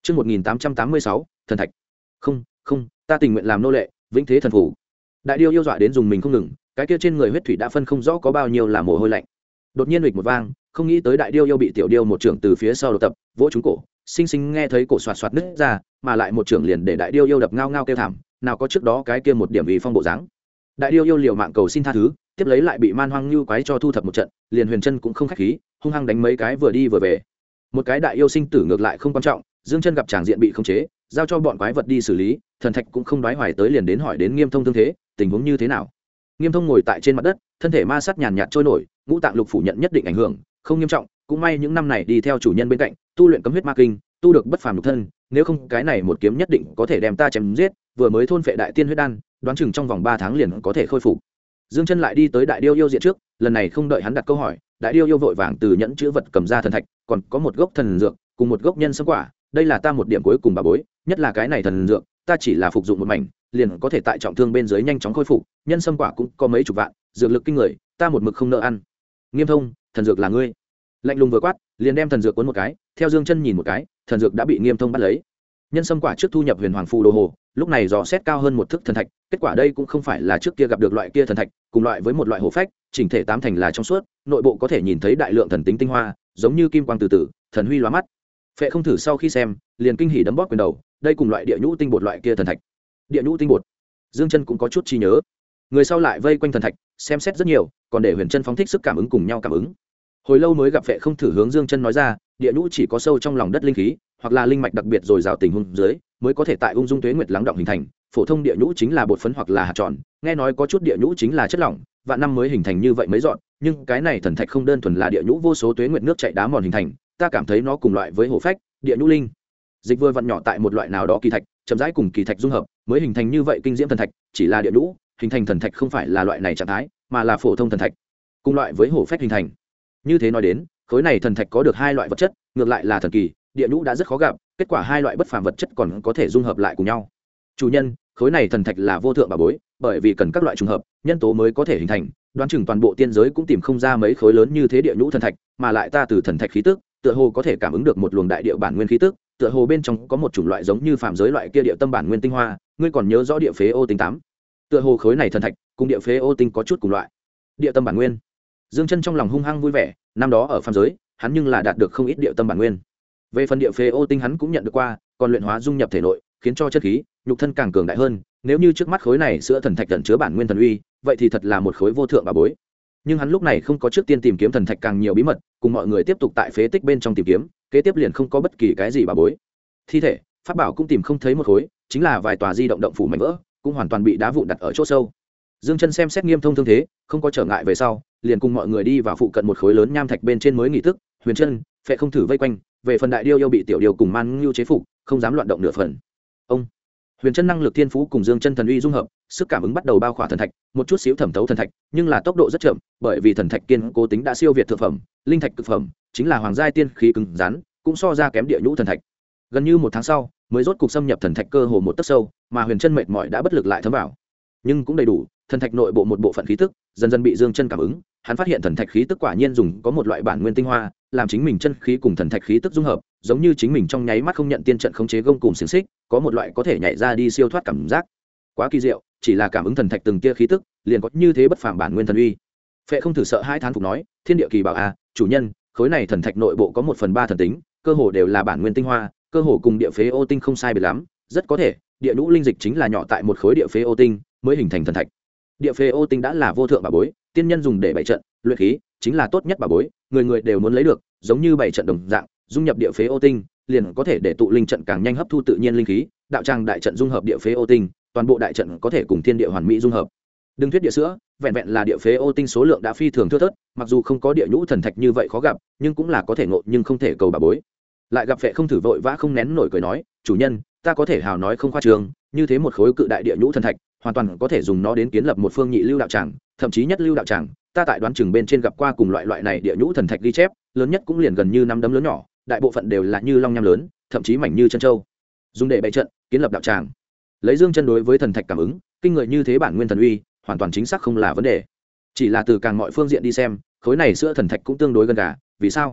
Chương 1886, thần thạch. Không, không, ta tình nguyện làm nô lệ, vĩnh thế thần phủ. Đại điêu yêu dọa đến dùng mình không ngừng, cái kia trên người huyết thủy đã phân không rõ có bao nhiêu là mồ hôi lạnh. Đột nhiên huỵch một vang, không nghĩ tới đại điêu yêu bị tiểu điêu một trưởng từ phía sau đột tập, vỗ trúng cổ, sinh sinh nghe thấy cổ xoạt xoạt nứt ra, mà lại một trưởng liền để đại điêu yêu đập ngao ngao kêu thảm, nào có trước đó cái kia một điểm ý phong bộ dáng. Đại điêu yêu liều mạng cầu xin tha thứ, tiếp lấy lại bị man hoang như quái cho thu thập một trận, liền huyền chân cũng không khách khí, hung hăng đánh mấy cái vừa đi vừa về. Một cái đại yêu sinh tử ngược lại không quan trọng, Dương Chân gặp tràng diện bị khống chế, giao cho bọn quái vật đi xử lý, thần thạch cũng không đoái hoài tới liền đến hỏi đến Nghiêm Thông thương thế, tình huống như thế nào. Nghiêm Thông ngồi tại trên mặt đất, thân thể ma sát nhàn nhạt trôi nổi, ngũ tạng lục phủ nhận nhất định ảnh hưởng, không nghiêm trọng, cũng may những năm này đi theo chủ nhân bên cạnh, tu luyện cấm huyết ma kinh, tu được bất phàm lục thân, nếu không cái này một kiếm nhất định có thể đem ta chém giết, vừa mới thôn phệ đại tiên huyết đan, đoán chừng trong vòng 3 tháng liền có thể khôi phục. Dương Chân lại đi tới đại điêu yêu diện trước, lần này không đợi hắn đặt câu hỏi, đại điêu yêu vội vàng từ nhẫn chứa vật cầm ra thần thạch, còn có một gốc thần dược, cùng một gốc nhân sâm quả, đây là ta một điểm cuối cùng bà bối, nhất là cái này thần dược, ta chỉ là phục dụng một mảnh, liền có thể tại trọng thương bên dưới nhanh chóng khôi phục, nhân sâm quả cũng có mấy chục vạn, dược lực kinh người, ta một mực không nỡ ăn. Nghiêm Thông, thần dược là ngươi. Lạnh lùng vừa quát, liền đem thần dược cuốn một cái, theo Dương Chân nhìn một cái, thần dược đã bị Nghiêm Thông bắt lấy. Nhân sâm quả trước thu nhập Huyền Hoàng Phù Đồ Hồ, lúc này dò xét cao hơn một thức thần thạch, kết quả đây cũng không phải là trước kia gặp được loại kia thần thạch, cùng loại với một loại hổ phách, chỉnh thể tám thành là trong suốt, nội bộ có thể nhìn thấy đại lượng thần tính tinh hoa, giống như kim quang từ từ, thần huy lóa mắt. Phệ không thử sau khi xem, liền kinh hỉ đấm bóp quyền đầu, đây cùng loại địa nhũ tinh bột loại kia thần thạch. Địa nhũ tinh bột. Dương Chân cũng có chút trí nhớ. Người sau lại vây quanh thần thạch, xem xét rất nhiều, còn để Huyền Chân phóng thích sức cảm ứng cùng nhau cảm ứng. Hồi lâu mới gặp Phệ không thử hướng Dương Chân nói ra, địa nhũ chỉ có sâu trong lòng đất linh khí, hoặc là linh mạch đặc biệt rồi rào tình huống dưới, mới có thể tại ung dung tuế nguyệt lắng động hình thành, phổ thông địa nhũ chính là bột phấn hoặc là hạt tròn, nghe nói có chút địa nhũ chính là chất lỏng, vạn năm mới hình thành như vậy mới dọn, nhưng cái này thần thạch không đơn thuần là địa nhũ vô số tuế nguyệt nước chảy đá mòn hình thành, ta cảm thấy nó cùng loại với hổ phách, địa nhũ linh dịch vừa vặn nhỏ tại một loại nào đó kỳ thạch, chậm rãi cùng kỳ thạch dung hợp, mới hình thành như vậy kinh diễm thần thạch, chỉ là địa nhũ, hình thành thần thạch không phải là loại này trạng thái, mà là phổ thông thần thạch, cùng loại với hổ phách hình thành. Như thế nói đến, khối này thần thạch có được hai loại vật chất, ngược lại là thần kỳ, địa nhũ đã rất khó gặp, kết quả hai loại bất phàm vật chất còn có thể dung hợp lại cùng nhau. Chủ nhân, khối này thần thạch là vô thượng bảo bối, bởi vì cần các loại trùng hợp, nhân tố mới có thể hình thành, đoán chừng toàn bộ tiên giới cũng tìm không ra mấy khối lớn như thế địa nhũ thần thạch, mà lại ta từ thần thạch khí tức, tựa hồ có thể cảm ứng được một luồng đại địa bản nguyên khí tức, tựa hồ bên trong có một chủng loại giống như phàm giới loại kia địa tâm bản nguyên tinh hoa, ngươi còn nhớ rõ địa phế ô tinh 8? Tựa hồ khối này thần thạch cùng địa phế ô tinh có chút cùng loại. Địa tâm bản nguyên. Dương Chân trong lòng hung hăng vui vẻ, năm đó ở phàm giới, hắn nhưng là đạt được không ít địa tâm bản nguyên. Về phần địa phế ô tinh hắn cũng nhận được qua, còn luyện hóa dung nhập thể nội, khiến cho chất khí, nhục thân càng cường đại hơn, nếu như trước mắt khối này sữa thần thạch ẩn chứa bản nguyên thần uy, vậy thì thật là một khối vô thượng bảo bối. Nhưng hắn lúc này không có trước tiên tìm kiếm thần thạch càng nhiều bí mật, cùng mọi người tiếp tục tại phế tích bên trong tìm kiếm, kế tiếp liền không có bất kỳ cái gì bảo bối. Thi thể, pháp bảo cũng tìm không thấy một khối, chính là vài tòa di động động phủ mảnh vỡ, cũng hoàn toàn bị đá vụn đặt ở chỗ sâu. Dương Chân xem xét Nghiêm Thông thương thế, không có trở ngại về sau, liền cùng mọi người đi vào phụ cận một khối lớn nham thạch bên trên mới nghỉ tức, Huyền Chân, Phệ không thử vây quanh, về phần đại điêu yêu bị tiểu điêu cùng man ngưu chế phục, không dám loạn động nửa phần. Ông Huyền Chân năng lực thiên phú cùng Dương Chân thần uy dung hợp, sức cảm ứng bắt đầu bao khỏa thần thạch, một chút xíu thẩm thấu thần thạch, nhưng là tốc độ rất chậm, bởi vì thần thạch kiên cố tính đã siêu việt thượng phẩm, linh thạch cực phẩm, chính là hoàng giai tiên khí cứng rắn, cũng so ra kém địa nhũ thần thạch. Gần như 1 tháng sau, mới rốt cục xâm nhập thần thạch cơ hồ một tấc sâu, mà Huyền Chân mệt mỏi đã bất lực lại thấm vào. Nhưng cũng đầy đủ, thần thạch nội bộ một bộ phận khí tức dần dần bị Dương Chân cảm ứng, hắn phát hiện thần thạch khí tức quả nhiên dùng có một loại bản nguyên tinh hoa, làm chính mình chân khí cùng thần thạch khí tức dung hợp, giống như chính mình trong nháy mắt không nhận tiên trận khống chế gông cùng xiềng xích, có một loại có thể nhảy ra đi siêu thoát cảm giác. Quá kỳ diệu, chỉ là cảm ứng thần thạch từng tia khí tức, liền có như thế bất phàm bản nguyên thần uy. Phệ không thử sợ hai thán phục nói, thiên địa kỳ bảo a, chủ nhân, khối này thần thạch nội bộ có 1/3 thần tính, cơ hồ đều là bản nguyên tinh hoa, cơ hồ cùng địa phế ô tinh không sai biệt lắm, rất có thể, địa nhũ linh dịch chính là nhỏ tại một khối địa phế ô tinh, mới hình thành thần thạch. Địa phế ô tinh đã là vô thượng bảo bối, tiên nhân dùng để bày trận, luyện khí, chính là tốt nhất bảo bối, người người đều muốn lấy được, giống như bày trận đồng dạng, dung nhập địa phế ô tinh, liền có thể để tụ linh trận càng nhanh hấp thu tự nhiên linh khí, đạo tràng đại trận dung hợp địa phế ô tinh, toàn bộ đại trận có thể cùng thiên địa hoàn mỹ dung hợp. Đừng thuyết địa sữa, vẹn vẹn là địa phế ô tinh số lượng đã phi thường thưa thớt, mặc dù không có địa nhũ thần thạch như vậy khó gặp, nhưng cũng là có thể ngộ nhưng không thể cầu bảo bối. Lại gặp Phệ không thử vội vã không nén nổi cười nói, chủ nhân, ta có thể hào nói không khoa trương, như thế một khối cự đại địa nhũ thần thạch, hoàn toàn có thể dùng nó đến kiến lập một phương nhị lưu đạo tràng, thậm chí nhất lưu đạo tràng. Ta tại đoán chừng bên trên gặp qua cùng loại này địa nhũ thần thạch ghi chép, lớn nhất cũng liền gần như 5 đấm lớn nhỏ, đại bộ phận đều là như long nham lớn, thậm chí mảnh như chân châu, dùng để bày trận, kiến lập đạo tràng. Lấy Dương Chân đối với thần thạch cảm ứng, kinh người như thế bản nguyên thần uy, hoàn toàn chính xác không là vấn đề. Chỉ là từ càng mọi phương diện đi xem, khối này sữa thần thạch cũng tương đối gần cả, vì sao?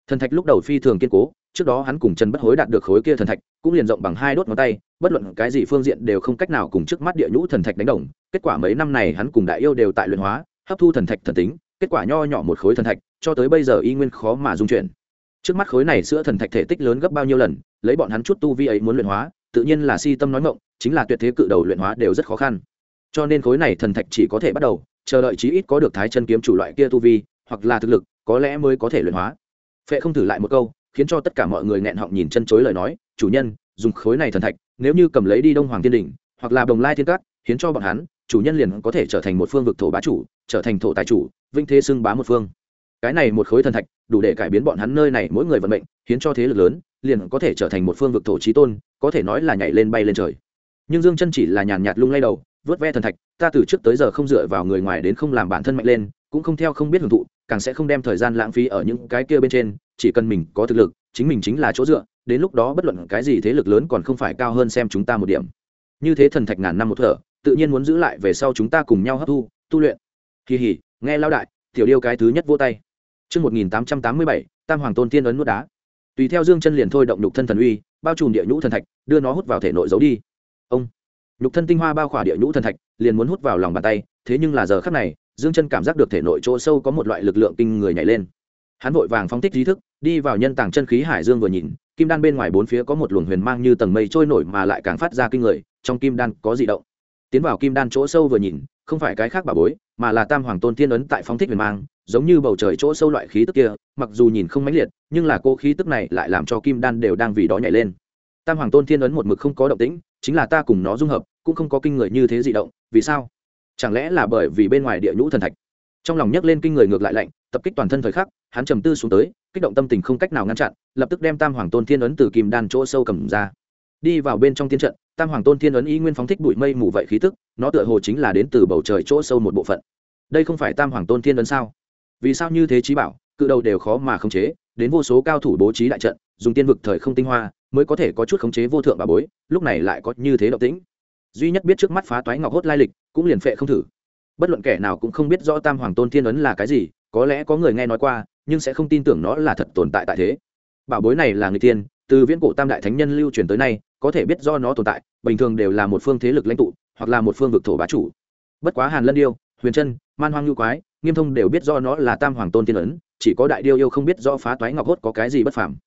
Thần thạch lúc đầu phi thường kiên cố, trước đó hắn cùng Trần Bất Hối đạt được khối kia thần thạch, cũng liền rộng bằng 2 đốt ngón tay, bất luận cái gì phương diện đều không cách nào cùng trước mắt địa nhũ thần thạch đánh đồng. Kết quả mấy năm này hắn cùng Đại Yêu đều tại luyện hóa, hấp thu thần thạch thần tính, kết quả nho nhỏ một khối thần thạch, cho tới bây giờ y nguyên khó mà dung chuyển. Trước mắt khối này sữa thần thạch thể tích lớn gấp bao nhiêu lần, lấy bọn hắn chút tu vi ấy muốn luyện hóa, tự nhiên là si tâm nói ngọng, chính là tuyệt thế cự đầu luyện hóa đều rất khó khăn. Cho nên khối này thần thạch chỉ có thể bắt đầu, chờ đợi chí ít có được Thái Chân kiếm chủ loại kia tu vi, hoặc là thực lực, có lẽ mới có thể luyện hóa. Phệ không thử lại một câu, khiến cho tất cả mọi người nghẹn họng nhìn chân chối lời nói, chủ nhân, dùng khối này thần thạch, nếu như cầm lấy đi Đông Hoàng Thiên đỉnh, hoặc là Đồng Lai Thiên Các, hiến cho bọn hắn, chủ nhân liền có thể trở thành một phương vực thổ bá chủ, trở thành thổ tài chủ, vinh thế xưng bá một phương. Cái này một khối thần thạch, đủ để cải biến bọn hắn nơi này mỗi người vận mệnh, hiến cho thế lực lớn, liền có thể trở thành một phương vực thổ chí tôn, có thể nói là nhảy lên bay lên trời. Nhưng Dương Chân chỉ là nhàn nhạt lung lay đầu, vớt ve thần thạch, ta từ trước tới giờ không dựa vào người ngoài đến không làm bản thân mạnh lên, cũng không theo không biết hưởng thụ, càng sẽ không đem thời gian lãng phí ở những cái kia bên trên, chỉ cần mình có thực lực, chính mình chính là chỗ dựa, đến lúc đó bất luận cái gì thế lực lớn còn không phải cao hơn xem chúng ta một điểm. Như thế thần thạch ngàn năm một thở, tự nhiên muốn giữ lại về sau chúng ta cùng nhau hấp thu, tu luyện. Kỳ hỉ, nghe lão đại, tiểu điêu cái thứ nhất vỗ tay. Chương 1887, Tam Hoàng Tôn Tiên ấn nuốt đá. Tùy theo Dương Chân liền thôi động nhục thân thần uy, bao trùm địa nhũ thần thạch, đưa nó hút vào thể nội giấu đi. Ông, nhục thân tinh hoa bao khỏa địa nhũ thần thạch, liền muốn hút vào lòng bàn tay, thế nhưng là giờ khắc này, Dương Chân cảm giác được thể nội chỗ sâu có một loại lực lượng kinh người nhảy lên. Hắn vội vàng phóng thích trí thức, đi vào nhân tàng chân khí hải dương vừa nhìn, kim đan bên ngoài bốn phía có một luồng huyền mang như tầng mây trôi nổi mà lại càng phát ra kinh người, trong kim đan có dị động. Tiến vào kim đan chỗ sâu vừa nhìn, không phải cái khác bà bối, mà là Tam Hoàng Tôn Tiên ấn tại phóng thích huyền mang, giống như bầu trời chỗ sâu loại khí tức kia, mặc dù nhìn không mãnh liệt, nhưng là cô khí tức này lại làm cho kim đan đều đang vì đó nhảy lên. Tam Hoàng Tôn Tiên ấn một mực không có động tĩnh, chính là ta cùng nó dung hợp, cũng không có kinh người như thế dị động, vì sao? Chẳng lẽ là bởi vì bên ngoài địa nhũ thần thạch? Trong lòng nhấc lên kinh người ngược lại lạnh, tập kích toàn thân thời khắc, hắn trầm tư xuống tới, kích động tâm tình không cách nào ngăn chặn, lập tức đem Tam Hoàng Tôn Tiên ấn từ kim đan chỗ sâu cầm ra, đi vào bên trong tiên trận. Tam Hoàng Tôn Tiên ấn ý nguyên phóng thích bụi mây mù vậy khí tức, nó tựa hồ chính là đến từ bầu trời chỗ sâu một bộ phận. Đây không phải Tam Hoàng Tôn Tiên ấn sao? Vì sao như thế trí bảo, cự đầu đều khó mà khống chế, đến vô số cao thủ bố trí đại trận, dùng tiên vực thời không tinh hoa, mới có thể có chút khống chế vô thượng bà bối, lúc này lại có như thế động tĩnh. Duy nhất biết trước mắt phá toái ngọc hốt lai lịch, cũng liền phệ không thử. Bất luận kẻ nào cũng không biết rõ Tam Hoàng Tôn Tiên ấn là cái gì, có lẽ có người nghe nói qua, nhưng sẽ không tin tưởng nó là thật tồn tại tại thế. Bảo bối này là người tiên, từ viễn cổ tam đại thánh nhân lưu truyền tới nay, có thể biết do nó tồn tại, bình thường đều là một phương thế lực lãnh tụ, hoặc là một phương vực thổ bá chủ. Bất quá Hàn Lân Điêu, Huyền Trân, Man Hoang Nhu Quái, Nghiêm Thông đều biết do nó là Tam Hoàng Tôn Tiên ấn, chỉ có Đại Điêu yêu không biết rõ phá toái ngọc hốt có cái gì bất phàm.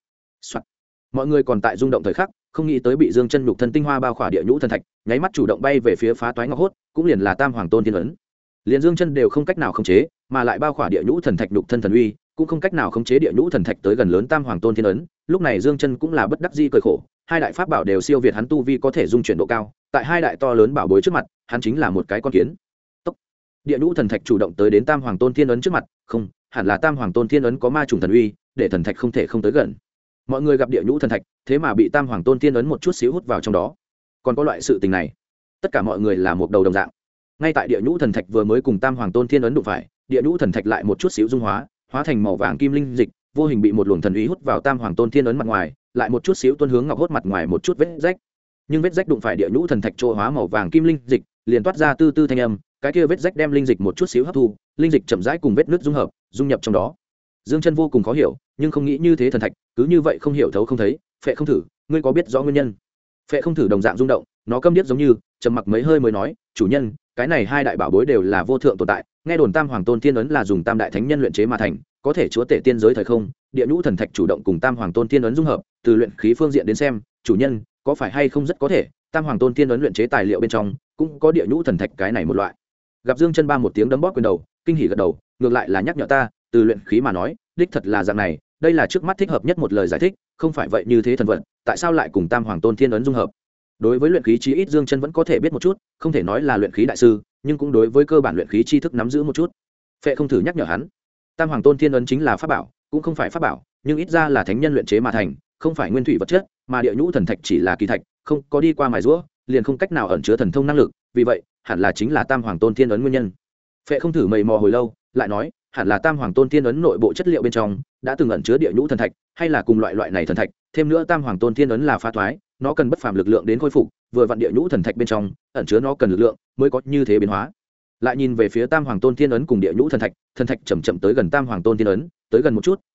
Mọi người còn tại rung động thời khắc, không nghĩ tới bị Dương Chân nhục thân tinh hoa bao khỏa địa nhũ thần thạch, nháy mắt chủ động bay về phía phá toái ngọc hốt, cũng liền là Tam Hoàng Tôn Tiên ấn. Liền Dương Chân đều không cách nào khống chế, mà lại bao khỏa địa nhũ thần thạch nhục thân thần uy, cũng không cách nào khống chế địa nhũ thần thạch tới gần lớn Tam Hoàng Tôn Tiên ấn. Lúc này Dương Chân cũng là bất đắc dĩ cười khổ, hai đại pháp bảo đều siêu việt hắn tu vi có thể dung chuyển độ cao, tại hai đại to lớn bảo bối trước mặt, hắn chính là một cái con kiến. Tốc. Địa nhũ thần thạch chủ động tới đến Tam Hoàng Tôn Tiên ấn trước mặt, không, hẳn là Tam Hoàng Tôn Tiên ấn có ma trùng thần uy, để thần thạch không thể không tới gần. Mọi người gặp địa nhũ thần thạch, thế mà bị Tam Hoàng Tôn Tiên ấn một chút xíu hút vào trong đó. Còn có loại sự tình này, tất cả mọi người là một đầu đồng dạng. Ngay tại địa nhũ thần thạch vừa mới cùng Tam Hoàng Tôn Tiên ấn đụng phải, địa nhũ thần thạch lại một chút xíu dung hóa, hóa thành màu vàng kim linh dịch, vô hình bị một luồng thần uy hút vào Tam Hoàng Tôn Tiên ấn mặt ngoài, lại một chút xíu tuôn hướng ngọc hốt mặt ngoài một chút vết rách. Nhưng vết rách đụng phải địa nhũ thần thạch chỗ hóa màu vàng kim linh dịch, liền toát ra tư tư thanh âm, cái kia vết rách đem linh dịch một chút xíu hấp thu, linh dịch chậm rãi cùng vết nứt dung hợp, dung nhập trong đó. Dương Chân vô cùng khó hiểu, nhưng không nghĩ như thế thần thạch, cứ như vậy không hiểu thấu không thấy, phệ không thử, ngươi có biết rõ nguyên nhân? Phệ không thử đồng dạng rung động, nó câm điếc giống như, trầm mặc mấy hơi mới nói, chủ nhân, cái này hai đại bảo bối đều là vô thượng tồn tại, nghe đồn Tam Hoàng Tôn Tiên ấn là dùng tam đại thánh nhân luyện chế mà thành, có thể chúa tể tiên giới thời không, địa nhũ thần thạch chủ động cùng Tam Hoàng Tôn Tiên ấn dung hợp, từ luyện khí phương diện đến xem, chủ nhân, có phải hay không rất có thể, Tam Hoàng Tôn Tiên ấn luyện chế tài liệu bên trong cũng có địa nhũ thần thạch cái này một loại. Gặp Dương Chân ba một tiếng đấm bóp quyền đầu, kinh hỉ gật đầu, ngược lại là nhắc nhở ta, từ luyện khí mà nói, đích thật là dạng này, đây là trước mắt thích hợp nhất một lời giải thích, không phải vậy như thế thần vận, tại sao lại cùng Tam Hoàng Tôn Tiên ấn dung hợp? Đối với luyện khí chí ít Dương Chân vẫn có thể biết một chút, không thể nói là luyện khí đại sư, nhưng cũng đối với cơ bản luyện khí tri thức nắm giữ một chút. Phệ không thử nhắc nhở hắn, Tam Hoàng Tôn Tiên ấn chính là pháp bảo, cũng không phải pháp bảo, nhưng ít ra là thánh nhân luyện chế mà thành, không phải nguyên thủy vật chất, mà địa nhũ thần thạch chỉ là kỳ thạch, không có đi qua mài giũa, liền không cách nào ẩn chứa thần thông năng lực, vì vậy, hẳn là chính là Tam Hoàng Tôn Tiên ấn nguyên nhân. Phệ không thử mày mò hồi lâu, lại nói, hẳn là Tam Hoàng Tôn Tiên ấn nội bộ chất liệu bên trong đã từng ẩn chứa địa nhũ thần thạch, hay là cùng loại này thần thạch, thêm nữa Tam Hoàng Tôn Tiên ấn là phá thoái, nó cần bất phàm lực lượng đến khôi phục, vừa vặn địa nhũ thần thạch bên trong ẩn chứa nó cần lực lượng mới có như thế biến hóa. Lại nhìn về phía Tam Hoàng Tôn Tiên ấn cùng địa nhũ thần thạch chậm chậm tới gần Tam Hoàng Tôn Tiên ấn, tới gần một chút,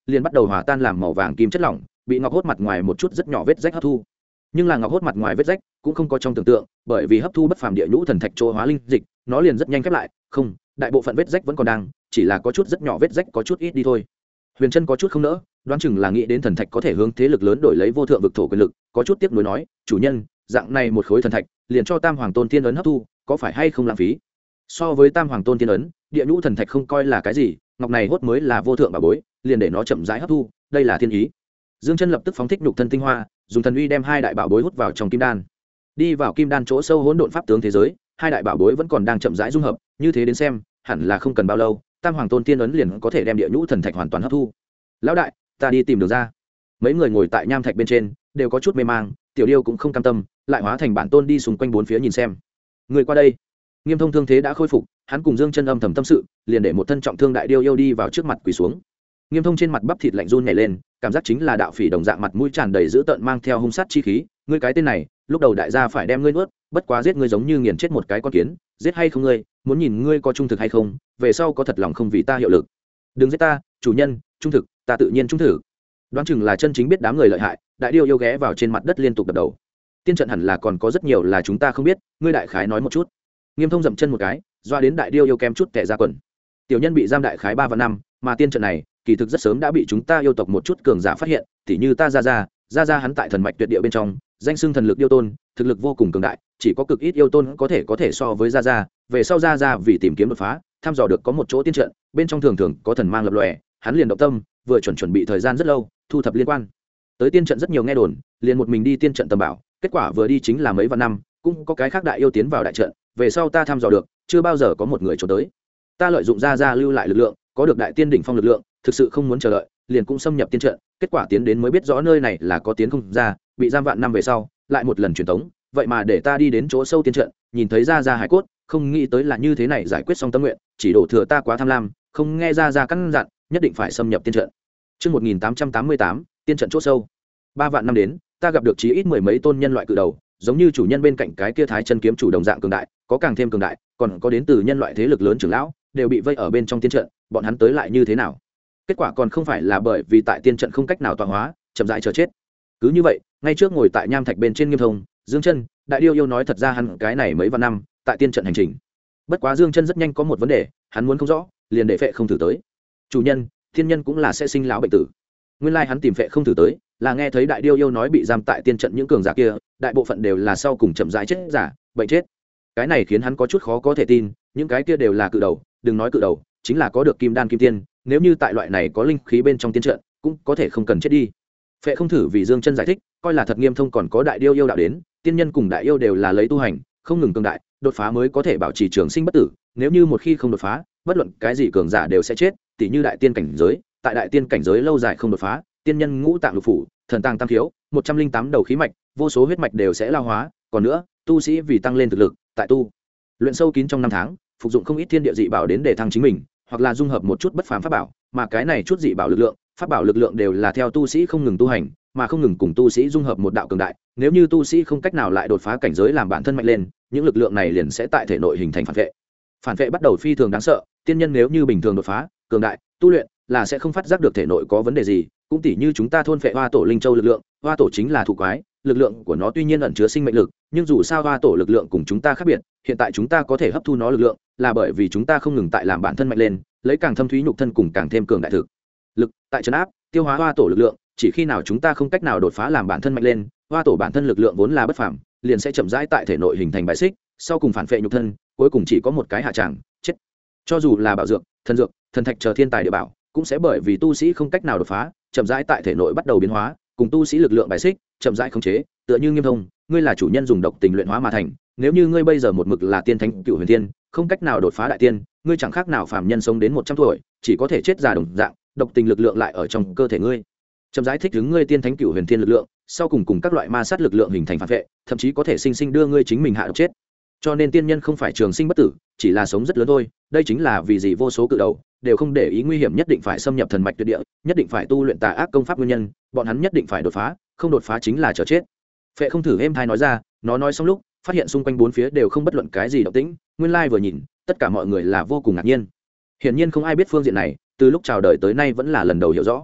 liền bắt đầu hòa tan làm màu vàng kim chất lỏng, bị ngọc hốt mặt ngoài một chút rất nhỏ vết rách hấp thu. Nhưng là ngọc hốt mặt ngoài vết rách cũng không có trong tưởng tượng, bởi vì hấp thu bất phàm địa nhũ thần thạch chỗ hóa linh dịch, nó liền rất nhanh khép lại, không, đại bộ phận vết rách vẫn còn đang, chỉ là có chút rất nhỏ vết rách có chút ít đi thôi. Huyền Trân có chút không nỡ, đoán chừng là nghĩ đến thần thạch có thể hướng thế lực lớn đổi lấy vô thượng vực thổ quyền lực, có chút tiếc nuối nói, chủ nhân, dạng này một khối thần thạch, liền cho Tam Hoàng Tôn Tiên ấn hấp thu, có phải hay không lãng phí? So với Tam Hoàng Tôn Tiên ấn, địa nhũ thần thạch không coi là cái gì, ngọc này hốt mới là vô thượng bảo bối, liền để nó chậm rãi hấp thu, đây là thiên ý. Dương Chân lập tức phóng thích nhục thân tinh hoa, dùng thần uy đem hai đại bảo bối hút vào trong kim đan. Đi vào kim đan chỗ sâu hỗn độn pháp tướng thế giới, hai đại bảo bối vẫn còn đang chậm rãi dung hợp, như thế đến xem, hẳn là không cần bao lâu, Tam Hoàng Tôn Tiên ấn liền có thể đem địa nhũ thần thạch hoàn toàn hấp thu. Lão đại, ta đi tìm đường ra. Mấy người ngồi tại nham thạch bên trên, đều có chút mê mang, Tiểu Điêu cũng không cam tâm, lại hóa thành bản tôn đi xung quanh bốn phía nhìn xem. Người qua đây. Nghiêm Thông thương thế đã khôi phục, hắn cùng Dương Chân âm thầm tâm sự, liền để một thân trọng thương đại điêu yêu đi vào trước mặt quỳ xuống. Nghiêm Thông trên mặt bắp thịt lạnh run nhảy lên, cảm giác chính là đạo phỉ đồng dạng, mặt mũi tràn đầy dữ tợn mang theo hung sát chi khí, ngươi cái tên này, lúc đầu đại gia phải đem ngươi nuốt, bất quá giết ngươi giống như nghiền chết một cái con kiến, giết hay không ngươi, muốn nhìn ngươi có trung thực hay không, về sau có thật lòng không vì ta hiệu lực. Đừng giết ta, chủ nhân, trung thực, ta tự nhiên trung thực. Đoán chừng là chân chính biết đám người lợi hại, đại điêu yêu ghé vào trên mặt đất liên tục đập đầu. Tiên trận hẳn là còn có rất nhiều là chúng ta không biết, ngươi đại khái nói một chút. Nghiêm Thông dậm chân một cái, doa đến đại điêu yêu kém chút tè ra quần. Tiểu nhân bị giam đại khái 3 và 5, mà tiên trận này kỳ thực rất sớm đã bị chúng ta yêu tộc một chút cường giả phát hiện, tỉ như ta ra hắn tại thần mạch tuyệt địa bên trong, danh xưng thần lực yêu tôn, thực lực vô cùng cường đại, chỉ có cực ít yêu tôn có thể so với ra, về sau ra vì tìm kiếm đột phá, thăm dò được có một chỗ tiên trận, bên trong thường thường có thần mang lập lòe, hắn liền động tâm, vừa chuẩn bị thời gian rất lâu, thu thập liên quan tới tiên trận rất nhiều nghe đồn, liền một mình đi tiên trận tầm bảo, kết quả vừa đi chính là mấy vạn năm, cũng có cái khác đại yêu tiến vào đại trận, về sau ta thăm dò được, chưa bao giờ có một người trốn tới. Ta lợi dụng ra lưu lại lực lượng, có được đại tiên đỉnh phong lực lượng, thực sự không muốn chờ đợi, liền cũng xâm nhập tiên trận, kết quả tiến đến mới biết rõ nơi này là có tiến không ra, bị giam vạn năm về sau, lại một lần truyền tống, vậy mà để ta đi đến chỗ sâu tiên trận, nhìn thấy ra hải cốt, không nghĩ tới là như thế này giải quyết xong tâm nguyện, chỉ đổ thừa ta quá tham lam, không nghe ra căn dặn, nhất định phải xâm nhập tiên trận. Chương 1888, tiên trận chỗ sâu. 3 vạn năm đến, ta gặp được chí ít 10 mấy tôn nhân loại cự đầu, giống như chủ nhân bên cạnh cái kia Thái Chân kiếm chủ đồng dạng cường đại, có càng thêm cường đại, còn có đến từ nhân loại thế lực lớn trưởng lão, đều bị vây ở bên trong tiên trận, bọn hắn tới lại như thế nào? Kết quả còn không phải là bởi vì tại tiên trận không cách nào tọa hóa, chậm rãi chờ chết. Cứ như vậy, ngay trước ngồi tại nham thạch bên trên Nghiêm Thông, Dương Chân, đại điêu yêu nói thật ra hắn cái này mấy vạn năm, tại tiên trận hành trình. Bất quá Dương Chân rất nhanh có một vấn đề, hắn muốn không rõ, liền để Phệ Không thử tới. Chủ nhân, thiên nhân cũng là sẽ sinh lão bệnh tử. Nguyên lai hắn tìm Phệ Không thử tới, là nghe thấy đại điêu yêu nói bị giam tại tiên trận những cường giả kia, đại bộ phận đều là sau cùng chậm rãi chết giả, bệnh chết. Cái này khiến hắn có chút khó có thể tin, những cái kia đều là cự đầu, đừng nói cự đầu, chính là có được kim đan kim tiên, nếu như tại loại này có linh khí bên trong tiên trận, cũng có thể không cần chết đi. Phệ Không thử vì Dương Chân giải thích, coi là thật Nghiêm Thông còn có đại điêu yêu đạo đến, tiên nhân cùng đại yêu đều là lấy tu hành, không ngừng cường đại, đột phá mới có thể bảo trì trường sinh bất tử, nếu như một khi không đột phá, bất luận cái gì cường giả đều sẽ chết, tỉ như đại tiên cảnh giới, tại đại tiên cảnh giới lâu dài không đột phá, tiên nhân ngũ tạng lục phủ, thần tàng tam khiếu, 108 đầu khí mạch, vô số huyết mạch đều sẽ lao hóa, còn nữa, tu sĩ vì tăng lên thực lực, tại tu luyện sâu kín trong 5 tháng, phục dụng không ít thiên địa dị bảo đến để thăng chính mình, hoặc là dung hợp một chút bất phàm pháp bảo, mà cái này chút dị bảo lực lượng, pháp bảo lực lượng đều là theo tu sĩ không ngừng tu hành, mà không ngừng cùng tu sĩ dung hợp một đạo cường đại, nếu như tu sĩ không cách nào lại đột phá cảnh giới làm bản thân mạnh lên, những lực lượng này liền sẽ tại thể nội hình thành phản vệ. Phản vệ bắt đầu phi thường đáng sợ, tiên nhân nếu như bình thường đột phá, cường đại, tu luyện là sẽ không phát giác được thể nội có vấn đề gì, cũng tỉ như chúng ta thôn phệ hoa tổ linh châu lực lượng, hoa tổ chính là thụ quái, lực lượng của nó tuy nhiên ẩn chứa sinh mệnh lực, nhưng dù sao hoa tổ lực lượng cùng chúng ta khác biệt, hiện tại chúng ta có thể hấp thu nó lực lượng, là bởi vì chúng ta không ngừng tại làm bản thân mạnh lên, lấy càng thâm thúy nhục thân cùng càng thêm cường đại thực lực, tại trấn áp, tiêu hóa hoa tổ lực lượng, chỉ khi nào chúng ta không cách nào đột phá làm bản thân mạnh lên, hoa tổ bản thân lực lượng vốn là bất phàm, liền sẽ chậm rãi tại thể nội hình thành bài xích, sau cùng phản phệ nhục thân, cuối cùng chỉ có một cái hạ tràng, chết. Cho dù là bảo dược, thần thạch chờ thiên tài địa bảo, cũng sẽ bởi vì tu sĩ không cách nào đột phá, chậm rãi tại thể nội bắt đầu biến hóa, cùng tu sĩ lực lượng bài xích, chậm rãi khống chế, tựa như Nghiêm Thông, ngươi là chủ nhân dùng độc tình luyện hóa mà thành, nếu như ngươi bây giờ một mực là tiên thánh cựu huyền tiên, không cách nào đột phá đại tiên, ngươi chẳng khác nào phàm nhân sống đến 100 tuổi, chỉ có thể chết già đồng dạng, độc tình lực lượng lại ở trong cơ thể ngươi. Chậm rãi thích ứng ngươi tiên thánh cựu huyền tiên lực lượng, sau cùng các loại ma sát lực lượng hình thành phản vệ, thậm chí có thể sinh sinh đưa ngươi chính mình hạ độc chết. Cho nên tiên nhân không phải trường sinh bất tử, chỉ là sống rất lớn thôi, đây chính là vì gì vô số cự đầu đều không để ý nguy hiểm nhất định phải xâm nhập thần mạch tuyệt địa, nhất định phải tu luyện tà ác công pháp nguyên nhân, bọn hắn nhất định phải đột phá, không đột phá chính là chờ chết. Phệ Không thử êm thai nói ra, nó nói xong lúc, phát hiện xung quanh bốn phía đều không bất luận cái gì động tĩnh, nguyên lai vừa nhìn, tất cả mọi người là vô cùng ngạc nhiên. Hiển nhiên không ai biết phương diện này, từ lúc chào đời tới nay vẫn là lần đầu hiểu rõ.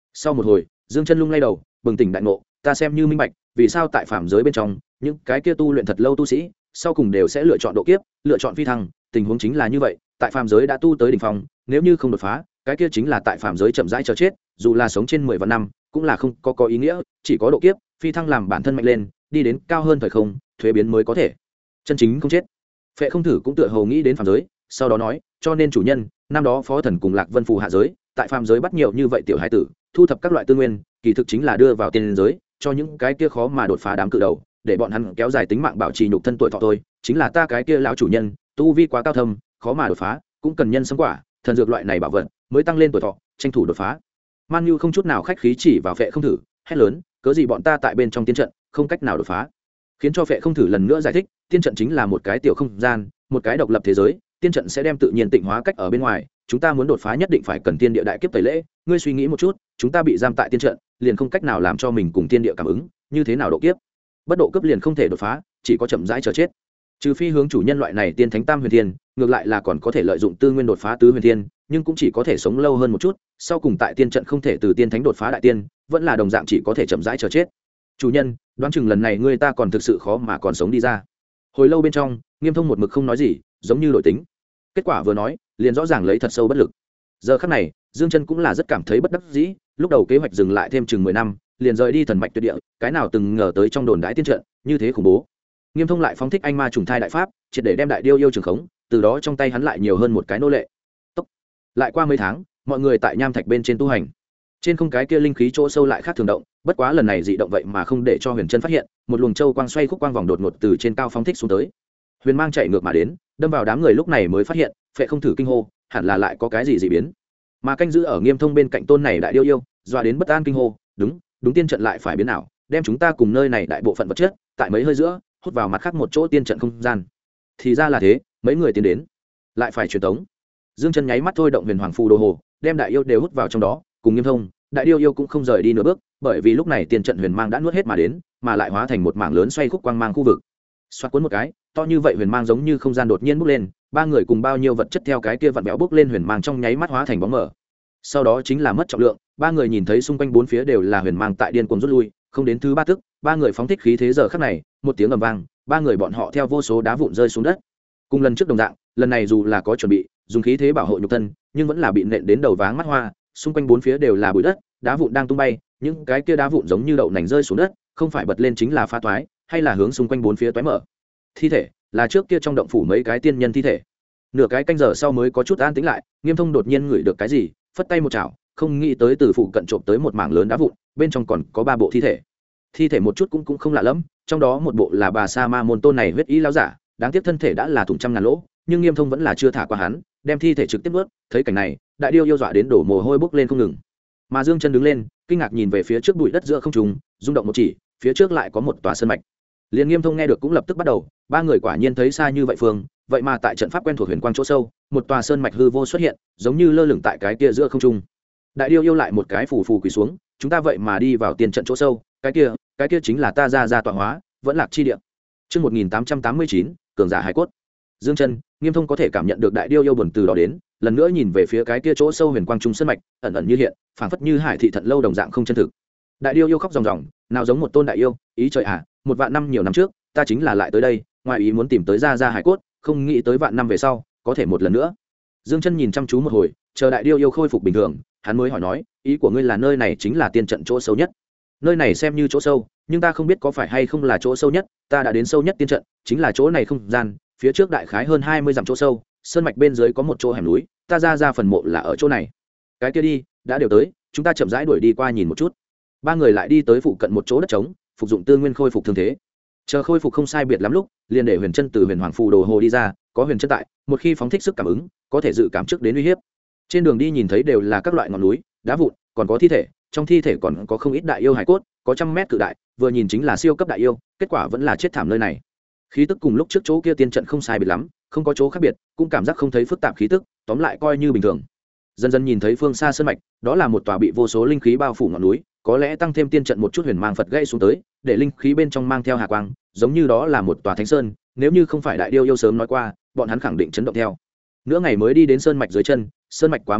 Sau một hồi Dương Chân lung lay đầu bừng tỉnh đại ngộ, ta xem như minh bạch vì sao tại phàm giới bên trong những cái kia tu luyện thật lâu tu sĩ sau cùng đều sẽ lựa chọn độ kiếp, lựa chọn phi thăng. Tình huống chính là như vậy, tại phàm giới đã tu tới đỉnh phong, nếu như không đột phá, cái kia chính là tại phàm giới chậm rãi chờ chết, dù là sống trên 10 vạn năm, cũng là không có ý nghĩa, chỉ có độ kiếp, phi thăng làm bản thân mạnh lên, đi đến cao hơn thời không, thuế biến mới có thể chân chính không chết. Phệ Không Thử cũng tựa hồ nghĩ đến phàm giới, sau đó nói, cho nên chủ nhân, năm đó Phó Thần cùng Lạc Vân Phù hạ giới, tại phàm giới bắt nhiều như vậy tiểu hải tử, thu thập các loại tư nguyên, kỳ thực chính là đưa vào tiên giới, cho những cái kia khó mà đột phá đám cự đầu, để bọn hắn kéo dài tính mạng bảo trì nhục thân tuổi thọ thôi. Chính là ta cái kia lão chủ nhân, tu vi quá cao thâm, khó mà đột phá, cũng cần nhân sấm quả, thần dược loại này bảo vật, mới tăng lên tuổi thọ, tranh thủ đột phá. Man Nhu không chút nào khách khí chỉ vào Phệ Không Thử, hét lớn, cớ gì bọn ta tại bên trong tiên trận, không cách nào đột phá. Khiến cho Phệ Không Thử lần nữa giải thích, tiên trận chính là một cái tiểu không gian, một cái độc lập thế giới, tiên trận sẽ đem tự nhiên tịnh hóa cách ở bên ngoài, chúng ta muốn đột phá nhất định phải cần tiên địa đại kiếp tẩy lễ. Ngươi suy nghĩ một chút, chúng ta bị giam tại tiên trận, liền không cách nào làm cho mình cùng tiên địa cảm ứng, như thế nào độ kiếp? Bất độ cấp liền không thể đột phá, chỉ có chậm rãi chờ chết. Trừ phi hướng chủ nhân loại này tiên thánh tam huyền thiên, ngược lại là còn có thể lợi dụng tư nguyên đột phá tứ huyền thiên, nhưng cũng chỉ có thể sống lâu hơn một chút, sau cùng tại tiên trận không thể từ tiên thánh đột phá đại tiên, vẫn là đồng dạng chỉ có thể chậm rãi chờ chết. Chủ nhân, đoán chừng lần này ngươi ta còn thực sự khó mà còn sống đi ra. Hồi lâu bên trong, Nghiêm Thông một mực không nói gì, giống như đổi tính. Kết quả vừa nói, liền rõ ràng lấy thật sâu bất lực. Giờ khắc này, Dương Chân cũng là rất cảm thấy bất đắc dĩ, lúc đầu kế hoạch dừng lại thêm chừng 10 năm, liền rời đi thần mạch tuyệt địa, cái nào từng ngờ tới trong đồn đãi tiên trận như thế khủng bố. Nghiêm Thông lại phóng thích anh ma trùng thai đại pháp, triệt để đem đại điêu yêu trường khống, từ đó trong tay hắn lại nhiều hơn một cái nô lệ. Tốc. Lại qua mấy tháng, mọi người tại nham thạch bên trên tu hành. Trên không cái kia linh khí chỗ sâu lại khác thường động, bất quá lần này dị động vậy mà không để cho Huyền Chân phát hiện, một luồng châu quang xoay khúc quang vòng đột ngột từ trên cao phóng thích xuống tới. Huyền Mang chạy ngược mà đến, đâm vào đám người, lúc này mới phát hiện, Phệ Không Thử kinh hô, hẳn là lại có cái gì dị biến. Mà canh giữ ở Nghiêm Thông bên cạnh tôn này đại điêu yêu, dọa đến bất an kinh hô, đúng tiên trận lại phải biến nào, đem chúng ta cùng nơi này đại bộ phận vật chất, tại mấy hơi giữa, hút vào mặt khác một chỗ tiên trận không gian. Thì ra là thế, mấy người tiến đến, lại phải truyền tống. Dương Chân nháy mắt thôi động Huyền Hoàng Phù Đồ Hồ, đem đại yêu đều hút vào trong đó, cùng Nghiêm Thông, đại điêu yêu cũng không rời đi nửa bước, bởi vì lúc này tiên trận huyền mang đã nuốt hết mà đến, mà lại hóa thành một mảng lớn xoay khúc quang mang khu vực. Xoát cuốn một cái, to như vậy huyền mang giống như không gian đột nhiên bốc lên, ba người cùng bao nhiêu vật chất theo cái kia vặn vẹo bốc lên huyền mang trong nháy mắt hóa thành bóng mờ. Sau đó chính là mất trọng lượng, ba người nhìn thấy xung quanh bốn phía đều là huyền mang tại điên cuồng rút lui, không đến thứ ba tức, ba người phóng thích khí thế giờ khắc này, một tiếng ầm vang, ba người bọn họ theo vô số đá vụn rơi xuống đất. Cùng lần trước đồng dạng, lần này dù là có chuẩn bị, dùng khí thế bảo hộ nhục thân, nhưng vẫn là bị nện đến đầu váng mắt hoa, xung quanh bốn phía đều là bụi đất, đá vụn đang tung bay, những cái kia đá vụn giống như đậu nành rơi xuống đất, không phải bật lên chính là phá toái, hay là hướng xung quanh bốn phía toái mở. Thi thể là trước kia trong động phủ mấy cái tiên nhân thi thể. Nửa cái canh giờ sau mới có chút an tĩnh lại, Nghiêm Thông đột nhiên ngửi được cái gì, phất tay một chảo, không nghĩ tới từ phụ cận trộm tới một mảng lớn đá vụn, bên trong còn có 3 bộ thi thể. Thi thể một chút cũng không lạ lắm, trong đó một bộ là bà Sa Ma môn tôn này huyết ý lão giả, đáng tiếc thân thể đã là thủng trăm ngàn lỗ, nhưng Nghiêm Thông vẫn là chưa thả qua hắn, đem thi thể trực tiếp nuốt. Thấy cảnh này, đại điêu yêu dọa đến đổ mồ hôi bốc lên không ngừng. Mà Dương Chân đứng lên, kinh ngạc nhìn về phía trước bụi đất giữa không trung, rung động một chỉ, phía trước lại có một tòa sơn mạch. Liên Nghiêm Thông nghe được cũng lập tức bắt đầu, ba người quả nhiên thấy xa như vậy phương, vậy mà tại trận pháp quen thuộc huyền quang chỗ sâu, một tòa sơn mạch hư vô xuất hiện, giống như lơ lửng tại cái kia giữa không trung. Đại điêu yêu lại một cái phù phù quỳ xuống, chúng ta vậy mà đi vào tiền trận chỗ sâu, cái kia chính là ta ra tọa hóa, vẫn lạc chi địa. Chương 1889, cường giả hải cốt. Dương Chân, Nghiêm Thông có thể cảm nhận được đại điêu yêu buồn từ đó đến, lần nữa nhìn về phía cái kia chỗ sâu huyền quang trung sơn mạch, ẩn ẩn như hiện, phảng phất như hải thị thận lâu đồng dạng không chân thực. Đại điêu yêu khóc ròng ròng, nào giống một tôn đại yêu, ý trời à, một vạn năm nhiều năm trước, ta chính là lại tới đây, ngoài ý muốn tìm tới ra hải cốt, không nghĩ tới vạn năm về sau, có thể một lần nữa. Dương Chân nhìn chăm chú một hồi, chờ đại điêu yêu khôi phục bình thường, hắn mới hỏi nói, ý của ngươi là nơi này chính là tiên trận chỗ sâu nhất? Nơi này xem như chỗ sâu, nhưng ta không biết có phải hay không là chỗ sâu nhất, ta đã đến sâu nhất tiên trận, chính là chỗ này không gian, phía trước đại khái hơn 20 dặm chỗ sâu, sơn mạch bên dưới có một chỗ hẻm núi, ta ra phần mộ là ở chỗ này. Cái kia đi, đã đều tới, chúng ta chậm rãi đuổi đi qua nhìn một chút. Ba người lại đi tới phụ cận một chỗ đất trống, phục dụng tư nguyên khôi phục thương thế. Chờ khôi phục không sai biệt lắm lúc, liền để Huyền Chân từ Huyền Hoàng Phù Đồ Hồ đi ra, có Huyền Chân tại, một khi phóng thích sức cảm ứng, có thể dự cảm trước đến uy hiếp. Trên đường đi nhìn thấy đều là các loại ngọn núi, đá vụn, còn có thi thể, trong thi thể còn có không ít đại yêu hải cốt, có trăm mét cự đại, vừa nhìn chính là siêu cấp đại yêu, kết quả vẫn là chết thảm nơi này. Khí tức cùng lúc trước chỗ kia tiên trận không sai biệt lắm, không có chỗ khác biệt, cũng cảm giác không thấy phức tạp khí tức, tóm lại coi như bình thường. Dần dần nhìn thấy phương xa sơn mạch, đó là một tòa bị vô số linh khí bao phủ ngọn núi, có lẽ tăng thêm tiên trận một chút huyền mang Phật gãy xuống tới, để linh khí bên trong mang theo hà quang, giống như đó là một tòa thánh sơn, nếu như không phải đại điêu yêu sớm nói qua, bọn hắn khẳng định chấn động theo. Nửa ngày mới đi đến sơn mạch dưới chân, sơn mạch quá mênh mông,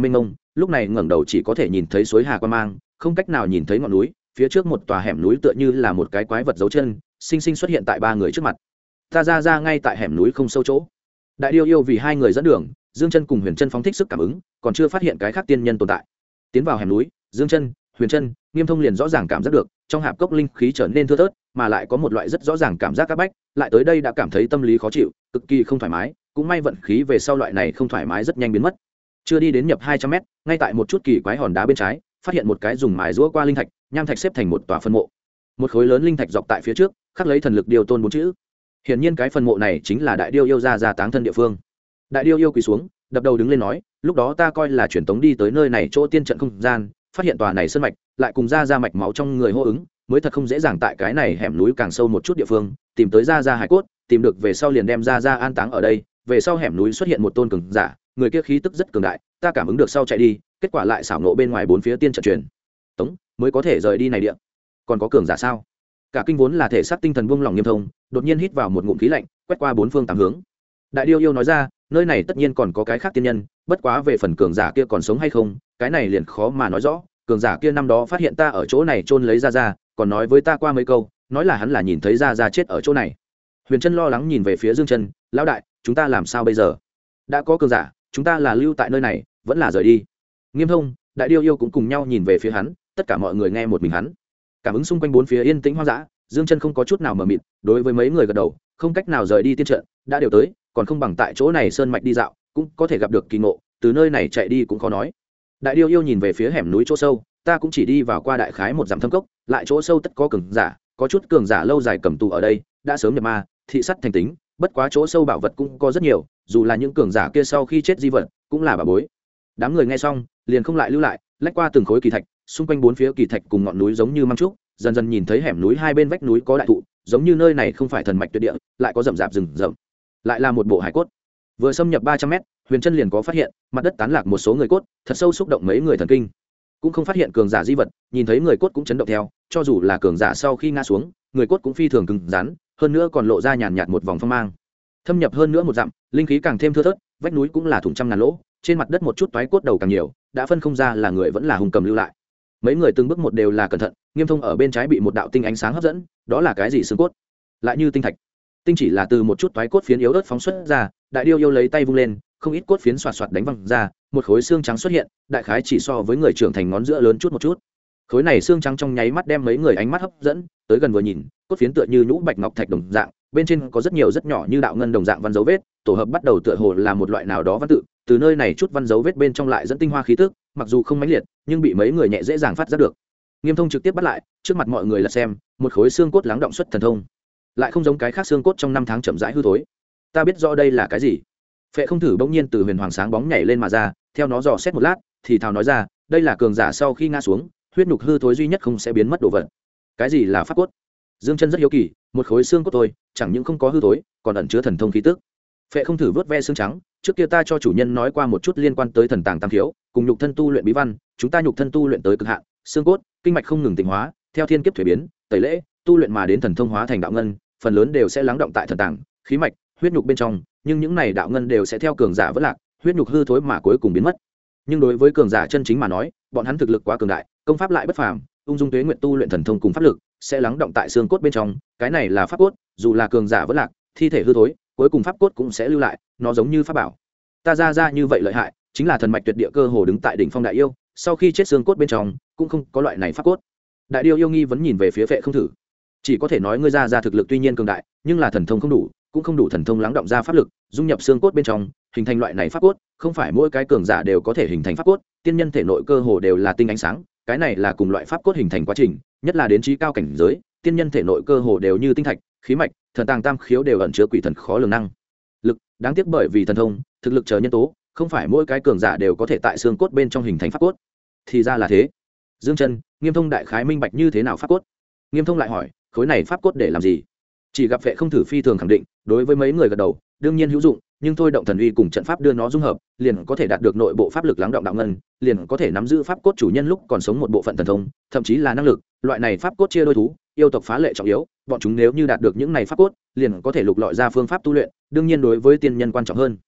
lúc này ngẩng đầu chỉ có thể nhìn thấy suối hà quan mang, không cách nào nhìn thấy ngọn núi. Phía trước một tòa hẻm núi tựa như là một cái quái vật dấu chân, sinh sinh xuất hiện tại ba người trước mặt. Ta ra ngay tại hẻm núi không sâu chỗ. Đại điêu yêu vì hai người dẫn đường, Dương Chân cùng Huyền Chân phóng thích sức cảm ứng, còn chưa phát hiện cái khác tiên nhân tồn tại. Tiến vào hẻm núi, Dương Chân, Huyền Chân, Nghiêm Thông liền rõ ràng cảm giác được, trong hạp cốc linh khí trở nên thưa thớt, mà lại có một loại rất rõ ràng cảm giác các bách, lại tới đây đã cảm thấy tâm lý khó chịu, cực kỳ không thoải mái, cũng may vận khí về sau loại này không thoải mái rất nhanh biến mất. Chưa đi đến nhập 200m, ngay tại một chút kỳ quái hòn đá bên trái, phát hiện một cái dùng mài rũa qua linh thạch, nham thạch xếp thành một tòa phân mộ. Một khối lớn linh thạch dọc tại phía trước, khắc lấy thần lực điều tôn bốn chữ. Hiển nhiên cái phần mộ này chính là đại điêu yêu ra táng thân địa phương. Đại điêu yêu quỳ xuống, đập đầu đứng lên nói, lúc đó ta coi là truyền tống đi tới nơi này chỗ tiên trận không gian, phát hiện tòa này sơn mạch, lại cùng ra mạch máu trong người hô ứng, mới thật không dễ dàng tại cái này hẻm núi càng sâu một chút địa phương, tìm tới ra hải cốt, tìm được về sau liền đem ra an táng ở đây. Về sau hẻm núi xuất hiện một tôn cường giả, người kia khí tức rất cường đại, ta cảm ứng được sau chạy đi, kết quả lại xảo nộ bên ngoài bốn phía tiên trận truyền tống, mới có thể rời đi này địa. Còn có cường giả sao? Cả kinh vốn là thể xác tinh thần buông lỏng Nghiêm Thông, đột nhiên hít vào một ngụm khí lạnh, quét qua bốn phương tám hướng. Đại điêu yêu nói ra, nơi này tất nhiên còn có cái khác tiên nhân, bất quá về phần cường giả kia còn sống hay không, cái này liền khó mà nói rõ. Cường giả kia năm đó phát hiện ta ở chỗ này chôn lấy ra, còn nói với ta qua mấy câu, nói là hắn là nhìn thấy ra chết ở chỗ này. Huyền Trân lo lắng nhìn về phía Dương Trân, lão đại, chúng ta làm sao bây giờ? Đã có cường giả, chúng ta là lưu tại nơi này, vẫn là rời đi? Nghiêm Thông, Đại điêu yêu cũng cùng nhau nhìn về phía hắn, tất cả mọi người nghe một mình hắn. Cảm ứng xung quanh bốn phía yên tĩnh hoang dã, Dương Trân không có chút nào mờ mịt, đối với mấy người gật đầu, không cách nào rời đi tiên trận, đã đều tới, còn không bằng tại chỗ này sơn mạch đi dạo, cũng có thể gặp được kỳ ngộ, từ nơi này chạy đi cũng khó nói. Đại điêu yêu nhìn về phía hẻm núi chỗ sâu, ta cũng chỉ đi vào qua đại khái một dặm thâm cốc, lại chỗ sâu tất có cường giả, có chút cường giả lâu dài cầm tù ở đây, đã sớm nhập ma, thị sắt thành tính, bất quá chỗ sâu bảo vật cũng có rất nhiều, dù là những cường giả kia sau khi chết di vật, cũng là bảo bối. Đám người nghe xong, liền không lại lưu lại, lách qua từng khối kỳ thạch, xung quanh bốn phía kỳ thạch cùng ngọn núi giống như măng trúc, dần dần nhìn thấy hẻm núi hai bên vách núi có đại thụ, giống như nơi này không phải thần mạch tuyệt địa, lại có rậm rạp rừng rậm, lại là một bộ hải cốt. Vừa xâm nhập 300m, Huyền Trân liền có phát hiện, mặt đất tán lạc một số người cốt, thật sâu xúc động mấy người thần kinh. Cũng không phát hiện cường giả di vật, nhìn thấy người cốt cũng chấn động theo, cho dù là cường giả sau khi ngã xuống, người cốt cũng phi thường cứng rắn, hơn nữa còn lộ ra nhàn nhạt một vòng phong mang. Thâm nhập hơn nữa một dặm, linh khí càng thêm thưa thớt, vách núi cũng là thủng trăm ngàn lỗ, trên mặt đất một chút toái cốt đầu càng nhiều, đã phân không ra là người vẫn là hung cầm lưu lại. Mấy người từng bước một đều là cẩn thận, Nghiêm Thông ở bên trái bị một đạo tinh ánh sáng hấp dẫn, đó là cái gì xương cốt? Lại như tinh thạch. Tinh chỉ là từ một chút toái cốt phiến yếu ớt phóng xuất ra, Đại điêu yêu lấy tay vung lên, không ít cốt phiến xoạt xoạt đánh văng ra, một khối xương trắng xuất hiện, đại khái chỉ so với người trưởng thành ngón giữa lớn chút một chút. Khối này xương trắng trong nháy mắt đem mấy người ánh mắt hấp dẫn, tới gần vừa nhìn, cốt phiến tựa như nhũ bạch ngọc thạch đồng dạng, bên trên có rất nhiều rất nhỏ như đạo ngân đồng dạng văn dấu vết, tổ hợp bắt đầu tựa hồ là một loại nào đó văn tự, từ nơi này chút văn dấu vết bên trong lại dẫn tinh hoa khí tức, mặc dù không mãnh liệt, nhưng bị mấy người nhẹ dễ dàng phát giác được. Nghiêm Thông trực tiếp bắt lại, trước mặt mọi người là xem, một khối xương cốt lắng động xuất thần thông, lại không giống cái khác xương cốt trong năm tháng chậm rãi hư thối. Ta biết rõ đây là cái gì. Phệ Không Thử bỗng nhiên từ huyền hoàng sáng bóng nhảy lên mà ra, theo nó dò xét một lát, thì thào nói ra, đây là cường giả sau khi ngã xuống, huyết nhục hư thối duy nhất không sẽ biến mất đồ vật. Cái gì là pháp cốt? Dương Chân rất hiếu kỳ, một khối xương cốt thôi, chẳng những không có hư thối, còn ẩn chứa thần thông khí tức. Phệ Không Thử vớt ve xương trắng, trước kia ta cho chủ nhân nói qua một chút liên quan tới thần tàng tam thiếu, cùng nhục thân tu luyện bí văn, chúng ta nhục thân tu luyện tới cực hạn, xương cốt, kinh mạch không ngừng tịnh hóa, theo thiên kiếp thuế biến, tẩy lễ, tu luyện mà đến thần thông hóa thành đạo ngân, phần lớn đều sẽ lắng động tại thần tàng, khí mạch, huyết nhục bên trong, nhưng những này đạo ngân đều sẽ theo cường giả vỡ lạc, huyết nhục hư thối mà cuối cùng biến mất. Nhưng đối với cường giả chân chính mà nói, bọn hắn thực lực quá cường đại, công pháp lại bất phàm, ung dung tuế nguyện tu luyện thần thông cùng pháp lực, sẽ lắng động tại xương cốt bên trong, cái này là pháp cốt, dù là cường giả vỡ lạc, thi thể hư thối, cuối cùng pháp cốt cũng sẽ lưu lại, nó giống như pháp bảo. Ta ra như vậy lợi hại, chính là thần mạch tuyệt địa cơ hồ đứng tại đỉnh phong đại yêu, sau khi chết xương cốt bên trong, cũng không có loại này pháp cốt. Đại điêu yêu nghi vẫn nhìn về phía Phệ Không Thử, chỉ có thể nói ngươi ra thực lực tuy nhiên cường đại, nhưng là thần thông không đủ, cũng không đủ thần thông lắng động ra pháp lực, dung nhập xương cốt bên trong, hình thành loại này pháp cốt, không phải mỗi cái cường giả đều có thể hình thành pháp cốt, tiên nhân thể nội cơ hồ đều là tinh ánh sáng, cái này là cùng loại pháp cốt hình thành quá trình, nhất là đến trí cao cảnh giới, tiên nhân thể nội cơ hồ đều như tinh thạch, khí mạch, thần tàng tam khiếu đều ẩn chứa quỷ thần khó lường năng lực, đáng tiếc bởi vì thần thông, thực lực chờ nhân tố, không phải mỗi cái cường giả đều có thể tại xương cốt bên trong hình thành pháp cốt. Thì ra là thế. Dương Chân, Nghiêm Thông đại khái minh bạch như thế nào pháp cốt. Nghiêm Thông lại hỏi, khối này pháp cốt để làm gì? Chỉ gặp Phệ Không Thử phi thường khẳng định, đối với mấy người gật đầu, đương nhiên hữu dụng, nhưng thôi động thần uy cùng trận pháp đưa nó dung hợp, liền có thể đạt được nội bộ pháp lực lắng động đạo ngân, liền có thể nắm giữ pháp cốt chủ nhân lúc còn sống một bộ phận thần thông, thậm chí là năng lực, loại này pháp cốt chia đôi thú, yêu tộc phá lệ trọng yếu, bọn chúng nếu như đạt được những này pháp cốt, liền có thể lục lọi ra phương pháp tu luyện, đương nhiên đối với tiên nhân quan trọng hơn.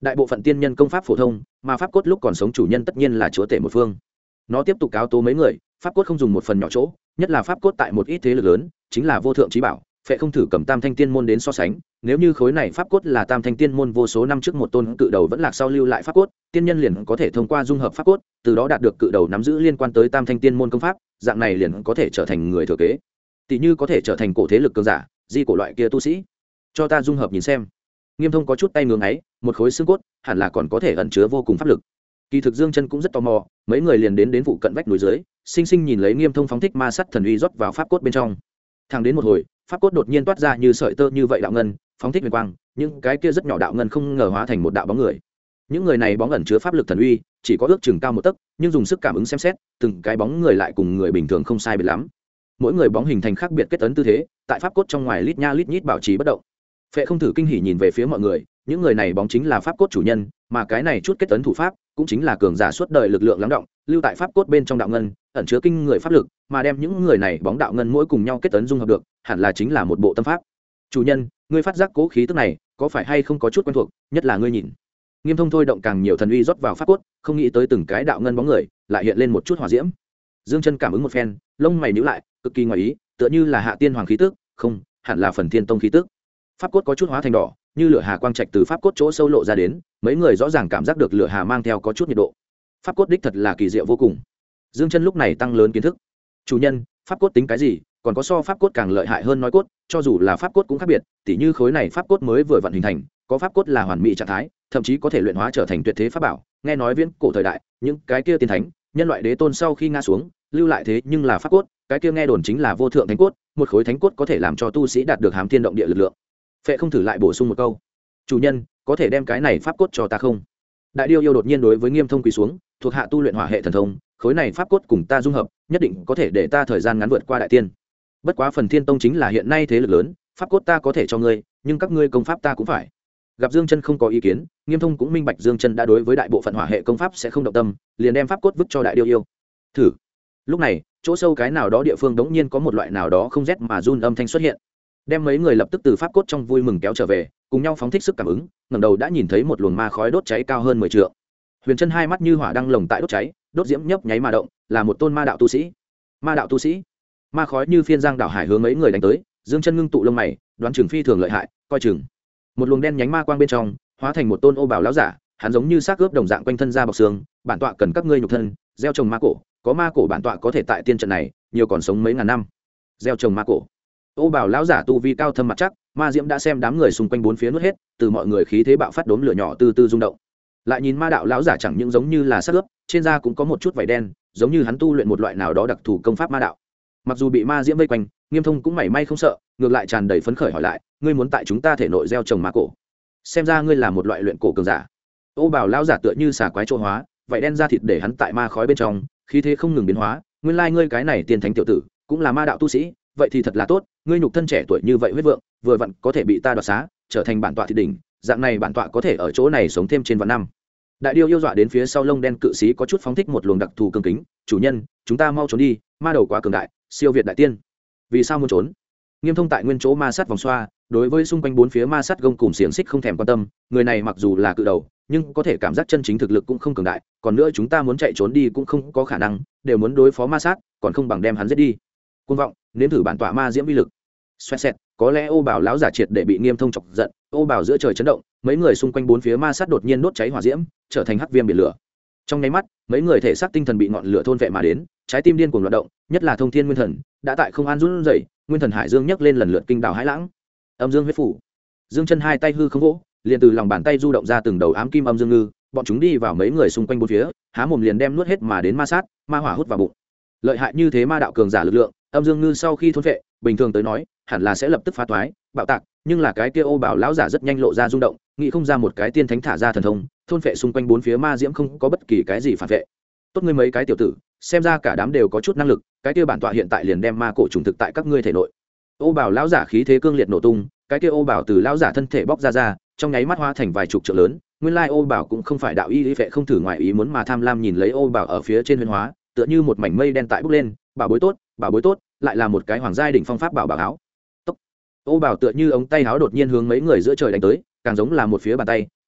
đại bộ phận tiên nhân công pháp phổ thông, mà pháp cốt lúc còn sống chủ nhân tất nhiên là chúa tể một phương. Nó tiếp tục cáo tố mấy người, pháp cốt không dùng một phần nhỏ chỗ, nhất là pháp cốt tại một ít thế lực lớn chính là vô thượng trí bảo. Phệ không thử cầm tam thanh tiên môn đến so sánh, nếu như khối này pháp cốt là tam thanh tiên môn vô số năm trước một tôn cự đầu vẫn lạc sau lưu lại pháp cốt, tiên nhân liền có thể thông qua dung hợp pháp cốt, từ đó đạt được cự đầu nắm giữ liên quan tới tam thanh tiên môn công pháp, dạng này liền có thể trở thành người thừa kế, tỷ như có thể trở thành cổ thế lực cường giả, di cổ loại kia tu sĩ. Cho ta dung hợp nhìn xem. Nghiêm Thông có chút tay ngưỡng ấy, một khối xương cốt hẳn là còn có thể ẩn chứa vô cùng pháp lực. Kỳ thực Dương Chân cũng rất tò mò, mấy người liền đến vụ cận vách núi dưới, sinh sinh nhìn lấy Nghiêm Thông phóng thích ma sắt thần uy rót vào pháp cốt bên trong. Thẳng đến một hồi, pháp cốt đột nhiên toát ra như sợi tơ như vậy đạo ngân, phóng thích huyền quang, những cái kia rất nhỏ đạo ngân không ngờ hóa thành một đạo bóng người. Những người này bóng ẩn chứa pháp lực thần uy, chỉ có ước chừng cao một tấc, nhưng dùng sức cảm ứng xem xét, từng cái bóng người lại cùng người bình thường không sai biệt lắm. Mỗi người bóng hình thành khác biệt kết ấn tư thế, tại pháp cốt trong ngoài lít nha lít nhít bảo trì bất động. Phệ không thử kinh hỉ nhìn về phía mọi người, những người này bóng chính là pháp cốt chủ nhân, mà cái này chút kết ấn thủ pháp cũng chính là cường giả suốt đời lực lượng lắng động, lưu tại pháp cốt bên trong đạo ngân, ẩn chứa kinh người pháp lực, mà đem những người này bóng đạo ngân mỗi cùng nhau kết ấn dung hợp được, hẳn là chính là một bộ tâm pháp. Chủ nhân, ngươi phát giác cố khí tức này, có phải hay không có chút quen thuộc, nhất là ngươi nhìn. Nghiêm Thông thôi động càng nhiều thần uy rót vào pháp cốt, không nghĩ tới từng cái đạo ngân bóng người lại hiện lên một chút hỏa diễm. Dương Chân cảm ứng một phen, lông mày nhíu lại, cực kỳ ngoài ý, tựa như là hạ tiên hoàng khí tức, không, hẳn là phần thiên tông khí tức. Pháp cốt có chút hóa thành đỏ, như lửa hà quang trạch từ pháp cốt chỗ sâu lộ ra đến, mấy người rõ ràng cảm giác được lửa hà mang theo có chút nhiệt độ. Pháp cốt đích thật là kỳ diệu vô cùng. Dương Chân lúc này tăng lớn kiến thức. Chủ nhân, pháp cốt tính cái gì, còn có so pháp cốt càng lợi hại hơn nói cốt, cho dù là pháp cốt cũng khác biệt, tỉ như khối này pháp cốt mới vừa vận hình thành, có pháp cốt là hoàn mỹ trạng thái, thậm chí có thể luyện hóa trở thành tuyệt thế pháp bảo. Nghe nói viễn cổ thời đại, những cái kia tiên thánh, nhân loại đế tôn sau khi ngã xuống, lưu lại thế nhưng là pháp cốt, cái kia nghe đồn chính là vô thượng thánh cốt, một khối thánh cốt có thể làm cho tu sĩ đạt được hám thiên động địa lực lượng. Phệ không thử lại bổ sung một câu, chủ nhân, có thể đem cái này pháp cốt cho ta không? Đại điêu yêu đột nhiên đối với Nghiêm Thông quỳ xuống, thuộc hạ tu luyện hỏa hệ thần thông, khối này pháp cốt cùng ta dung hợp, nhất định có thể để ta thời gian ngắn vượt qua đại tiên. Bất quá phần thiên tông chính là hiện nay thế lực lớn, pháp cốt ta có thể cho ngươi, nhưng các ngươi công pháp ta cũng phải. Gặp Dương Chân không có ý kiến, Nghiêm Thông cũng minh bạch Dương Chân đã đối với đại bộ phận hỏa hệ công pháp sẽ không động tâm, liền đem pháp cốt vứt cho đại điêu yêu. Thử. Lúc này, chỗ sâu cái nào đó địa phương đống nhiên có một loại nào đó không rét mà run âm thanh xuất hiện, đem mấy người lập tức từ pháp cốt trong vui mừng kéo trở về, cùng nhau phóng thích sức cảm ứng, ngẩng đầu đã nhìn thấy một luồng ma khói đốt cháy cao hơn 10 trượng. Huyền Chân hai mắt như hỏa đang lồng tại đốt cháy, đốt diễm nhấp nháy mà động, là một tôn ma đạo tu sĩ. Ma đạo tu sĩ? Ma khói như phiên giang đảo hải hướng mấy người đánh tới, Dương Chân ngưng tụ lông mày, đoán chừng phi thường lợi hại, coi chừng. Một luồng đen nhánh ma quang bên trong, hóa thành một tôn ô bào lão giả, hắn giống như xác ướp đồng dạng quanh thân da bọc xương, bản tọa cần các ngươi nhục thân, gieo trồng ma cổ, có ma cổ bản tọa có thể tại tiên trận này, nhiều còn sống mấy ngàn năm. Gieo trồng ma cổ. Ô bào lão giả tu vi cao thâm mặt chắc, ma diễm đã xem đám người xung quanh bốn phía nuốt hết, từ mọi người khí thế bạo phát đốm lửa nhỏ từ từ rung động. Lại nhìn ma đạo lão giả chẳng những giống như là xác ướp, trên da cũng có một chút vảy đen, giống như hắn tu luyện một loại nào đó đặc thù công pháp ma đạo. Mặc dù bị ma diễm vây quanh, Nghiêm Thông cũng mảy may không sợ, ngược lại tràn đầy phấn khởi hỏi lại, ngươi muốn tại chúng ta thể nội gieo trồng ma cổ? Xem ra ngươi là một loại luyện cổ cường giả. Ô bào lão giả tựa như xà quái trô hóa, vảy đen da thịt để hắn tại ma khói bên trong, khí thế không ngừng biến hóa, nguyên lai ngươi cái này tiên thánh tiểu tử, cũng là ma đạo tu sĩ, vậy thì thật là tốt, ngươi nhục thân trẻ tuổi như vậy huyết vượng, vừa vặn có thể bị ta đoạt xá, trở thành bản tọa thị đỉnh, dạng này bản tọa có thể ở chỗ này sống thêm trên vạn năm. Đại điêu yêu dọa đến phía sau lông đen cự sĩ có chút phóng thích một luồng đặc thù cường kính, chủ nhân, chúng ta mau trốn đi, ma đầu quá cường đại, siêu việt đại tiên. Vì sao muốn trốn? Nghiêm Thông tại nguyên chỗ ma sát vòng xoa, đối với xung quanh bốn phía ma sát gông cùng xiềng xích không thèm quan tâm, người này mặc dù là cự đầu, nhưng có thể cảm giác chân chính thực lực cũng không cường đại, còn nữa chúng ta muốn chạy trốn đi cũng không có khả năng, đều muốn đối phó ma sát, còn không bằng đem hắn giết đi. Cuồng vọng, nếm thử bản tọa ma diễm vi lực. Xoẹt xẹt, có lẽ ô bảo lão giả triệt để bị Nghiêm Thông chọc giận, ô bảo giữa trời chấn động, mấy người xung quanh bốn phía ma sát đột nhiên đốt cháy hỏa diễm, trở thành hắc viêm biển lửa. Trong nháy mắt, mấy người thể xác tinh thần bị ngọn lửa thôn vệ mà đến, trái tim điên cuồng loạn động, nhất là Thông Thiên Nguyên Thần, đã tại không an run rẩy, Nguyên Thần Hải Dương nhấc lên lần lượt kinh đảo hải lãng. Âm Dương huyết phủ. Dương Chân hai tay hư không vỗ, liền từ lòng bàn tay du động ra từng đầu ám kim âm dương ngư, bọn chúng đi vào mấy người xung quanh bốn phía, há mồm liền đem nuốt hết mà đến ma sát, ma hỏa hút vào bụng. Lợi hại như thế ma đạo cường giả lực lượng, âm dương ngư sau khi thôn vệ, bình thường tới nói, hẳn là sẽ lập tức phá toái, bạo tạc, nhưng là cái kia ô bảo lão giả rất nhanh lộ ra rung động, nghĩ không ra một cái tiên thánh thả ra thần thông, thôn vệ xung quanh bốn phía ma diễm không có bất kỳ cái gì phản vệ. Tốt ngươi mấy cái tiểu tử, xem ra cả đám đều có chút năng lực, cái kia bản tọa hiện tại liền đem ma cổ trùng thực tại các ngươi thể nội. Ô bảo lão giả khí thế cương liệt nổ tung, cái kia ô bảo từ lão giả thân thể bóc ra, trong nháy mắt hóa thành vài chục trượng lớn, nguyên lai ô bảo cũng không phải đạo y lý phệ không thử ngoài ý muốn mà tham lam nhìn lấy ô bảo ở phía trên huyền hóa, tựa như một mảnh mây đen tại bốc lên, bảo bối tốt, lại là một cái hoàng giai đỉnh phong pháp bảo áo. Tốc. Ô bảo tựa như ống tay áo đột nhiên hướng mấy người giữa trời đánh tới, càng giống là một phía bàn tay,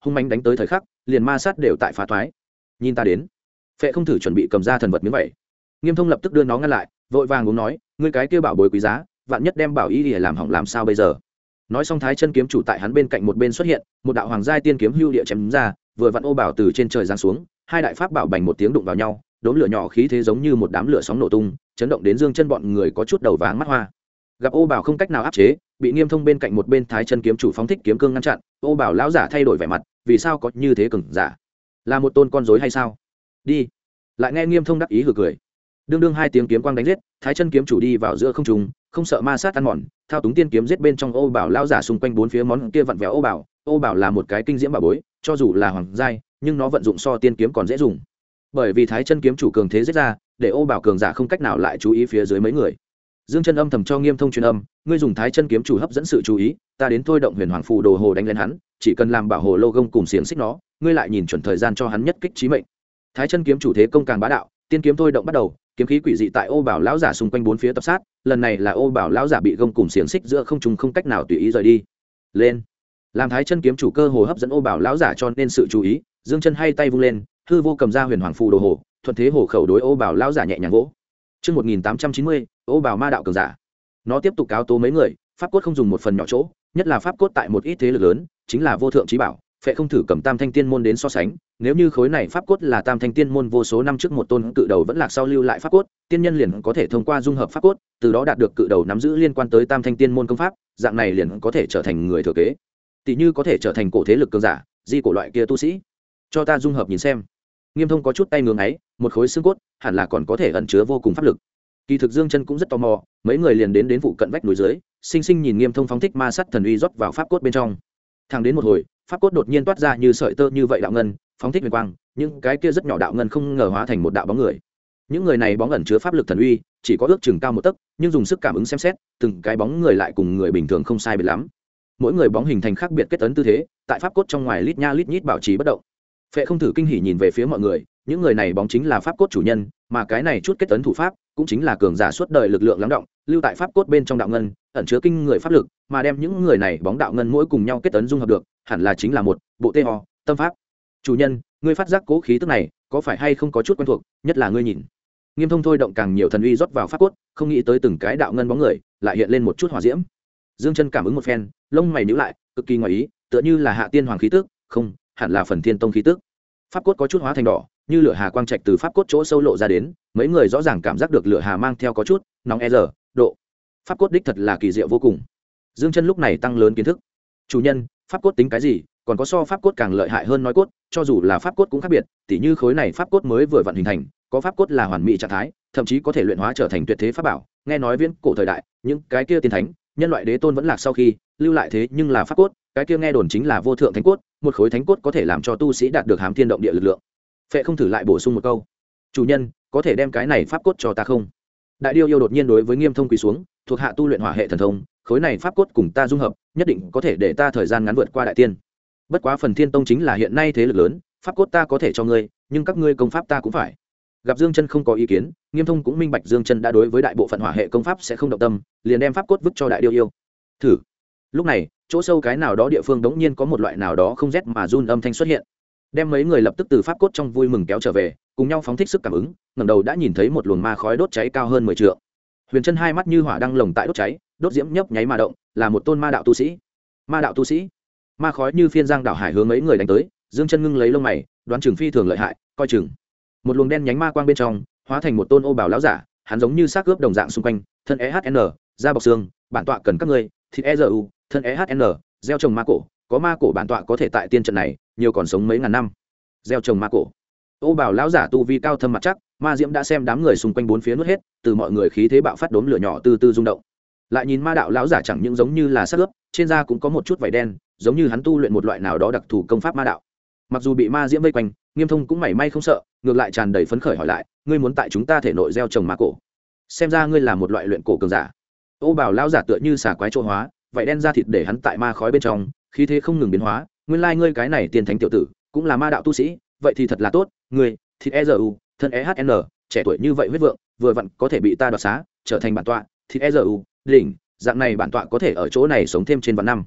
hung manh đánh tới thời khắc liền ma sát đều tại phá thoái. Nhìn ta đến. Phệ không thử chuẩn bị cầm ra thần vật miếng vậy. Nghiêm Thông lập tức đưa nó ngăn lại, vội vàng uống nói, ngươi cái kia bảo bối quý giá, vạn nhất đem bảo y để làm hỏng làm sao bây giờ. Nói xong Thái Chân kiếm chủ tại hắn bên cạnh một bên xuất hiện, một đạo hoàng giai tiên kiếm hưu địa chém ra, vừa vặn ô bảo từ trên trời giáng xuống, hai đại pháp bảo bành một tiếng đụng vào nhau, đốm lửa nhỏ khí thế giống như một đám lửa sóng nổ tung, chấn động đến Dương Chân bọn người có chút đầu váng mắt hoa. Gặp ô bảo không cách nào áp chế, bị Nghiêm Thông bên cạnh một bên Thái Chân kiếm chủ phóng thích kiếm cương ngăn chặn, ô bảo lão giả thay đổi vẻ mặt, vì sao có như thế cường giả? Là một tôn con rối hay sao? Đi. Lại nghe Nghiêm Thông đắc ý hừ cười. Đương hai tiếng kiếm quang đánh giết, Thái Chân kiếm chủ đi vào giữa không trung, không sợ ma sát ăn mòn, thao túng tiên kiếm giết bên trong ô bảo lão giả xung quanh bốn phía món kia vặn vẹo ô bảo là một cái kinh diễm bảo bối, cho dù là hoàng giai, nhưng nó vận dụng so tiên kiếm còn dễ dùng. Bởi vì Thái Chân kiếm chủ cường thế giết ra, để ô bảo cường giả không cách nào lại chú ý phía dưới mấy người. Dương Chân âm thầm cho Nghiêm Thông truyền âm, ngươi dùng Thái Chân kiếm chủ hấp dẫn sự chú ý, ta đến thôi động Huyền Hoàng phù đồ hồ đánh lên hắn, chỉ cần làm bảo hồ lô gông cùng xiềng xích nó, ngươi lại nhìn chuẩn thời gian cho hắn nhất kích chí mệnh. Thái Chân kiếm chủ thế công càng bá đạo, tiên kiếm thôi động bắt đầu, kiếm khí quỷ dị tại ô bảo lão giả xung quanh bốn phía tập sát, lần này là ô bảo lão giả bị gông cùng xiềng xích giữa không trung không cách nào tùy ý rời đi. Lên. Làm Thái Chân kiếm chủ cơ hồ hấp dẫn ô bảo lão giả cho nên sự chú ý, Dương Chân hay tay vung lên, hư vô cầm ra Huyền Hoàng phù đồ hồ, thuận thế hồ khẩu đối ô bảo lão giả nhẹ nhàng vỗ. Chương 1890, ô bảo ma đạo cường giả. Nó tiếp tục cáo tố mấy người, pháp cốt không dùng một phần nhỏ chỗ, nhất là pháp cốt tại một ít thế lực lớn, chính là vô thượng chí bảo, phệ không thử cầm Tam Thanh Tiên môn đến so sánh, nếu như khối này pháp cốt là Tam Thanh Tiên môn vô số năm trước một tôn cự đầu vẫn lạc sau lưu lại pháp cốt, tiên nhân liền có thể thông qua dung hợp pháp cốt, từ đó đạt được cự đầu nắm giữ liên quan tới Tam Thanh Tiên môn công pháp, dạng này liền có thể trở thành người thừa kế. Tỷ như có thể trở thành cổ thế lực cường giả, di cổ loại kia tu sĩ. Cho ta dung hợp nhìn xem. Nghiêm Thông có chút tay ngưỡng ấy, một khối xương cốt, hẳn là còn có thể ẩn chứa vô cùng pháp lực. Kỳ thực Dương Chân cũng rất tò mò, mấy người liền đến phụ cận vách núi dưới, sinh sinh nhìn Nghiêm Thông phóng thích ma sát thần uy rót vào pháp cốt bên trong. Thẳng đến một hồi, pháp cốt đột nhiên toát ra như sợi tơ như vậy đạo ngân, phóng thích huyền quang, những cái kia rất nhỏ đạo ngân không ngờ hóa thành một đạo bóng người. Những người này bóng ẩn chứa pháp lực thần uy, chỉ có ước chừng cao một tấc, nhưng dùng sức cảm ứng xem xét, từng cái bóng người lại cùng người bình thường không sai biệt lắm. Mỗi người bóng hình thành khác biệt kết ấn tư thế, tại pháp cốt trong ngoài lít nha lít nhít bảo trì bất động. Phệ không thử kinh hỉ nhìn về phía mọi người, những người này bóng chính là pháp cốt chủ nhân, mà cái này chút kết ấn thủ pháp cũng chính là cường giả suốt đời lực lượng lắng động, lưu tại pháp cốt bên trong đạo ngân, ẩn chứa kinh người pháp lực, mà đem những người này bóng đạo ngân mỗi cùng nhau kết ấn dung hợp được, hẳn là chính là một bộ tê ho tâm pháp. Chủ nhân, ngươi phát giác cố khí tức này, có phải hay không có chút quen thuộc, nhất là ngươi nhìn. Nghiêm Thông thôi động càng nhiều thần uy rót vào pháp cốt, không nghĩ tới từng cái đạo ngân bóng người lại hiện lên một chút hỏa diễm. Dương Chân cảm ứng một phen, lông mày nhíu lại, cực kỳ ngoài ý, tựa như là hạ tiên hoàng khí tức, không, hẳn là phần thiên tông khí tức. Pháp cốt có chút hóa thành đỏ, như lửa hà quang trạch từ pháp cốt chỗ sâu lộ ra đến, mấy người rõ ràng cảm giác được lửa hà mang theo có chút nóng độ. Pháp cốt đích thật là kỳ diệu vô cùng. Dương Chân lúc này tăng lớn kiến thức. Chủ nhân, pháp cốt tính cái gì, còn có so pháp cốt càng lợi hại hơn nói cốt, cho dù là pháp cốt cũng khác biệt, tỉ như khối này pháp cốt mới vừa vận hình thành, có pháp cốt là hoàn mỹ trạng thái, thậm chí có thể luyện hóa trở thành tuyệt thế pháp bảo. Nghe nói viễn cổ thời đại, những cái kia tiên thánh, nhân loại đế tôn vẫn lạc sau khi lưu lại thế nhưng là pháp cốt, cái kia nghe đồn chính là vô thượng thánh cốt, một khối thánh cốt có thể làm cho tu sĩ đạt được hám thiên động địa lực lượng. Phệ không thử lại bổ sung một câu, chủ nhân, có thể đem cái này pháp cốt cho ta không? Đại điêu yêu đột nhiên đối với Nghiêm Thông quỳ xuống, thuộc hạ tu luyện hỏa hệ thần thông, khối này pháp cốt cùng ta dung hợp, nhất định có thể để ta thời gian ngắn vượt qua đại tiên. Bất quá phần thiên tông chính là hiện nay thế lực lớn, pháp cốt ta có thể cho ngươi, nhưng các ngươi công pháp ta cũng phải. Gặp Dương Chân không có ý kiến, Nghiêm Thông cũng minh bạch Dương Chân đã đối với đại bộ phận hỏa hệ công pháp sẽ không động tâm, liền đem pháp cốt vứt cho đại điêu yêu. Thử. Lúc này, chỗ sâu cái nào đó địa phương đống nhiên có một loại nào đó không rét mà run âm thanh xuất hiện, đem mấy người lập tức từ pháp cốt trong vui mừng kéo trở về, cùng nhau phóng thích sức cảm ứng, ngẩng đầu đã nhìn thấy một luồng ma khói đốt cháy cao hơn 10 trượng. Huyền Chân hai mắt như hỏa đăng lồng tại đốt cháy, đốt diễm nhấp nháy mà động, là một tôn ma đạo tu sĩ. Ma đạo tu sĩ? Ma khói như phiên giang đảo hải hướng mấy người đánh tới, Dương Chân ngưng lấy lông mày, đoán chừng phi thường lợi hại, coi chừng. Một luồng đen nhánh ma quang bên trong, hóa thành một tôn ô bào lão giả, hắn giống như xác ướp đồng dạng xung quanh, thân EHN, da bọc xương, bản tọa cần các ngươi, thịt EZU, thân EHN, gieo trồng ma cổ, có ma cổ bản tọa có thể tại tiên trận này, nhiều còn sống mấy ngàn năm. Gieo trồng ma cổ. Ô bào lão giả tu vi cao thâm mặt chắc, ma diễm đã xem đám người xung quanh bốn phía nuốt hết, từ mọi người khí thế bạo phát đốm lửa nhỏ từ từ rung động. Lại nhìn ma đạo lão giả chẳng những giống như là xác ướp, trên da cũng có một chút vảy đen, giống như hắn tu luyện một loại nào đó đặc thù công pháp ma đạo. Mặc dù bị ma diễm vây quanh, Nghiêm Thông cũng mảy may không sợ, ngược lại tràn đầy phấn khởi hỏi lại, ngươi muốn tại chúng ta thể nội gieo trồng ma cổ? Xem ra ngươi là một loại luyện cổ cường giả. Ô bào lão giả tựa như xà quái chỗ hóa, vảy đen da thịt để hắn tại ma khói bên trong, khí thế không ngừng biến hóa, nguyên lai ngươi cái này tiên thánh tiểu tử, cũng là ma đạo tu sĩ, vậy thì thật là tốt, ngươi, thịt EZU, thân EHN, trẻ tuổi như vậy huyết vượng, vừa vặn có thể bị ta đoạt xá, trở thành bản tọa, thịt EZU, đỉnh, dạng này bản tọa có thể ở chỗ này sống thêm trên vạn năm.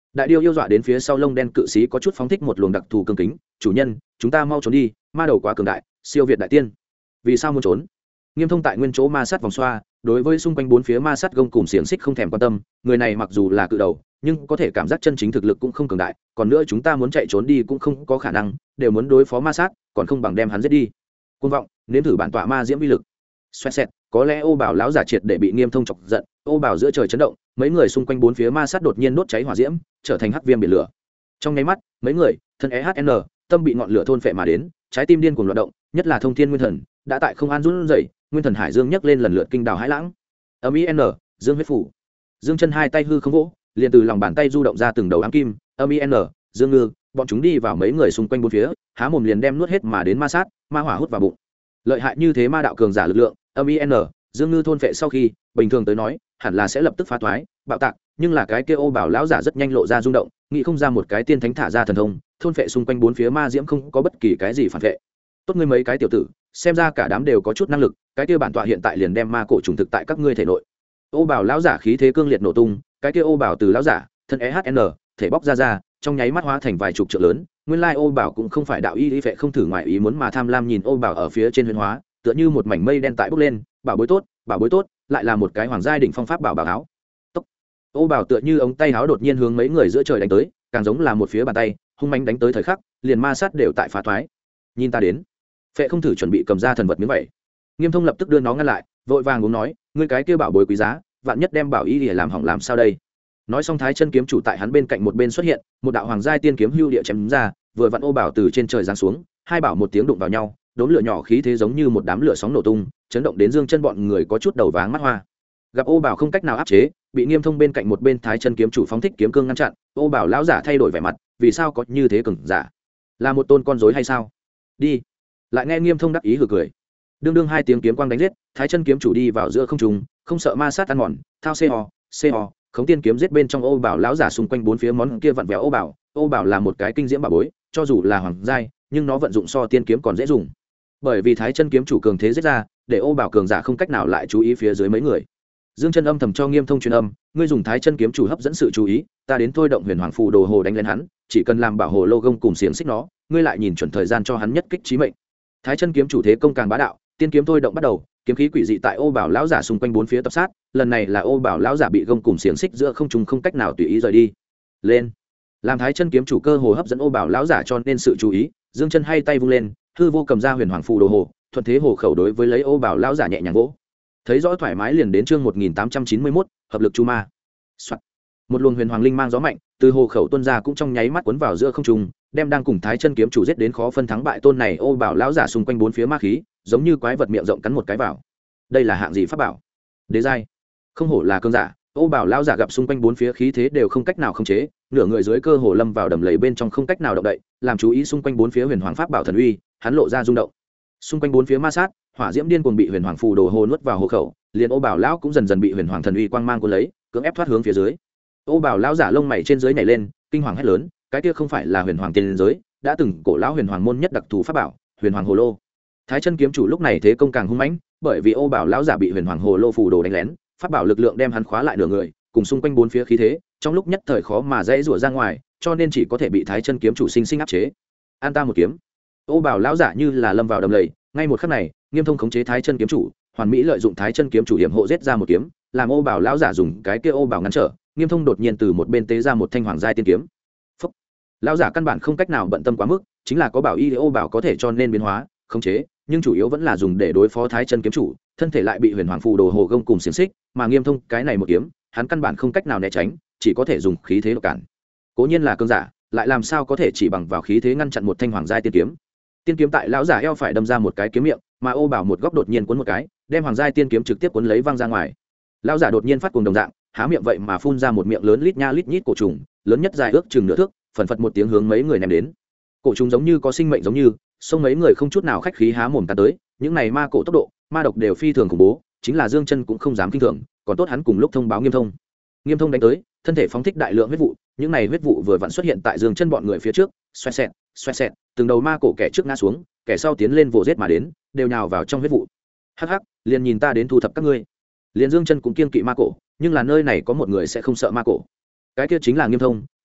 đại điêu yêu dọa đến phía sau lông đen cự sĩ có chút phóng thích một luồng đặc thù cương kính. Chủ nhân, chúng ta mau trốn đi, ma đầu quá cường đại, siêu việt đại tiên. Vì sao muốn trốn? Nghiêm Thông tại nguyên chỗ ma sát vòng xoa, đối với xung quanh bốn phía ma sát gông cùng xiềng xích không thèm quan tâm. Người này mặc dù là cự đầu, nhưng có thể cảm giác chân chính thực lực cũng không cường đại. Còn nữa chúng ta muốn chạy trốn đi cũng không có khả năng, đều muốn đối phó ma sát, còn không bằng đem hắn giết đi. Cuồng vọng, nếm thử bản tọa ma diễm uy lực. Xoẹt xẹt, có lẽ Ô Bảo lão giả triệt để bị Nghiêm Thông chọc giận. Ô Bảo giữa trời chấn động, mấy người xung quanh bốn phía ma sát đột nhiên đốt cháy hỏa diễm, trở thành hắc viêm biển lửa. Trong nháy mắt, mấy người thân EHN tâm bị ngọn lửa thôn phệ mà đến, trái tim điên cuồng loạn động, nhất là Thông Thiên Nguyên Thần đã tại không an run rẩy, Nguyên Thần Hải Dương nhấc lên lần lượt kinh đào hải lãng. Âm ý n, Dương huyết phủ. Dương Chân hai tay hư không vỗ, liền từ lòng bàn tay du động ra từng đầu ám kim. Âm ý n, Dương Ngư, bọn chúng đi vào mấy người xung quanh bốn phía, há mồm liền đem nuốt hết mà đến ma sát, ma hỏa hút vào bụng. Lợi hại như thế ma đạo cường giả lực lượng, Âm ý n, Dương Ngư thôn phệ sau khi, bình thường tới nói, hẳn là sẽ lập tức phá toái, bạo tạc, nhưng là cái kia Ô Bảo lão giả rất nhanh lộ ra rung động, nghĩ không ra một cái tiên thánh thả ra thần thông, thôn phệ xung quanh bốn phía ma diễm không có bất kỳ cái gì phản vệ. Tốt ngươi mấy cái tiểu tử, xem ra cả đám đều có chút năng lực, cái kia bản tọa hiện tại liền đem ma cổ trùng thực tại các ngươi thể nội. Ô Bảo lão giả khí thế cương liệt nổ tung, cái kia Ô Bảo từ lão giả, thân EHN, thể bóc ra, trong nháy mắt hóa thành vài chục trượng lớn, nguyên lai Ô Bảo cũng không phải đạo y phệ không thử ngoài ý muốn mà tham lam nhìn Ô Bảo ở phía trên huyền hóa, tựa như một mảnh mây đen tại bốc lên, bảo bối tốt, lại là một cái hoàng giai đỉnh phong pháp bảo áo. Tốc. Ô Bảo tựa như ống tay áo đột nhiên hướng mấy người giữa trời đánh tới, càng giống là một phía bàn tay, hung mãnh đánh tới thời khắc, liền ma sát đều tại phá thoái. Nhìn ta đến. Phệ không thử chuẩn bị cầm ra thần vật miếng vậy. Nghiêm Thông lập tức đưa nó ngăn lại, vội vàng uống nói, ngươi cái kia bảo bối quý giá, vạn nhất đem bảo y để làm hỏng làm sao đây? Nói xong Thái Chân kiếm chủ tại hắn bên cạnh một bên xuất hiện, một đạo hoàng giai tiên kiếm hưu địa chém ra, vừa vặn Ô Bảo từ trên trời giáng xuống, hai bảo một tiếng đụng vào nhau, đốm lửa nhỏ khí thế giống như một đám lửa sóng nổ tung, chấn động đến Dương Chân bọn người có chút đầu váng mắt hoa. Gặp Ô Bảo không cách nào áp chế, bị Nghiêm Thông bên cạnh một bên Thái Chân kiếm chủ phóng thích kiếm cương ngăn chặn, Ô Bảo lão giả thay đổi vẻ mặt, vì sao có như thế cường giả? Là một tôn con rối hay sao? Đi. Lại nghe Nghiêm Thông đắc ý hừ cười. Đương hai tiếng kiếm quang đánh giết, Thái Chân kiếm chủ đi vào giữa không trung, không sợ ma sát ăn mòn, thao co, khống tiên kiếm giết bên trong Ô Bảo lão giả xung quanh bốn phía món kia vặn vẹo Ô Bảo là một cái kinh diễm bảo bối, cho dù là hoàng giai, nhưng nó vận dụng so tiên kiếm còn dễ dùng. Bởi vì Thái Chân kiếm chủ cường thế giết ra, để Ô Bảo cường giả không cách nào lại chú ý phía dưới mấy người. Dương Chân âm thầm cho Nghiêm Thông truyền âm, ngươi dùng Thái Chân kiếm chủ hấp dẫn sự chú ý, ta đến thôi động Huyền Hoàng phù đồ hồ đánh lên hắn, chỉ cần làm bảo hồ lô gông cùng xiềng xích nó, ngươi lại nhìn chuẩn thời gian cho hắn nhất kích chí mệnh. Thái Chân kiếm chủ thế công càng bá đạo, tiên kiếm thôi động bắt đầu, kiếm khí quỷ dị tại Ô Bảo lão giả xung quanh bốn phía tập sát, lần này là Ô Bảo lão giả bị gông cùng xiềng xích giữa không trung không cách nào tùy ý rời đi. Lên. Làm Thái Chân kiếm chủ cơ hồ hấp dẫn Ô Bảo lão giả cho nên sự chú ý, Dương Chân hay tay vung lên, hư vô cầm ra Huyền Hoàng phù đồ hồ, thuận thế hồ khẩu đối với lấy Ô Bảo lão giả nhẹ nhàng vỗ. Thấy rõ thoải mái liền đến chương 1891, hợp lực chu ma. Soạt. Một luồng huyền hoàng linh mang gió mạnh, từ hồ khẩu tuôn ra cũng trong nháy mắt cuốn vào giữa không trung, đem đang cùng Thái Chân kiếm chủ giết đến khó phân thắng bại tôn này Ô Bảo lão giả xung quanh bốn phía ma khí, giống như quái vật miệng rộng cắn một cái vào. Đây là hạng gì pháp bảo? Đế giai. Không hổ là cương giả, Ô Bảo lão giả gặp xung quanh bốn phía khí thế đều không cách nào khống chế, nửa người dưới cơ hồ lâm vào đầm lầy bên trong không cách nào động đậy, làm chú ý xung quanh bốn phía huyền hoàng pháp bảo thần uy, hắn lộ ra rung động. Xung quanh bốn phía ma sát, hỏa diễm điên cuồng bị huyền hoàng phù đồ hồ nuốt vào hồ khẩu, liền Ô Bảo lão cũng dần dần bị huyền hoàng thần uy quang mang cuốn lấy, cưỡng ép thoát hướng phía dưới. Ô Bảo lão giả lông mày trên dưới nhảy lên, kinh hoàng hét lớn, cái kia không phải là huyền hoàng tiên giới, đã từng cổ lão huyền hoàng môn nhất đặc thù pháp bảo, huyền hoàng hồ lô. Thái Chân kiếm chủ lúc này thế công càng hung mãnh, bởi vì Ô Bảo lão giả bị huyền hoàng hồ lô phù đồ đánh lén, pháp bảo lực lượng đem hắn khóa lại nửa người, cùng xung quanh bốn phía khí thế, trong lúc nhất thời khó mà dễ rủa ra ngoài, cho nên chỉ có thể bị Thái Chân kiếm chủ sinh sinh áp chế. An ta một kiếm. Ô Bảo lão giả như là lâm vào đầm lầy, ngay một khắc này, Nghiêm Thông khống chế Thái Chân kiếm chủ, hoàn mỹ lợi dụng Thái Chân kiếm chủ hiểm hộ giết ra một kiếm, làm Ô Bảo lão giả dùng cái kia Ô Bảo ngăn trở, Nghiêm Thông đột nhiên từ một bên tế ra một thanh hoàng giai tiên kiếm. Phúc. Lão giả căn bản không cách nào bận tâm quá mức, chính là có bảo y Ô Bảo có thể cho nên biến hóa, khống chế, nhưng chủ yếu vẫn là dùng để đối phó Thái Chân kiếm chủ, thân thể lại bị huyền hoàng phù đồ hồ gông cùng xiềng xích, mà Nghiêm Thông cái này một kiếm, hắn căn bản không cách nào né tránh, chỉ có thể dùng khí thế độc cản. Cố nhiên là cương giả, lại làm sao có thể chỉ bằng vào khí thế ngăn chặn một thanh hoàng giai tiên kiếm. Tiên kiếm tại lão giả eo phải đâm ra một cái kiếm miệng, mà Ô Bảo một góc đột nhiên cuốn một cái, đem hoàng giai tiên kiếm trực tiếp cuốn lấy văng ra ngoài. Lão giả đột nhiên phát cuồng đồng dạng, há miệng vậy mà phun ra một miệng lớn lít nha lít nhít cổ trùng, lớn nhất dài ước chừng nửa thước, phần phật một tiếng hướng mấy người ném đến. Cổ trùng giống như có sinh mệnh giống như, xông mấy người không chút nào khách khí há mồm cắn tới, những này ma cổ tốc độ, ma độc đều phi thường khủng bố, chính là Dương Chân cũng không dám kinh thường, còn tốt hắn cùng lúc thông báo Nghiêm Thông. Nghiêm Thông đánh tới, thân thể phóng thích đại lượng huyết vụ, những này huyết vụ vừa vặn xuất hiện tại Dương Chân bọn người phía trước, xoẹt xẹt, từng đầu ma cổ kẻ trước ngã xuống, kẻ sau tiến lên vồ giết mà đến, đều nhào vào trong huyết vụ. Hắc hắc, liền nhìn ta đến thu thập các ngươi. Liền Dương Chân cũng kiêng kỵ ma cổ, nhưng là nơi này có một người sẽ không sợ ma cổ. Cái kia chính là Nghiêm Thông,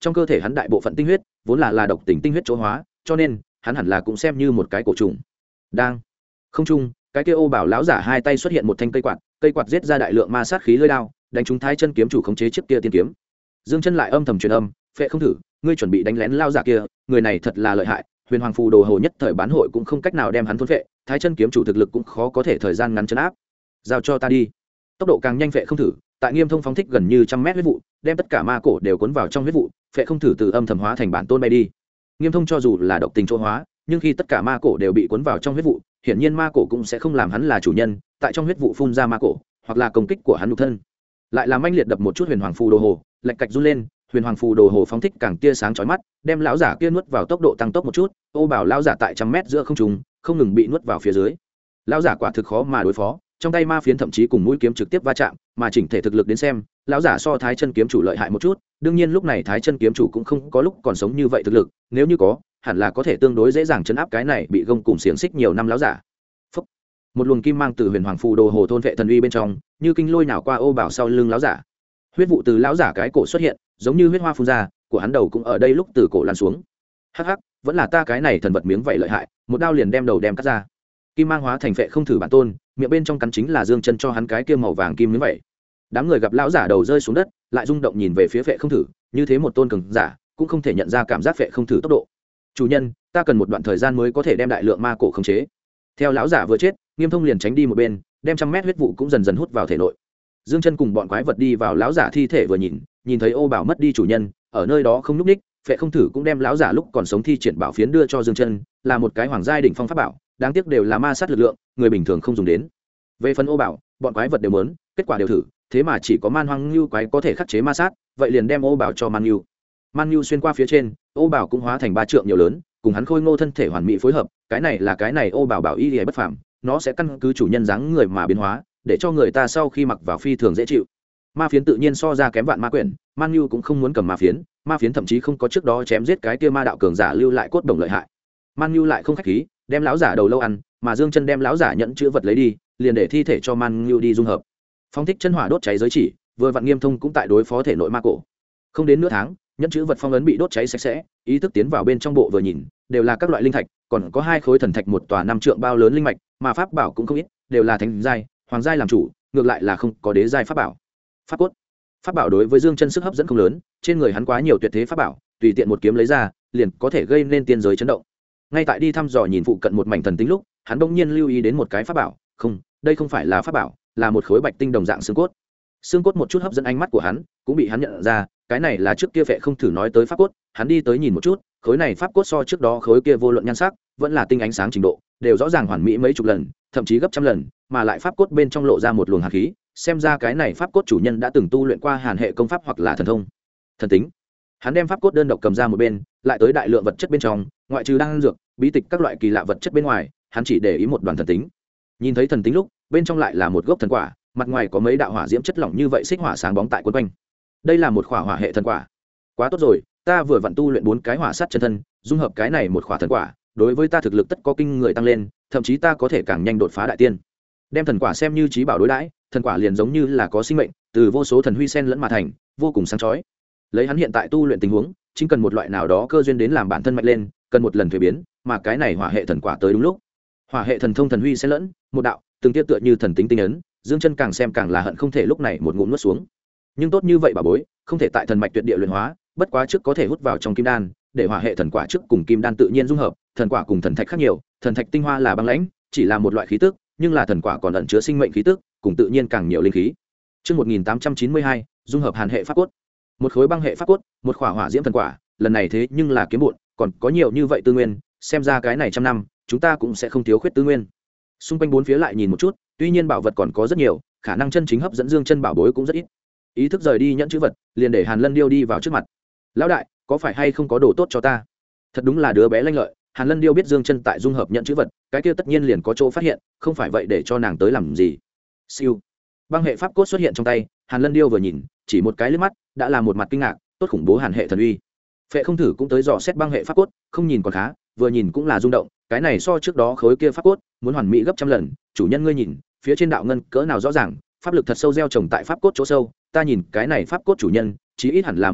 trong cơ thể hắn đại bộ phận tinh huyết vốn là độc tính tinh huyết chỗ hóa, cho nên hắn hẳn là cũng xem như một cái cổ trùng. Đang không trung, cái kia ô bảo lão giả hai tay xuất hiện một thanh cây quạt giết ra đại lượng ma sát khí lưỡi đao, đánh trúng Thái Chân kiếm chủ khống chế chiếc kia tiên kiếm. Dương Chân lại âm thầm truyền âm, Phệ Không Thử, ngươi chuẩn bị đánh lén lão giả kia, người này thật là lợi hại, Huyền Hoàng phù đồ hồ nhất thời bán hội cũng không cách nào đem hắn thôn phệ, Thái Chân kiếm chủ thực lực cũng khó có thể thời gian ngắn trấn áp. Giao cho ta đi. Tốc độ càng nhanh Phệ Không Thử, tại Nghiêm Thông phóng thích gần như 100 mét huyết vụ, đem tất cả ma cổ đều cuốn vào trong huyết vụ, Phệ Không Thử từ âm thầm hóa thành bản tôn bay đi. Nghiêm Thông cho dù là độc tình chỗ hóa, nhưng khi tất cả ma cổ đều bị cuốn vào trong huyết vụ, hiển nhiên ma cổ cũng sẽ không làm hắn là chủ nhân, tại trong huyết vụ phun ra ma cổ, hoặc là công kích của hắn nhục thân. Lại làm manh liệt đập một chút Huyền Hoàng phù đồ hồ, lệch cạch run lên, Huyền Hoàng phù đồ hồ phóng thích càng tia sáng chói mắt, đem lão giả kia nuốt vào, tốc độ tăng tốc một chút, ô bảo lão giả tại 100 mét giữa không trung, không ngừng bị nuốt vào phía dưới. Lão giả quả thực khó mà đối phó, trong tay ma phiến thậm chí cùng mũi kiếm trực tiếp va chạm, mà chỉnh thể thực lực đến xem, lão giả so Thái Chân kiếm chủ lợi hại một chút, đương nhiên lúc này Thái Chân kiếm chủ cũng không có lúc còn sống như vậy thực lực, nếu như có, hẳn là có thể tương đối dễ dàng chấn áp cái này bị gông cùng xiềng xích nhiều năm lão giả. Phúc. Một luồng kim mang từ Huyền Hoàng phù đồ hồ thôn vệ thần uy bên trong, như kinh lôi nào qua ô bảo sau lưng lão giả. Huyết vụ từ lão giả cái cổ xuất hiện, giống như huyết hoa phun ra, của hắn đầu cũng ở đây lúc từ cổ lan xuống. Hắc hắc, vẫn là ta cái này thần vật miếng vậy lợi hại, một đao liền đem đầu đem cắt ra. Kim mang hóa thành Phệ Không Thử bản tôn, miệng bên trong cắn chính là Dương Chân cho hắn cái kia màu vàng kim miếng vậy. Đám người gặp lão giả đầu rơi xuống đất, lại rung động nhìn về phía Phệ Không Thử, như thế một tôn cường giả, cũng không thể nhận ra cảm giác Phệ Không Thử tốc độ. Chủ nhân, ta cần một đoạn thời gian mới có thể đem đại lượng ma cổ khống chế. Theo lão giả vừa chết, Nghiêm Thông liền tránh đi một bên, đem 100 mét huyết vụ cũng dần dần hút vào thể nội. Dương Chân cùng bọn quái vật đi vào lão giả thi thể vừa nhìn thấy ô bảo mất đi chủ nhân, ở nơi đó không nhúc ních, Phệ Không Thử cũng đem lão giả lúc còn sống thi triển bảo phiến đưa cho Dương Chân, là một cái hoàng giai đỉnh phong pháp bảo, đáng tiếc đều là ma sát lực lượng, người bình thường không dùng đến. Về phần ô bảo, bọn quái vật đều muốn, kết quả đều thử, thế mà chỉ có man hoang lưu quái có thể khắc chế ma sát, vậy liền đem ô bảo cho man lưu. Man lưu xuyên qua phía trên, ô bảo cũng hóa thành 3 trượng nhiều lớn, cùng hắn khôi ngô thân thể hoàn mỹ phối hợp, cái này ô bảo bảo y liễu bất phàm, nó sẽ căn cứ chủ nhân dáng người mà biến hóa, để cho người ta sau khi mặc vào phi thường dễ chịu. Ma phiến tự nhiên so ra kém vạn ma quyển, Man Nhu cũng không muốn cầm ma phiến thậm chí không có trước đó chém giết cái kia ma đạo cường giả lưu lại cốt đồng lợi hại. Man Nhu lại không khách khí, đem lão giả đầu lâu ăn, mà Dương Chân đem lão giả nhận chữ vật lấy đi, liền để thi thể cho Man Nhu đi dung hợp. Phóng thích chân hỏa đốt cháy giới chỉ, vừa vặn Nghiêm Thông cũng tại đối phó thể nội ma cổ. Không đến nửa tháng, nhẫn chữ vật phong ấn bị đốt cháy sạch sẽ, ý thức tiến vào bên trong bộ vừa nhìn, đều là các loại linh thạch, còn có 2 khối thần thạch, một tòa 5 trượng bao lớn linh mạch, mà pháp bảo cũng không ít, đều là thánh giai, hoàng giai làm chủ, ngược lại là không có đế giai pháp bảo. Pháp cốt. Pháp bảo đối với Dương Chân sức hấp dẫn không lớn, trên người hắn quá nhiều tuyệt thế pháp bảo, tùy tiện một kiếm lấy ra, liền có thể gây nên tiên giới chấn động. Ngay tại đi thăm dò nhìn phụ cận một mảnh thần tính lúc, hắn bỗng nhiên lưu ý đến một cái pháp bảo, không, đây không phải là pháp bảo, là một khối bạch tinh đồng dạng xương cốt. Xương cốt một chút hấp dẫn ánh mắt của hắn, cũng bị hắn nhận ra, cái này là trước kia Phệ Không Thử nói tới pháp cốt, hắn đi tới nhìn một chút, khối này pháp cốt so trước đó khối kia vô luận nhan sắc, vẫn là tinh ánh sáng trình độ, đều rõ ràng hoàn mỹ mấy chục lần, thậm chí gấp trăm lần, mà lại pháp cốt bên trong lộ ra một luồng hàn khí, xem ra cái này pháp cốt chủ nhân đã từng tu luyện qua hàn hệ công pháp hoặc là thần thông. Thần tính. Hắn đem pháp cốt đơn độc cầm ra một bên, lại tới đại lượng vật chất bên trong, ngoại trừ đan dược, bí tịch các loại kỳ lạ vật chất bên ngoài, hắn chỉ để ý một đoàn thần tính. Nhìn thấy thần tính lúc, bên trong lại là một gốc thần quả, mặt ngoài có mấy đạo hỏa diễm chất lỏng như vậy xích hỏa sáng bóng tại quấn quanh. Đây là một khỏa hỏa hệ thần quả. Quá tốt rồi, ta vừa vặn tu luyện 4 cái hỏa sát chân thân, dung hợp cái này một khỏa thần quả, đối với ta thực lực tất có kinh người tăng lên, thậm chí ta có thể càng nhanh đột phá đại tiên. Đem thần quả xem như trí bảo đối đãi, thần quả liền giống như là có sinh mệnh, từ vô số thần huy xen lẫn mà thành, vô cùng sáng chói. Lấy hắn hiện tại tu luyện tình huống, chính cần một loại nào đó cơ duyên đến làm bản thân mạnh lên, cần một lần thuế biến, mà cái này hỏa hệ thần quả tới đúng lúc. Hỏa hệ thần thông thần huy xen lẫn, một đạo, từng tia tựa như thần tính tinh ấn, Dương Chân càng xem càng là hận không thể lúc này một ngụm nuốt xuống. Nhưng tốt như vậy bà bối, không thể tại thần mạch tuyệt địa luyện hóa, bất quá trước có thể hút vào trong kim đan, để hỏa hệ thần quả trước cùng kim đan tự nhiên dung hợp, thần quả cùng thần thạch khác nhiều, thần thạch tinh hoa là băng lãnh, chỉ là một loại khí tức, nhưng là thần quả còn ẩn chứa sinh mệnh khí tức, cùng tự nhiên càng nhiều linh khí. Chương 1892, dung hợp hàn hệ pháp cốt. Một khối băng hệ pháp cốt, một khỏa hỏa diễm thần quả, lần này thế nhưng là kiếm bộn, còn có nhiều như vậy tư nguyên, xem ra cái này trăm năm, chúng ta cũng sẽ không thiếu khuyết tư nguyên. Xung quanh bốn phía lại nhìn một chút, tuy nhiên bảo vật còn có rất nhiều, khả năng chân chính hấp dẫn Dương Chân bảo bối cũng rất ít. Ý thức rời đi nhận chữ vật, liền để Hàn Lân Điêu đi vào trước mặt. Lão đại, có phải hay không có đồ tốt cho ta? Thật đúng là đứa bé lanh lợi. Hàn Lân Điêu biết Dương Chân tại dung hợp nhận chữ vật, cái kia tất nhiên liền có chỗ phát hiện, không phải vậy để cho nàng tới làm gì. Siêu. Băng hệ pháp cốt xuất hiện trong tay, Hàn Lân Điêu vừa nhìn, chỉ một cái liếc mắt, đã là một mặt kinh ngạc, tốt khủng bố hàn hệ thần uy. Phệ Không Thử cũng tới dò xét băng hệ pháp cốt, không nhìn còn khá, vừa nhìn cũng là rung động, cái này so trước đó khối kia pháp cốt, muốn hoàn mỹ gấp trăm lần, chủ nhân ngươi nhìn, phía trên đạo ngân cỡ nào rõ ràng, pháp lực thật sâu gieo trồng tại pháp cốt chỗ sâu, ta nhìn cái này pháp cốt chủ nhân, chí ít hẳn là một tôn,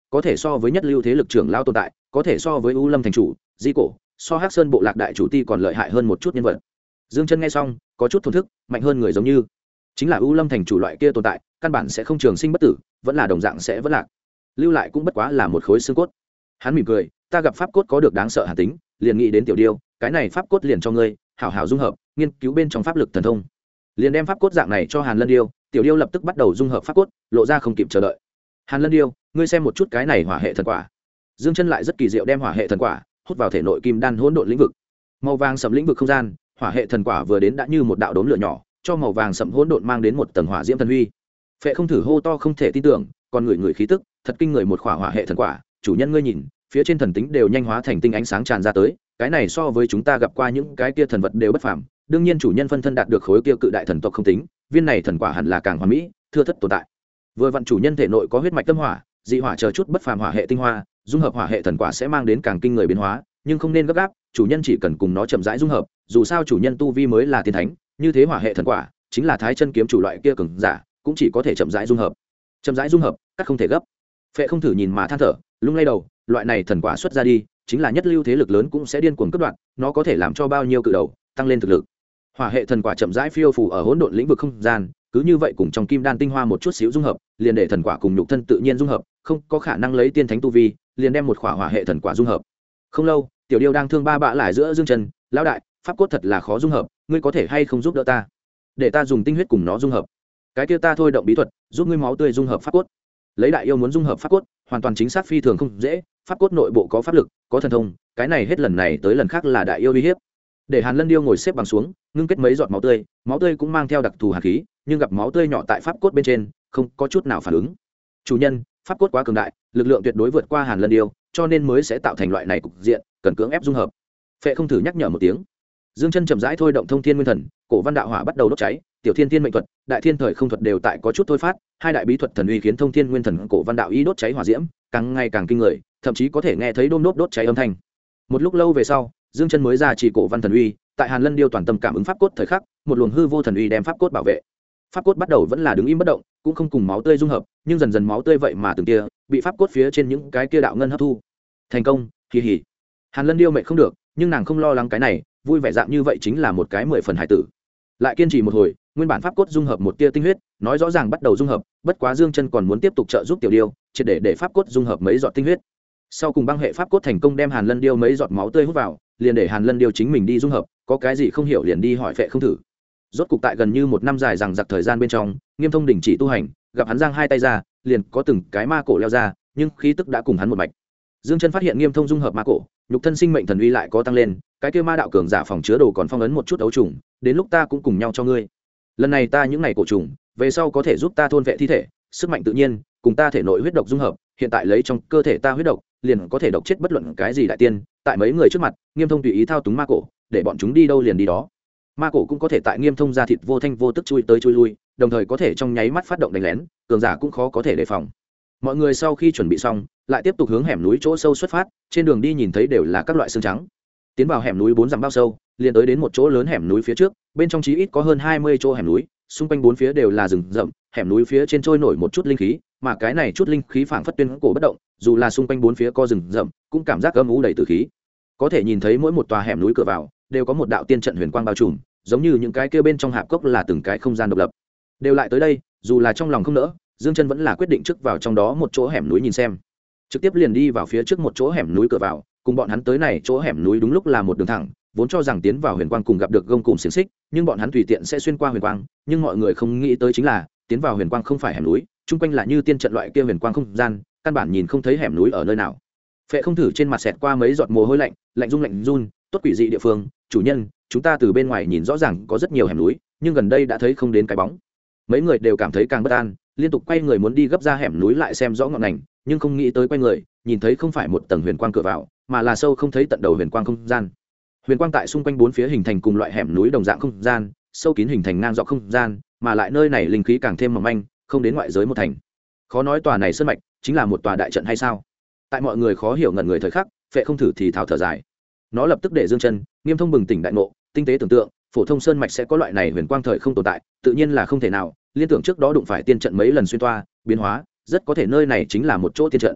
có thể so với nhất lưu thế lực trưởng lao tồn tại, có thể so với U Lâm thành chủ, Di Cổ, so Hắc Sơn bộ lạc đại chủ ti còn lợi hại hơn một chút nhân vật. Dương Chân nghe xong, có chút thổn thức, mạnh hơn người giống như chính là U Lâm thành chủ loại kia tồn tại, căn bản sẽ không trường sinh bất tử, vẫn là đồng dạng sẽ vẫn lạc. Lưu lại cũng bất quá là một khối xương cốt. Hắn mỉm cười, ta gặp pháp cốt có được đáng sợ hàn tính, liền nghĩ đến tiểu điêu, cái này pháp cốt liền cho ngươi, hảo hảo dung hợp, nghiên cứu bên trong pháp lực thần thông. Liền đem pháp cốt dạng này cho Hàn Lân Điêu, tiểu điêu lập tức bắt đầu dung hợp pháp cốt, lộ ra không kịp chờ đợi. Hàn Lân Điêu, ngươi xem một chút cái này hỏa hệ thần quả. Dương Chân lại rất kỳ diệu đem hỏa hệ thần quả hút vào thể nội kim đan hỗn độn lĩnh vực. Màu vàng sẫm lĩnh vực không gian, hỏa hệ thần quả vừa đến đã như một đạo đốm lửa nhỏ, cho màu vàng sẫm hỗn độn mang đến một tầng hỏa diễm thần huy. Phệ không thử hô to không thể tin tưởng, còn người khí tức, thật kinh người một khỏa hỏa hệ thần quả, chủ nhân ngươi nhìn, phía trên thần tính đều nhanh hóa thành tinh ánh sáng tràn ra tới, cái này so với chúng ta gặp qua những cái kia thần vật đều bất phàm. Đương nhiên chủ nhân phân thân đạt được khối kia cự đại thần tộc không tính, viên này thần quả hẳn là càng hoàn mỹ, thưa thất tồn tại. Vừa vặn chủ nhân thể nội có huyết mạch tâm hỏa, dị hỏa chờ chút bất phàm hỏa hệ tinh hoa, dung hợp hỏa hệ thần quả sẽ mang đến càng kinh người biến hóa, nhưng không nên gấp gáp, chủ nhân chỉ cần cùng nó chậm rãi dung hợp, dù sao chủ nhân tu vi mới là tiên thánh, như thế hỏa hệ thần quả chính là thái chân kiếm chủ loại kia cường giả, cũng chỉ có thể chậm rãi dung hợp. Chậm rãi dung hợp, cắt không thể gấp. Phệ không thử nhìn mà than thở, lung lay đầu, loại này thần quả xuất ra đi, chính là nhất lưu thế lực lớn cũng sẽ điên cuồng cắt đoạn, nó có thể làm cho bao nhiêu cự đầu tăng lên thực lực. Hỏa hệ thần quả chậm rãi phiêu phù ở hỗn độn lĩnh vực không gian, cứ như vậy cùng trong kim đan tinh hoa một chút xíu dung hợp, liền để thần quả cùng nhục thân tự nhiên dung hợp, không có khả năng lấy tiên thánh tu vi, liền đem một khỏa hỏa hệ thần quả dung hợp. Không lâu, tiểu điêu đang thương ba bạ lại giữa Dương Chân, lão đại, pháp cốt thật là khó dung hợp, ngươi có thể hay không giúp đỡ ta? Để ta dùng tinh huyết cùng nó dung hợp. Cái kia ta thôi động bí thuật, giúp ngươi máu tươi dung hợp pháp cốt. Lấy đại yêu muốn dung hợp pháp cốt, hoàn toàn chính xác phi thường không dễ, pháp cốt nội bộ có pháp lực, có thần thông, cái này hết lần này tới lần khác là đại yêu uy hiếp. Để Hàn Lân Điêu ngồi xếp bằng xuống, ngưng kết mấy giọt máu tươi cũng mang theo đặc thù hàn khí, nhưng gặp máu tươi nhỏ tại pháp cốt bên trên, không có chút nào phản ứng. Chủ nhân, pháp cốt quá cường đại, lực lượng tuyệt đối vượt qua Hàn Lân Điêu, cho nên mới sẽ tạo thành loại này cục diện, cần cưỡng ép dung hợp. Phệ không thử nhắc nhở một tiếng. Dương Chân chậm rãi thôi động thông thiên nguyên thần, cổ văn đạo hỏa bắt đầu đốt cháy, tiểu thiên thiên mệnh thuật, đại thiên thời không thuật đều tại có chút thôi phát, hai đại bí thuật thần uy khiến thông thiên nguyên thần cổ văn đạo ý đốt cháy hỏa diễm, càng ngày càng kinh người, thậm chí có thể nghe thấy đôm đốt cháy âm thanh. Một lúc lâu về sau, Dương Chân mới ra chỉ cổ văn thần uy, tại Hàn Lân Điêu toàn tâm cảm ứng pháp cốt thời khắc, một luồng hư vô thần uy đem pháp cốt bảo vệ. Pháp cốt bắt đầu vẫn là đứng im bất động, cũng không cùng máu tươi dung hợp, nhưng dần dần máu tươi vậy mà từng tia bị pháp cốt phía trên những cái kia đạo ngân hấp thu. Thành công, kỳ hỉ. Hàn Lân Điêu mệt không được, nhưng nàng không lo lắng cái này, vui vẻ dạng như vậy chính là một cái 10 phần hải tử. Lại kiên trì một hồi, nguyên bản pháp cốt dung hợp một tia tinh huyết, nói rõ ràng bắt đầu dung hợp, bất quá Dương Chân còn muốn tiếp tục trợ giúp tiểu điêu, chỉ để pháp cốt dung hợp mấy giọt tinh huyết. Sau cùng băng hệ pháp cốt thành công đem Hàn Lân Điêu mấy giọt máu tươi hút vào, liền để Hàn Lân Điêu chính mình đi dung hợp, có cái gì không hiểu liền đi hỏi Phệ không thử. Rốt cục tại gần như một năm dài rằng giặc thời gian bên trong, Nghiêm Thông đình chỉ tu hành, gặp hắn giang hai tay ra, liền có từng cái ma cổ leo ra, nhưng khí tức đã cùng hắn một mạch. Dương Chân phát hiện Nghiêm Thông dung hợp ma cổ, nhục thân sinh mệnh thần uy lại có tăng lên, cái kia ma đạo cường giả phòng chứa đồ còn phong ấn một chút ấu trùng, đến lúc ta cũng cùng nhau cho ngươi. Lần này ta những ngày cổ trùng, về sau có thể giúp ta thôn vệ thi thể, sức mạnh tự nhiên, cùng ta thể nội huyết độc dung hợp, hiện tại lấy trong cơ thể ta huyết độc, liền có thể độc chết bất luận cái gì đại tiên. Tại mấy người trước mặt, Nghiêm Thông tùy ý thao túng ma cổ, để bọn chúng đi đâu liền đi đó. Ma cổ cũng có thể tại Nghiêm Thông ra thịt vô thanh vô tức chui tới chui lui, đồng thời có thể trong nháy mắt phát động đánh lén, cường giả cũng khó có thể đề phòng. Mọi người sau khi chuẩn bị xong, lại tiếp tục hướng hẻm núi chỗ sâu xuất phát, trên đường đi nhìn thấy đều là các loại xương trắng. Tiến vào hẻm núi 4 dặm bao sâu, liền tới đến một chỗ lớn hẻm núi phía trước, bên trong chí ít có hơn 20 chỗ hẻm núi, xung quanh bốn phía đều là rừng rậm, hẻm núi phía trên trôi nổi một chút linh khí, mà cái này chút linh khí phảng phất tuyên cổ bất động, dù là xung quanh bốn phía có rừng rậm, cũng cảm giác âm u đầy tử khí. Có thể nhìn thấy mỗi một tòa hẻm núi cửa vào đều có một đạo tiên trận huyền quang bao trùm, giống như những cái kia bên trong hạp cốc là từng cái không gian độc lập. Đều lại tới đây, dù là trong lòng không nỡ, Dương Chân vẫn là quyết định trước vào trong đó một chỗ hẻm núi nhìn xem. Trực tiếp liền đi vào phía trước một chỗ hẻm núi cửa vào, cùng bọn hắn tới này chỗ hẻm núi đúng lúc là một đường thẳng, vốn cho rằng tiến vào huyền quang cùng gặp được gông cùm xiềng xích, nhưng bọn hắn tùy tiện sẽ xuyên qua huyền quang, nhưng mọi người không nghĩ tới chính là, tiến vào huyền quang không phải hẻm núi, chung quanh là như tiên trận loại kia huyền quang không gian, căn bản nhìn không thấy hẻm núi ở nơi nào. Phệ không thử trên mặt xẹt qua mấy giọt mồ hôi lạnh, lạnh run, tốt quỷ dị địa phương, chủ nhân, chúng ta từ bên ngoài nhìn rõ ràng có rất nhiều hẻm núi, nhưng gần đây đã thấy không đến cái bóng. Mấy người đều cảm thấy càng bất an, liên tục quay người muốn đi gấp ra hẻm núi lại xem rõ ngọn ngành, nhưng không nghĩ tới quay người, nhìn thấy không phải một tầng huyền quang cửa vào, mà là sâu không thấy tận đầu huyền quang không gian. Huyền quang tại xung quanh bốn phía hình thành cùng loại hẻm núi đồng dạng không gian, sâu kín hình thành ngang dọc không gian, mà lại nơi này linh khí càng thêm mỏng manh, không đến ngoại giới một thành. Khó nói tòa này sơn mạch chính là một tòa đại trận hay sao? Tại mọi người khó hiểu ngẩn người thời khắc, Phệ không thử thì thào thở dài. Nó lập tức để Dương Chân, Nghiêm Thông bừng tỉnh đại ngộ, tinh tế tưởng tượng, phổ thông sơn mạch sẽ có loại này huyền quang thời không tồn tại, tự nhiên là không thể nào, liên tưởng trước đó đụng phải tiên trận mấy lần xuyên toa, biến hóa, rất có thể nơi này chính là một chỗ tiên trận.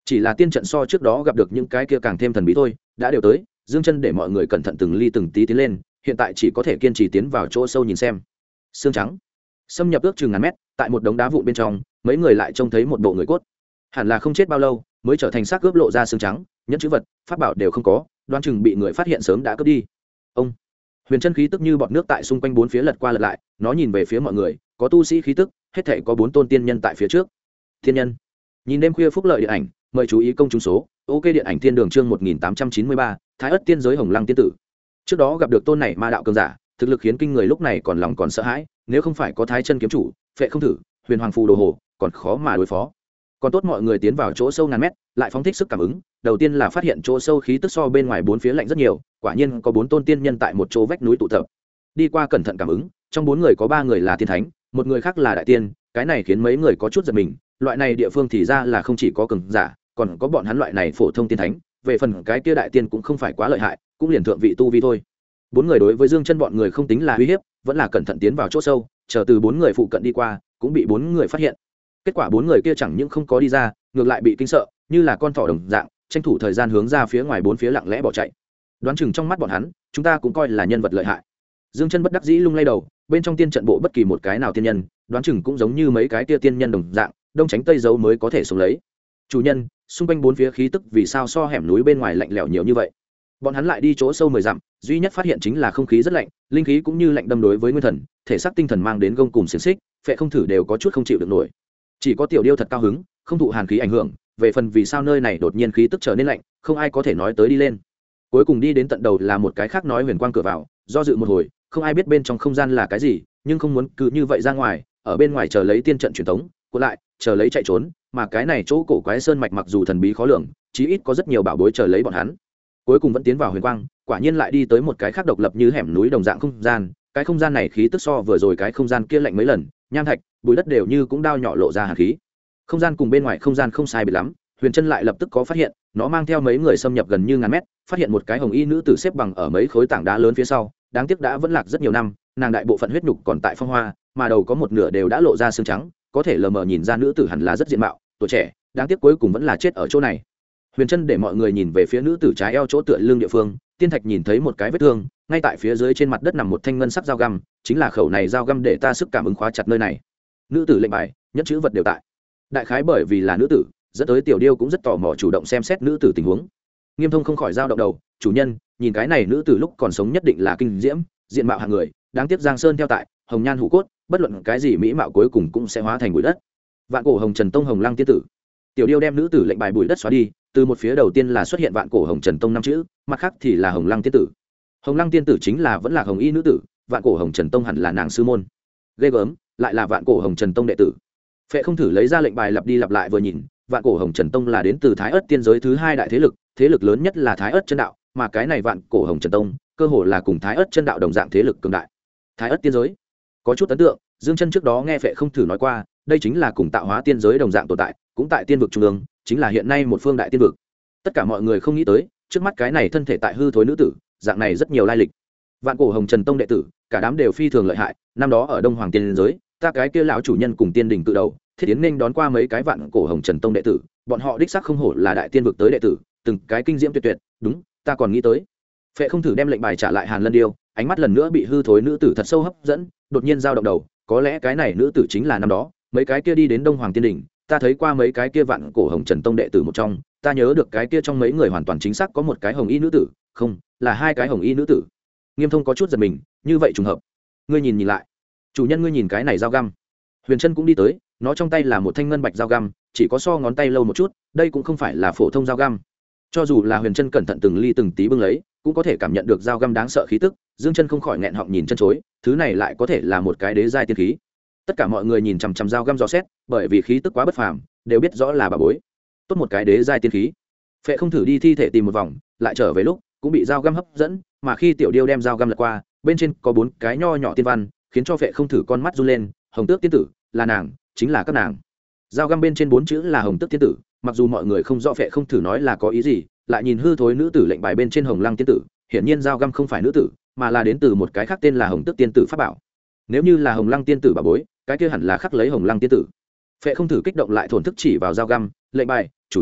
chỉ là tiên trận so trước đó gặp được những cái kia càng thêm thần bí thôi. Đã đều tới, Dương Chân để mọi người cẩn thận từng ly từng tí tiến lên, hiện tại chỉ có thể kiên trì tiến vào chỗ sâu nhìn xem. Xương trắng xâm nhập ước chừng ngàn mét, tại một đống đá vụn bên trong, mấy người lại trông thấy một bộ người cốt, hẳn là không chết bao lâu mới trở thành xác cướp lộ ra xương trắng, nhẫn chữ vật, pháp bảo đều không có, đoán chừng bị người phát hiện sớm đã cướp đi. Ông Huyền chân khí tức như bọt nước tại xung quanh bốn phía lật qua lật lại, nó nhìn về phía mọi người, có tu sĩ khí tức, hết thảy có 4 tôn tiên nhân tại phía trước. Thiên nhân. Nhìn đêm khuya phúc lợi điện ảnh, mời chú ý công chúng số. Ok điện ảnh thiên đường chương 1893, Thái Ức tiên giới Hồng Lăng tiên tử. Trước đó gặp được tôn này ma đạo cường giả, thực lực khiến kinh người lúc này còn lòng còn sợ hãi, nếu không phải có Thái chân kiếm chủ, Phệ không thử, Huyền Hoàng phù đồ hồ, còn khó mà đối phó. Còn tốt mọi người tiến vào chỗ sâu ngàn mét, lại phóng thích sức cảm ứng, đầu tiên là phát hiện chỗ sâu khí tức so bên ngoài bốn phía lạnh rất nhiều, quả nhiên có 4 tôn tiên nhân tại một chỗ vách núi tụ tập. Đi qua cẩn thận cảm ứng, trong 4 người có 3 người là tiên thánh, một người khác là đại tiên, cái này khiến mấy người có chút giật mình, loại này địa phương thì ra là không chỉ có cường giả, còn có bọn hắn loại này phổ thông tiên thánh, về phần cái kia đại tiên cũng không phải quá lợi hại, cũng liền thượng vị tu vi thôi. 4 người đối với Dương Chân bọn người không tính là uy hiếp, vẫn là cẩn thận tiến vào chỗ sâu, chờ từ 4 người phụ cận đi qua, cũng bị 4 người phát hiện. Kết quả 4 người kia chẳng những không có đi ra, ngược lại bị kinh sợ, như là con thỏ đồng dạng, tranh thủ thời gian hướng ra phía ngoài 4 phía lặng lẽ bỏ chạy. Đoán chừng trong mắt bọn hắn, chúng ta cũng coi là nhân vật lợi hại. Dương Chân bất đắc dĩ lung lay đầu, bên trong tiên trận bộ bất kỳ một cái nào tiên nhân, đoán chừng cũng giống như mấy cái kia tiên nhân đồng dạng, đông tránh tây giấu mới có thể sống lấy. Chủ nhân, xung quanh 4 phía khí tức vì sao so hẻm núi bên ngoài lạnh lẽo nhiều như vậy? Bọn hắn lại đi chỗ sâu 10 dặm, duy nhất phát hiện chính là không khí rất lạnh, linh khí cũng như lạnh đâm đối với nguyên thần, thể xác tinh thần mang đến gông cùm xiềng xích, Phệ không thử đều có chút không chịu được nổi. Chỉ có Tiểu Điêu thật cao hứng, không thụ hàn khí ảnh hưởng, về phần vì sao nơi này đột nhiên khí tức trở nên lạnh, không ai có thể nói tới đi lên. Cuối cùng đi đến tận đầu là một cái khác nói huyền quang cửa vào, do dự một hồi, không ai biết bên trong không gian là cái gì, nhưng không muốn cứ như vậy ra ngoài, ở bên ngoài chờ lấy tiên trận truyền tống, cuộn lại, chờ lấy chạy trốn, mà cái này chỗ cổ quái sơn mạch mặc dù thần bí khó lường, chí ít có rất nhiều bảo bối chờ lấy bọn hắn. Cuối cùng vẫn tiến vào huyền quang, quả nhiên lại đi tới một cái khác độc lập như hẻm núi đồng dạng không gian, cái không gian này khí tức so vừa rồi cái không gian kia lạnh mấy lần, nham thạch, bụi đất đều như cũng đao nhỏ lộ ra hàn khí. Không gian cùng bên ngoài không gian không sai biệt lắm, Huyền Chân lại lập tức có phát hiện, nó mang theo mấy người xâm nhập gần như ngàn mét, phát hiện một cái hồng y nữ tử xếp bằng ở mấy khối tảng đá lớn phía sau, đáng tiếc đã vẫn lạc rất nhiều năm, nàng đại bộ phận huyết nhục còn tại phong hoa, mà đầu có một nửa đều đã lộ ra xương trắng, có thể lờ mờ nhìn ra nữ tử hẳn là rất diện mạo, tuổi trẻ, đáng tiếc cuối cùng vẫn là chết ở chỗ này. Huyền Chân để mọi người nhìn về phía nữ tử trái eo chỗ tựa lưng địa phương, tiên thạch nhìn thấy một cái vết thương, ngay tại phía dưới trên mặt đất nằm một thanh ngân sắc dao găm, chính là khẩu này dao găm để ta sức cảm ứng khóa chặt nơi này. Nữ tử lệnh bài, nhất chữ vật đều tại. Đại khái bởi vì là nữ tử, dẫn tới Tiểu Điêu cũng rất tò mò chủ động xem xét nữ tử tình huống. Nghiêm Thông không khỏi dao động đầu, chủ nhân, nhìn cái này nữ tử lúc còn sống nhất định là kinh diễm, diện mạo hạng người, đáng tiếc Giang Sơn theo tại, hồng nhan hữu cốt, bất luận cái gì mỹ mạo cuối cùng cũng sẽ hóa thành bụi đất. Vạn cổ Hồng Trần Tông Hồng Lăng tiên tử. Tiểu Điêu đem nữ tử lệnh bài bụi đất xóa đi, từ một phía đầu tiên là xuất hiện Vạn cổ Hồng Trần Tông 5 chữ, mặt khác thì là Hồng Lăng tiên tử. Hồng Lăng tiên tử chính là vẫn là hồng y nữ tử, Vạn cổ Hồng Trần Tông hẳn là nàng sư môn. Ghê gớm, lại là Vạn cổ Hồng Trần Tông đệ tử. Phệ không thử lấy ra lệnh bài lặp đi lặp lại vừa nhìn, Vạn cổ Hồng Trần Tông là đến từ Thái Ức tiên giới thứ 2 đại thế lực lớn nhất là Thái Ức chân đạo, mà cái này Vạn cổ Hồng Trần Tông, cơ hồ là cùng Thái Ức chân đạo đồng dạng thế lực cường đại. Thái Ức tiên giới, có chút ấn tượng, Dương Chân trước đó nghe Phệ không thử nói qua, đây chính là cùng Tạo Hóa tiên giới đồng dạng tồn tại, cũng tại tiên vực trung ương, chính là hiện nay một phương đại tiên vực. Tất cả mọi người không nghĩ tới, trước mắt cái này thân thể tại hư thối nữ tử, dạng này rất nhiều lai lịch. Vạn cổ Hồng Trần Tông đệ tử, cả đám đều phi thường lợi hại, năm đó ở Đông Hoàng tiên giới, ta cái kia lão chủ nhân cùng tiên đỉnh cự đầu, thiết tiến nên đón qua mấy cái Vạn cổ Hồng Trần Tông đệ tử, bọn họ đích xác không hổ là đại tiên vực tới đệ tử, từng cái kinh diễm tuyệt tuyệt, đúng, ta còn nghĩ tới. Phệ không thử đem lệnh bài trả lại Hàn Lân Điêu, ánh mắt lần nữa bị hư thối nữ tử thật sâu hấp dẫn, đột nhiên dao động đầu, có lẽ cái này nữ tử chính là năm đó, mấy cái kia đi đến Đông Hoàng tiên đỉnh, ta thấy qua mấy cái kia Vạn cổ Hồng Trần Tông đệ tử một trong, ta nhớ được cái kia trong mấy người hoàn toàn chính xác có một cái hồng y nữ tử, không, là 2 cái hồng y nữ tử. Nghiêm Thông có chút giật mình, như vậy trùng hợp. Ngươi nhìn lại, chủ nhân ngươi nhìn cái này dao găm. Huyền Chân cũng đi tới, nó trong tay là một thanh ngân bạch dao găm, chỉ có so ngón tay lâu một chút, đây cũng không phải là phổ thông dao găm. Cho dù là Huyền Chân cẩn thận từng ly từng tí bưng lấy, cũng có thể cảm nhận được dao găm đáng sợ khí tức. Dương Chân không khỏi nghẹn họng nhìn chân chối, thứ này lại có thể là một cái đế giai tiên khí. Tất cả mọi người nhìn chằm chằm dao găm dò xét, bởi vì khí tức quá bất phàm, đều biết rõ là bà bối. Tốt một cái đế giai tiên khí. Phệ không thử đi thi thể tìm một vòng, lại trở về lúc cũng bị dao găm hấp dẫn, mà khi Tiểu Điêu đem dao găm lật qua, bên trên có 4 cái nho nhỏ tiên văn, khiến cho Phệ không thử con mắt run lên. Hồng Tước tiên tử, là nàng, chính là các nàng. Dao găm bên trên 4 chữ là Hồng Tước tiên tử, mặc dù mọi người không rõ Phệ không thử nói là có ý gì, lại nhìn hư thối nữ tử lệnh bài bên trên Hồng Lăng tiên tử, hiển nhiên dao găm không phải nữ tử, mà là đến từ một cái khác tên là Hồng Tước tiên tử pháp bảo. Nếu như là Hồng Lăng tiên tử bà bối, cái kia hẳn là khắc lấy Hồng Lăng tiên tử. Phệ không thử kích động lại thổn thức chỉ vào dao găm, lệnh bài, chủ nhân,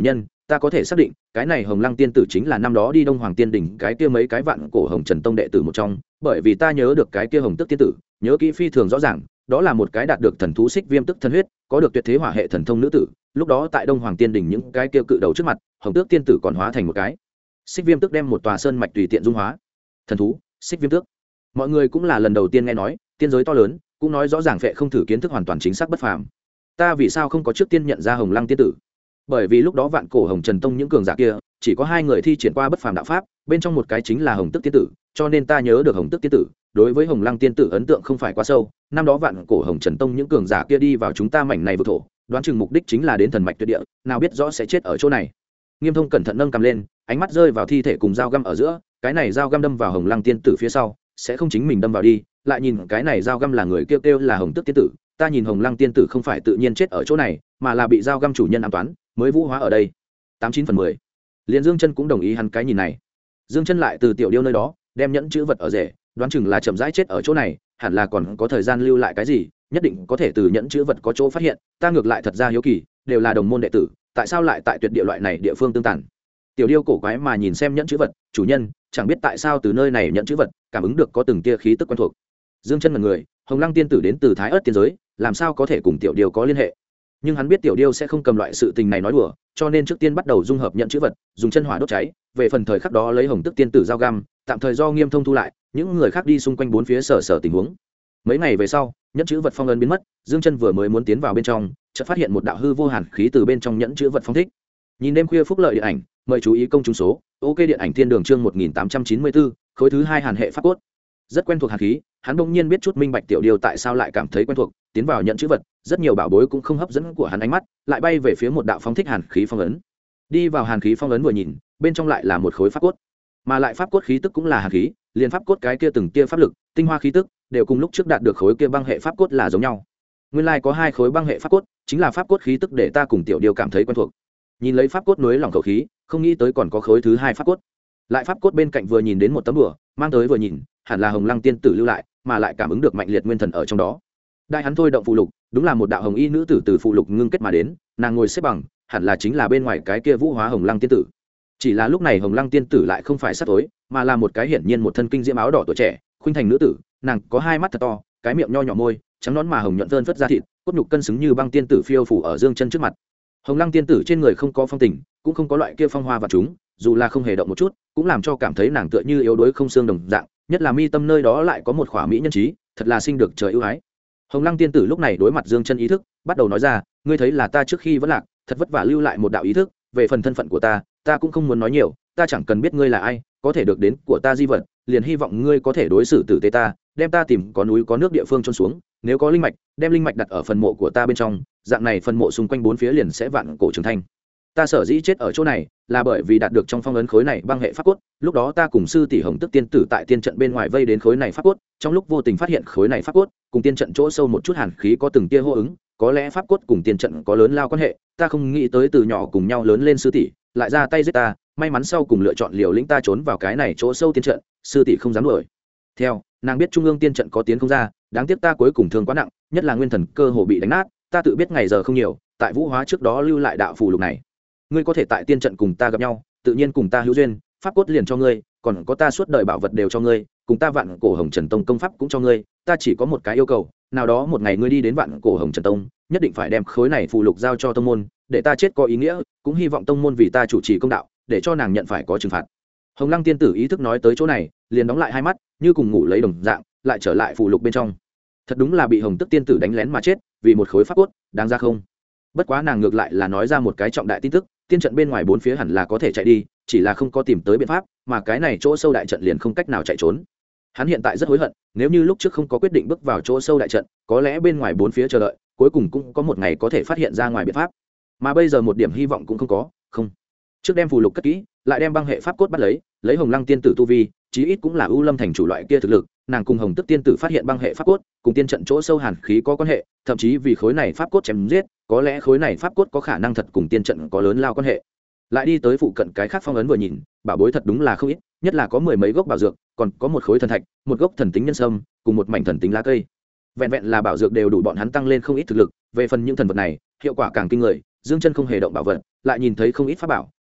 ta có thể xác định cái này Hồng Lăng tiên tử chính là năm đó đi Đông Hoàng Tiên đỉnh cái kia mấy cái vạn cổ Hồng Trần Tông đệ tử một trong, bởi vì ta nhớ được cái kia Hồng Tức tiên tử, nhớ kỹ phi thường rõ ràng, đó là một cái đạt được thần thú xích viêm tức thân huyết, có được tuyệt thế hỏa hệ thần thông nữ tử. Lúc đó tại Đông Hoàng Tiên đỉnh những cái kia cự đầu trước mặt, Hồng Tước tiên tử còn hóa thành một cái xích viêm tức, đem một tòa sơn mạch tùy tiện dung hóa. Thần thú xích viêm tước, mọi người cũng là lần đầu tiên nghe nói, tiên giới to lớn, cũng nói rõ ràng phệ không thử kiến thức hoàn toàn chính xác bất phàm. Ta vì sao không có trước tiên nhận ra Hồng Lăng tiên tử? Bởi vì lúc đó vạn cổ Hồng Trần Tông những cường giả kia chỉ có 2 người thi triển qua bất phàm đạo pháp, bên trong một cái chính là Hồng Tức tiên tử, cho nên ta nhớ được Hồng Tức tiên tử. Đối với Hồng Lăng tiên tử ấn tượng không phải quá sâu. Năm đó vạn cổ Hồng Trần Tông những cường giả kia đi vào chúng ta mảnh này vực thổ, đoán chừng mục đích chính là đến thần mạch tuyệt địa, nào biết rõ sẽ chết ở chỗ này. Nghiêm Thông cẩn thận nâng cầm lên, ánh mắt rơi vào thi thể cùng dao găm ở giữa, cái này dao găm đâm vào Hồng Lăng tiên tử phía sau, sẽ không chính mình đâm vào đi, lại nhìn cái này dao găm là người kêu là Hồng Tức tiên tử, ta nhìn Hồng Lăng tiên tử không phải tự nhiên chết ở chỗ này, mà là bị dao găm chủ nhân ám toán, mới vũ hóa ở đây. 89/10. Liên Dương Chân cũng đồng ý hắn cái nhìn này. Dương Chân lại từ Tiểu Điêu nơi đó đem nhẫn chữ vật ở rể, đoán chừng là chậm rãi chết ở chỗ này, hẳn là còn có thời gian lưu lại cái gì, nhất định có thể từ nhẫn chữ vật có chỗ phát hiện. Ta ngược lại thật ra hiếu kỳ, đều là đồng môn đệ tử, tại sao lại tại tuyệt địa loại này địa phương tương tàn? Tiểu Điêu cổ quái mà nhìn xem nhẫn chữ vật, chủ nhân, chẳng biết tại sao từ nơi này nhẫn chữ vật, cảm ứng được có từng tia khí tức quen thuộc. Dương Chân ngẩn người, Hồng Lăng tiên tử đến từ Thái Ức tiên giới, làm sao có thể cùng Tiểu Điêu có liên hệ? Nhưng hắn biết Tiểu Điêu sẽ không cầm loại sự tình này nói đùa, cho nên trước tiên bắt đầu dung hợp nhận chữ vật, dùng chân hỏa đốt cháy. Về phần thời khắc đó lấy Hồng Tức tiên tử dao găm, tạm thời do Nghiêm Thông thu lại, những người khác đi xung quanh bốn phía sở tình huống. Mấy ngày về sau, nhẫn chữ vật phong ấn biến mất, Dương Chân vừa mới muốn tiến vào bên trong, chợt phát hiện một đạo hư vô hàn khí từ bên trong nhẫn chữ vật phong thích. Nhìn đêm khuya phúc lợi điện ảnh, mời chú ý công chúng số. OK điện ảnh thiên đường chương 1894, khối thứ 2 hàn hệ pháp cốt. Rất quen thuộc hàn khí, hắn bỗng nhiên biết chút minh bạch Tiểu Điêu tại sao lại cảm thấy quen thuộc, tiến vào nhận chữ vật, rất nhiều bảo bối cũng không hấp dẫn của hắn ánh mắt, lại bay về phía một đạo phóng thích hàn khí phong ấn. Đi vào hàn khí phong ấn vừa nhìn, bên trong lại là một khối pháp cốt, mà lại pháp cốt khí tức cũng là hàn khí, liền pháp cốt cái kia từng tia pháp lực, tinh hoa khí tức, đều cùng lúc trước đạt được khối kia băng hệ pháp cốt là giống nhau. Nguyên lai có 2 khối băng hệ pháp cốt, chính là pháp cốt khí tức để ta cùng Tiểu Điêu cảm thấy quen thuộc. Nhìn lấy pháp cốt núi lỏng khẩu khí, không nghĩ tới còn có khối thứ 2 pháp cốt. Lại pháp cốt bên cạnh vừa nhìn đến một tấm đùa, mang tới vừa nhìn, hẳn là Hồng Lăng tiên tử lưu lại, mà lại cảm ứng được mạnh liệt nguyên thần ở trong đó. Đại hắn thôi động phụ lục, đúng là một đạo hồng y nữ tử từ phụ lục ngưng kết mà đến, nàng ngồi xếp bằng, hẳn là chính là bên ngoài cái kia vũ hóa Hồng Lăng tiên tử. Chỉ là lúc này Hồng Lăng tiên tử lại không phải sắc tối, mà là một cái hiển nhiên một thân kinh diễm áo đỏ tuổi trẻ, khuynh thành nữ tử, nàng có 2 mắt thật to, cái miệng nho nhỏ môi, trắng nõn mà hồng nhuận vơn phất da thịt, cốt nhục cân xứng như băng tiên tử phiêu phủ ở Dương Chân trước mặt. Hồng Lăng tiên tử trên người không có phong tình, cũng không có loại kia phong hoa và chúng, dù là không hề động một chút, cũng làm cho cảm thấy nàng tựa như yếu đuối không xương đồng dạng, nhất là mi tâm nơi đó lại có một khỏa mỹ nhân trí, thật là sinh được trời ưu ái. Hồng Lăng tiên tử lúc này đối mặt Dương Chân ý thức, bắt đầu nói ra, ngươi thấy là ta trước khi vẫn lạc, thật vất vả lưu lại một đạo ý thức, về phần thân phận của ta cũng không muốn nói nhiều, ta chẳng cần biết ngươi là ai, có thể được đến của ta di vật, liền hy vọng ngươi có thể đối xử tử tế ta, đem ta tìm có núi có nước địa phương chôn xuống, nếu có linh mạch, đem linh mạch đặt ở phần mộ của ta bên trong, dạng này phần mộ xung quanh 4 phía liền sẽ vạn cổ trường thành. Ta sở dĩ chết ở chỗ này là bởi vì đạt được trong phong ấn khối này băng hệ pháp cốt, lúc đó ta cùng sư tỷ Hồng Tức tiên tử tại tiên trận bên ngoài vây đến khối này pháp cốt, trong lúc vô tình phát hiện khối này pháp cốt cùng tiên trận chỗ sâu một chút hàn khí có từng tia hô ứng, có lẽ pháp cốt cùng tiên trận có lớn lao quan hệ, ta không nghĩ tới từ nhỏ cùng nhau lớn lên sư tỷ lại ra tay giết ta, may mắn sau cùng lựa chọn liều lĩnh ta trốn vào cái này chỗ sâu tiên trận, sư tỷ không dám đuổi theo, nàng biết trung ương tiên trận có tiến không ra, đáng tiếc ta cuối cùng thương quá nặng, nhất là nguyên thần cơ hồ bị đánh nát, ta tự biết ngày giờ không nhiều, tại vũ hóa trước đó lưu lại đạo phù lục này. Ngươi có thể tại tiên trận cùng ta gặp nhau, tự nhiên cùng ta hữu duyên, pháp cốt liền cho ngươi, còn có ta suốt đời bảo vật đều cho ngươi, cùng ta vạn cổ Hồng Trần Tông công pháp cũng cho ngươi, ta chỉ có một cái yêu cầu, nào đó một ngày ngươi đi đến vạn cổ Hồng Trần Tông, nhất định phải đem khối này phù lục giao cho tông môn, để ta chết có ý nghĩa, cũng hy vọng tông môn vì ta chủ trì công đạo, để cho nàng nhận phải có trừng phạt. Hồng Lăng tiên tử ý thức nói tới chỗ này, liền đóng lại 2 mắt, như cùng ngủ lấy đồng dạng, lại trở lại phù lục bên trong. Thật đúng là bị Hồng Tức tiên tử đánh lén mà chết, vì một khối pháp cốt, đáng ra không? Bất quá nàng ngược lại là nói ra một cái trọng đại tin tức, tiên trận bên ngoài 4 phía hẳn là có thể chạy đi, chỉ là không có tìm tới biện pháp, mà cái này chỗ sâu đại trận liền không cách nào chạy trốn. Hắn hiện tại rất hối hận, nếu như lúc trước không có quyết định bước vào chỗ sâu đại trận, có lẽ bên ngoài 4 phía chờ đợi, cuối cùng cũng có một ngày có thể phát hiện ra ngoài biện pháp. Mà bây giờ một điểm hy vọng cũng không có, không. Trước đem phù lục cất kỹ, lại đem băng hệ pháp cốt bắt lấy Hồng Lăng tiên tử tu vi, chí ít cũng là ưu lâm thành chủ loại kia thực lực, nàng cùng Hồng Tức tiên tử phát hiện băng hệ pháp cốt, cùng tiên trận chỗ sâu hàn khí có quan hệ, thậm chí vì khối này pháp cốt chém giết, có lẽ khối này pháp cốt có khả năng thật cùng tiên trận có lớn lao quan hệ. Lại đi tới phụ cận cái khác phong ấn vừa nhìn, bảo bối thật đúng là không ít, nhất là có 10 mấy gốc bảo dược, còn có một khối thần thạch, một gốc thần tính nhân sâm, cùng một mảnh thần tính lá cây. Vẹn vẹn là bảo dược đều đủ bọn hắn tăng lên không ít thực lực, về phần những thần vật này, hiệu quả càng kinh người. Dương Chân không hề động bảo vật, lại nhìn thấy không ít pháp bảo,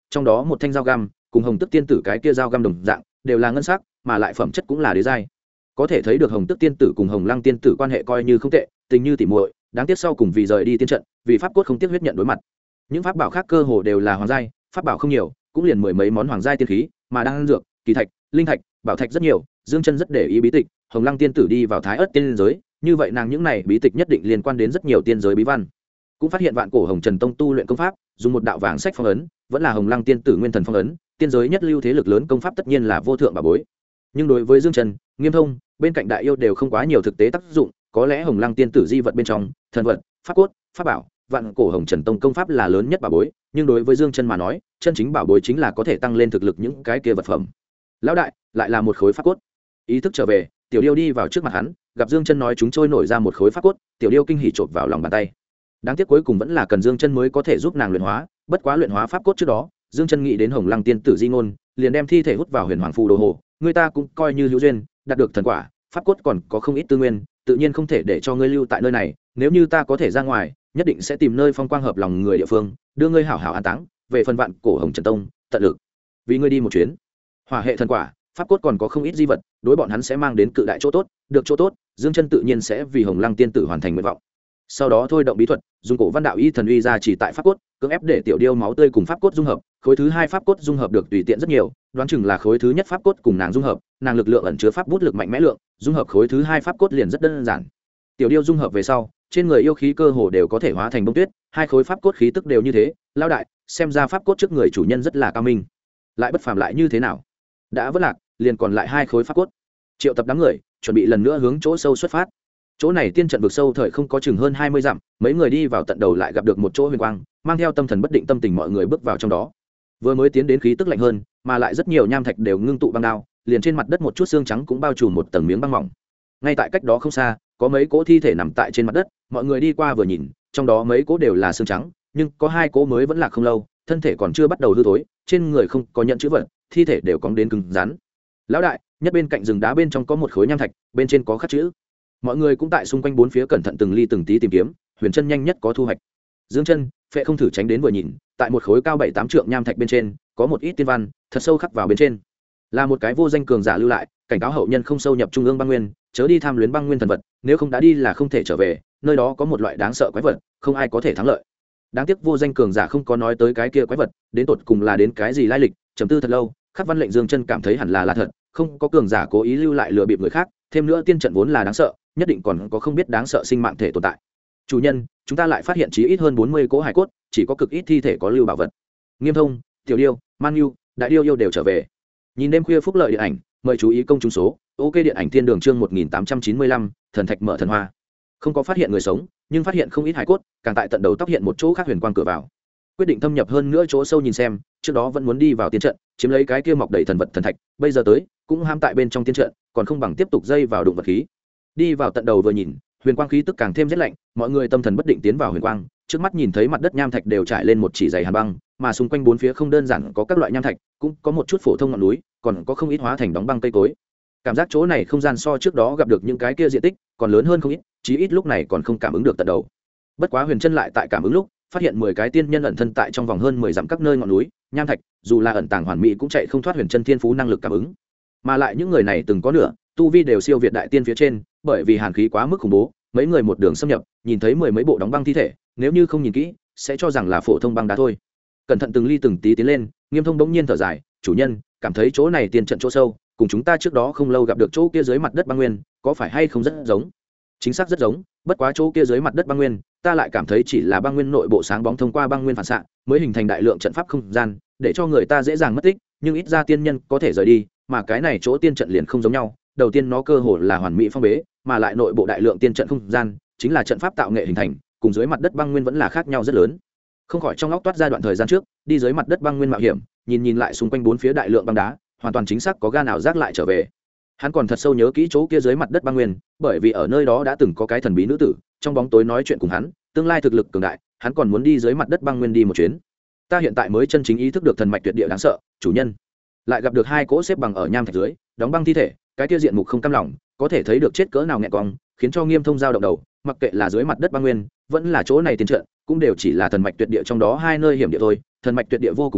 trong đó một thanh dao găm cùng hồng tức tiên tử cái kia dao găm đồng dạng đều là ngân sắc, mà lại phẩm chất cũng là đế giai. Có thể thấy được hồng tức tiên tử cùng hồng lăng tiên tử quan hệ coi như không tệ, tình như tỉ muội. Đáng tiếc sau cùng vì rời đi tiên trận, vì pháp cốt không tiếc huyết nhận đối mặt. Những pháp bảo khác cơ hồ đều là hoàng giai, pháp bảo không nhiều, cũng liền mười mấy món hoàng giai tiên khí, mà đang dược, kỳ thạch, linh thạch, bảo thạch rất nhiều. Dương Chân rất để ý bí tịch, hồng lăng tiên tử đi vào thái ớt tiên giới, như vậy nàng những này bí tịch nhất định liên quan đến rất nhiều tiên giới bí văn. Cũng phát hiện vạn cổ hồng trần tông tu luyện công pháp, dùng một đạo vàng sách phong ấn, vẫn là hồng lăng tiên tử nguyên thần phong ấn, tiên giới nhất lưu thế lực lớn công pháp tất nhiên là vô thượng bảo bối. Nhưng đối với Dương Chân, Nghiêm Thông, bên cạnh đại yêu đều không quá nhiều thực tế tác dụng, có lẽ hồng lăng tiên tử di vật bên trong, thần vật, pháp cốt, pháp bảo, vạn cổ hồng trần tông công pháp là lớn nhất bảo bối, nhưng đối với Dương Chân mà nói, chân chính bảo bối chính là có thể tăng lên thực lực những cái kia vật phẩm. Lão đại, lại là một khối pháp cốt. Ý thức trở về, tiểu điêu đi vào trước mặt hắn, gặp Dương Chân nói chúng trôi nổi ra một khối pháp cốt, tiểu điêu kinh hỉ chộp vào lòng bàn tay. Đáng tiếc cuối cùng vẫn là cần Dương Chân mới có thể giúp nàng luyện hóa, bất quá luyện hóa pháp cốt trước đó, Dương Chân nghĩ đến hồng lăng tiên tử di ngôn, liền đem thi thể hút vào huyền hoàng phù đồ hồ, người ta cũng coi như hữu duyên, đạt được thần quả, pháp cốt còn có không ít tư nguyên, tự nhiên không thể để cho ngươi lưu tại nơi này, nếu như ta có thể ra ngoài, nhất định sẽ tìm nơi phong quang hợp lòng người địa phương, đưa ngươi hảo hảo an táng, về phần vạn cổ hồng trần tông, tận lực vì ngươi đi một chuyến. Hỏa hệ thần quả, pháp cốt còn có không ít di vật, đối bọn hắn sẽ mang đến cự đại chỗ tốt, được chỗ tốt, Dương Chân tự nhiên sẽ vì hồng lăng tiên tử hoàn thành nguyện vọng. Sau đó thôi động bí thuật, dùng cổ văn đạo y thần uy ra chỉ tại pháp cốt, cưỡng ép để tiểu điêu máu tươi cùng pháp cốt dung hợp, khối thứ hai pháp cốt dung hợp được tùy tiện rất nhiều, đoán chừng là khối thứ nhất pháp cốt cùng nàng dung hợp, nàng lực lượng ẩn chứa pháp bút lực mạnh mẽ lượng, dung hợp khối thứ hai pháp cốt liền rất đơn giản. Tiểu điêu dung hợp về sau, trên người yêu khí cơ hồ đều có thể hóa thành bông tuyết, hai khối pháp cốt khí tức đều như thế, lão đại, xem ra pháp cốt trước người chủ nhân rất là cao minh. Lại bất phàm lại như thế nào? Đã vất lạc, liền còn lại hai khối pháp cốt. Triệu tập đám người, chuẩn bị lần nữa hướng chỗ sâu xuất phát. Chỗ này tiên trận vực sâu thời không có chừng hơn 20 dặm, mấy người đi vào tận đầu lại gặp được một chỗ huyền quang, mang theo tâm thần bất định tâm tình mọi người bước vào trong đó. Vừa mới tiến đến khí tức lạnh hơn, mà lại rất nhiều nham thạch đều ngưng tụ băng đao, liền trên mặt đất một chút xương trắng cũng bao trùm một tầng miếng băng mỏng. Ngay tại cách đó không xa, có mấy cỗ thi thể nằm tại trên mặt đất, mọi người đi qua vừa nhìn, trong đó mấy cỗ đều là xương trắng, nhưng có hai cỗ mới vẫn là không lâu, thân thể còn chưa bắt đầu hư thối, trên người không có nhận chữ vật, thi thể đều cóng đến cứng rắn. Lão đại, nhất bên cạnh rừng đá bên trong có một khối nham thạch, bên trên có khắc chữ. Mọi người cũng tại xung quanh bốn phía cẩn thận từng ly từng tí tìm kiếm, Huyền Chân nhanh nhất có thu hoạch. Dương Chân, Phệ không thử tránh đến vừa nhìn, tại một khối cao 7-8 trượng nham thạch bên trên, có một ít tiên văn, thật sâu khắc vào bên trên. Là một cái vô danh cường giả lưu lại, cảnh cáo hậu nhân không sâu nhập trung ương băng nguyên, chớ đi tham luyến băng nguyên thần vật, nếu không đã đi là không thể trở về, nơi đó có một loại đáng sợ quái vật, không ai có thể thắng lợi. Đáng tiếc vô danh cường giả không có nói tới cái kia quái vật, đến tột cùng là đến cái gì lai lịch, trầm tư thật lâu, khắc văn lệnh Dương Chân cảm thấy hẳn là thật, không có cường giả cố ý lưu lại lừa bịp người khác, thêm nữa tiên trận vốn là đáng sợ, nhất định còn có không biết đáng sợ sinh mạng thể tồn tại. Chủ nhân, chúng ta lại phát hiện chí ít hơn 40 cỗ hải cốt, chỉ có cực ít thi thể có lưu bảo vật. Nghiêm Thông, Tiểu Điêu, Man Nhu, Đại Điêu yêu đều trở về. Nhìn đêm khuya phúc lợi điện ảnh, mời chú ý công chúng số. Ok điện ảnh thiên đường chương 1895, thần thạch mở thần hoa. Không có phát hiện người sống, nhưng phát hiện không ít hải cốt, càng tại tận đầu tóc hiện một chỗ khác huyền quang cửa vào. Quyết định thâm nhập hơn nữa chỗ sâu nhìn xem, trước đó vẫn muốn đi vào tiên trận, chiếm lấy cái kia mọc đầy thần vật thần thạch, bây giờ tới, cũng ham tại bên trong tiên trận, còn không bằng tiếp tục dây vào đụng vật khí. Đi vào tận đầu vừa nhìn, huyền quang khí tức càng thêm rét lạnh, mọi người tâm thần bất định tiến vào huyền quang, trước mắt nhìn thấy mặt đất nham thạch đều trải lên một chỉ dày hàn băng, mà xung quanh bốn phía không đơn giản có các loại nham thạch, cũng có một chút phổ thông ngọn núi, còn có không ít hóa thành đóng băng cây cối. Cảm giác chỗ này không gian so trước đó gặp được những cái kia diện tích còn lớn hơn không ít, chí ít lúc này còn không cảm ứng được tận đầu. Bất quá Huyền Chân lại tại cảm ứng lúc, phát hiện 10 cái tiên nhân ẩn thân tại trong vòng hơn 10 dặm các nơi ngọn núi, nham thạch, dù là ẩn tàng hoàn mỹ cũng chạy không thoát Huyền Chân thiên phú năng lực cảm ứng. Mà lại những người này từng có nửa tu vi đều siêu việt đại tiên phía trên, bởi vì hàn khí quá mức khủng bố, mấy người một đường xâm nhập, nhìn thấy mười mấy bộ đóng băng thi thể, nếu như không nhìn kỹ, sẽ cho rằng là phổ thông băng đá thôi. Cẩn thận từng ly từng tí tiến lên, Nghiêm Thông bỗng nhiên thở dài, chủ nhân, cảm thấy chỗ này tiên trận chỗ sâu, cùng chúng ta trước đó không lâu gặp được chỗ kia dưới mặt đất băng nguyên, có phải hay không rất giống? Chính xác rất giống, bất quá chỗ kia dưới mặt đất băng nguyên, ta lại cảm thấy chỉ là băng nguyên nội bộ sáng bóng thông qua băng nguyên phản xạ, mới hình thành đại lượng trận pháp không gian, để cho người ta dễ dàng mất tích, nhưng ít ra tiên nhân có thể rời đi, mà cái này chỗ tiên trận liền không giống nhau. Đầu tiên nó cơ hồ là hoàn mỹ phong bế, mà lại nội bộ đại lượng tiên trận không gian, chính là trận pháp tạo nghệ hình thành, cùng dưới mặt đất băng nguyên vẫn là khác nhau rất lớn. Không khỏi trong óc toát ra đoạn thời gian trước, đi dưới mặt đất băng nguyên mạo hiểm, nhìn lại xung quanh bốn phía đại lượng băng đá, hoàn toàn chính xác có ga nào rác lại trở về. Hắn còn thật sâu nhớ kỹ chỗ kia dưới mặt đất băng nguyên, bởi vì ở nơi đó đã từng có cái thần bí nữ tử, trong bóng tối nói chuyện cùng hắn, tương lai thực lực cường đại, hắn còn muốn đi dưới mặt đất băng nguyên đi một chuyến. Ta hiện tại mới chân chính ý thức được thần mạch tuyệt địa đáng sợ, chủ nhân. Lại gặp được hai cỗ xếp bằng ở nham thạch dưới, đóng băng thi thể, cái kia diện mục không cam lòng, có thể thấy được chết cỡ nào nghẹn cong, khiến cho Nghiêm Thông dao động đầu, mặc kệ là dưới mặt đất băng nguyên, vẫn là chỗ này tiên trận, cũng đều chỉ là thần mạch tuyệt địa trong đó hai nơi hiểm địa thôi, thần mạch tuyệt địa vô cùng lớn,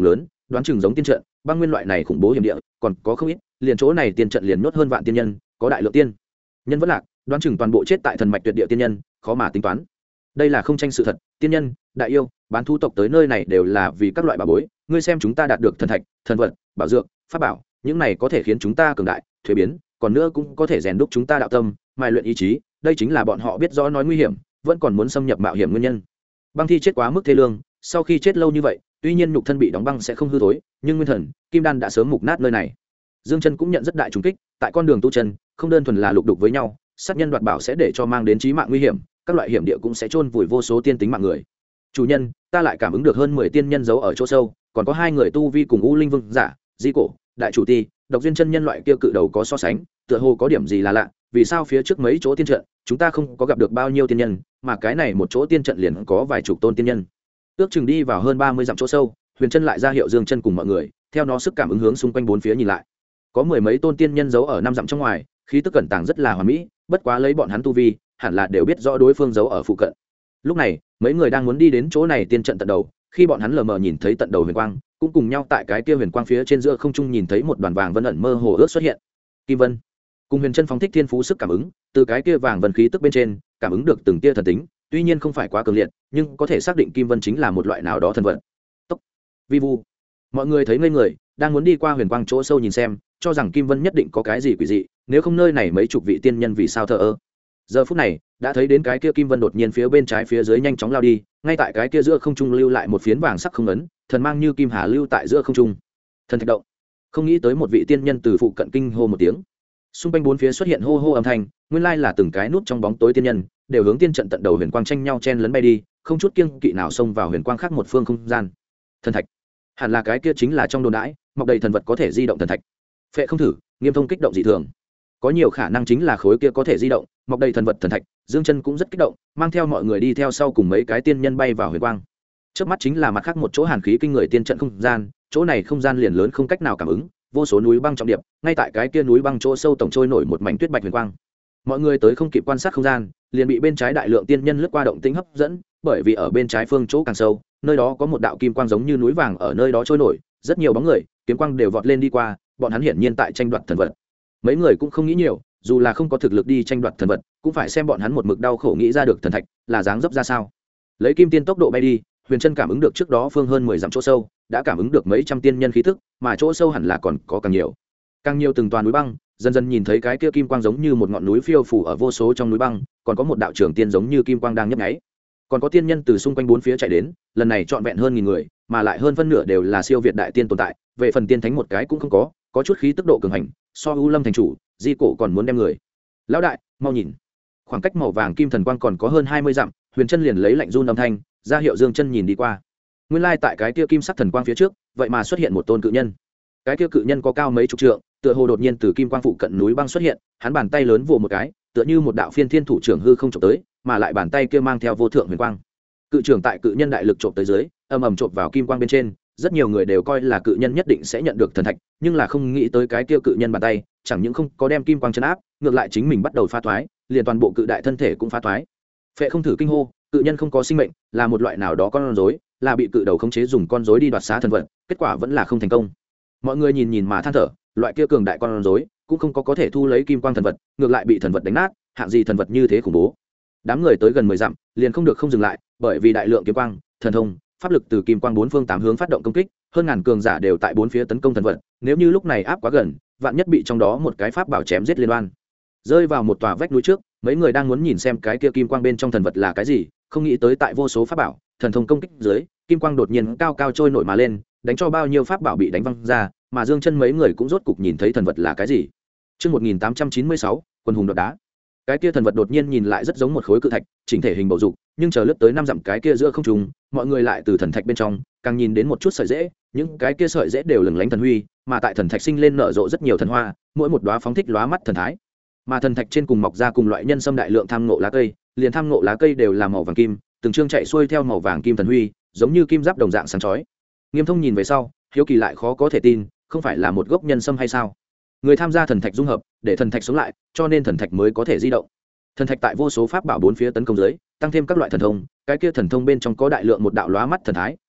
đoán chừng giống tiên trận băng nguyên loại này khủng bố hiểm địa còn có không ít, liền chỗ này tiên trận liền nhốt hơn vạn tiên nhân, có đại lượng tiên nhân vẫn lạc, đoán chừng toàn bộ chết tại thần mạch tuyệt địa tiên nhân, khó mà tính toán. Đây là không tranh sự thật, tiên nhân, đại yêu, bán thú tộc tới nơi này đều là vì các loại bảo bối, ngươi xem chúng ta đạt được thần thạch, thần vật, bảo dược, pháp bảo, những này có thể khiến chúng ta cường đại, thuế biến, còn nữa cũng có thể rèn đúc chúng ta đạo tâm, mài luyện ý chí, đây chính là bọn họ biết rõ nói nguy hiểm, vẫn còn muốn xâm nhập mạo hiểm nguyên nhân. Băng Thi chết quá mức thê lương, sau khi chết lâu như vậy, tuy nhiên nhục thân bị đóng băng sẽ không hư thối, nhưng nguyên thần, kim đan đã sớm mục nát nơi này. Dương Chân cũng nhận rất đại trùng kích, tại con đường tu chân, không đơn thuần là lục đục với nhau, sát nhân đoạt bảo sẽ để cho mang đến chí mạng nguy hiểm, các loại hiểm địa cũng sẽ chôn vùi vô số tiên tính mạng người. Chủ nhân, ta lại cảm ứng được hơn 10 tiên nhân giấu ở chỗ sâu, còn có 2 người tu vi cùng U Linh Vương giả, Di Cổ, đại chủ ti, Độc Duyên chân nhân loại kia cự đầu có so sánh, tựa hồ có điểm gì là lạ, vì sao phía trước mấy chỗ tiên trận, chúng ta không có gặp được bao nhiêu tiên nhân, mà cái này một chỗ tiên trận liền có vài chục tôn tiên nhân. Ước chừng đi vào hơn 30 dặm chỗ sâu, Huyền Chân lại ra hiệu Dương Chân cùng mọi người, theo nó sức cảm ứng hướng xung quanh bốn phía nhìn lại. Có 10 mấy tôn tiên nhân giấu ở 5 dặm trong ngoài, khí tức cẩn tàng rất là hoàn mỹ, bất quá lấy bọn hắn tu vi, hẳn là đều biết rõ đối phương giấu ở phụ cận. Lúc này, mấy người đang muốn đi đến chỗ này tiên trận tận đầu, khi bọn hắn lờ mờ nhìn thấy tận đầu huyền quang, cũng cùng nhau tại cái kia huyền quang phía trên giữa không trung nhìn thấy một đoàn vàng vân ẩn mơ hồ ước xuất hiện. Kim Vân cùng Huyền Chân phóng thích thiên phú sức cảm ứng, từ cái kia vàng vân khí tức bên trên, cảm ứng được từng tia thần tính, tuy nhiên không phải quá cường liệt, nhưng có thể xác định Kim Vân chính là một loại nào đó thần vật. Tốc, vi vu. Mọi người thấy ngây người, đang muốn đi qua huyền quang chỗ sâu nhìn xem, cho rằng Kim Vân nhất định có cái gì quỷ dị, nếu không nơi này mấy chục vị tiên nhân vì sao thờ ơ. Giờ phút này, đã thấy đến cái kia Kim Vân đột nhiên phía bên trái phía dưới nhanh chóng lao đi, ngay tại cái kia giữa không trung lưu lại một phiến vàng sắc không ấn, thần mang như kim hà lưu tại giữa không trung. Thần thạch động. Không nghĩ tới một vị tiên nhân từ phụ cận kinh hô một tiếng. Xung quanh bốn phía xuất hiện hô hô âm thanh, nguyên lai là từng cái nút trong bóng tối tiên nhân, đều hướng tiên trận tận đầu huyền quang tranh nhau chen lấn bay đi, không chút kiêng kỵ nào xông vào huyền quang khác một phương không gian. Thần thạch. Hẳn là cái kia chính là trong đồn đãi, mọc đầy thần vật có thể di động thần thạch. Phệ không thử, Nghiêm Thông kích động dị thường. Có nhiều khả năng chính là khối kia có thể di động, mọc đầy thần vật thần thạch. Dương Chân cũng rất kích động, mang theo mọi người đi theo sau cùng mấy cái tiên nhân bay vào huyền quang. Trước mắt chính là mặt khác một chỗ hàn khí kinh người tiên trận không gian, chỗ này không gian liền lớn không cách nào cảm ứng, vô số núi băng trọng điệp, ngay tại cái kia núi băng chỗ sâu tổng trôi nổi một mảnh tuyết bạch huyền quang. Mọi người tới không kịp quan sát không gian, liền bị bên trái đại lượng tiên nhân lướt qua động tĩnh hấp dẫn, bởi vì ở bên trái phương chỗ càng sâu, nơi đó có một đạo kim quang giống như núi vàng ở nơi đó trôi nổi, rất nhiều bóng người, kiếm quang đều vọt lên đi qua, bọn hắn hiển nhiên tại tranh đoạt thần vật. Mấy người cũng không nghĩ nhiều, dù là không có thực lực đi tranh đoạt thần vật, cũng phải xem bọn hắn một mực đau khổ nghĩ ra được thần thạch là dáng dấp ra sao. Lấy kim tiên tốc độ bay đi, Huyền Chân cảm ứng được trước đó phương hơn 10 dặm chỗ sâu, đã cảm ứng được mấy trăm tiên nhân khí tức, mà chỗ sâu hẳn là còn có càng nhiều từng toàn núi băng, dần dần nhìn thấy cái kia kim quang giống như một ngọn núi phiêu phù ở vô số trong núi băng, còn có một đạo trưởng tiên giống như kim quang đang nhấp nháy. Còn có tiên nhân từ xung quanh bốn phía chạy đến, lần này trọn vẹn hơn 1000 người, mà lại hơn phân nửa đều là siêu việt đại tiên tồn tại, về phần tiên thánh một cái cũng không có chút khí tức độ cường hành, so U Lâm thành chủ, Di Cổ còn muốn đem người. Lão đại, mau nhìn. Khoảng cách màu vàng kim thần quang còn có hơn 20 dặm, Huyền Chân liền lấy lạnh run âm thanh, ra hiệu Dương Chân nhìn đi qua. Nguyên lai tại cái kia kim sắc thần quang phía trước, vậy mà xuất hiện một tôn cự nhân. Cái kia cự nhân có cao mấy chục trượng, tựa hồ đột nhiên từ kim quang phụ cận núi băng xuất hiện, hắn bàn tay lớn vồ một cái, tựa như một đạo phiên thiên thủ trưởng hư không chụp tới, mà lại bàn tay kia mang theo vô thượng huyền quang. Cự trưởng tại cự nhân đại lực chộp tới dưới, ầm ầm chộp vào kim quang bên trên, rất nhiều người đều coi là cự nhân nhất định sẽ nhận được thần thạch, nhưng là không nghĩ tới cái kia cự nhân bàn tay, chẳng những không có đem kim quang chấn áp, ngược lại chính mình bắt đầu phá thoái, liền toàn bộ cự đại thân thể cũng phá thoái. Phệ không thử kinh hô, cự nhân không có sinh mệnh, là một loại nào đó con rối, là bị cự đầu khống chế dùng con rối đi đoạt xá thần vật, kết quả vẫn là không thành công. Mọi người nhìn nhìn mà than thở, loại kia cường đại con rối cũng không có thể thu lấy kim quang thần vật, ngược lại bị thần vật đánh nát, hạng gì thần vật như thế khủng bố. Đám người tới gần 10 dặm, liền không được không dừng lại, bởi vì đại lượng kiếm quang, thần thông, pháp lực từ kim quang bốn phương tám hướng phát động công kích, hơn ngàn cường giả đều tại bốn phía tấn công thần vật, nếu như lúc này áp quá gần, vạn nhất bị trong đó một cái pháp bảo chém giết liên oan. Rơi vào một tòa vách núi trước, mấy người đang muốn nhìn xem cái kia kim quang bên trong thần vật là cái gì, không nghĩ tới tại vô số pháp bảo, thần thông công kích dưới, kim quang đột nhiên cao cao trôi nổi mà lên, đánh cho bao nhiêu pháp bảo bị đánh văng ra, mà Dương Chân mấy người cũng rốt cục nhìn thấy thần vật là cái gì. Chương 1896, quần hùng đoạt đá. Cái kia thần vật đột nhiên nhìn lại rất giống một khối cự thạch, chỉnh thể hình bầu dục, nhưng chờ lướt tới 5 dặm cái kia giữa không trung, mọi người lại từ thần thạch bên trong, càng nhìn đến một chút sợi rễ, những cái kia sợi rễ đều lừng lánh thần huy, mà tại thần thạch sinh lên nở rộ rất nhiều thần hoa, mỗi một đóa phóng thích lóa mắt thần thái. Mà thần thạch trên cùng mọc ra cùng loại nhân sâm đại lượng tham ngộ lá cây, liền tham ngộ lá cây đều là màu vàng kim, từng chương chạy xuôi theo màu vàng kim thần huy, giống như kim giáp đồng dạng sáng chói. Nghiêm Thông nhìn về sau, hiếu kỳ lại khó có thể tin, không phải là một gốc nhân sâm hay sao? Người tham gia thần thạch dung hợp, để thần thạch sống lại, cho nên thần thạch mới có thể di động. Thần thạch tại vô số pháp bảo bốn phía tấn công dưới, tăng thêm các loại thần thông, cái kia thần thông bên trong có đại lượng một đạo lóa mắt thần thái,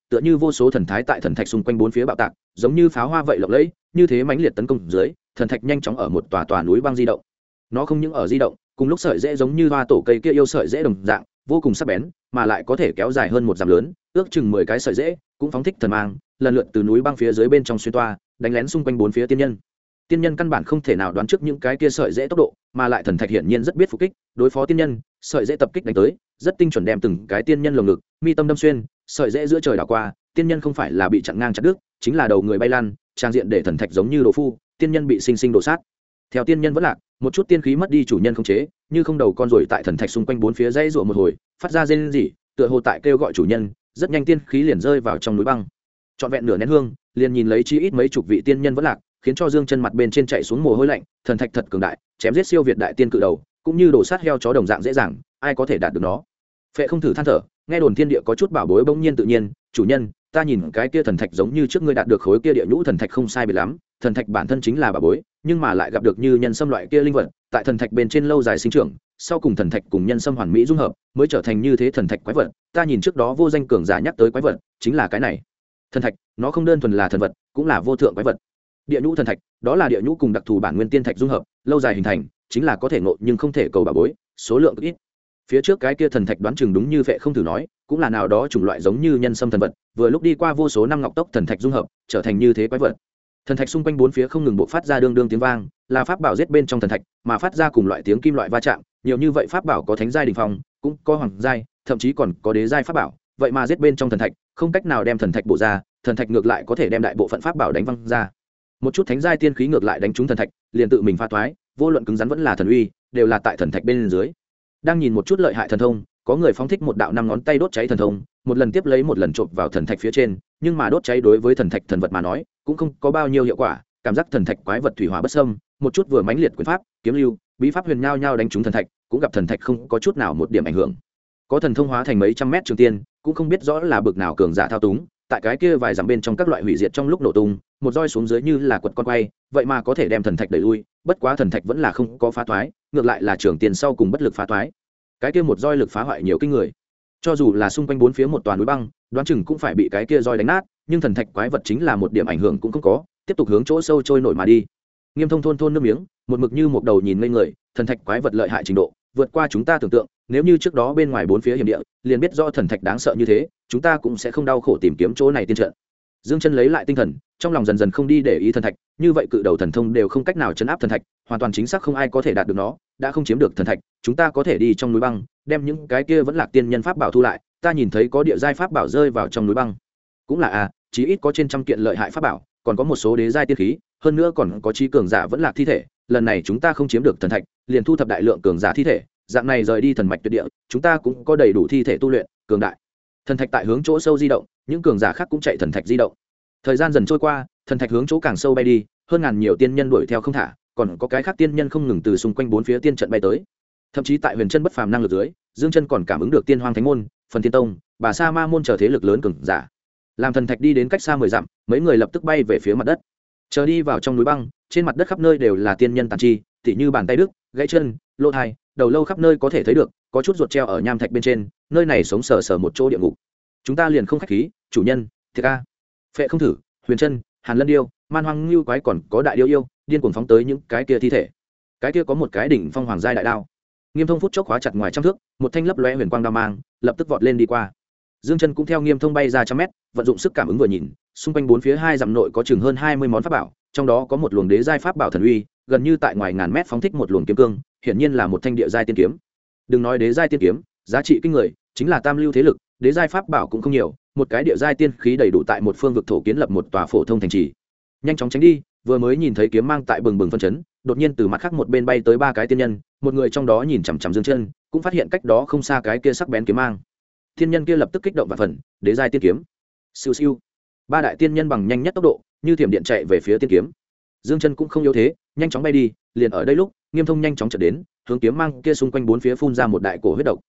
tựa như vô số thần thái tại thần thạch xung quanh bốn phía bạo tạc, giống như pháo hoa vậy lộng lẫy, như thế mãnh liệt tấn công dưới, thần thạch nhanh chóng ở một tòa núi băng di động. Nó không những ở di động, cùng lúc sợi rễ giống như hoa tổ cây kia yêu sợi rễ đồng dạng, vô cùng sắc bén, mà lại có thể kéo dài hơn một dặm lớn, ước chừng 10 cái sợi rễ, cũng phóng thích thần mang, lần lượt từ núi băng phía dưới bên trong xuyên toa, đánh lén xung quanh bốn phía tiên nhân. Tiên nhân căn bản không thể nào đoán trước những cái kia sợi rễ tốc độ, mà lại thần thạch hiển nhiên rất biết phục kích, đối phó tiên nhân, sợi rễ tập kích đánh tới, rất tinh chuẩn đem từng cái tiên nhân lồng ngực, mi tâm đâm xuyên, sợi rễ giữa trời đảo qua, tiên nhân không phải là bị chặn ngang chặt đứt, chính là đầu người bay lăn, trang diện để thần thạch giống như đồ phu, tiên nhân bị sinh sinh đổ sát. Theo tiên nhân vẫn lạc, một chút tiên khí mất đi chủ nhân khống chế, như không đầu con rồi tại thần thạch xung quanh bốn phía dãy rủa một hồi, phát ra rên rỉ, tựa hồ tại kêu gọi chủ nhân, rất nhanh tiên khí liền rơi vào trong núi băng. Trọn vẹn nửa nén hương, liền nhìn lấy chi ít mấy chục vị tiên nhân vẫn lạc, khiến cho Dương Chân mặt bên trên chạy xuống mồ hôi lạnh, thần thạch thật cường đại, chém giết siêu việt đại tiên cự đầu, cũng như đổ sát heo chó đồng dạng dễ dàng, ai có thể đạt được nó. Phệ không thử than thở, nghe đồn thiên địa có chút bảo bối bỗng nhiên tự nhiên, chủ nhân, ta nhìn cái kia thần thạch giống như trước ngươi đạt được khối kia địa nhũ thần thạch không sai biệt lắm, thần thạch bản thân chính là bảo bối, nhưng mà lại gặp được như nhân sâm loại kia linh vật, tại thần thạch bên trên lâu dài sinh trưởng, sau cùng thần thạch cùng nhân sâm hoàn mỹ dung hợp, mới trở thành như thế thần thạch quái vật. Ta nhìn trước đó vô danh cường giả nhắc tới quái vật, chính là cái này. Thần thạch, nó không đơn thuần là thần vật, cũng là vô thượng quái vật. Địa nhũ thần thạch, đó là địa nhũ cùng đặc thù bản nguyên tiên thạch dung hợp, lâu dài hình thành, chính là có thể ngộ nhưng không thể cầu bảo bối, số lượng ít. Phía trước cái kia thần thạch đoán chừng đúng như Phệ không thử nói, cũng là nào đó chủng loại giống như nhân sâm thần vật, vừa lúc đi qua vô số năm ngọc tốc thần thạch dung hợp, trở thành như thế quái vật. Thần thạch xung quanh bốn phía không ngừng bộc phát ra đương đương tiếng vang, là pháp bảo giết bên trong thần thạch, mà phát ra cùng loại tiếng kim loại va chạm, nhiều như vậy pháp bảo có thánh giai đỉnh phong, cũng có hoàng giai, thậm chí còn có đế giai pháp bảo, vậy mà giết bên trong thần thạch, không cách nào đem thần thạch bổ ra, thần thạch ngược lại có thể đem đại bộ phận pháp bảo đánh văng ra. Một chút thánh giai tiên khí ngược lại đánh trúng thần thạch, liền tự mình phá thoái, vô luận cứng rắn vẫn là thần uy, đều là tại thần thạch bên dưới. Đang nhìn một chút lợi hại thần thông, có người phóng thích một đạo năm ngón tay đốt cháy thần thông, một lần tiếp lấy một lần chộp vào thần thạch phía trên, nhưng mà đốt cháy đối với thần thạch thần vật mà nói, cũng không có bao nhiêu hiệu quả, cảm giác thần thạch quái vật thủy hỏa bất xâm, một chút vừa mãnh liệt quyền pháp, kiếm lưu, bí pháp huyền nhao nhao đánh trúng thần thạch, cũng gặp thần thạch không có chút nào một điểm ảnh hưởng. Có thần thông hóa thành mấy trăm mét trường tiên, cũng không biết rõ là bực nào cường giả thao túng, tại cái kia vài dặm bên trong các loại hủy diệt trong lúc nổ tung, một roi xuống dưới như là quật con quay, vậy mà có thể đem thần thạch đẩy lui, bất quá thần thạch vẫn là không có phá thoái, ngược lại là trường tiên sau cùng bất lực phá thoái. Cái kia một roi lực phá hoại nhiều kinh người, cho dù là xung quanh bốn phía một toàn núi băng, đoán chừng cũng phải bị cái kia roi đánh nát, nhưng thần thạch quái vật chính là một điểm ảnh hưởng cũng không có, tiếp tục hướng chỗ sâu trôi nổi mà đi. Nghiêm Thông thôn nước miếng, một mực như một đầu nhìn ngây người, thần thạch quái vật lợi hại trình độ vượt qua chúng ta tưởng tượng, nếu như trước đó bên ngoài bốn phía hiểm địa, liền biết rõ thần thạch đáng sợ như thế, chúng ta cũng sẽ không đau khổ tìm kiếm chỗ này tiên trận. Dương Chân lấy lại tinh thần, trong lòng dần dần không đi để ý thần thạch, như vậy cự đầu thần thông đều không cách nào chấn áp thần thạch, hoàn toàn chính xác không ai có thể đạt được nó, đã không chiếm được thần thạch, chúng ta có thể đi trong núi băng, đem những cái kia vẫn lạc tiên nhân pháp bảo thu lại, ta nhìn thấy có địa giai pháp bảo rơi vào trong núi băng. Cũng là chí ít có trên trăm kiện lợi hại pháp bảo, còn có một số đế giai tiên khí, hơn nữa còn có chí cường giả vẫn lạc thi thể, lần này chúng ta không chiếm được thần thạch, liền thu thập đại lượng cường giả thi thể, dạng này rời đi thần mạch tuyệt địa, chúng ta cũng có đầy đủ thi thể tu luyện, cường đại. Thần thạch tại hướng chỗ sâu di động, những cường giả khác cũng chạy thần thạch di động. Thời gian dần trôi qua, thần thạch hướng chỗ càng sâu bay đi, hơn ngàn nhiều tiên nhân đuổi theo không thả, còn có cái khác tiên nhân không ngừng từ xung quanh bốn phía tiên trận bay tới. Thậm chí tại Huyền Chân bất phàm năng lực dưới, Dương Chân còn cảm ứng được Tiên Hoang Thánh môn, Phần Thiên tông, Bà Sa Ma môn chờ thế lực lớn cường giả. Làm thần thạch đi đến cách xa 10 dặm, mấy người lập tức bay về phía mặt đất. Chờ đi vào trong núi băng, trên mặt đất khắp nơi đều là tiên nhân tàn chi, tỉ như bàn tay đứt, gãy chân, lỗ tai, đầu lâu khắp nơi có thể thấy được, có chút ruột treo ở nham thạch bên trên, nơi này sống sờ sờ một chỗ địa ngục. Chúng ta liền không khách khí, chủ nhân, thiệt a. Phệ không thử, Huyền Chân, Hàn Lân điêu, Man Hoang Lưu quái còn có đại điêu yêu, điên cuồng phóng tới những cái kia thi thể. Cái kia có một cái đỉnh phong hoàng giai đại đao. Nghiêm Thông phút chốc khóa chặt ngoài trăm thước, một thanh lấp lóe huyền quang đao mang, lập tức vọt lên đi qua. Dương Chân cũng theo Nghiêm Thông bay ra trăm mét, vận dụng sức cảm ứng vừa nhìn, xung quanh bốn phía hai dặm nội có chừng hơn 20 món pháp bảo, trong đó có một luồng đế giai pháp bảo thần uy, gần như tại ngoài ngàn mét phóng thích một luồng kiếm cương, hiển nhiên là một thanh địa giai tiên kiếm. Đừng nói đế giai tiên kiếm, giá trị kinh người, chính là tam lưu thế lực, đế giai pháp bảo cũng không nhiều, một cái địa giai tiên khí đầy đủ tại một phương vực thổ kiến lập một tòa phổ thông thành trì. Nhanh chóng tránh đi, vừa mới nhìn thấy kiếm mang tại bừng bừng phân chấn, đột nhiên từ mặt khác một bên bay tới ba cái tiên nhân, một người trong đó nhìn chằm chằm Dương Chân, cũng phát hiện cách đó không xa cái kia sắc bén kiếm mang. Tiên nhân kia lập tức kích động vạn phần, đế giai tiên kiếm. Siêu siêu. Ba đại tiên nhân bằng nhanh nhất tốc độ, như thiểm điện chạy về phía tiên kiếm. Dương Chân cũng không yếu thế, nhanh chóng bay đi, liền ở đây lúc, Nghiêm Thông nhanh chóng chợt đến, hướng kiếm mang kia xung quanh bốn phía phun ra một đại cổ huyết độc.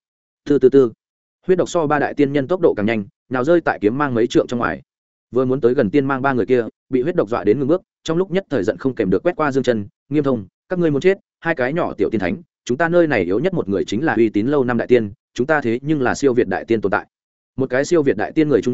Từ huyết độc so ba đại tiên nhân tốc độ càng nhanh, nào rơi tại kiếm mang mấy trượng trong ngoài. Vừa muốn tới gần tiên mang ba người kia, bị huyết độc dọa đến ngừng bước, trong lúc nhất thời giận không kèm được quét qua Dương Chân, Nghiêm Thông, các ngươi muốn chết, hai cái nhỏ tiểu tiên thánh, chúng ta nơi này yếu nhất một người chính là uy tín lâu năm đại tiên, chúng ta thế nhưng là siêu việt đại tiên tồn tại. Một cái siêu việt đại tiên người trung niên,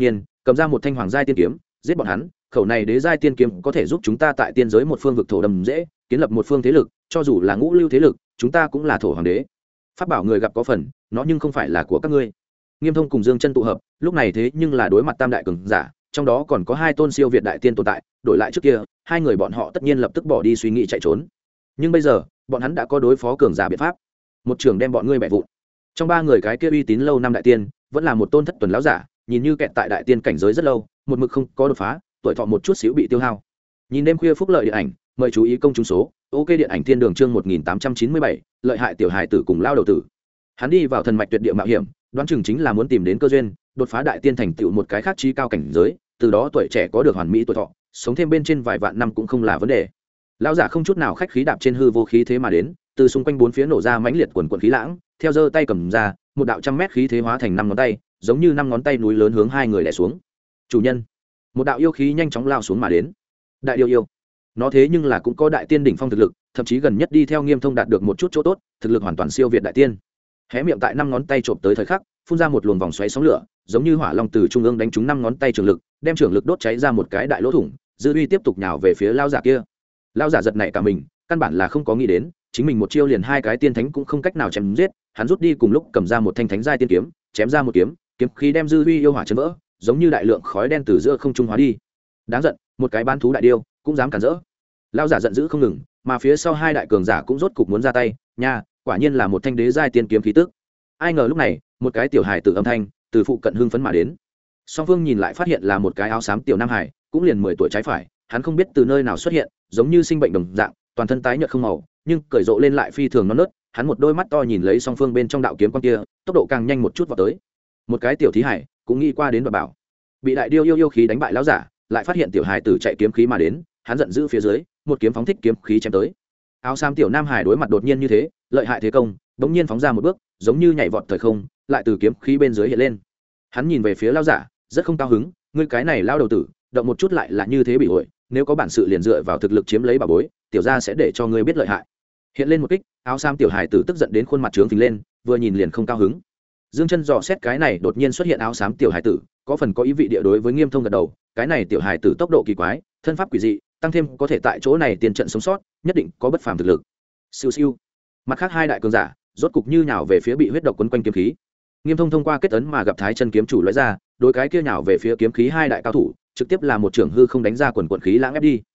cầm ra một thanh hoàng giai tiên kiếm giết bọn hắn. Khẩu này đế giai tiên kiếm có thể giúp chúng ta tại tiên giới một phương vực thổ đầm dễ kiến lập một phương thế lực, cho dù là ngũ lưu thế lực chúng ta cũng là thổ hoàng đế. Pháp bảo người gặp có phần, nó nhưng không phải là của các ngươi. Nghiêm Thông cùng Dương Chân tụ hợp lúc này thế nhưng là đối mặt tam đại cường giả, trong đó còn có hai tôn siêu việt đại tiên tồn tại. Đổi lại trước kia hai người bọn họ tất nhiên lập tức bỏ đi suy nghĩ chạy trốn, nhưng bây giờ bọn hắn đã có đối phó cường giả biện pháp. Một trường đem bọn ngươi bẻ vụn. Trong ba người cái kia uy tín lâu năm đại tiên vẫn là một tôn thất tuần lão giả, nhìn như kẹt tại đại tiên cảnh giới rất lâu, một mực không có đột phá, tuổi thọ một chút xíu bị tiêu hao. Nhìn đêm khuya phúc lợi điện ảnh, mời chú ý công chúng số. Ok điện ảnh thiên đường chương 1897, lợi hại tiểu hài tử cùng lao đầu tử. Hắn đi vào thần mạch tuyệt địa mạo hiểm, đoán chừng chính là muốn tìm đến cơ duyên, đột phá đại tiên thành tựu một cái khác trí cao cảnh giới, từ đó tuổi trẻ có được hoàn mỹ tuổi thọ, sống thêm bên trên vài vạn năm cũng không là vấn đề. Lão giả không chút nào khách khí đạp trên hư vô khí thế mà đến, từ xung quanh bốn phía nổ ra mãnh liệt quần quần khí lãng, theo giơ tay cầm ra, một đạo trăm mét khí thế hóa thành năm ngón tay, giống như năm ngón tay núi lớn hướng hai người đè xuống. Chủ nhân, một đạo yêu khí nhanh chóng lao xuống mà đến. Đại điều yêu, nó thế nhưng là cũng có đại tiên đỉnh phong thực lực, thậm chí gần nhất đi theo Nghiêm Thông đạt được một chút chỗ tốt, thực lực hoàn toàn siêu việt đại tiên. Hé miệng tại năm ngón tay chộp tới thời khắc, phun ra một luồng vòng xoáy sóng lửa, giống như hỏa long từ trung ương đánh trúng năm ngón tay trường lực, đem trường lực đốt cháy ra một cái đại lỗ thủng, dư uy tiếp tục nhào về phía lão giả kia. Lão giả giật nảy cả mình, căn bản là không có nghĩ đến, chính mình một chiêu liền hai cái tiên thánh cũng không cách nào chém giết, hắn rút đi cùng lúc cầm ra một thanh thánh giai tiên kiếm, chém ra một kiếm, kiếm khí đem dư uy yêu hỏa chấn vỡ, giống như đại lượng khói đen từ giữa không trung hóa đi. Đáng giận, một cái bán thú đại điêu cũng dám cản rỡ. Lão giả giận dữ không ngừng, mà phía sau hai đại cường giả cũng rốt cục muốn ra tay, nha, quả nhiên là một thanh đế giai tiên kiếm khí tức. Ai ngờ lúc này, một cái tiểu hài tử âm thanh từ phụ cận hưng phấn mà đến. Song Phương nhìn lại phát hiện là một cái áo xám tiểu nam hải, cũng liền 10 tuổi trái phải, hắn không biết từ nơi nào xuất hiện, giống như sinh bệnh đồng dạng, toàn thân tái nhợt không màu, nhưng cởi rộ lên lại phi thường non nớt, hắn một đôi mắt to nhìn lấy Song Phương bên trong đạo kiếm quang kia, tốc độ càng nhanh một chút vào tới. Một cái tiểu thí hải cũng nghĩ qua đến đoạt bảo, bị đại điêu yêu khí đánh bại lão giả, lại phát hiện tiểu hài tử chạy kiếm khí mà đến, hắn giận dữ phía dưới, một kiếm phóng thích kiếm khí chém tới. Áo xám tiểu nam hải đối mặt đột nhiên như thế, lợi hại thế công, bỗng nhiên phóng ra một bước, giống như nhảy vọt thời không, lại từ kiếm khí bên dưới hiện lên. Hắn nhìn về phía lão giả, rất không cao hứng, ngươi cái này lao đầu tử, động một chút lại là như thế bị hội, nếu có bản sự liền dựa vào thực lực chiếm lấy bà bối, tiểu gia sẽ để cho ngươi biết lợi hại. Hiện lên một kích, áo xám tiểu hài tử tức giận đến khuôn mặt trướng phình lên, vừa nhìn liền không cao hứng. Dương Chân dò xét cái này đột nhiên xuất hiện áo xám tiểu hài tử, có phần có ý vị địa đối với Nghiêm Thông gật đầu, cái này tiểu hài tử tốc độ kỳ quái, thân pháp quỷ dị, tăng thêm có thể tại chỗ này tiền trận sống sót, nhất định có bất phàm thực lực. Siêu siêu. Mặt khác hai đại cường giả, rốt cục như nhào về phía bị huyết độc quấn quanh kiếm khí. Nghiêm Thông thông qua kết ấn mà gặp Thái Chân kiếm chủ lóe ra, đối cái kia nhào về phía kiếm khí hai đại cao thủ, trực tiếp là một trường hư không đánh ra quần quần khí lãng ép đi.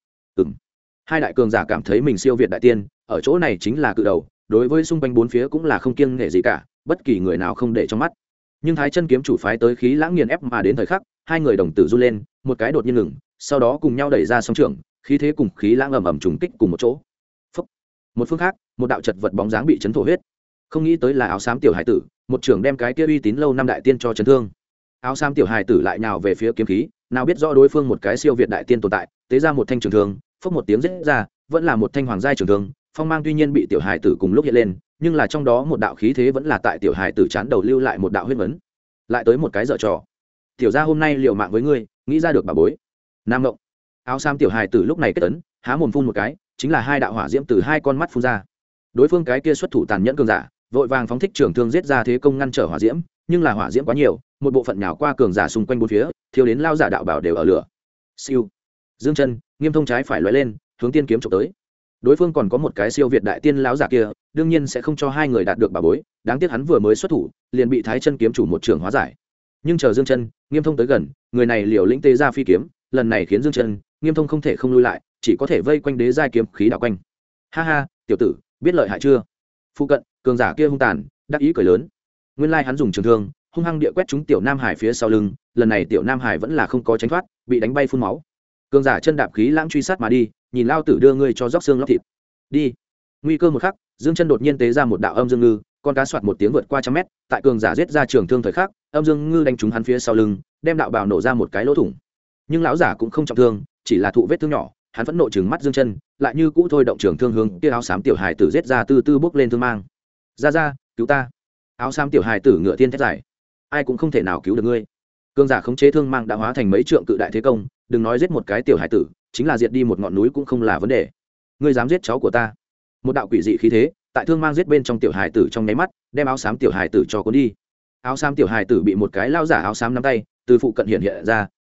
Hai đại cường giả cảm thấy mình siêu việt đại tiên, ở chỗ này chính là cự đầu, đối với xung quanh bốn phía cũng là không kiêng nể gì cả, bất kỳ người nào không để trong mắt. Nhưng Thái Chân kiếm chủ phái tới khí lãng nghiền ép mà đến thời khắc, hai người đồng tử run lên, một cái đột nhiên ngừng, sau đó cùng nhau đẩy ra sóng trường, khí thế cùng khí lãng ầm ầm trùng kích cùng một chỗ. Phúc. Một phương khác, một đạo chật vật bóng dáng bị chấn thổ huyết. Không nghĩ tới là áo xám tiểu hải tử, một trưởng đem cái kia uy tín lâu năm đại tiên cho chấn thương. Áo xám tiểu hải tử lại nhào về phía kiếm khí, nào biết rõ đối phương một cái siêu việt đại tiên tồn tại, tế ra một thanh trường thương, phốc một tiếng rít ra, vẫn là một thanh hoàng giai trường thương, phong mang tuy nhiên bị tiểu hải tử cùng lúc hiện lên, nhưng là trong đó một đạo khí thế vẫn là tại tiểu hải tử chán đầu lưu lại một đạo huyết vấn. Lại tới một cái dở trò. Tiểu gia hôm nay liều mạng với ngươi, nghĩ ra được bà bối. Nam Ngộng. Áo xám tiểu hải tử lúc này kết ấn, há mồm phun một cái, chính là hai đạo hỏa diễm từ hai con mắt phun ra. Đối phương cái kia xuất thủ tàn nhẫn cường giả, vội vàng phóng thích trường thương giết ra thế công ngăn trở hỏa diễm, nhưng là hỏa diễm quá nhiều, một bộ phận nhào qua cường giả xung quanh bốn phía, thiếu đến lao giả đạo bảo đều ở lửa. Siêu. Dương Chân, Nghiêm Thông trái phải lóe lên, hướng tiên kiếm chụp tới. Đối phương còn có một cái siêu việt đại tiên lão giả kia, đương nhiên sẽ không cho hai người đạt được bà bối, đáng tiếc hắn vừa mới xuất thủ, liền bị Thái Chân kiếm chủ một trường hóa giải. Nhưng chờ Dương Chân, Nghiêm Thông tới gần, người này liều lĩnh tê ra phi kiếm, lần này khiến Dương Chân, Nghiêm Thông không thể không lui lại, chỉ có thể vây quanh đế giai kiếm khí đảo quanh. Ha ha, tiểu tử, biết lợi hại chưa? Phụ cận, cường giả kia hung tàn, đắc ý cười lớn. Nguyên lai hắn dùng trường thương, hung hăng địa quét trúng tiểu Nam Hải phía sau lưng, lần này tiểu Nam Hải vẫn là không có tránh thoát, bị đánh bay phun máu. Cường giả chân đạp khí lãng truy sát mà đi, nhìn lao tử đưa ngươi cho róc xương lóc thịt. Đi. Nguy cơ một khắc, Dương Chân đột nhiên tế ra một đạo âm dương ngư, con cá soạt một tiếng vượt qua trăm mét, tại cường giả giết ra trường thương thời khắc, âm dương ngư đánh trúng hắn phía sau lưng, đem đạo bào nổ ra một cái lỗ thủng. Nhưng lão giả cũng không trọng thương, chỉ là thụ vết thương nhỏ, hắn vẫn nội trừng mắt Dương Chân, lại như cũ thôi động trường thương hướng kia áo xám tiểu hài tử giết ra từ từ bước lên thương mang. Ra, cứu ta. Áo xám tiểu hài tử ngựa tiên thét giải. Ai cũng không thể nào cứu được ngươi. Cường giả khống chế thương mang đã hóa thành mấy trượng cự đại thế công, đừng nói giết một cái tiểu hài tử, chính là diệt đi một ngọn núi cũng không là vấn đề. Ngươi dám giết cháu của ta? Một đạo quỷ dị khí thế, tại thương mang giết bên trong tiểu hài tử trong nháy mắt, đem áo xám tiểu hài tử cho cuốn đi. Áo xám tiểu hài tử bị một cái lao giả áo xám nắm tay, từ phụ cận hiện ra,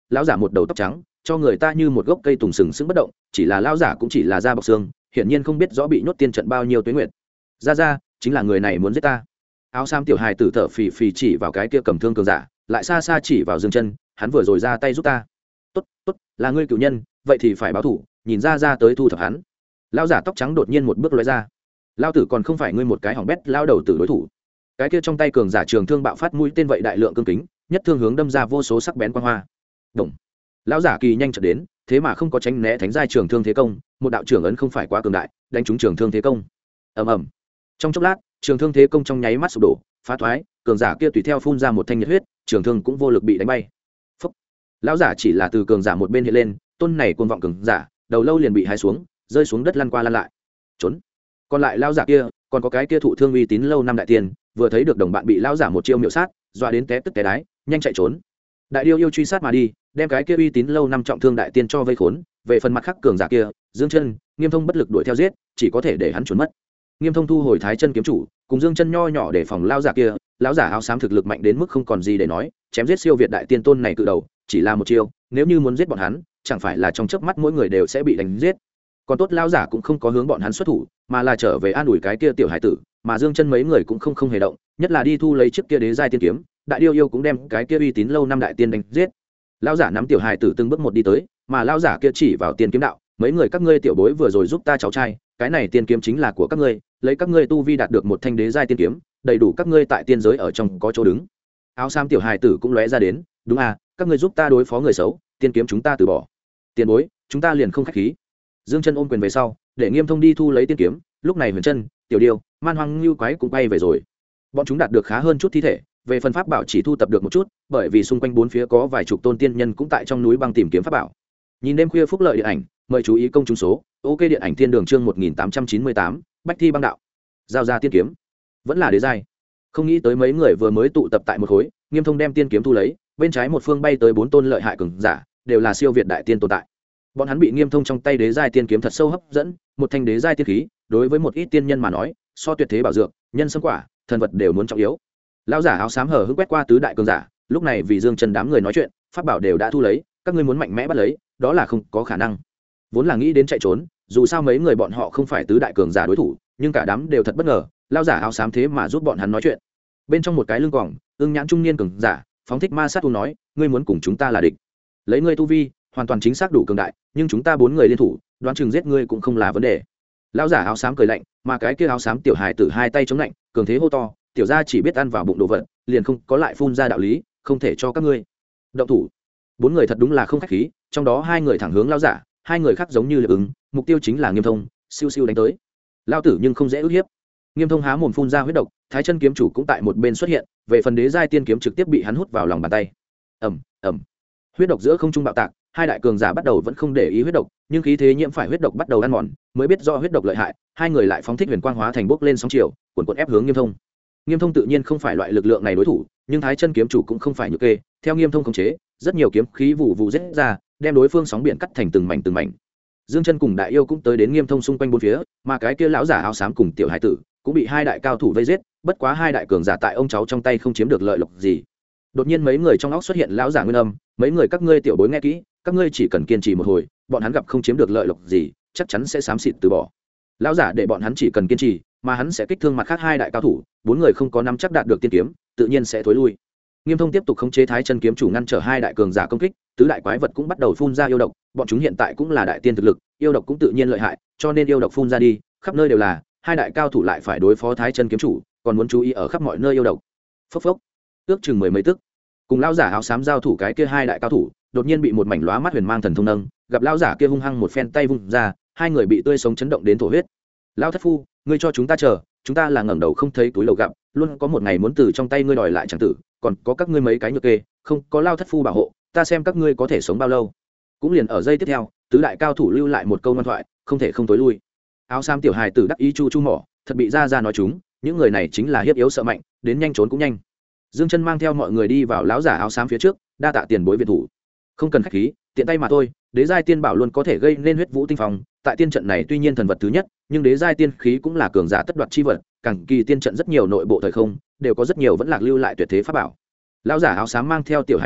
lão giả một đầu tóc trắng, cho người ta như một gốc cây tùng sừng sững bất động, chỉ là lão giả cũng chỉ là da bọc xương, hiển nhiên không biết rõ bị nhốt tiên trận bao nhiêu tuế nguyệt. Ra, chính là người này muốn giết ta. Áo xám tiểu hài tử thở phì phì chỉ vào cái kia cầm thương cường giả, lại xa xa chỉ vào Dương Chân, hắn vừa rồi ra tay giúp ta. Tốt, là ngươi cửu nhân, vậy thì phải báo thủ, nhìn ra tới thu thập hắn. Lão giả tóc trắng đột nhiên một bước lóe ra. Lão tử còn không phải ngươi một cái hỏng bét lao đầu tử đối thủ. Cái kia trong tay cường giả trường thương bạo phát mũi tên vậy đại lượng cương kính, nhất thương hướng đâm ra vô số sắc bén quang hoa. Động. Lão giả kỳ nhanh chợt đến, thế mà không có tránh né thánh giai trường thương thế công, một đạo trưởng ấn không phải quá cường đại, đánh trúng trường thương thế công. Ầm. Trong chốc lát, trường thương thế công trong nháy mắt sụp đổ, phá thoái, cường giả kia tùy theo phun ra một thanh nhiệt huyết, trường thương cũng vô lực bị đánh bay. Phúc. Lão giả chỉ là từ cường giả một bên hiện lên, tôn này cuồng vọng cường giả, đầu lâu liền bị hái xuống, rơi xuống đất lăn qua lăn lại. Trốn. Còn lại lão giả kia, còn có cái kia thụ thương uy tín lâu năm đại tiền, vừa thấy được đồng bạn bị lão giả một chiêu miệu sát, dọa đến té tức té đái, nhanh chạy trốn. Đại điêu yêu truy sát mà đi, đem cái kia uy tín lâu năm trọng thương đại tiên cho vây khốn. Về phần mặt khác cường giả kia, Dương Chân, Nghiêm Thông bất lực đuổi theo giết, chỉ có thể để hắn trốn mất. Nghiêm Thông thu hồi Thái Chân kiếm chủ, cùng Dương Chân nho nhỏ để phòng lão giả kia, lão giả áo xám thực lực mạnh đến mức không còn gì để nói, chém giết siêu việt đại tiên tôn này cự đầu, chỉ là một chiêu, nếu như muốn giết bọn hắn, chẳng phải là trong chớp mắt mỗi người đều sẽ bị đánh giết. Còn tốt lão giả cũng không có hướng bọn hắn xuất thủ, mà là trở về an ủi cái kia tiểu hải tử, mà Dương Chân mấy người cũng không hề động, nhất là đi thu lấy chiếc kia đế giai tiên kiếm, đại điêu yêu cũng đem cái kia uy tín lâu năm đại tiên đánh giết. Lão giả nắm tiểu hải tử từng bước một đi tới, mà lão giả kia chỉ vào tiên kiếm đạo, mấy người các ngươi tiểu bối vừa rồi giúp ta cháu trai, cái này tiên kiếm chính là của các ngươi, lấy các ngươi tu vi đạt được một thanh đế giai tiên kiếm, đầy đủ các ngươi tại tiên giới ở trong có chỗ đứng. Áo xám tiểu hài tử cũng lóe ra đến, đúng à, các ngươi giúp ta đối phó người xấu, tiên kiếm chúng ta từ bỏ. Tiền bối, chúng ta liền không khách khí. Dương Chân ôm quyền về sau, để Nghiêm Thông đi thu lấy tiên kiếm, lúc này Huyền Chân, Tiểu Điêu, Man Hoang Lưu Quái cũng bay về rồi. Bọn chúng đạt được khá hơn chút thi thể, về phần pháp bảo chỉ thu tập được một chút, bởi vì xung quanh bốn phía có vài chục tôn tiên nhân cũng tại trong núi băng tìm kiếm pháp bảo. Nhìn đêm khuya phúc lợi điện ảnh, mời chú ý công chúng số, OK điện ảnh thiên đường chương 1898, Bách thi băng đạo. Giao ra tiên kiếm, vẫn là đế giai. Không nghĩ tới mấy người vừa mới tụ tập tại một khối, Nghiêm Thông đem tiên kiếm thu lấy, bên trái một phương bay tới bốn tôn lợi hại cường giả, đều là siêu việt đại tiên tồn tại. Bọn hắn bị Nghiêm Thông trong tay đế giai tiên kiếm thật sâu hấp dẫn, một thanh đế giai tiên khí, đối với một ít tiên nhân mà nói, so tuyệt thế bảo dược, nhân sâm quả, thần vật đều muốn trọng yếu. Lão giả áo xám hở hững quét qua tứ đại cường giả, lúc này vì Dương Chân đám người nói chuyện, pháp bảo đều đã thu lấy, các ngươi muốn mạnh mẽ bắt lấy, đó là không có khả năng. Vốn là nghĩ đến chạy trốn, dù sao mấy người bọn họ không phải tứ đại cường giả đối thủ, nhưng cả đám đều thật bất ngờ, lão giả áo xám thế mà giúp bọn hắn nói chuyện. Bên trong một cái lưng quòng, ương nhãn trung niên cường giả, phóng thích ma sát u nói, ngươi muốn cùng chúng ta là địch. Lấy ngươi tu vi, hoàn toàn chính xác đủ cường đại, nhưng chúng ta bốn người liên thủ, đoán chừng giết ngươi cũng không là vấn đề. Lão giả áo xám cười lạnh, mà cái kia áo xám tiểu hài tử hai tay chống lạnh, cường thế hô to, tiểu gia chỉ biết ăn vào bụng đồ vật, liền không có lại phun ra đạo lý, không thể cho các ngươi động thủ. Bốn người thật đúng là không khách khí, trong đó hai người thẳng hướng lão giả, hai người khác giống như liệp ứng, mục tiêu chính là Nghiêm Thông, siêu siêu đánh tới. Lão tử nhưng không dễ ức hiếp. Nghiêm Thông há mồm phun ra huyết độc, Thái Chân kiếm chủ cũng tại một bên xuất hiện, về phần đế giai tiên kiếm trực tiếp bị hắn hút vào lòng bàn tay. Ầm. Huyết độc giữa không trung bạo tạc, hai đại cường giả bắt đầu vẫn không để ý huyết độc, nhưng khí thế nhiễm phải huyết độc bắt đầu ăn mòn, mới biết do huyết độc lợi hại, hai người lại phóng thích huyền quang hóa thành bốc lên sóng chiều, cuồn ép hướng Nghiêm Thông. Nghiêm Thông tự nhiên không phải loại lực lượng này đối thủ, nhưng Thái Chân kiếm chủ cũng không phải nhược kê, theo Nghiêm Thông khống chế, rất nhiều kiếm khí vụ vụ giết ra, đem đối phương sóng biển cắt thành từng mảnh. Dương Chân cùng Đại Yêu cũng tới đến Nghiêm Thông xung quanh bốn phía, mà cái kia lão giả áo xám cùng tiểu hải tử cũng bị hai đại cao thủ vây giết, bất quá hai đại cường giả tại ông cháu trong tay không chiếm được lợi lộc gì. Đột nhiên mấy người trong óc xuất hiện lão giả nguyên âm, mấy người các ngươi tiểu bối nghe kỹ, các ngươi chỉ cần kiên trì một hồi, bọn hắn gặp không chiếm được lợi lộc gì, chắc chắn sẽ xám xịt từ bỏ. Lão giả để bọn hắn chỉ cần kiên trì, mà hắn sẽ kích thương mặt khác hai đại cao thủ, bốn người không có nắm chắc đạt được tiên kiếm, tự nhiên sẽ thối lui. Nghiêm Thông tiếp tục khống chế Thái Chân kiếm chủ ngăn trở hai đại cường giả công kích, tứ đại quái vật cũng bắt đầu phun ra yêu độc, bọn chúng hiện tại cũng là đại tiên thực lực, yêu độc cũng tự nhiên lợi hại, cho nên yêu độc phun ra đi, khắp nơi đều là, hai đại cao thủ lại phải đối phó Thái Chân kiếm chủ, còn muốn chú ý ở khắp mọi nơi yêu độc. Phốc. Ước chừng mười mấy tức. Cùng lão giả áo xám giao thủ cái kia hai đại cao thủ, đột nhiên bị một mảnh lóa mắt huyền mang thần thông nâng, gặp lão giả kia hung hăng một phen tay vung ra, hai người bị tươi sống chấn động đến thổ huyết. Lão thất phu, ngươi cho chúng ta chờ, chúng ta là ngẩng đầu không thấy túi lầu gặp, luôn có một ngày muốn từ trong tay ngươi đòi lại chẳng tử, còn có các ngươi mấy cái nhược kê, không có lao thất phu bảo hộ, ta xem các ngươi có thể sống bao lâu. Cũng liền ở giây tiếp theo, tứ đại cao thủ lưu lại một câu ngoan thoại, không thể không tối lui. Áo xám tiểu hài tử đắc ý chu mỏ, thật bị ra nói chúng, những người này chính là hiếp yếu sợ mạnh, đến nhanh trốn cũng nhanh. Dương Chân mang theo mọi người đi vào lão giả áo xám phía trước, đa tạ tiền bối viện thủ. Không cần khách khí, tiện tay mà thôi, đế giai tiên bảo luôn có thể gây nên huyết vũ tinh phong, tại tiên trận này tuy nhiên thần vật thứ nhất, nhưng đế giai tiên khí cũng là cường giả tất đoạt chi vật, càng kỳ tiên trận rất nhiều nội bộ thời không, đều có rất nhiều vẫn lạc lưu lại tuyệt thế pháp bảo. Lão giả áo xám mang theo tiểu hải tử,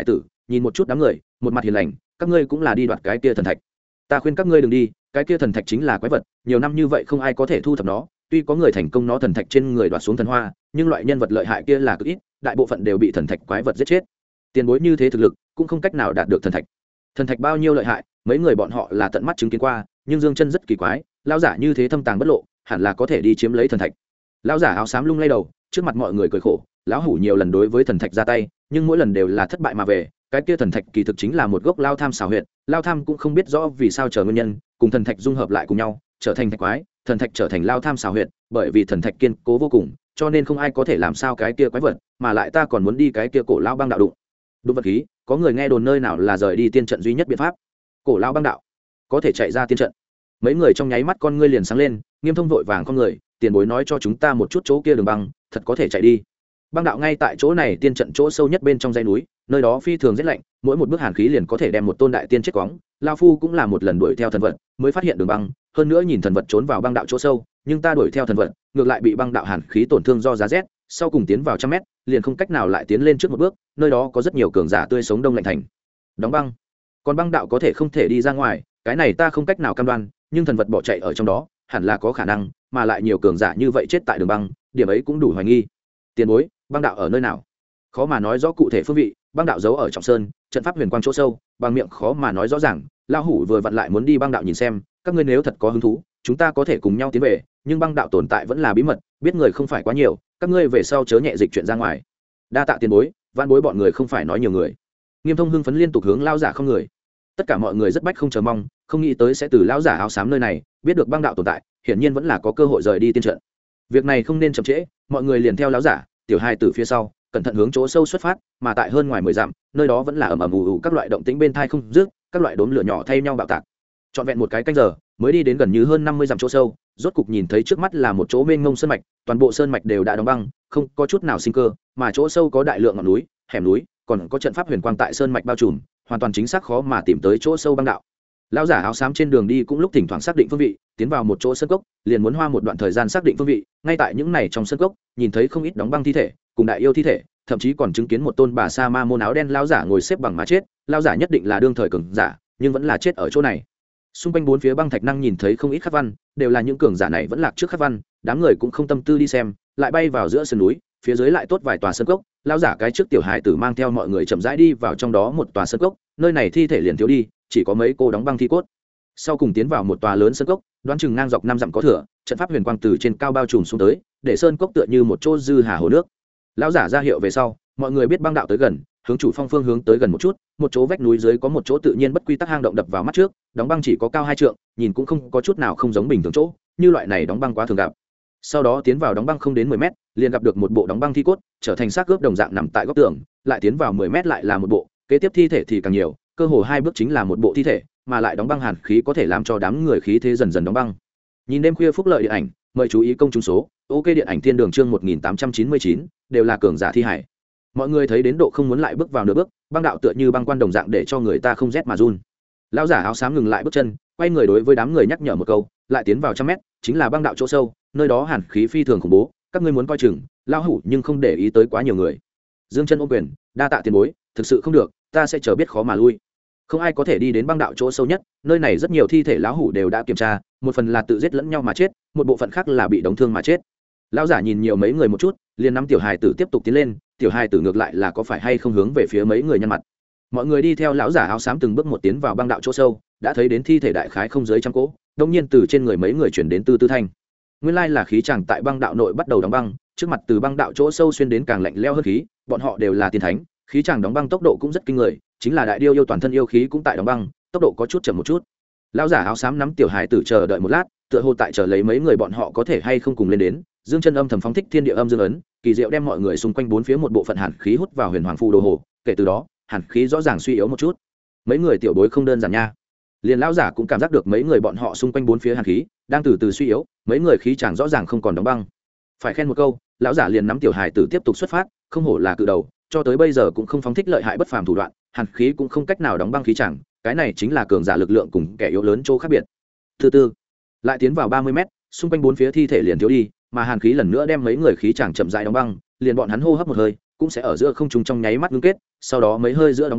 nhìn một chút đám người, một mặt hiền lành, các ngươi cũng là đi đoạt cái kia thần thạch. Ta khuyên các ngươi đừng đi, cái kia thần thạch chính là quái vật, nhiều năm như vậy không ai có thể thu thập nó, tuy có người thành công nó thần thạch trên người đoạt xuống thần hoa, nhưng loại nhân vật lợi hại kia là cực ít, đại bộ phận đều bị thần thạch quái vật giết chết. Tiền bối như thế thực lực, cũng không cách nào đạt được thần thạch. Thần thạch bao nhiêu lợi hại, mấy người bọn họ là tận mắt chứng kiến qua, nhưng Dương Chân rất kỳ quái, lão giả như thế thâm tàng bất lộ, hẳn là có thể đi chiếm lấy thần thạch. Lão giả áo xám lung lay đầu, trước mặt mọi người cười khổ, lão hủ nhiều lần đối với thần thạch ra tay, nhưng mỗi lần đều là thất bại mà về. Cái kia thần thạch kỳ thực chính là một gốc lao tham xảo huyệt, lao tham cũng không biết rõ vì sao chờ nguyên nhân, cùng thần thạch dung hợp lại cùng nhau, trở thành thạch quái, thần thạch trở thành lao tham xảo huyệt, bởi vì thần thạch kiên cố vô cùng, cho nên không ai có thể làm sao cái kia quái vật, mà lại ta còn muốn đi cái kia cổ lao băng đạo đụng. Đúng vật khí, có người nghe đồn nơi nào là rời đi tiên trận duy nhất biện pháp. Cổ lao băng đạo, có thể chạy ra tiên trận. Mấy người trong nháy mắt con ngươi liền sáng lên, Nghiêm Thông vội vàng con người, tiền bối nói cho chúng ta một chút chỗ kia đường băng, thật có thể chạy đi. Băng đạo ngay tại chỗ này tiên trận chỗ sâu nhất bên trong dãy núi, nơi đó phi thường rất lạnh, mỗi một bước hàn khí liền có thể đem một tôn đại tiên chết quóng. Lao phu cũng là một lần đuổi theo thần vật, mới phát hiện đường băng, hơn nữa nhìn thần vật trốn vào băng đạo chỗ sâu, nhưng ta đuổi theo thần vật, ngược lại bị băng đạo hàn khí tổn thương do giá rét, sau cùng tiến vào trăm mét, liền không cách nào lại tiến lên trước một bước, nơi đó có rất nhiều cường giả tươi sống đông lạnh thành. Đóng băng. Còn băng đạo có thể không thể đi ra ngoài, cái này ta không cách nào cam đoan, nhưng thần vật bỏ chạy ở trong đó, hẳn là có khả năng, mà lại nhiều cường giả như vậy chết tại đường băng, điểm ấy cũng đủ hoài nghi. Tiền bối, băng đạo ở nơi nào? Khó mà nói rõ cụ thể phương vị, băng đạo giấu ở trọng sơn, trận pháp huyền quang chỗ sâu, bằng miệng khó mà nói rõ ràng. Lão hủ vừa vặn lại muốn đi băng đạo nhìn xem, các ngươi nếu thật có hứng thú, chúng ta có thể cùng nhau tiến về, nhưng băng đạo tồn tại vẫn là bí mật, biết người không phải quá nhiều, các ngươi về sau chớ nhẹ dịch chuyện ra ngoài. Đa tạ tiền bối, vạn bối bọn người không phải nói nhiều người. Nghiêm Thông hưng phấn liên tục hướng lao giả không người. Tất cả mọi người rất bách không chờ mong, không nghĩ tới sẽ từ lão giả áo xám nơi này biết được băng đạo tồn tại, hiển nhiên vẫn là có cơ hội rời đi tiên trận. Việc này không nên chậm trễ, mọi người liền theo lão giả, tiểu hai từ phía sau, cẩn thận hướng chỗ sâu xuất phát, mà tại hơn ngoài 10 dặm, nơi đó vẫn là ầm ầm ù ù các loại động tĩnh bên tai không dứt, các loại đốm lửa nhỏ thay nhau bạo tạc. Trọn vẹn một cái canh giờ, mới đi đến gần như hơn 50 dặm chỗ sâu, rốt cục nhìn thấy trước mắt là một chỗ mênh mông sơn mạch, toàn bộ sơn mạch đều đã đóng băng, không có chút nào sinh cơ, mà chỗ sâu có đại lượng ngọn núi, hẻm núi, còn có trận pháp huyền quang tại sơn mạch bao trùm, hoàn toàn chính xác khó mà tìm tới chỗ sâu băng đạo. Lão giả áo xám trên đường đi cũng lúc thỉnh thoảng xác định phương vị, tiến vào một chỗ sơn cốc, liền muốn hoa một đoạn thời gian xác định phương vị. Ngay tại những này trong sơn cốc, nhìn thấy không ít đóng băng thi thể, cùng đại yêu thi thể, thậm chí còn chứng kiến một tôn bà sa ma môn áo đen lão giả ngồi xếp bằng mà chết. Lão giả nhất định là đương thời cường giả, nhưng vẫn là chết ở chỗ này. Xung quanh bốn phía băng thạch năng nhìn thấy không ít khắc văn, đều là những cường giả này vẫn lạc trước khắc văn, đám người cũng không tâm tư đi xem, lại bay vào giữa sơn núi, phía dưới lại tốt vài tòa sơn cốc. Lão giả cái trước tiểu hài tử mang theo mọi người chậm rãi đi vào trong đó một tòa sơn cốc, nơi này thi thể liền thiếu đi, chỉ có mấy cô đóng băng thi cốt. Sau cùng tiến vào một tòa lớn sơn cốc, đoán chừng ngang dọc 5 dặm có thừa, trận pháp huyền quang từ trên cao bao trùm xuống tới, để sơn cốc tựa như một chỗ dư hà hồ nước. Lão giả ra hiệu về sau, mọi người biết băng đạo tới gần, hướng chủ phong phương hướng tới gần một chút, một chỗ vách núi dưới có một chỗ tự nhiên bất quy tắc hang động đập vào mắt trước, đóng băng chỉ có cao 2 trượng, nhìn cũng không có chút nào không giống bình thường chỗ, như loại này đóng băng quá thường gặp. Sau đó tiến vào đóng băng không đến 10 mét, liền gặp được một bộ đóng băng thi cốt, trở thành xác cướp đồng dạng nằm tại góc tường, lại tiến vào 10 mét lại là một bộ, kế tiếp thi thể thì càng nhiều, cơ hồ 2 bước chính là một bộ thi thể, mà lại đóng băng hàn khí có thể làm cho đám người khí thế dần dần đóng băng. Nhìn đêm khuya phúc lợi điện ảnh, mời chú ý công chúng số, ok điện ảnh thiên đường chương 1899, đều là cường giả thi hải. Mọi người thấy đến độ không muốn lại bước vào nửa bước, băng đạo tựa như băng quan đồng dạng để cho người ta không rét mà run. Lão giả áo xám ngừng lại bước chân, quay người đối với đám người nhắc nhở một câu, lại tiến vào trăm mét, chính là băng đạo chỗ sâu, nơi đó hàn khí phi thường khủng bố, các ngươi muốn coi chừng. Lão hủ nhưng không để ý tới quá nhiều người. Dương Chân ôm quyền, đa tạ tiền bối, thực sự không được, ta sẽ chờ biết khó mà lui. Không ai có thể đi đến băng đạo chỗ sâu nhất, nơi này rất nhiều thi thể lão hủ đều đã kiểm tra, một phần là tự giết lẫn nhau mà chết, một bộ phận khác là bị đóng thương mà chết. Lão giả nhìn nhiều mấy người một chút, liền nắm tiểu hài tử tiếp tục tiến lên, tiểu hài tử ngược lại là có phải hay không hướng về phía mấy người nhân mặt. Mọi người đi theo lão giả áo xám từng bước một tiến vào băng đạo chỗ sâu, đã thấy đến thi thể đại khái không dưới trăm cỗ, đột nhiên từ trên người mấy người chuyển đến tư tư thanh. Nguyên lai là khí chàng tại băng đạo nội bắt đầu đóng băng, trước mặt từ băng đạo chỗ sâu xuyên đến càng lạnh lẽo hơn khí, bọn họ đều là tiên thánh, khí chàng đóng băng tốc độ cũng rất kinh người, chính là đại điêu yêu toàn thân yêu khí cũng tại đóng băng, tốc độ có chút chậm một chút. Lão giả áo xám nắm tiểu hài tử chờ đợi một lát, tựa hồ tại chờ lấy mấy người bọn họ có thể hay không cùng lên đến. Dương Chân âm thầm phóng thích thiên địa âm dương ấn, kỳ diệu đem mọi người xung quanh bốn phía một bộ phận hàn khí hút vào huyền hoàng phù đồ hồ, kể từ đó hàn khí rõ ràng suy yếu một chút. Mấy người tiểu bối không đơn giản nha. Liền lão giả cũng cảm giác được mấy người bọn họ xung quanh bốn phía hàn khí đang từ từ suy yếu, mấy người khí chàng rõ ràng không còn đóng băng. Phải khen một câu, lão giả liền nắm tiểu hài tử tiếp tục xuất phát, không hổ là cự đầu, cho tới bây giờ cũng không phóng thích lợi hại bất phàm thủ đoạn, hàn khí cũng không cách nào đóng băng khí chàng, cái này chính là cường giả lực lượng cùng kẻ yếu lớn chỗ khác biệt. Thứ tư, lại tiến vào 30 mét, xung quanh bốn phía thi thể liền thiếu đi, mà hàn khí lần nữa đem mấy người khí chàng chậm rãi đóng băng, liền bọn hắn hô hấp một hơi cũng sẽ ở giữa không trung trong nháy mắt ngưng kết, sau đó mấy hơi giữa đóng băng,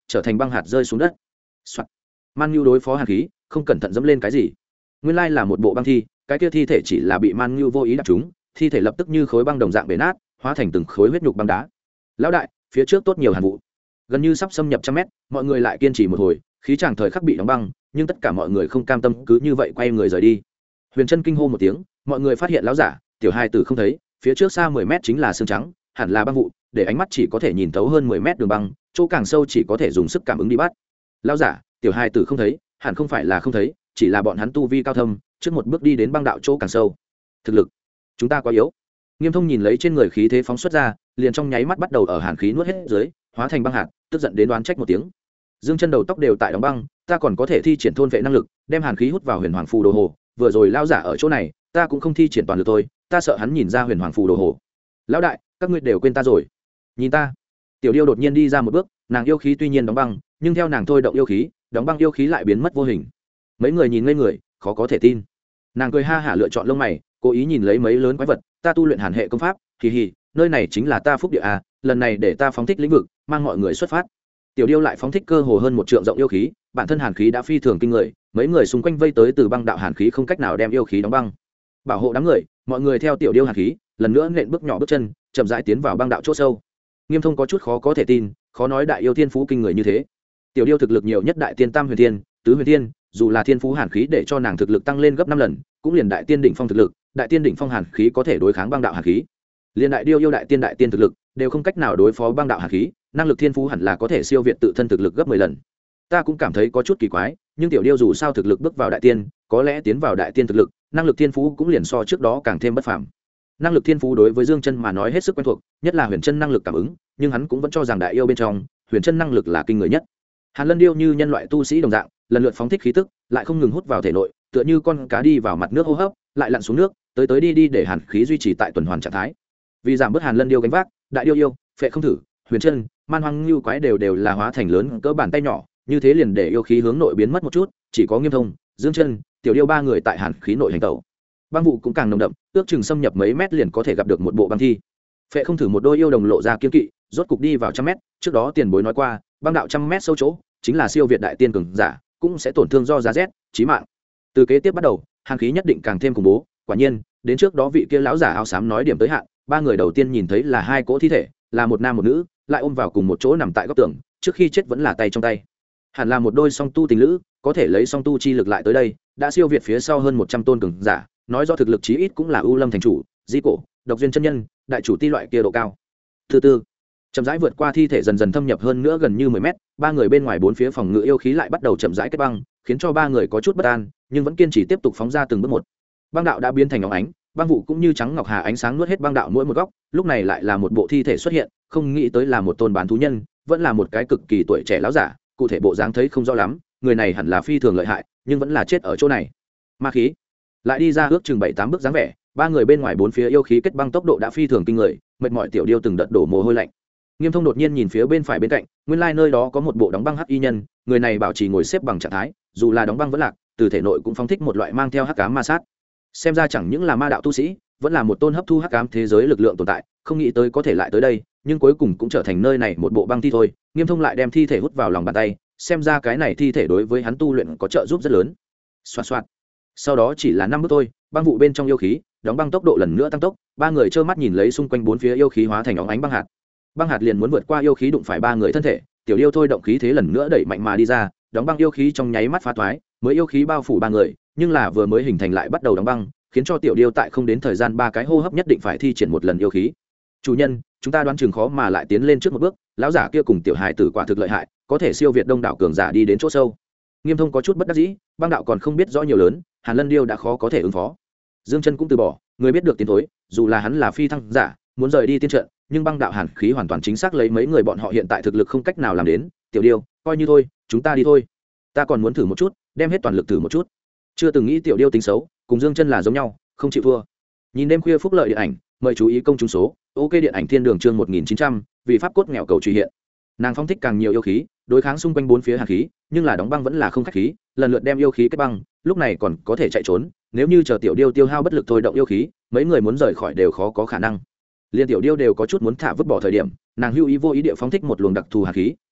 trở thành băng hạt rơi xuống đất. Man Nhu đối phó hàn khí không cẩn thận dẫm lên cái gì, nguyên lai là một bộ băng thi, cái kia thi thể chỉ là bị Man Nhu vô ý đập trúng, thi thể lập tức như khối băng đồng dạng bể nát, hóa thành từng khối huyết nhục băng đá. Lão đại, phía trước tốt nhiều hàn vụ, gần như sắp xâm nhập 100 mét, mọi người lại kiên trì một hồi, khí chàng thời khắc bị đóng băng, nhưng tất cả mọi người không cam tâm cứ như vậy quay người rời đi. Huyền Trân kinh hô một tiếng, mọi người phát hiện lão giả tiểu hai tử không thấy, phía trước xa 10 mét chính là xương trắng, hẳn là băng vụ, để ánh mắt chỉ có thể nhìn thấu hơn 10 mét đường băng, chỗ càng sâu chỉ có thể dùng sức cảm ứng đi bắt. Lão giả tiểu hai tử không thấy, hẳn không phải là không thấy, chỉ là bọn hắn tu vi cao thâm, trước một bước đi đến băng đạo chỗ càng sâu. Thực lực chúng ta quá yếu. Nghiêm Thông nhìn lấy trên người khí thế phóng xuất ra, liền trong nháy mắt bắt đầu ở hàn khí nuốt hết dưới, hóa thành băng hạt, tức giận đến đoán trách một tiếng. Dương Chân đầu tóc đều tại đóng băng, ta còn có thể thi triển thôn vệ năng lực, đem hàn khí hút vào huyền hoàng phù đồ hồ, vừa rồi lão giả ở chỗ này, ta cũng không thi triển toàn lực thôi, ta sợ hắn nhìn ra huyền hoàng phù đồ hồ. Lão đại, các ngươi đều quên ta rồi. Nhìn ta. Tiểu Điêu đột nhiên đi ra một bước, nàng yêu khí tuy nhiên đóng băng, nhưng theo nàng thôi động yêu khí, đóng băng yêu khí lại biến mất vô hình. Mấy người nhìn ngây người, khó có thể tin. Nàng cười ha hả lựa chọn lông mày, cố ý nhìn lấy mấy lớn quái vật, ta tu luyện hàn hệ công pháp, kỳ hì, nơi này chính là ta phúc địa à, lần này để ta phóng thích lĩnh vực, mang mọi người xuất phát. Tiểu Điêu lại phóng thích cơ hồ hơn 1 trượng rộng yêu khí, bản thân hàn khí đã phi thường kinh người, mấy người xung quanh vây tới từ băng đạo hàn khí không cách nào đem yêu khí đóng băng. Bảo hộ đám người, mọi người theo Tiểu Điêu hàn khí, lần nữa nện bước nhỏ bước chân, chậm rãi tiến vào băng đạo chỗ sâu. Nghiêm Thông có chút khó có thể tin, khó nói đại yêu thiên phú kinh người như thế. Tiểu Điêu thực lực nhiều nhất đại tiên tam huyền thiên, tứ huyền thiên, dù là thiên phú hàn khí để cho nàng thực lực tăng lên gấp 5 lần, cũng liền đại tiên đỉnh phong thực lực, đại tiên đỉnh phong hàn khí có thể đối kháng băng đạo hàn khí. Liên đại điêu yêu đại tiên thực lực đều không cách nào đối phó băng đạo hàn khí, năng lực thiên phú hẳn là có thể siêu việt tự thân thực lực gấp 10 lần. Ta cũng cảm thấy có chút kỳ quái, nhưng tiểu điêu dù sao thực lực bước vào đại tiên, có lẽ tiến vào đại tiên thực lực, năng lực thiên phú cũng liền so trước đó càng thêm bất phàm. Năng lực thiên phú đối với Dương Chân mà nói hết sức quen thuộc, nhất là huyền chân năng lực cảm ứng, nhưng hắn cũng vẫn cho rằng đại yêu bên trong, huyền chân năng lực là kinh người nhất. Hàn Lân điêu như nhân loại tu sĩ đồng dạng, lần lượt phóng thích khí tức, lại không ngừng hút vào thể nội, tựa như con cá đi vào mặt nước hô hấp, lại lặn xuống nước, tới đi để hàn khí duy trì tại tuần hoàn trạng thái. Vì giảm bớt Hàn Lân điêu gánh vác, đại điêu yêu, phệ không thử, huyền chân, man hoang lưu quái đều là hóa thành lớn cỡ bàn tay nhỏ, như thế liền để yêu khí hướng nội biến mất một chút, chỉ có Nghiêm Thông, Dương Chân, tiểu điêu 3 người tại hàn khí nội hành tẩu. Băng vụ cũng càng nồng đậm, ước chừng xâm nhập mấy mét liền có thể gặp được một bộ băng thi. Phệ không thử một đôi yêu đồng lộ ra kiên kỵ, rốt cục đi vào 100 mét, trước đó tiền bối nói qua, băng đạo 100 mét sâu chỗ, chính là siêu việt đại tiên cường giả, cũng sẽ tổn thương do giá rét, chí mạng. Từ kế tiếp bắt đầu, hàn khí nhất định càng thêm khủng bố, quả nhiên, đến trước đó vị kia lão giả áo xám nói điểm tới hạn, 3 người đầu tiên nhìn thấy là 2 cỗ thi thể, là một nam một nữ, lại ôm vào cùng một chỗ nằm tại góc tường, trước khi chết vẫn là tay trong tay. Hẳn là một đôi song tu tình lữ, có thể lấy song tu chi lực lại tới đây, đã siêu việt phía sau hơn 100 tôn cường giả, nói do thực lực chí ít cũng là ưu lâm thành chủ, di cổ, độc duyên chân nhân, đại chủ ti loại kia độ cao. Thứ tư, chậm rãi vượt qua thi thể dần dần thâm nhập hơn nữa gần như 10 mét, 3 người bên ngoài 4 phía phòng ngự yêu khí lại bắt đầu chậm rãi kết băng, khiến cho 3 người có chút bất an, nhưng vẫn kiên trì tiếp tục phóng ra từng bước một. Băng đạo đã biến thành óng ánh, băng vụ cũng như trắng ngọc hà ánh sáng nuốt hết băng đạo mỗi một góc, lúc này lại là một bộ thi thể xuất hiện, không nghĩ tới là một tôn bán thú nhân, vẫn là một cái cực kỳ tuổi trẻ lão giả, cụ thể bộ dáng thấy không rõ lắm, người này hẳn là phi thường lợi hại, nhưng vẫn là chết ở chỗ này. Ma khí lại đi ra ước chừng 7-8 bước dáng vẻ, 3 người bên ngoài 4 phía yêu khí kết băng tốc độ đã phi thường kinh người, mệt mỏi tiểu điêu từng đợt đổ mồ hôi lạnh. Nghiêm Thông đột nhiên nhìn phía bên phải bên cạnh, nguyên lai nơi đó có một bộ đóng băng hắc y nhân, người này bảo trì ngồi xếp bằng trạng thái, dù là đóng băng vẫn lạc, từ thể nội cũng phóng thích một loại mang theo hắc ám ma sát. Xem ra chẳng những là ma đạo tu sĩ, vẫn là một tôn hấp thu hắc ám thế giới lực lượng tồn tại, không nghĩ tới có thể lại tới đây, nhưng cuối cùng cũng trở thành nơi này một bộ băng thi thôi. Nghiêm Thông lại đem thi thể hút vào lòng bàn tay, xem ra cái này thi thể đối với hắn tu luyện có trợ giúp rất lớn. Xoạt xoạt. Sau đó chỉ là 5 bước thôi, băng vụ bên trong yêu khí, đóng băng tốc độ lần nữa tăng tốc, 3 người trơ mắt nhìn lấy xung quanh 4 phía yêu khí hóa thành óng ánh băng hạt. Băng hạt liền muốn vượt qua yêu khí đụng phải 3 người thân thể, tiểu điêu thôi động khí thế lần nữa đẩy mạnh mà đi ra, đóng băng yêu khí trong nháy mắt phá toái, mới yêu khí bao phủ 3 người, nhưng là vừa mới hình thành lại bắt đầu đóng băng, khiến cho tiểu điêu tại không đến thời gian 3 cái hô hấp nhất định phải thi triển một lần yêu khí. Chủ nhân, chúng ta đoán chừng khó mà lại tiến lên trước một bước, lão giả kia cùng tiểu hài tử quả thực lợi hại, có thể siêu việt đông đảo cường giả đi đến chỗ sâu. Nghiêm Thông có chút bất đắc dĩ, băng đạo còn không biết rõ nhiều lớn, Hàn Lân điêu đã khó có thể ứng phó. Dương Chân cũng từ bỏ, người biết được tiến thối, dù là hắn là phi thăng giả, muốn rời đi tiên trận, nhưng băng đạo hàn khí hoàn toàn chính xác lấy mấy người bọn họ hiện tại thực lực không cách nào làm đến. Tiểu điêu, coi như thôi, chúng ta đi thôi. Ta còn muốn thử một chút, đem hết toàn lực thử một chút. Chưa từng nghĩ tiểu điêu tính xấu, cùng Dương Chân là giống nhau, không chịu thua. Nhìn đêm khuya phúc lợi điện ảnh, mời chú ý công chúng số. Ok điện ảnh thiên đường chương 1900, vì pháp cốt nghèo cầu truy hiện. Nàng phong thích càng nhiều yêu khí, đối kháng xung quanh 4 phía hàn khí, nhưng là đóng băng vẫn là không khách khí, lần lượt đem yêu khí kết băng, lúc này còn có thể chạy trốn, nếu như chờ tiểu điêu tiêu hao bất lực thôi động yêu khí, mấy người muốn rời khỏi đều khó có khả năng. Liên tiểu điêu đều có chút muốn thả vứt bỏ thời điểm, nàng hưu ý vô ý địa phóng thích một luồng đặc thù hàn khí,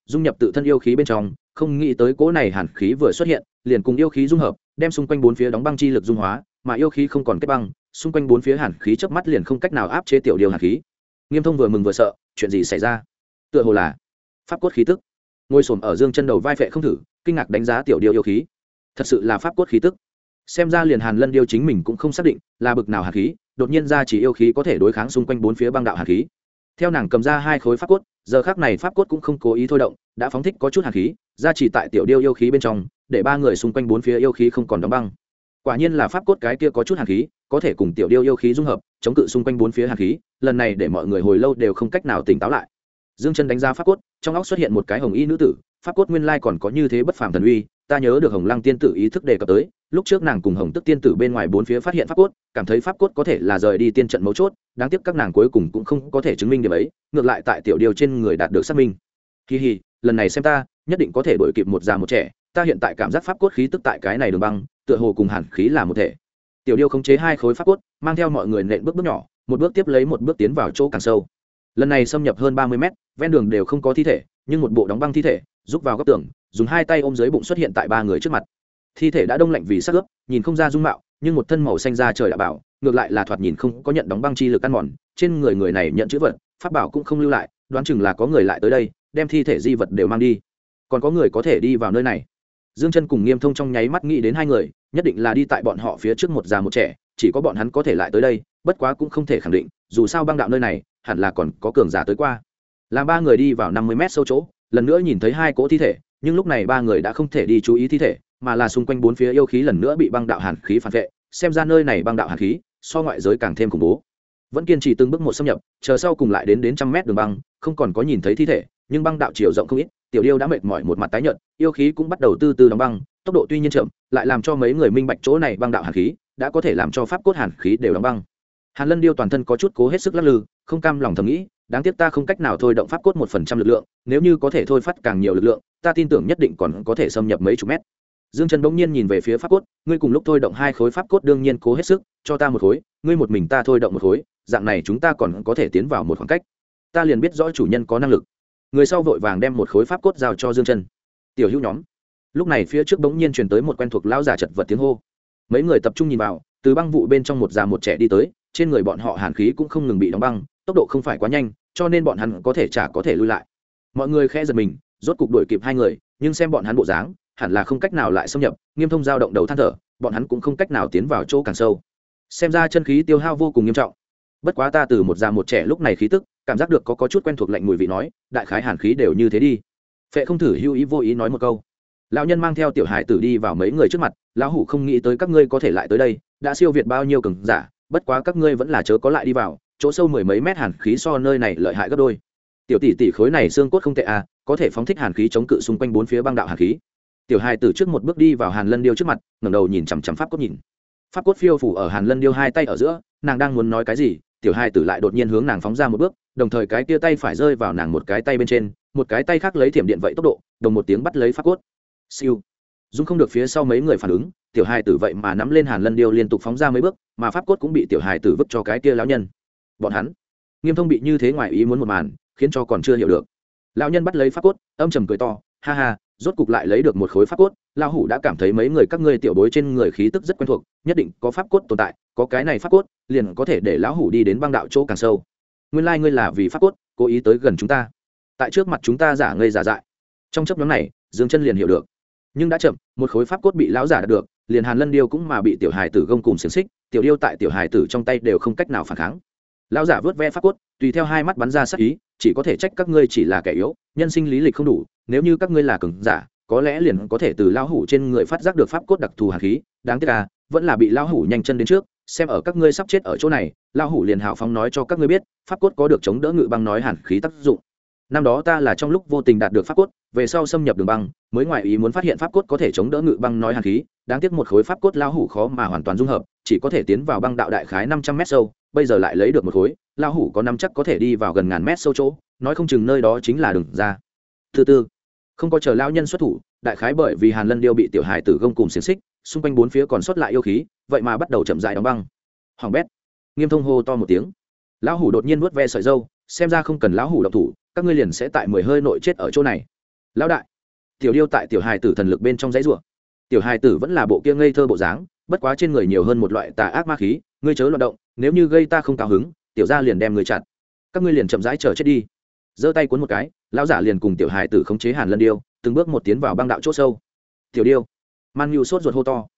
dung nhập tự thân yêu khí bên trong, không nghĩ tới cỗ này hàn khí vừa xuất hiện liền cùng yêu khí dung hợp, đem xung quanh bốn phía đóng băng chi lực dung hóa, mà yêu khí không còn kết băng, xung quanh bốn phía hàn khí chớp mắt liền không cách nào áp chế tiểu điêu hàn khí. Nghiêm Thông vừa mừng vừa sợ, chuyện gì xảy ra? Tựa hồ là pháp cốt khí tức. Ngồi xổm ở Dương Chân đầu vai Phệ Không Thử, kinh ngạc đánh giá tiểu điêu yêu khí. Thật sự là pháp cốt khí tức. Xem ra liền Hàn Lân điêu chính mình cũng không xác định là bực nào hàn khí, đột nhiên ra chỉ yêu khí có thể đối kháng xung quanh bốn phía băng đạo hàn khí. Theo nàng cầm ra hai khối pháp cốt, giờ khắc này pháp cốt cũng không cố ý thôi động, đã phóng thích có chút hàn khí, ra chỉ tại tiểu điêu yêu khí bên trong, để ba người xung quanh bốn phía yêu khí không còn đóng băng. Quả nhiên là pháp cốt cái kia có chút hàn khí, có thể cùng tiểu điêu yêu khí dung hợp, chống cự xung quanh bốn phía hàn khí, lần này để mọi người hồi lâu đều không cách nào tỉnh táo lại. Dương Chân đánh ra pháp cốt, trong óc xuất hiện một cái hồng y nữ tử, pháp cốt nguyên lai còn có như thế bất phàm thần uy, ta nhớ được Hồng Lăng tiên tử ý thức đề cập tới, lúc trước nàng cùng Hồng Tức tiên tử bên ngoài bốn phía phát hiện pháp cốt, cảm thấy pháp cốt có thể là rời đi tiên trận mấu chốt, đáng tiếc các nàng cuối cùng cũng không có thể chứng minh điểm ấy, ngược lại tại tiểu điều trên người đạt được xác minh. Hi hi, lần này xem ta, nhất định có thể đuổi kịp một già một trẻ, ta hiện tại cảm giác pháp cốt khí tức tại cái này đường băng, tựa hồ cùng hàn khí là một thể. Tiểu điêu khống chế hai khối pháp cốt, mang theo mọi người nện bước bước nhỏ, một bước tiếp lấy một bước tiến vào chỗ càng sâu. Lần này xâm nhập hơn 30 mét, ven đường đều không có thi thể, nhưng một bộ đóng băng thi thể rúc vào góc tường, dùng hai tay ôm dưới bụng xuất hiện tại ba người trước mặt. Thi thể đã đông lạnh vì sắc ướp, nhìn không ra dung mạo, nhưng một thân màu xanh da trời đã bảo, ngược lại là thoạt nhìn không có nhận đóng băng chi lực ăn mòn, trên người người này nhận chữ vật, pháp bảo cũng không lưu lại, đoán chừng là có người lại tới đây, đem thi thể di vật đều mang đi. Còn có người có thể đi vào nơi này. Dương Chân cùng Nghiêm Thông trong nháy mắt nghĩ đến hai người, nhất định là đi tại bọn họ phía trước một già một trẻ, chỉ có bọn hắn có thể lại tới đây, bất quá cũng không thể khẳng định, dù sao băng đạo nơi này, hẳn là còn có cường giả tới qua. Làm ba người đi vào 50 mét sâu chỗ, lần nữa nhìn thấy hai cỗ thi thể, nhưng lúc này ba người đã không thể đi chú ý thi thể, mà là xung quanh bốn phía yêu khí lần nữa bị băng đạo hàn khí phản vệ, xem ra nơi này băng đạo hàn khí so ngoại giới càng thêm khủng bố. Vẫn kiên trì từng bước một xâm nhập, chờ sau cùng lại đến trăm mét đường băng, không còn có nhìn thấy thi thể, nhưng băng đạo chiều rộng không ít, tiểu điêu đã mệt mỏi một mặt tái nhợt, yêu khí cũng bắt đầu từ từ đóng băng, tốc độ tuy nhiên chậm, lại làm cho mấy người minh bạch chỗ này băng đạo hàn khí đã có thể làm cho pháp cốt hàn khí đều đóng băng. Hàn Lân điêu toàn thân có chút cố hết sức lắc lư, không cam lòng thầm nghĩ, đáng tiếc ta không cách nào thôi động pháp cốt 1% lực lượng, nếu như có thể thôi phát càng nhiều lực lượng, ta tin tưởng nhất định còn có thể xâm nhập mấy chục mét. Dương Chân bỗng nhiên nhìn về phía pháp cốt, ngươi cùng lúc thôi động hai khối pháp cốt đương nhiên cố hết sức, cho ta một khối, ngươi một mình ta thôi động một khối, dạng này chúng ta còn có thể tiến vào một khoảng cách. Ta liền biết rõ chủ nhân có năng lực. Người sau vội vàng đem một khối pháp cốt giao cho Dương Chân. Tiểu hữu nhóm. Lúc này phía trước bỗng nhiên truyền tới một quen thuộc lão giả chật vật tiếng hô. Mấy người tập trung nhìn vào, từ băng vụ bên trong một già một trẻ đi tới, trên người bọn họ hàn khí cũng không ngừng bị đóng băng, tốc độ không phải quá nhanh, cho nên bọn hắn có thể có thể lui lại. Mọi người khẽ giật mình, rốt cục đuổi kịp hai người, nhưng xem bọn hắn bộ dáng, hẳn là không cách nào lại xâm nhập. Nghiêm Thông dao động đầu than thở, bọn hắn cũng không cách nào tiến vào chỗ càng sâu. Xem ra chân khí tiêu hao vô cùng nghiêm trọng. Bất quá ta từ một già một trẻ lúc này khí tức, cảm giác được có chút quen thuộc lạnh mùi vị nói, đại khái hàn khí đều như thế đi. Phệ Không Thử hữu ý vô ý nói một câu. Lão nhân mang theo tiểu hải tử đi vào mấy người trước mặt, lão hủ không nghĩ tới các ngươi có thể lại tới đây, đã siêu việt bao nhiêu cường giả, bất quá các ngươi vẫn là chớ có lại đi vào, chỗ sâu mười mấy mét hàn khí so nơi này lợi hại gấp đôi. Tiểu tỷ tỷ khối này xương cốt không tệ à, có thể phóng thích hàn khí chống cự xung quanh bốn phía băng đạo hàn khí. Tiểu Hai từ trước một bước đi vào Hàn Lân điêu trước mặt, ngẩng đầu nhìn chằm chằm pháp cốt nhìn. Pháp cốt phiêu phủ ở Hàn Lân điêu hai tay ở giữa, nàng đang muốn nói cái gì, tiểu Hai tử lại đột nhiên hướng nàng phóng ra một bước, đồng thời cái kia tay phải rơi vào nàng một cái tay bên trên, một cái tay khác lấy thiểm điện vậy tốc độ, đồng một tiếng bắt lấy pháp cốt. Siêu. Dung không được phía sau mấy người phản ứng, tiểu Hai tử vậy mà nắm lên Hàn Lân điêu liên tục phóng ra mấy bước, mà pháp cốt cũng bị tiểu Hai tử vứt cho cái kia lão nhân. Bọn hắn, Nghiêm Thông bị như thế ngoài ý muốn một màn, khiến cho còn chưa hiểu được. Lão nhân bắt lấy pháp cốt, âm trầm cười to, ha ha, rốt cục lại lấy được một khối pháp cốt. Lão hủ đã cảm thấy mấy người các ngươi tiểu bối trên người khí tức rất quen thuộc, nhất định có pháp cốt tồn tại, có cái này pháp cốt liền có thể để lão hủ đi đến băng đạo chỗ càng sâu. Nguyên lai ngươi là vì pháp cốt cố ý tới gần chúng ta, tại trước mặt chúng ta giả ngây giả dại. Trong chấp nhóm này Dương Chân liền hiểu được, nhưng đã chậm, một khối pháp cốt bị lão giả đạt được, liền Hàn Lân điêu cũng mà bị tiểu hài tử gông cùng xiềng xích, tiểu điêu tại tiểu hài tử trong tay đều không cách nào phản kháng. Lão giả vớt ve pháp cốt, tùy theo hai mắt bắn ra sát ý, chỉ có thể trách các ngươi chỉ là kẻ yếu, nhân sinh lý lịch không đủ, nếu như các ngươi là cường giả, có lẽ liền có thể từ lão hủ trên người phát giác được pháp cốt đặc thù hàn khí, đáng tiếc à, vẫn là bị lão hủ nhanh chân đến trước, xem ở các ngươi sắp chết ở chỗ này, lão hủ liền hào phóng nói cho các ngươi biết, pháp cốt có được chống đỡ ngự băng nói hàn khí tác dụng. Năm đó ta là trong lúc vô tình đạt được pháp cốt, về sau xâm nhập đường băng, mới ngoại ý muốn phát hiện pháp cốt có thể chống đỡ ngự băng nói hàn khí, đáng tiếc một khối pháp cốt lão hủ khó mà hoàn toàn dung hợp, chỉ có thể tiến vào băng đạo đại khái 500 mét sâu, bây giờ lại lấy được một khối, lão hủ có nắm chắc có thể đi vào gần ngàn mét sâu chỗ, nói không chừng nơi đó chính là đường ra. Thứ tư, không có chờ lão nhân xuất thủ, đại khái bởi vì Hàn Lân điêu bị tiểu hài tử gông cùng xiềng xích, xung quanh bốn phía còn sót lại yêu khí, vậy mà bắt đầu chậm rãi đóng băng. Hoàng bét, Nghiêm Thông hô to một tiếng. Lão hủ đột nhiên nuốt ve sợi dâu, xem ra không cần lão hủ động thủ, các ngươi liền sẽ tại 10 hơi nội chết ở chỗ này. lão đại. Tiểu điêu tại tiểu hài tử thần lực bên trong dãy rủa. Tiểu hài tử vẫn là bộ kia ngây thơ bộ dáng, bất quá trên người nhiều hơn một loại tà ác ma khí, ngươi chớ loạn động, nếu như gây ta không cao hứng, tiểu gia liền đem ngươi chặt. Các ngươi liền chậm rãi chờ chết đi. Giơ tay cuốn một cái, lão giả liền cùng tiểu hài tử khống chế Hàn Lân điêu, từng bước một tiến vào băng đạo chỗ sâu. Tiểu điêu, Man Nhu sốt ruột hô to.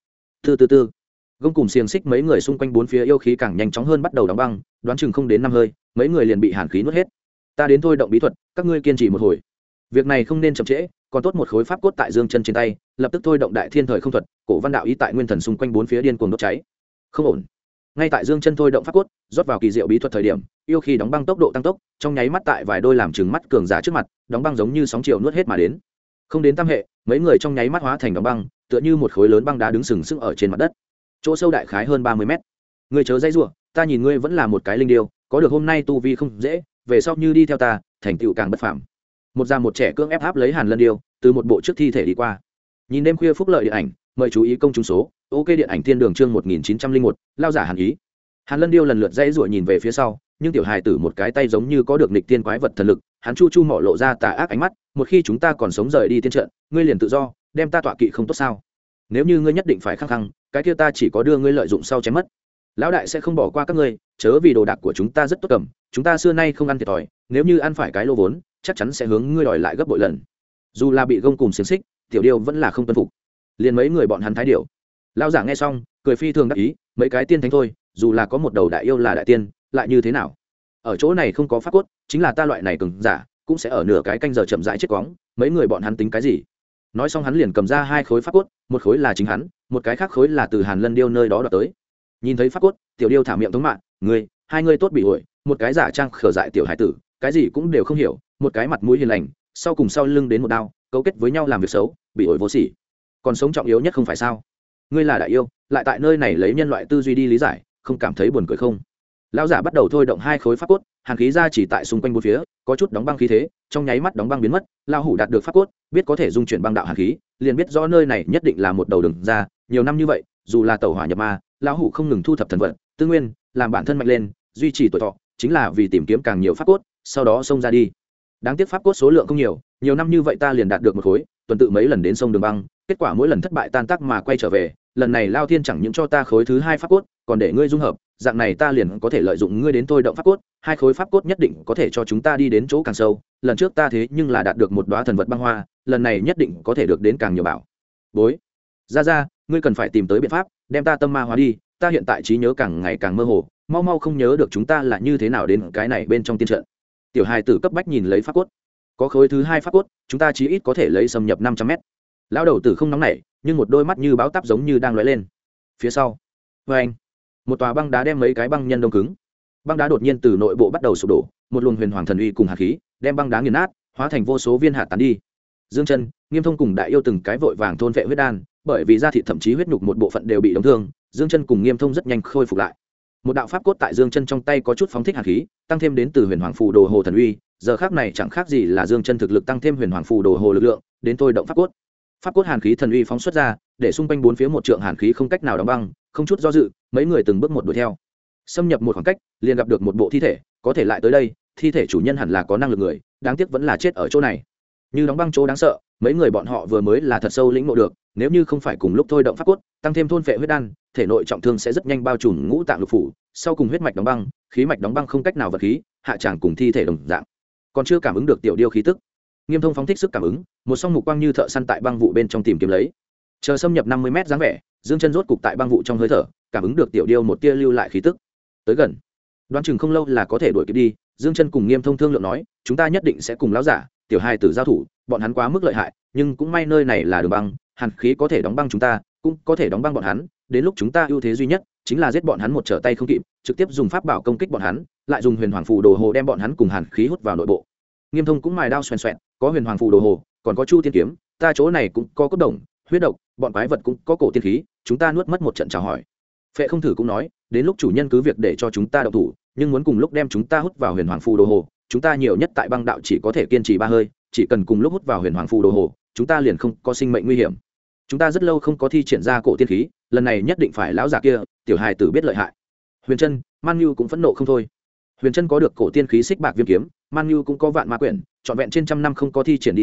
Từ gông cùng xiềng xích mấy người xung quanh bốn phía yêu khí càng nhanh chóng hơn bắt đầu đóng băng, đoán chừng không đến 5 hơi, mấy người liền bị hàn khí nuốt hết. Ta đến thôi động bí thuật, các ngươi kiên trì một hồi. Việc này không nên chậm trễ, còn tốt một khối pháp cốt tại Dương Chân trên tay, lập tức thôi động đại thiên thời không thuật, cổ văn đạo ý tại nguyên thần xung quanh bốn phía điên cuồng đốt cháy. Không ổn. Ngay tại Dương Chân thôi động pháp cốt, rót vào kỳ diệu bí thuật thời điểm, yêu khí đóng băng tốc độ tăng tốc, trong nháy mắt tại vài đôi làm trừng mắt cường giả trước mặt, đóng băng giống như sóng chiều nuốt hết mà đến. Không đến tam hệ, mấy người trong nháy mắt hóa thành đóng băng, tựa như một khối lớn băng đá đứng sừng sững ở trên mặt đất. Chỗ sâu đại khái hơn 30 mét. Ngươi chớ dãy rủa, ta nhìn ngươi vẫn là một cái linh điêu, có được hôm nay tu vi không dễ, về sau như đi theo ta, thành tựu càng bất phàm. Một già một trẻ cưỡng ép áp lấy Hàn Lân điêu, từ một bộ trước thi thể đi qua. Nhìn đêm khuya phúc lợi điện ảnh, mời chú ý công chúng số. Ok điện ảnh thiên đường chương 1901, lao giả Hàn ý. Hàn Lân điêu lần lượt dãy rủa nhìn về phía sau, nhưng tiểu hài tử một cái tay giống như có được nghịch tiên quái vật thần lực, hắn chu chu mỏ lộ ra tà ác ánh mắt, một khi chúng ta còn sống rời đi tiên trận, ngươi liền tự do, đem ta tọa kỵ không tốt sao? Nếu như ngươi nhất định phải khăng khăng, cái kia ta chỉ có đưa ngươi lợi dụng sau chém mất. Lão đại sẽ không bỏ qua các ngươi, chớ vì đồ đạc của chúng ta rất tốt cầm, chúng ta xưa nay không ăn thiệt thòi, nếu như ăn phải cái lô vốn, chắc chắn sẽ hướng ngươi đòi lại gấp bội lần. Dù là bị gông cùng xiềng xích, tiểu điêu vẫn là không tuân phục. Liền mấy người bọn hắn thái điểu. Lão giả nghe xong, cười phi thường đắc ý, mấy cái tiên thánh thôi, dù là có một đầu đại yêu là đại tiên, lại như thế nào? Ở chỗ này không có pháp cốt, chính là ta loại này cường giả, cũng sẽ ở nửa cái canh giờ chậm rãi chết quóng, mấy người bọn hắn tính cái gì? Nói xong hắn liền cầm ra 2 khối pháp cốt, một khối là chính hắn, một cái khác khối là từ Hàn Lân điêu nơi đó đoạt tới. Nhìn thấy pháp cốt, tiểu điêu thả miệng thống mạng, ngươi, hai ngươi tốt bị ổi, một cái giả trang khở dại tiểu hải tử, cái gì cũng đều không hiểu, một cái mặt mũi hiền lành, sau cùng sau lưng đến một đao, cấu kết với nhau làm việc xấu, bị ổi vô sỉ. Còn sống trọng yếu nhất không phải sao? Ngươi là đại yêu, lại tại nơi này lấy nhân loại tư duy đi lý giải, không cảm thấy buồn cười không? Lão giả bắt đầu thôi động 2 khối pháp cốt, hàn khí ra chỉ tại xung quanh bốn phía, có chút đóng băng khí thế, trong nháy mắt đóng băng biến mất. Lão hủ đạt được pháp cốt, biết có thể dung chuyển băng đạo hàn khí, liền biết rõ nơi này nhất định là một đầu đường ra. Nhiều năm như vậy, dù là tẩu hỏa nhập ma, lão hủ không ngừng thu thập thần vật, tư nguyên, làm bản thân mạnh lên, duy trì tuổi thọ, chính là vì tìm kiếm càng nhiều pháp cốt, sau đó xông ra đi. Đáng tiếc pháp cốt số lượng không nhiều, nhiều năm như vậy ta liền đạt được một khối, tuần tự mấy lần đến sông đường băng, kết quả mỗi lần thất bại tan tác mà quay trở về. Lần này Lao Thiên chẳng những cho ta khối thứ 2 pháp cốt, còn để ngươi dung hợp, dạng này ta liền có thể lợi dụng ngươi đến thôi động pháp cốt, 2 khối pháp cốt nhất định có thể cho chúng ta đi đến chỗ càng sâu. Lần trước ta thế nhưng là đạt được một đóa thần vật băng hoa, lần này nhất định có thể được đến càng nhiều bảo bối. Ra, ngươi cần phải tìm tới biện pháp, đem ta tâm ma hóa đi, ta hiện tại trí nhớ càng ngày càng mơ hồ, mau không nhớ được chúng ta là như thế nào đến cái này bên trong tiên trận. Tiểu hài tử cấp bách nhìn lấy pháp cốt, có khối thứ 2 pháp cốt, chúng ta chí ít có thể lấy xâm nhập 500 mét. Lão đầu tử không nóng nảy, nhưng một đôi mắt như báo táp giống như đang lóe lên. Phía sau, anh, một tòa băng đá đem mấy cái băng nhân đông cứng. Băng đá đột nhiên từ nội bộ bắt đầu sụp đổ, một luồng huyền hoàng thần uy cùng hạt khí đem băng đá nghiền nát, hóa thành vô số viên hạt tán đi. Dương Chân, Nghiêm Thông cùng Đại Yêu từng cái vội vàng thôn vệ huyết đan, bởi vì da thịt thậm chí huyết nhục một bộ phận đều bị đóng thương. Dương Chân cùng Nghiêm Thông rất nhanh khôi phục lại. Một đạo pháp cốt tại Dương Chân trong tay có chút phóng thích hạt khí, tăng thêm đến từ huyền hoàng phù đồ hồ thần uy, giờ khắc này chẳng khác gì là Dương Chân thực lực tăng thêm huyền hoàng phù đồ hồ lực lượng, đến thôi động pháp cốt. Pháp cốt hàn khí thần uy phóng xuất ra, để xung quanh bốn phía một trượng hàn khí không cách nào đóng băng, không chút do dự, mấy người từng bước một đuổi theo. Xâm nhập một khoảng cách, liền gặp được một bộ thi thể, có thể lại tới đây, thi thể chủ nhân hẳn là có năng lực người, đáng tiếc vẫn là chết ở chỗ này. Như đóng băng chỗ đáng sợ, mấy người bọn họ vừa mới là thật sâu lĩnh ngộ được, nếu như không phải cùng lúc thôi động pháp cốt, tăng thêm thôn phệ huyết đan, thể nội trọng thương sẽ rất nhanh bao trùm ngũ tạng lục phủ, sau cùng huyết mạch đóng băng, khí mạch đóng băng không cách nào vật khí, hạ tràng cùng thi thể đồng dạng. Còn chưa cảm ứng được tiểu điêu khí tức. Nghiêm Thông phóng thích sức cảm ứng, một song mục quang như thợ săn tại băng vụ bên trong tìm kiếm lấy. Chờ xâm nhập 50 mét dáng vẻ, Dương Chân rốt cục tại băng vụ trong hơi thở, cảm ứng được tiểu điêu một tia lưu lại khí tức. Tới gần, đoán chừng không lâu là có thể đuổi kịp đi. Dương Chân cùng Nghiêm Thông thương lượng nói, chúng ta nhất định sẽ cùng lão giả, tiểu hai tử giao thủ, bọn hắn quá mức lợi hại, nhưng cũng may nơi này là đường băng, hàn khí có thể đóng băng chúng ta, cũng có thể đóng băng bọn hắn. Đến lúc chúng ta ưu thế duy nhất chính là giết bọn hắn một trở tay không kịp, trực tiếp dùng pháp bảo công kích bọn hắn, lại dùng huyền hoàng phù đồ hồ đem bọn hắn cùng hàn khí hút vào nội bộ. Nghiêm Thông cũng mài đao xoèn xoẹn, có huyền hoàng phù đồ hồ, còn có chu tiên kiếm, ta chỗ này cũng có cốt đồng, huyết độc, bọn quái vật cũng có cổ tiên khí, chúng ta nuốt mất một trận chào hỏi. Phệ không thử cũng nói, đến lúc chủ nhân cứ việc để cho chúng ta động thủ, nhưng muốn cùng lúc đem chúng ta hút vào huyền hoàng phù đồ hồ, chúng ta nhiều nhất tại băng đạo chỉ có thể kiên trì 3 hơi, chỉ cần cùng lúc hút vào huyền hoàng phù đồ hồ, chúng ta liền không có sinh mệnh nguy hiểm. Chúng ta rất lâu không có thi triển ra cổ tiên khí, lần này nhất định phải lão già kia, tiểu hài tử biết lợi hại. Huyền Chân, Man Nhu cũng phẫn nộ không thôi. Huyền Chân có được cổ tiên khí xích bạc viêm kiếm, Man Nhu cũng có vạn ma quyển, trọn vẹn trên trăm năm không có thi triển đi ra,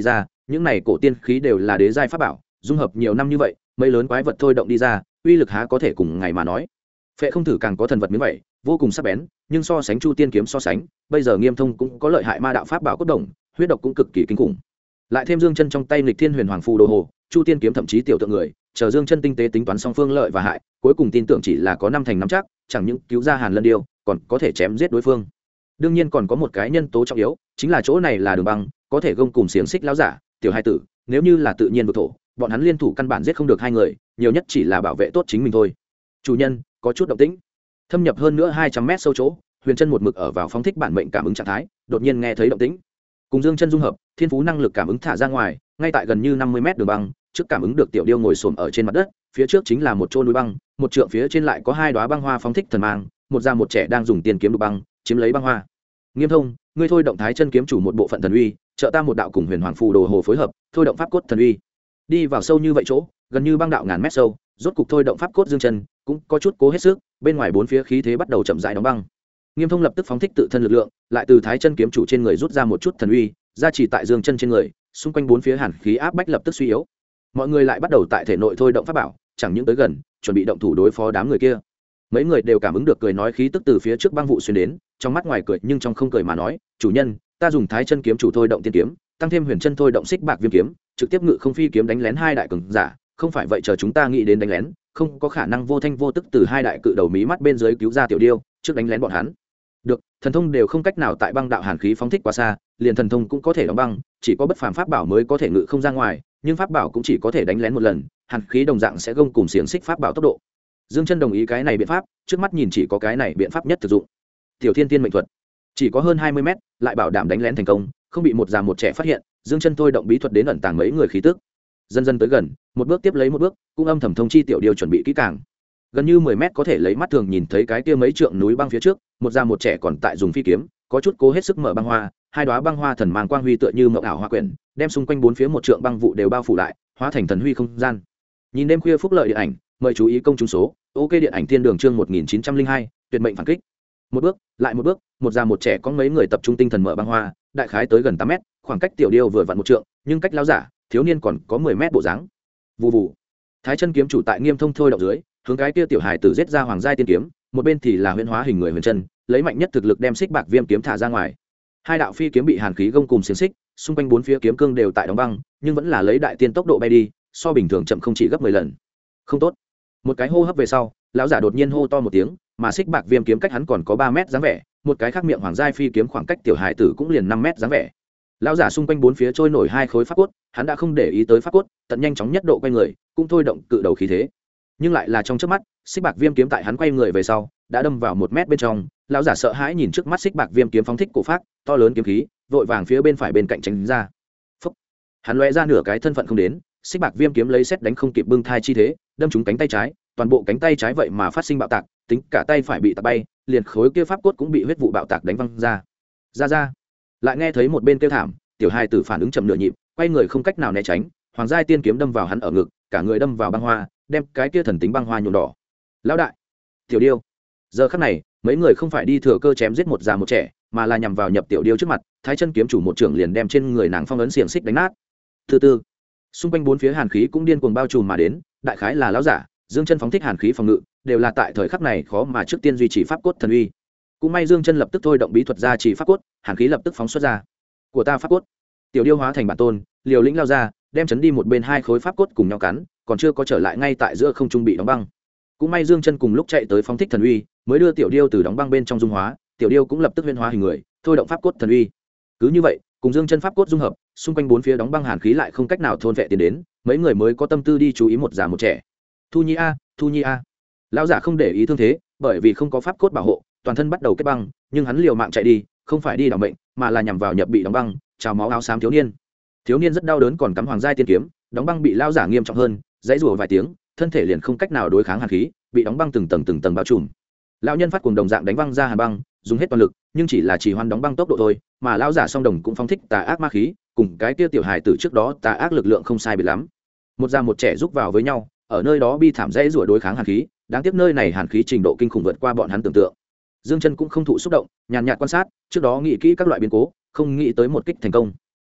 những này cổ tiên khí đều là đế giai pháp bảo dung hợp nhiều năm như vậy mấy lớn quái vật thôi động đi ra uy lực há có thể cùng ngày mà nói. Phệ không thử càng có thần vật miếng vậy vô cùng sắc bén, nhưng so sánh chu tiên kiếm so sánh bây giờ Nghiêm Thông cũng có lợi hại ma đạo pháp bảo cốt đồng, huyết độc cũng cực kỳ kinh khủng. Lại thêm Dương Chân trong tay nghịch thiên huyền hoàng phù đồ hồ, chu tiên kiếm thậm chí tiểu tượng người, chờ Dương Chân tinh tế tính toán song phương lợi và hại, cuối cùng tin tưởng chỉ là có năm thành năm chắc, chẳng những cứu ra Hàn Lân Điêu, còn có thể chém giết đối phương. Đương nhiên còn có một cái nhân tố trọng yếu, chính là chỗ này là đường băng, có thể gông cùng xiềng xích lão giả, tiểu hai tử, nếu như là tự nhiên vực thổ, bọn hắn liên thủ căn bản giết không được hai người, nhiều nhất chỉ là bảo vệ tốt chính mình thôi. Chủ nhân, có chút động tĩnh. Thâm nhập hơn nữa 200 mét sâu chỗ, Huyền Chân một mực ở vào phóng thích bản mệnh cảm ứng trạng thái, đột nhiên nghe thấy động tĩnh. Cùng Dương Chân dung hợp, thiên phú năng lực cảm ứng thả ra ngoài, ngay tại gần như 50 mét đường băng, trước cảm ứng được tiểu điêu ngồi xổm ở trên mặt đất, phía trước chính là một chỗ núi băng, một trượng phía trên lại có hai đóa băng hoa phóng thích thần mang, một già một trẻ đang dùng tiền kiếm đục băng, chiếm lấy băng hoa. Nghiêm Thông, ngươi thôi động Thái Chân kiếm chủ một bộ phận thần uy, trợ ta một đạo cùng Huyền Hoàng phù đồ hồ phối hợp, thôi động pháp cốt thần uy. Đi vào sâu như vậy chỗ, gần như băng đạo ngàn mét sâu, rốt cục thôi động pháp cốt Dương Chân, cũng có chút cố hết sức, bên ngoài bốn phía khí thế bắt đầu chậm rãi đóng băng. Nghiêm Thông lập tức phóng thích tự thân lực lượng, lại từ Thái Chân kiếm chủ trên người rút ra một chút thần uy, gia trì tại Dương Chân trên người, xung quanh bốn phía hàn khí áp bách lập tức suy yếu. Mọi người lại bắt đầu tại thể nội thôi động pháp bảo, chẳng những tới gần, chuẩn bị động thủ đối phó đám người kia. Mấy người đều cảm ứng được cười nói khí tức từ phía trước băng vụ xuyên đến, trong mắt ngoài cười nhưng trong không cười mà nói, "Chủ nhân, ta dùng Thái Chân kiếm chủ thôi động tiên kiếm, tăng thêm Huyền Chân thôi động xích bạc viêm kiếm, trực tiếp ngự không phi kiếm đánh lén hai đại cường giả, không phải vậy chờ chúng ta nghĩ đến đánh lén, không có khả năng vô thanh vô tức từ hai đại cự đầu mí mắt bên dưới cứu ra tiểu điêu, trước đánh lén bọn hắn." Được, thần thông đều không cách nào tại băng đạo hàn khí phóng thích quá xa, liền thần thông cũng có thể đóng băng, chỉ có bất phàm pháp bảo mới có thể ngự không ra ngoài, nhưng pháp bảo cũng chỉ có thể đánh lén một lần, hàn khí đồng dạng sẽ gông cùng xiềng xích pháp bảo tốc độ. Dương Chân đồng ý cái này biện pháp, trước mắt nhìn chỉ có cái này biện pháp nhất thực dụng. Tiểu Thiên Tiên mệnh thuật, chỉ có hơn 20 mét, lại bảo đảm đánh lén thành công, không bị một già một trẻ phát hiện. Dương Chân thôi động bí thuật đến ẩn tàng mấy người khí tức. Dần dần tới gần, một bước tiếp lấy một bước, cũng âm thầm thông chi tiểu điều chuẩn bị kỹ càng. Gần như 10 mét có thể lấy mắt thường nhìn thấy cái kia mấy trượng núi băng phía trước, một già một trẻ còn tại dùng phi kiếm, có chút cố hết sức mở băng hoa, hai đóa băng hoa thần mang quang huy tựa như mộng ảo hoa quyển, đem xung quanh bốn phía một trượng băng vụ đều bao phủ lại, hóa thành thần huy không gian. Nhìn đêm khuya phúc lợi điện ảnh, mời chú ý công chúng số. OK điện ảnh thiên đường chương 1902, tuyệt mệnh phản kích. Một bước, lại một bước, một già một trẻ có mấy người tập trung tinh thần mở băng hoa, đại khái tới gần 8 mét, khoảng cách tiểu điêu vừa vặn một trượng, nhưng cách lão giả, thiếu niên còn có 10 mét bộ dáng. Vù vù. Thái Chân kiếm chủ tại Nghiêm Thông thôi động dưới, hướng cái kia tiểu hài tử giết ra hoàng giai tiên kiếm, một bên thì là huyễn hóa hình người Huyền Chân, lấy mạnh nhất thực lực đem xích bạc viêm kiếm thả ra ngoài. Hai đạo phi kiếm bị hàn khí gông cùng xiềng xích, xung quanh bốn phía kiếm cương đều tại đóng băng, nhưng vẫn là lấy đại tiên tốc độ bay đi, so bình thường chậm không chỉ gấp 10 lần. Không tốt. Một cái hô hấp về sau, lão giả đột nhiên hô to một tiếng, mà xích bạc viêm kiếm cách hắn còn có 3 mét dáng vẻ, một cái khác miệng hoàng giai phi kiếm khoảng cách tiểu hài tử cũng liền 5 mét dáng vẻ. Lão giả xung quanh bốn phía trôi nổi hai khối pháp cốt, hắn đã không để ý tới pháp cốt, tận nhanh chóng nhất độ quay người, cũng thôi động cự đầu khí thế. Nhưng lại là trong chớp mắt, xích bạc viêm kiếm tại hắn quay người về sau, đã đâm vào 1 mét bên trong. Lão giả sợ hãi nhìn trước mắt xích bạc viêm kiếm phóng thích cổ phát, to lớn kiếm khí, vội vàng phía bên phải bên cạnh tránh ra. Phúc. Hắn lóe ra nửa cái thân phận không đến, xích bạc viêm kiếm lấy xét đánh không kịp bưng thai chi thế, đâm trúng cánh tay trái, toàn bộ cánh tay trái vậy mà phát sinh bạo tạc, tính cả tay phải bị tạc bay, liền khối kia pháp cốt cũng bị huyết vụ bạo tạc đánh văng ra. Ra. Lại nghe thấy một bên kêu thảm, tiểu hai tử phản ứng chậm nửa nhịp, quay người không cách nào né tránh, hoàng giai tiên kiếm đâm vào hắn ở ngực, cả người đâm vào băng hoa, đem cái kia thần tính băng hoa nhuộm đỏ. Lão đại, tiểu điêu. Giờ khắc này, mấy người không phải đi thừa cơ chém giết một già một trẻ, mà là nhằm vào nhập tiểu điêu trước mặt. Thái Chân kiếm chủ một trưởng liền đem trên người nàng phong ấn xiềng xích đánh nát. Từ từ, xung quanh bốn phía hàn khí cũng điên cuồng bao trùm mà đến, đại khái là lão giả, Dương Chân phóng thích hàn khí phòng ngự, đều là tại thời khắc này khó mà trước tiên duy trì pháp cốt thần uy. Cũng may Dương Chân lập tức thôi động bí thuật ra chỉ pháp cốt, hàn khí lập tức phóng xuất ra. Của ta pháp cốt. Tiểu điêu hóa thành bản tôn, liều lĩnh lao ra, đem chấn đi một bên hai khối pháp cốt cùng nhau cắn, còn chưa có trở lại ngay tại giữa không trung bị đóng băng. Cũng may Dương Chân cùng lúc chạy tới phóng thích thần uy, mới đưa tiểu điêu từ đóng băng bên trong dung hóa, tiểu điêu cũng lập tức huyễn hóa hình người, thôi động pháp cốt thần uy. Cứ như vậy, cùng Dương Chân pháp cốt dung hợp, xung quanh bốn phía đóng băng hàn khí lại không cách nào thôn vệ tiến đến, mấy người mới có tâm tư đi chú ý một già một trẻ. Thu Nhi a, Thu Nhi a. Lão giả không để ý thương thế, bởi vì không có pháp cốt bảo hộ, toàn thân bắt đầu kết băng, nhưng hắn liều mạng chạy đi, không phải đi đảo mệnh, mà là nhằm vào nhập bị đóng băng, trào máu áo xám thiếu niên. Thiếu niên rất đau đớn còn cắm hoàng giai tiên kiếm, đóng băng bị lão giả nghiêm trọng hơn, dãy rủa vài tiếng, thân thể liền không cách nào đối kháng hàn khí, bị đóng băng từng tầng bao trùm. Lão nhân phát cuồng đồng dạng đánh văng ra hàn băng, dùng hết toàn lực, nhưng chỉ là chỉ hoan đóng băng tốc độ thôi, mà lão giả song đồng cũng phóng thích tà ác ma khí, cùng cái kia tiểu hài tử trước đó tà ác lực lượng không sai biệt lắm. Một già một trẻ giúp vào với nhau, ở nơi đó bi thảm dãy rủa đối kháng hàn khí, đáng tiếc nơi này hàn khí trình độ kinh khủng vượt qua bọn hắn tưởng tượng. Dương Chân cũng không thụ xúc động, nhàn nhạt quan sát, trước đó nghĩ kỹ các loại biến cố, không nghĩ tới một kích thành công.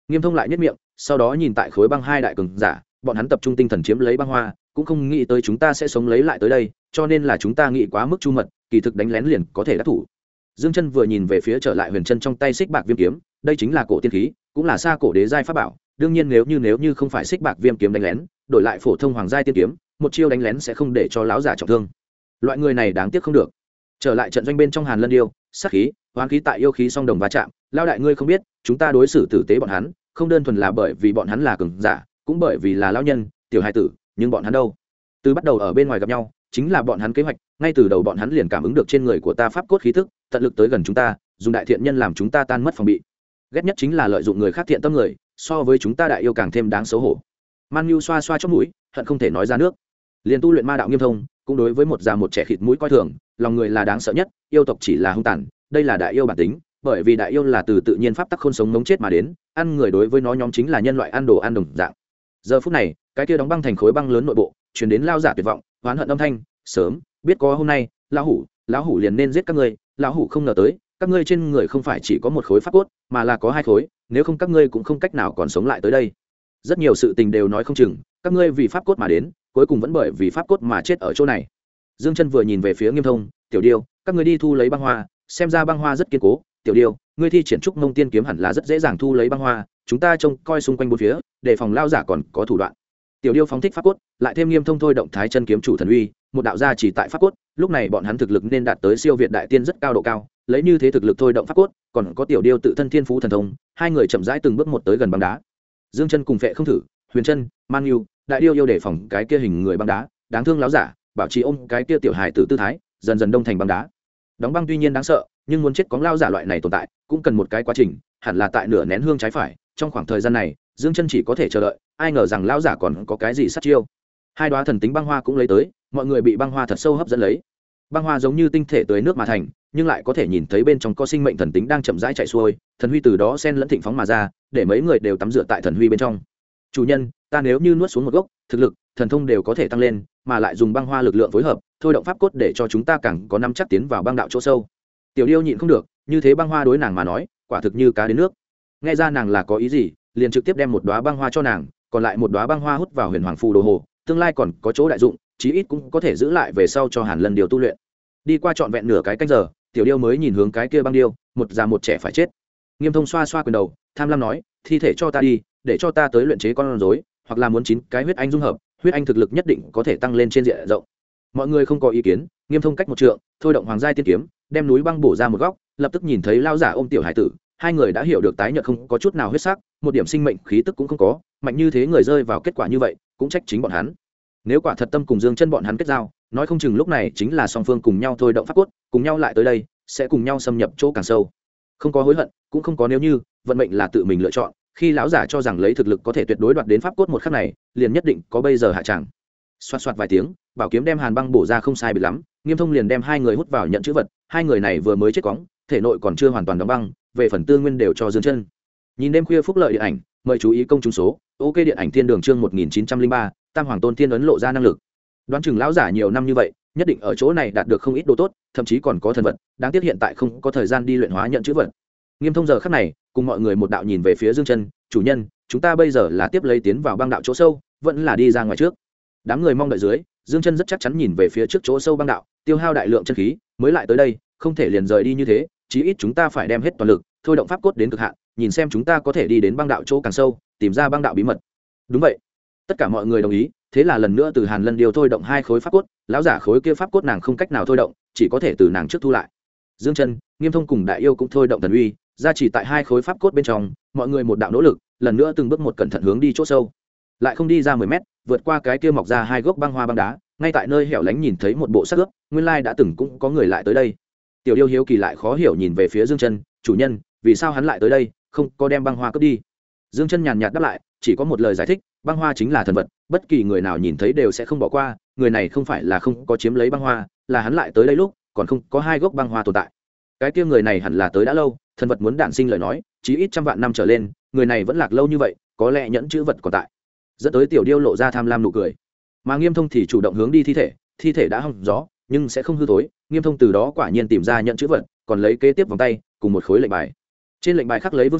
Nghiêm Thông lại nhất miệng, sau đó nhìn tại khối băng hai đại cường giả, bọn hắn tập trung tinh thần chiếm lấy băng hoa, cũng không nghĩ tới chúng ta sẽ sống lấy lại tới đây, cho nên là chúng ta nghĩ quá mức chu mật, kỳ thực đánh lén liền có thể đắc thủ. Dương Chân vừa nhìn về phía trở lại Huyền Chân trong tay xích bạc viêm kiếm, đây chính là cổ tiên khí, cũng là xa cổ đế giai pháp bảo, đương nhiên nếu như không phải xích bạc viêm kiếm đánh lén, đổi lại phổ thông hoàng giai tiên kiếm, một chiêu đánh lén sẽ không để cho lão giả trọng thương. Loại người này đáng tiếc không được. Trở lại trận doanh bên trong Hàn Lân Điêu, sát khí, hoán khí tại yêu khí song đồng va chạm, lão đại ngươi không biết, chúng ta đối xử tử tế bọn hắn, không đơn thuần là bởi vì bọn hắn là cường giả, cũng bởi vì là lão nhân, tiểu hài tử, nhưng bọn hắn đâu? Từ bắt đầu ở bên ngoài gặp nhau, chính là bọn hắn kế hoạch, ngay từ đầu bọn hắn liền cảm ứng được trên người của ta pháp cốt khí tức, tận lực tới gần chúng ta, dùng đại thiện nhân làm chúng ta tan mất phòng bị. Ghét nhất chính là lợi dụng người khác thiện tâm người, so với chúng ta đại yêu càng thêm đáng xấu hổ. Man Nhu xoa xoa chóp mũi, hận không thể nói ra nước. Liên tu luyện ma đạo Nghiêm Thông, cũng đối với một già một trẻ khịt mũi coi thường, lòng người là đáng sợ nhất, yêu tộc chỉ là hung tàn, đây là đại yêu bản tính, bởi vì đại yêu là từ tự nhiên pháp tắc khôn sống mống chết mà đến, ăn người đối với nó nhóm chính là nhân loại ăn đồ ăn đồng dạng. Giờ phút này, cái kia đóng băng thành khối băng lớn nội bộ, truyền đến lao giả tuyệt vọng, oán hận âm thanh, sớm biết có hôm nay, lão hủ liền nên giết các ngươi, lão hủ không ngờ tới, các ngươi trên người không phải chỉ có một khối pháp cốt, mà là có hai khối, nếu không các ngươi cũng không cách nào còn sống lại tới đây. Rất nhiều sự tình đều nói không chừng, các ngươi vì pháp cốt mà đến, cuối cùng vẫn bởi vì pháp cốt mà chết ở chỗ này. Dương Chân vừa nhìn về phía Nghiêm Thông, tiểu điêu, các ngươi đi thu lấy băng hoa, xem ra băng hoa rất kiên cố, tiểu điêu, ngươi thi triển trúc mông tiên kiếm hẳn là rất dễ dàng thu lấy băng hoa, chúng ta trông coi xung quanh bốn phía, để phòng lao giả còn có thủ đoạn. Tiểu điêu phóng thích pháp cốt, lại thêm Nghiêm Thông thôi động thái chân kiếm chủ thần uy, một đạo gia chỉ tại pháp cốt, lúc này bọn hắn thực lực nên đạt tới siêu việt đại tiên rất cao độ cao, lấy như thế thực lực thôi động pháp cốt, còn có tiểu điêu tự thân thiên phú thần thông, hai người chậm rãi từng bước một tới gần băng đá. Dương Chân cùng Phệ Không Thử, Huyền Chân, Man Nhu, đại điêu yêu để phòng cái kia hình người băng đá, đáng thương láo giả, bảo trì ôm cái kia tiểu hài tử tư thái, dần dần đông thành băng đá. Đóng băng tuy nhiên đáng sợ, nhưng muốn chết có lao giả loại này tồn tại, cũng cần một cái quá trình, hẳn là tại nửa nén hương trái phải, trong khoảng thời gian này, Dương Chân chỉ có thể chờ đợi, ai ngờ rằng lão giả còn có cái gì sát chiêu. Hai đóa thần tính băng hoa cũng lấy tới, mọi người bị băng hoa thật sâu hấp dẫn lấy. Băng hoa giống như tinh thể tưới nước mà thành, nhưng lại có thể nhìn thấy bên trong có sinh mệnh thần tính đang chậm rãi chạy xuôi, thần huy từ đó xen lẫn thịnh phóng mà ra, để mấy người đều tắm rửa tại thần huy bên trong. Chủ nhân, ta nếu như nuốt xuống một gốc, thực lực, thần thông đều có thể tăng lên, mà lại dùng băng hoa lực lượng phối hợp, thôi động pháp cốt để cho chúng ta càng có năm chắc tiến vào băng đạo chỗ sâu. Tiểu điêu nhịn không được, như thế băng hoa đối nàng mà nói, quả thực như cá đến nước. Nghe ra nàng là có ý gì, liền trực tiếp đem một đóa băng hoa cho nàng, còn lại một đóa băng hoa hút vào huyền hoàng phù đồ hồ, tương lai còn có chỗ đại dụng, chí ít cũng có thể giữ lại về sau cho Hàn Lần điều tu luyện. Đi qua trọn vẹn nửa cái canh giờ, tiểu điêu mới nhìn hướng cái kia băng điêu, một già một trẻ phải chết. Nghiêm Thông xoa xoa quyền đầu, tham lam nói, thi thể cho ta đi, để cho ta tới luyện chế con rối, hoặc là muốn 9 cái huyết anh dung hợp, huyết anh thực lực nhất định có thể tăng lên trên diện rộng. Mọi người không có ý kiến, Nghiêm Thông cách một trượng, thôi động hoàng giai tiên kiếm, đem núi băng bổ ra một góc, lập tức nhìn thấy lao giả ôm tiểu hải tử, hai người đã hiểu được tái nhợt không có chút nào huyết sắc, một điểm sinh mệnh khí tức cũng không có, mạnh như thế người rơi vào kết quả như vậy, cũng trách chính bọn hắn. Nếu quả thật tâm cùng Dương Chân bọn hắn kết giao, nói không chừng lúc này chính là song phương cùng nhau thôi động pháp cốt, cùng nhau lại tới đây, sẽ cùng nhau xâm nhập chỗ càng sâu. Không có hối hận, cũng không có nếu như, vận mệnh là tự mình lựa chọn, khi lão giả cho rằng lấy thực lực có thể tuyệt đối đoạt đến pháp cốt một khắc này, liền nhất định có bây giờ hạ tràng. Xoạt xoạt vài tiếng, bảo kiếm đem Hàn Băng bổ ra không sai biệt lắm, Nghiêm Thông liền đem hai người hút vào nhận chữ vật, hai người này vừa mới chết cóng, thể nội còn chưa hoàn toàn đóng băng, về phần tư nguyên đều cho Dương Chân. Nhìn đêm khuya phúc lợi điện ảnh, mời chú ý công chúng số, OK điện ảnh thiên đường chương 1903, Tam Hoàng Tôn Tiên ấn lộ ra năng lực. Đoán chừng lão giả nhiều năm như vậy, nhất định ở chỗ này đạt được không ít đồ tốt, thậm chí còn có thần vật, đáng tiếc hiện tại không có thời gian đi luyện hóa nhận chữ vật. Nghiêm Thông giờ khắc này, cùng mọi người một đạo nhìn về phía Dương Chân, chủ nhân, chúng ta bây giờ là tiếp lấy tiến vào băng đạo chỗ sâu, vẫn là đi ra ngoài trước. Đám người mong đợi dưới, Dương Chân rất chắc chắn nhìn về phía trước chỗ sâu băng đạo, tiêu hao đại lượng chân khí, mới lại tới đây, không thể liền rời đi như thế, chí ít chúng ta phải đem hết toàn lực, thôi động pháp cốt đến cực hạn, nhìn xem chúng ta có thể đi đến băng đạo chỗ càng sâu, tìm ra băng đạo bí mật. Đúng vậy. Tất cả mọi người đồng ý, thế là lần nữa từ Hàn Lân điều thôi động hai khối pháp cốt, lão giả khối kia pháp cốt nàng không cách nào thôi động, chỉ có thể từ nàng trước thu lại. Dương Chân, Nghiêm Thông cùng Đại Yêu cũng thôi động thần uy, gia chỉ tại hai khối pháp cốt bên trong, mọi người một đạo nỗ lực, lần nữa từng bước một cẩn thận hướng đi chỗ sâu. Lại không đi ra 10 mét, vượt qua cái kia mọc ra hai gốc băng hoa băng đá, ngay tại nơi hẻo lánh nhìn thấy một bộ xác ướp, nguyên lai đã từng cũng có người lại tới đây. Tiểu Điêu hiếu kỳ lại khó hiểu nhìn về phía Dương Chân, chủ nhân, vì sao hắn lại tới đây, không có đem băng hoa cướp đi. Dương Chân nhàn nhạt đáp lại, chỉ có một lời giải thích, băng hoa chính là thần vật, bất kỳ người nào nhìn thấy đều sẽ không bỏ qua, người này không phải là không có chiếm lấy băng hoa, là hắn lại tới đây lúc còn không có hai gốc băng hoa tồn tại. Cái kia người này hẳn là tới đã lâu, thần vật muốn đản sinh lời nói, chí ít trăm vạn năm trở lên, người này vẫn lạc lâu như vậy, có lẽ nhẫn chữ vật còn tại. Dẫn tới Tiểu Điêu lộ ra tham lam nụ cười. Mà Nghiêm Thông thì chủ động hướng đi thi thể đã hong gió, nhưng sẽ không hư thối. Nghiêm Thông từ đó quả nhiên tìm ra nhận chữ vật, còn lấy kế tiếp vòng tay cùng một khối lệnh bài. Trên lệnh bài khắc lấy Vương Sở,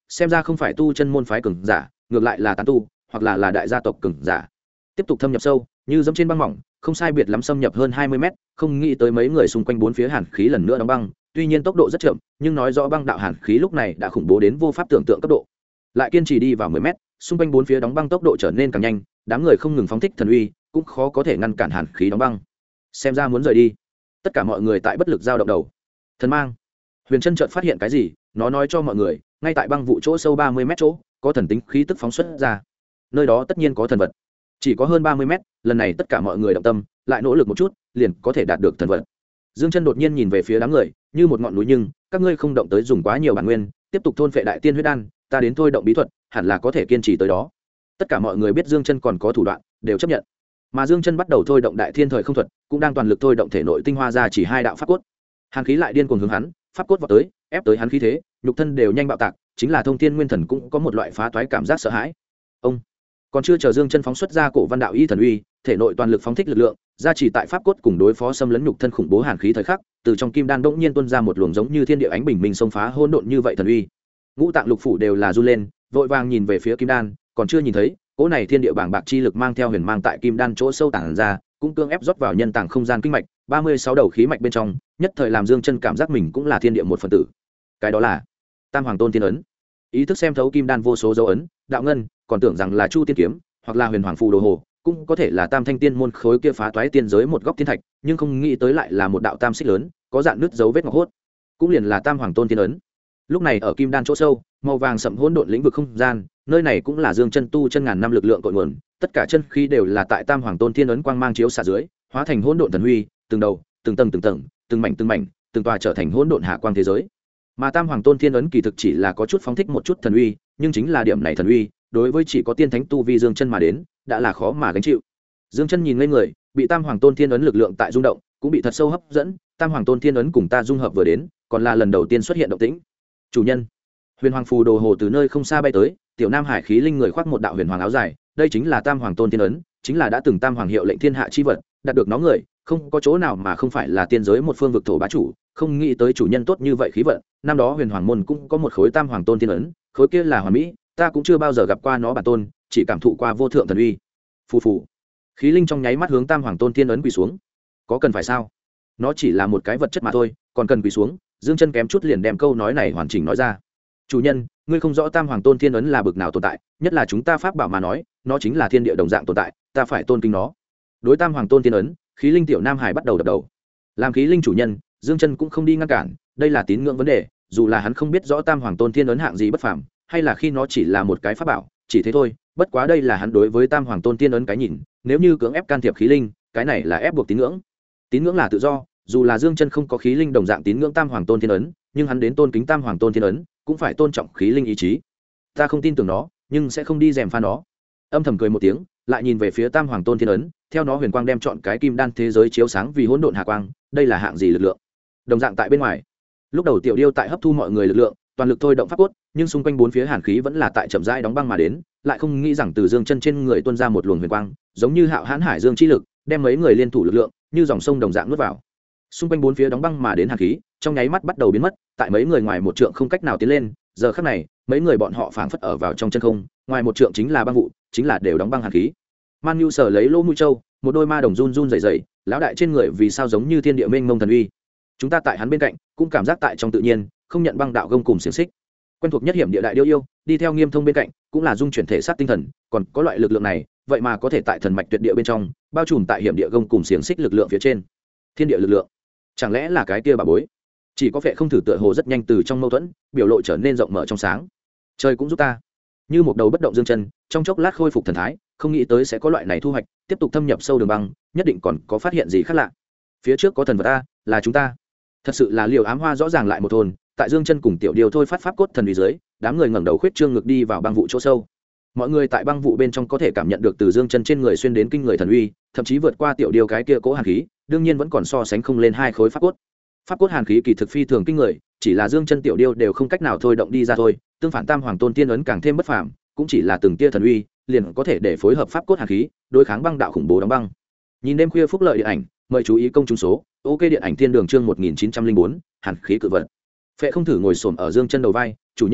xem ra không phải tu chân môn phái cường giả, ngược lại là tán tu hoặc là đại gia tộc cường giả. Tiếp tục thâm nhập sâu, như dẫm trên băng mỏng, không sai biệt lắm xâm nhập hơn 20 mét, không nghĩ tới mấy người xung quanh bốn phía hàn khí lần nữa đóng băng, tuy nhiên tốc độ rất chậm, nhưng nói rõ băng đạo hàn khí lúc này đã khủng bố đến vô pháp tưởng tượng cấp độ. Lại kiên trì đi vào 10 mét, xung quanh bốn phía đóng băng tốc độ trở nên càng nhanh, đám người không ngừng phóng thích thần uy, cũng khó có thể ngăn cản hàn khí đóng băng. Xem ra muốn rời đi. Tất cả mọi người tại bất lực giao động đầu. Thần mang. Huyền Trân chợt phát hiện cái gì, nó nói cho mọi người, ngay tại băng vụ chỗ sâu 30 mét chỗ, có thần tính khí tức phóng xuất ra. Nơi đó tất nhiên có thần vật. Chỉ có hơn 30 mét, lần này tất cả mọi người động tâm, lại nỗ lực một chút, liền có thể đạt được thần vật. Dương Chân đột nhiên nhìn về phía đám người, như một ngọn núi, nhưng các ngươi không động tới dùng quá nhiều bản nguyên, tiếp tục thôn phệ đại tiên huyết đan, ta đến thôi động bí thuật, hẳn là có thể kiên trì tới đó. Tất cả mọi người biết Dương Chân còn có thủ đoạn, đều chấp nhận. Mà Dương Chân bắt đầu thôi động đại thiên thời không thuật, cũng đang toàn lực thôi động thể nội tinh hoa ra chỉ hai đạo pháp cốt. Hàn khí lại điên cuồng hướng hắn, pháp cốt vọt tới, ép tới hắn khí thế, nhục thân đều nhanh bạo tạc, chính là Thông Thiên Nguyên Thần cũng có một loại phá toái cảm giác sợ hãi. Ông còn chưa chờ Dương Chân phóng xuất ra cổ văn đạo y thần uy, thể nội toàn lực phóng thích lực lượng, ra chỉ tại pháp cốt cùng đối phó xâm lấn nhục thân khủng bố hàn khí thời khắc, từ trong kim đan bỗng nhiên tuôn ra một luồng giống như thiên địa ánh bình minh xông phá hỗn độn như vậy thần uy. Ngũ tạng lục phủ đều là run lên, vội vàng nhìn về phía kim đan, còn chưa nhìn thấy, cỗ này thiên địa bảng bạc chi lực mang theo huyền mang tại kim đan chỗ sâu tàng ra, cũng cương ép rót vào nhân tàng không gian kinh mạch, 36 đầu khí mạch bên trong, nhất thời làm Dương Chân cảm giác mình cũng là thiên địa một phần tử. Cái đó là Tam Hoàng Tôn Tiên ấn. Ý thức xem thấu kim đan vô số dấu ấn, đạo ngân, còn tưởng rằng là Chu Tiên kiếm, hoặc là Huyền Hoàng phù đồ hồ, cũng có thể là Tam Thanh Tiên môn khối kia phá toái tiên giới một góc thiên thạch, nhưng không nghĩ tới lại là một đạo tam xích lớn, có dạng nứt dấu vết ngọc hốt, cũng liền là Tam Hoàng Tôn Tiên ấn. Lúc này ở kim đan chỗ sâu, màu vàng sậm hỗn độn lĩnh vực không gian, nơi này cũng là Dương Chân tu chân ngàn năm lực lượng cội nguồn, tất cả chân khí đều là tại Tam Hoàng Tôn Tiên ấn quang mang chiếu xạ dưới, hóa thành hỗn độn thần huy, từng đầu, từng tầng, từng mảnh, từng tòa trở thành hỗn độn hạ quang thế giới. Mà Tam Hoàng Tôn Tiên ấn kỳ thực chỉ là có chút phóng thích một chút thần uy, nhưng chính là điểm này thần uy, đối với chỉ có tiên thánh tu vi Dương Chân mà đến, đã là khó mà gánh chịu. Dương Chân nhìn lên người, bị Tam Hoàng Tôn Tiên ấn lực lượng tại rung động, cũng bị thật sâu hấp dẫn, Tam Hoàng Tôn Tiên ấn cùng ta dung hợp vừa đến, còn là lần đầu tiên xuất hiện động tĩnh. Chủ nhân. Huyền Hoàng phù đồ hồ từ nơi không xa bay tới, tiểu Nam Hải khí linh người khoác một đạo huyền hoàng áo dài, đây chính là Tam Hoàng Tôn Tiên ấn, chính là đã từng Tam Hoàng hiệu lệnh thiên hạ chi vật, đạt được nó người, không có chỗ nào mà không phải là tiên giới một phương vực thổ bá chủ, không nghĩ tới chủ nhân tốt như vậy khí vận, năm đó Huyền Hoàng môn cũng có một khối Tam Hoàng Tôn Tiên ấn, khối kia là hoàn mỹ, ta cũng chưa bao giờ gặp qua nó bản tôn, chỉ cảm thụ qua vô thượng thần uy. Phù phù. Khí linh trong nháy mắt hướng Tam Hoàng Tôn Tiên ấn quỳ xuống. Có cần phải sao? Nó chỉ là một cái vật chất mà thôi, còn cần quỳ xuống. Dương Chân kém chút liền đem câu nói này hoàn chỉnh nói ra. Chủ nhân, ngươi không rõ Tam Hoàng Tôn Tiên ấn là bực nào tồn tại, nhất là chúng ta pháp bảo mà nói, nó chính là thiên địa đồng dạng tồn tại, ta phải tôn kính nó. Đối Tam Hoàng Tôn Tiên ấn, khí linh tiểu Nam Hải bắt đầu đập đầu. Làm khí linh chủ nhân, Dương Chân cũng không đi ngăn cản, đây là tín ngưỡng vấn đề, dù là hắn không biết rõ Tam Hoàng Tôn Tiên ấn hạng gì bất phàm, hay là khi nó chỉ là một cái pháp bảo, chỉ thế thôi, bất quá đây là hắn đối với Tam Hoàng Tôn Tiên ấn cái nhìn, nếu như cưỡng ép can thiệp khí linh, cái này là ép buộc tín ngưỡng. Tín ngưỡng là tự do, dù là Dương Chân không có khí linh đồng dạng tín ngưỡng Tam Hoàng Tôn Tiên ấn, nhưng hắn đến tôn kính Tam Hoàng Tôn Tiên ấn, cũng phải tôn trọng khí linh ý chí. Ta không tin tưởng nó, nhưng sẽ không đi dèm pha nó. Âm thầm cười một tiếng, lại nhìn về phía Tam Hoàng Tôn Tiên ấn, theo nó huyền quang đem chọn cái kim đan thế giới chiếu sáng vì hỗn độn hà quang, đây là hạng gì lực lượng? Đồng dạng tại bên ngoài. Lúc đầu Tiểu Điêu tại hấp thu mọi người lực lượng, toàn lực thôi động pháp cốt, nhưng xung quanh bốn phía hàn khí vẫn là tại chậm rãi đóng băng mà đến, lại không nghĩ rằng từ Dương Chân trên người tuôn ra một luồng huyền quang, giống như hạo hãn hải dương chi lực, đem mấy người liên thủ lực lượng, như dòng sông đồng dạng nuốt vào. Xung quanh bốn phía đóng băng mà đến hàn khí, trong nháy mắt bắt đầu biến mất, tại mấy người ngoài một trượng không cách nào tiến lên, giờ khắc này, mấy người bọn họ phảng phất ở vào trong chân không, ngoài một trượng chính là băng vụ, chính là đều đóng băng hàn khí. Man Nhu sở lấy lỗ mũi trâu, một đôi ma đồng run run rẩy rẩy, lão đại trên người vì sao giống như thiên địa mênh mông thần uy. Chúng ta tại hắn bên cạnh, cũng cảm giác tại trong tự nhiên, không nhận băng đạo gông cùng xiềng xích. Quen thuộc nhất hiểm địa đại điêu yêu, đi theo Nghiêm Thông bên cạnh, cũng là dung chuyển thể xác tinh thần, còn có loại lực lượng này, vậy mà có thể tại thần mạch tuyệt địa bên trong, bao trùm tại hiểm địa gông cùng xiềng xích lực lượng phía trên. Thiên địa lực lượng, chẳng lẽ là cái kia bà bối? Chỉ có vẻ không thử tựa hồ rất nhanh từ trong mâu thuẫn, biểu lộ trở nên rộng mở trong sáng. Trời cũng giúp ta. Như một đầu bất động Dương Chân, trong chốc lát khôi phục thần thái, không nghĩ tới sẽ có loại này thu hoạch, tiếp tục thâm nhập sâu đường băng, nhất định còn có phát hiện gì khác lạ. Phía trước có thần vật ta, là chúng ta. Thật sự là liều ám hoa rõ ràng lại một thôn, tại Dương Chân cùng Tiểu Điêu thôi phát pháp cốt thần uy dưới, đám người ngẩng đầu khuyết trương ngược đi vào băng vụ chỗ sâu. Mọi người tại băng vụ bên trong có thể cảm nhận được từ Dương Chân trên người xuyên đến kinh người thần uy, thậm chí vượt qua Tiểu Điêu cái kia cố hàn khí, đương nhiên vẫn còn so sánh không lên hai khối pháp cốt. Pháp cốt hàn khí kỳ thực phi thường kinh người, chỉ là Dương Chân Tiểu Điêu đều không cách nào thôi động đi ra thôi, tương phản Tam Hoàng Tôn Tiên ấn càng thêm bất phàm, cũng chỉ là từng tia thần uy, liền có thể để phối hợp pháp cốt hàn khí, đối kháng băng đạo khủng bố đóng băng. Nhìn đêm khuya phúc lợi điện ảnh, mời chú ý công chúng số, OK điện ảnh thiên đường chương 1904, hàn khí cự vật. Phệ không thử ngồi xổm ở Dương Chân đầu vai, chủ nhân,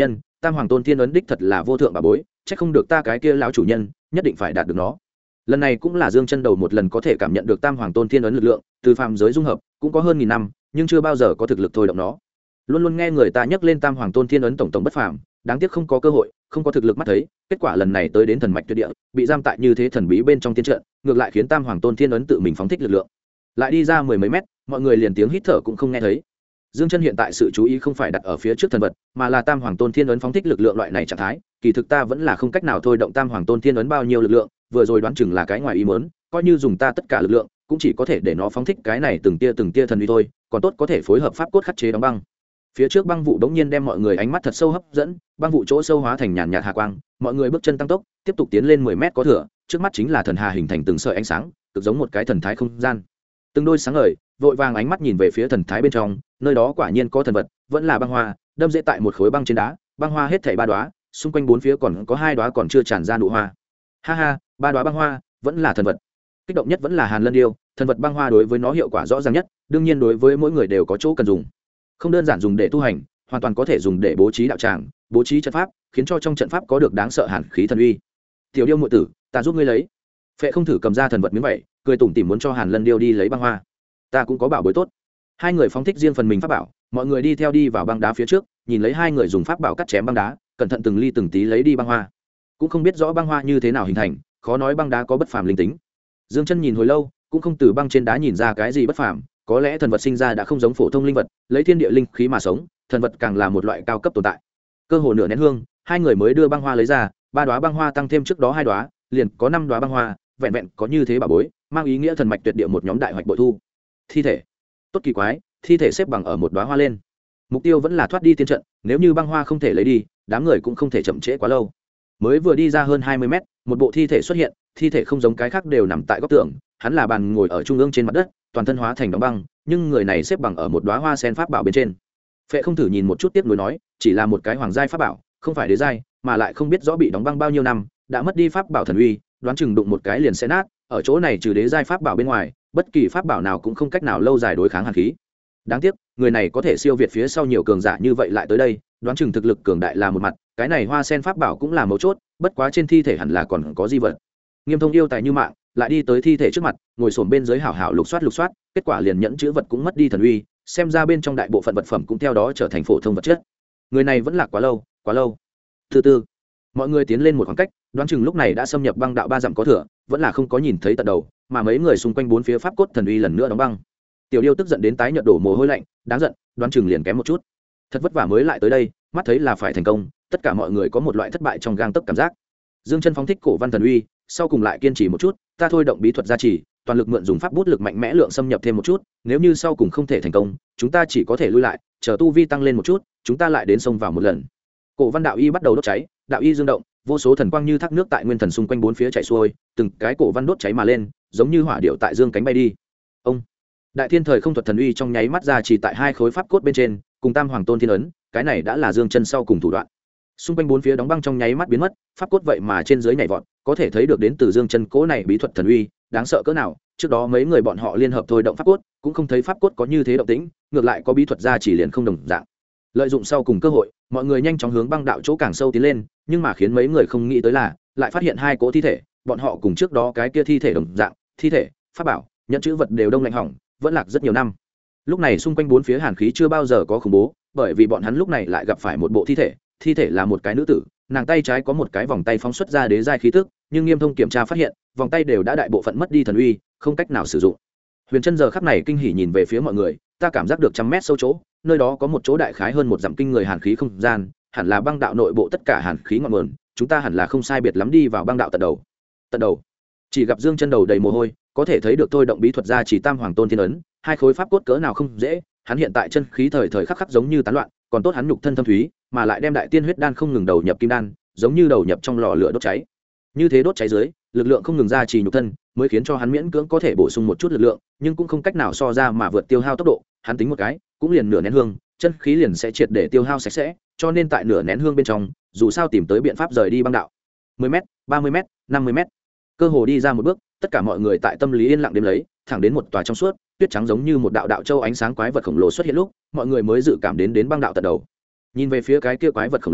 Tam Hoàng Tôn Thiên ấn đích thật là vô thượng bà bối, chắc không được ta cái kia lão chủ nhân nhất định phải đạt được nó. Lần này cũng là Dương Chân đầu một lần có thể cảm nhận được Tam Hoàng Tôn Thiên ấn lực lượng, từ phàm giới dung hợp, cũng có hơn 1000 năm, nhưng chưa bao giờ có thực lực thôi động nó. Luôn luôn nghe người ta nhắc lên Tam Hoàng Tôn Thiên ấn tổng bất phàm, đáng tiếc không có cơ hội, không có thực lực mắt thấy, kết quả lần này tới đến thần mạch tuyệt địa, bị giam tại như thế thần bí bên trong tiên trận, ngược lại khiến Tam Hoàng Tôn Thiên ấn tự mình phóng thích lực lượng. Lại đi ra mười mấy mét, mọi người liền tiếng hít thở cũng không nghe thấy. Dương Chân hiện tại sự chú ý không phải đặt ở phía trước thần vật, mà là Tam Hoàng Tôn Thiên ấn phóng thích lực lượng loại này trạng thái, kỳ thực ta vẫn là không cách nào thôi động Tam Hoàng Tôn Thiên ấn bao nhiêu lực lượng, vừa rồi đoán chừng là cái ngoài ý muốn, coi như dùng ta tất cả lực lượng, cũng chỉ có thể để nó phóng thích cái này từng tia thần uy thôi, còn tốt có thể phối hợp pháp cốt khắc chế đóng băng. Phía trước băng vụ bỗng nhiên đem mọi người ánh mắt thật sâu hấp dẫn, băng vụ chỗ sâu hóa thành nhàn nhạt hà quang, mọi người bước chân tăng tốc, tiếp tục tiến lên 10 mét có thừa, trước mắt chính là thần hà hình thành từng sợi ánh sáng, cực giống một cái thần thái không gian. Từng đôi sáng ngời, vội vàng ánh mắt nhìn về phía thần thái bên trong, nơi đó quả nhiên có thần vật, vẫn là băng hoa, đâm rễ tại một khối băng trên đá, băng hoa hết thảy 3 đóa, xung quanh 4 phía còn có 2 đóa còn chưa tràn ra nụ hoa. Ha ha, 3 đóa băng hoa, vẫn là thần vật. Kích động nhất vẫn là Hàn Lân Điêu, thần vật băng hoa đối với nó hiệu quả rõ ràng nhất, đương nhiên đối với mỗi người đều có chỗ cần dùng. Không đơn giản dùng để tu hành, hoàn toàn có thể dùng để bố trí đạo tràng, bố trí trận pháp, khiến cho trong trận pháp có được đáng sợ hàn khí thần uy. Tiểu Điêu muội tử, ta giúp ngươi lấy. Phệ không thử cầm ra thần vật miếng vậy, cười tủm tỉm muốn cho Hàn Lân Điêu đi lấy băng hoa. Ta cũng có bảo bối tốt. Hai người phóng thích riêng phần mình pháp bảo, mọi người đi theo đi vào băng đá phía trước, nhìn lấy hai người dùng pháp bảo cắt chém băng đá, cẩn thận từng ly từng tí lấy đi băng hoa. Cũng không biết rõ băng hoa như thế nào hình thành, khó nói băng đá có bất phàm linh tính. Dương Chân nhìn hồi lâu, cũng không từ băng trên đá nhìn ra cái gì bất phàm, có lẽ thần vật sinh ra đã không giống phổ thông linh vật, lấy thiên địa linh khí mà sống, thần vật càng là một loại cao cấp tồn tại. Cơ hồ nửa nén hương, hai người mới đưa băng hoa lấy ra, 3 đóa băng hoa tăng thêm trước đó 2 đóa, liền có 5 đóa băng hoa, vẹn vẹn có như thế bảo bối, mang ý nghĩa thần mạch tuyệt địa một nhóm đại hoạch bội thu. Thi thể, tốt kỳ quái, thi thể xếp bằng ở một đóa hoa lên. Mục tiêu vẫn là thoát đi tiên trận, nếu như băng hoa không thể lấy đi, đám người cũng không thể chậm trễ quá lâu. Mới vừa đi ra hơn 20 mét, một bộ thi thể xuất hiện, thi thể không giống cái khác đều nằm tại góc tường, hắn là bàn ngồi ở trung ương trên mặt đất, toàn thân hóa thành đóng băng, nhưng người này xếp bằng ở một đóa hoa sen pháp bảo bên trên. Phệ không thử nhìn một chút tiếc nuối nói, chỉ là một cái hoàng giai pháp bảo, không phải đế giai, mà lại không biết rõ bị đóng băng bao nhiêu năm, đã mất đi pháp bảo thần uy, đoán chừng đụng một cái liền sẽ nát, ở chỗ này trừ đế giai pháp bảo bên ngoài, bất kỳ pháp bảo nào cũng không cách nào lâu dài đối kháng hàn khí. Đáng tiếc, người này có thể siêu việt phía sau nhiều cường giả như vậy lại tới đây, đoán chừng thực lực cường đại là một mặt, cái này hoa sen pháp bảo cũng là mấu chốt, bất quá trên thi thể hẳn là còn có di vật. Nghiêm Thông yêu tài như mạng, lại đi tới thi thể trước mặt, ngồi xổm bên dưới hảo hảo lục soát, kết quả liền nhẫn chữ vật cũng mất đi thần uy, xem ra bên trong đại bộ phận vật phẩm cũng theo đó trở thành phổ thông vật chất. Người này vẫn lạc quá lâu. Thứ tư, mọi người tiến lên một khoảng cách, đoán chừng lúc này đã xâm nhập băng đạo 3 dặm có thừa, vẫn là không có nhìn thấy tận đầu, mà mấy người xung quanh 4 phía pháp cốt thần uy lần nữa đóng băng. Tiểu Điêu tức giận đến tái nhợt đổ mồ hôi lạnh, đáng giận, đoán chừng liền kém một chút. Thật vất vả mới lại tới đây, mắt thấy là phải thành công, tất cả mọi người có một loại thất bại trong gang tấc cảm giác. Dương Chân phóng thích cổ văn thần uy, sau cùng lại kiên trì một chút, ta thôi động bí thuật gia trì, toàn lực mượn dùng pháp bút lực mạnh mẽ lượng xâm nhập thêm một chút, nếu như sau cùng không thể thành công, chúng ta chỉ có thể lui lại, chờ tu vi tăng lên một chút, chúng ta lại đến xông vào một lần. Cổ văn đạo y bắt đầu đốt cháy, đạo y dương động, vô số thần quang như thác nước tại nguyên thần xung quanh 4 phía chảy xuôi, từng cái cổ văn đốt cháy mà lên, giống như hỏa điệu tại dương cánh bay đi. Ông Đại Thiên Thời không thuật thần uy trong nháy mắt ra chỉ tại 2 khối pháp cốt bên trên, cùng Tam Hoàng Tôn Thiên ấn, cái này đã là Dương Chân sau cùng thủ đoạn. Xung quanh 4 phía đóng băng trong nháy mắt biến mất, pháp cốt vậy mà trên dưới nhảy vọt, có thể thấy được đến từ Dương Chân cố này bí thuật thần uy, đáng sợ cỡ nào. Trước đó mấy người bọn họ liên hợp thôi động pháp cốt, cũng không thấy pháp cốt có như thế động tĩnh, ngược lại có bí thuật ra chỉ liền không đồng dạng. Lợi dụng sau cùng cơ hội, mọi người nhanh chóng hướng băng đạo chỗ càng sâu tiến lên, nhưng mà khiến mấy người không nghĩ tới là, lại phát hiện 2 cỗ thi thể, bọn họ cùng trước đó cái kia thi thể đồng dạng, thi thể, pháp bảo, nhận chữ vật đều đông lạnh hỏng, vẫn lạc rất nhiều năm. Lúc này xung quanh 4 phía hàn khí chưa bao giờ có khủng bố, bởi vì bọn hắn lúc này lại gặp phải một bộ thi thể là một cái nữ tử, nàng tay trái có một cái vòng tay phóng xuất ra đế giai khí tức, nhưng Nghiêm Thông kiểm tra phát hiện, vòng tay đều đã đại bộ phận mất đi thần uy, không cách nào sử dụng. Huyền Chân giờ khắc này kinh hỉ nhìn về phía mọi người, ta cảm giác được 100 mét sâu chỗ, nơi đó có một chỗ đại khái hơn 1 dặm kinh người hàn khí không gian, hẳn là băng đạo nội bộ tất cả hàn khí ngọn nguồn, chúng ta hẳn là không sai biệt lắm đi vào băng đạo tận đầu. Chỉ gặp Dương Chân đầu đầy mồ hôi, có thể thấy được thôi động bí thuật ra chỉ Tam Hoàng Tôn Thiên ấn, 2 khối pháp cốt cỡ nào không dễ, hắn hiện tại chân khí thời thời khắc khắc giống như tán loạn, còn tốt hắn nhục thân thâm thúy, mà lại đem đại tiên huyết đan không ngừng đầu nhập kim đan, giống như đầu nhập trong lò lửa đốt cháy. Như thế đốt cháy dưới, lực lượng không ngừng ra trì nhục thân, mới khiến cho hắn miễn cưỡng có thể bổ sung một chút lực lượng, nhưng cũng không cách nào so ra mà vượt tiêu hao tốc độ, hắn tính một cái, cũng liền nửa nén hương, chân khí liền sẽ triệt để tiêu hao sạch sẽ, cho nên tại nửa nén hương bên trong, dù sao tìm tới biện pháp rời đi băng đạo. 10m, 30m, 50m. Cơ hồ đi ra một bước, tất cả mọi người tại tâm lý yên lặng đếm lấy, thẳng đến một tòa trong suốt, tuyết trắng giống như một đạo đạo châu ánh sáng quái vật khổng lồ xuất hiện lúc, mọi người mới dự cảm đến băng đạo tận đầu. Nhìn về phía cái kia quái vật khổng lồ,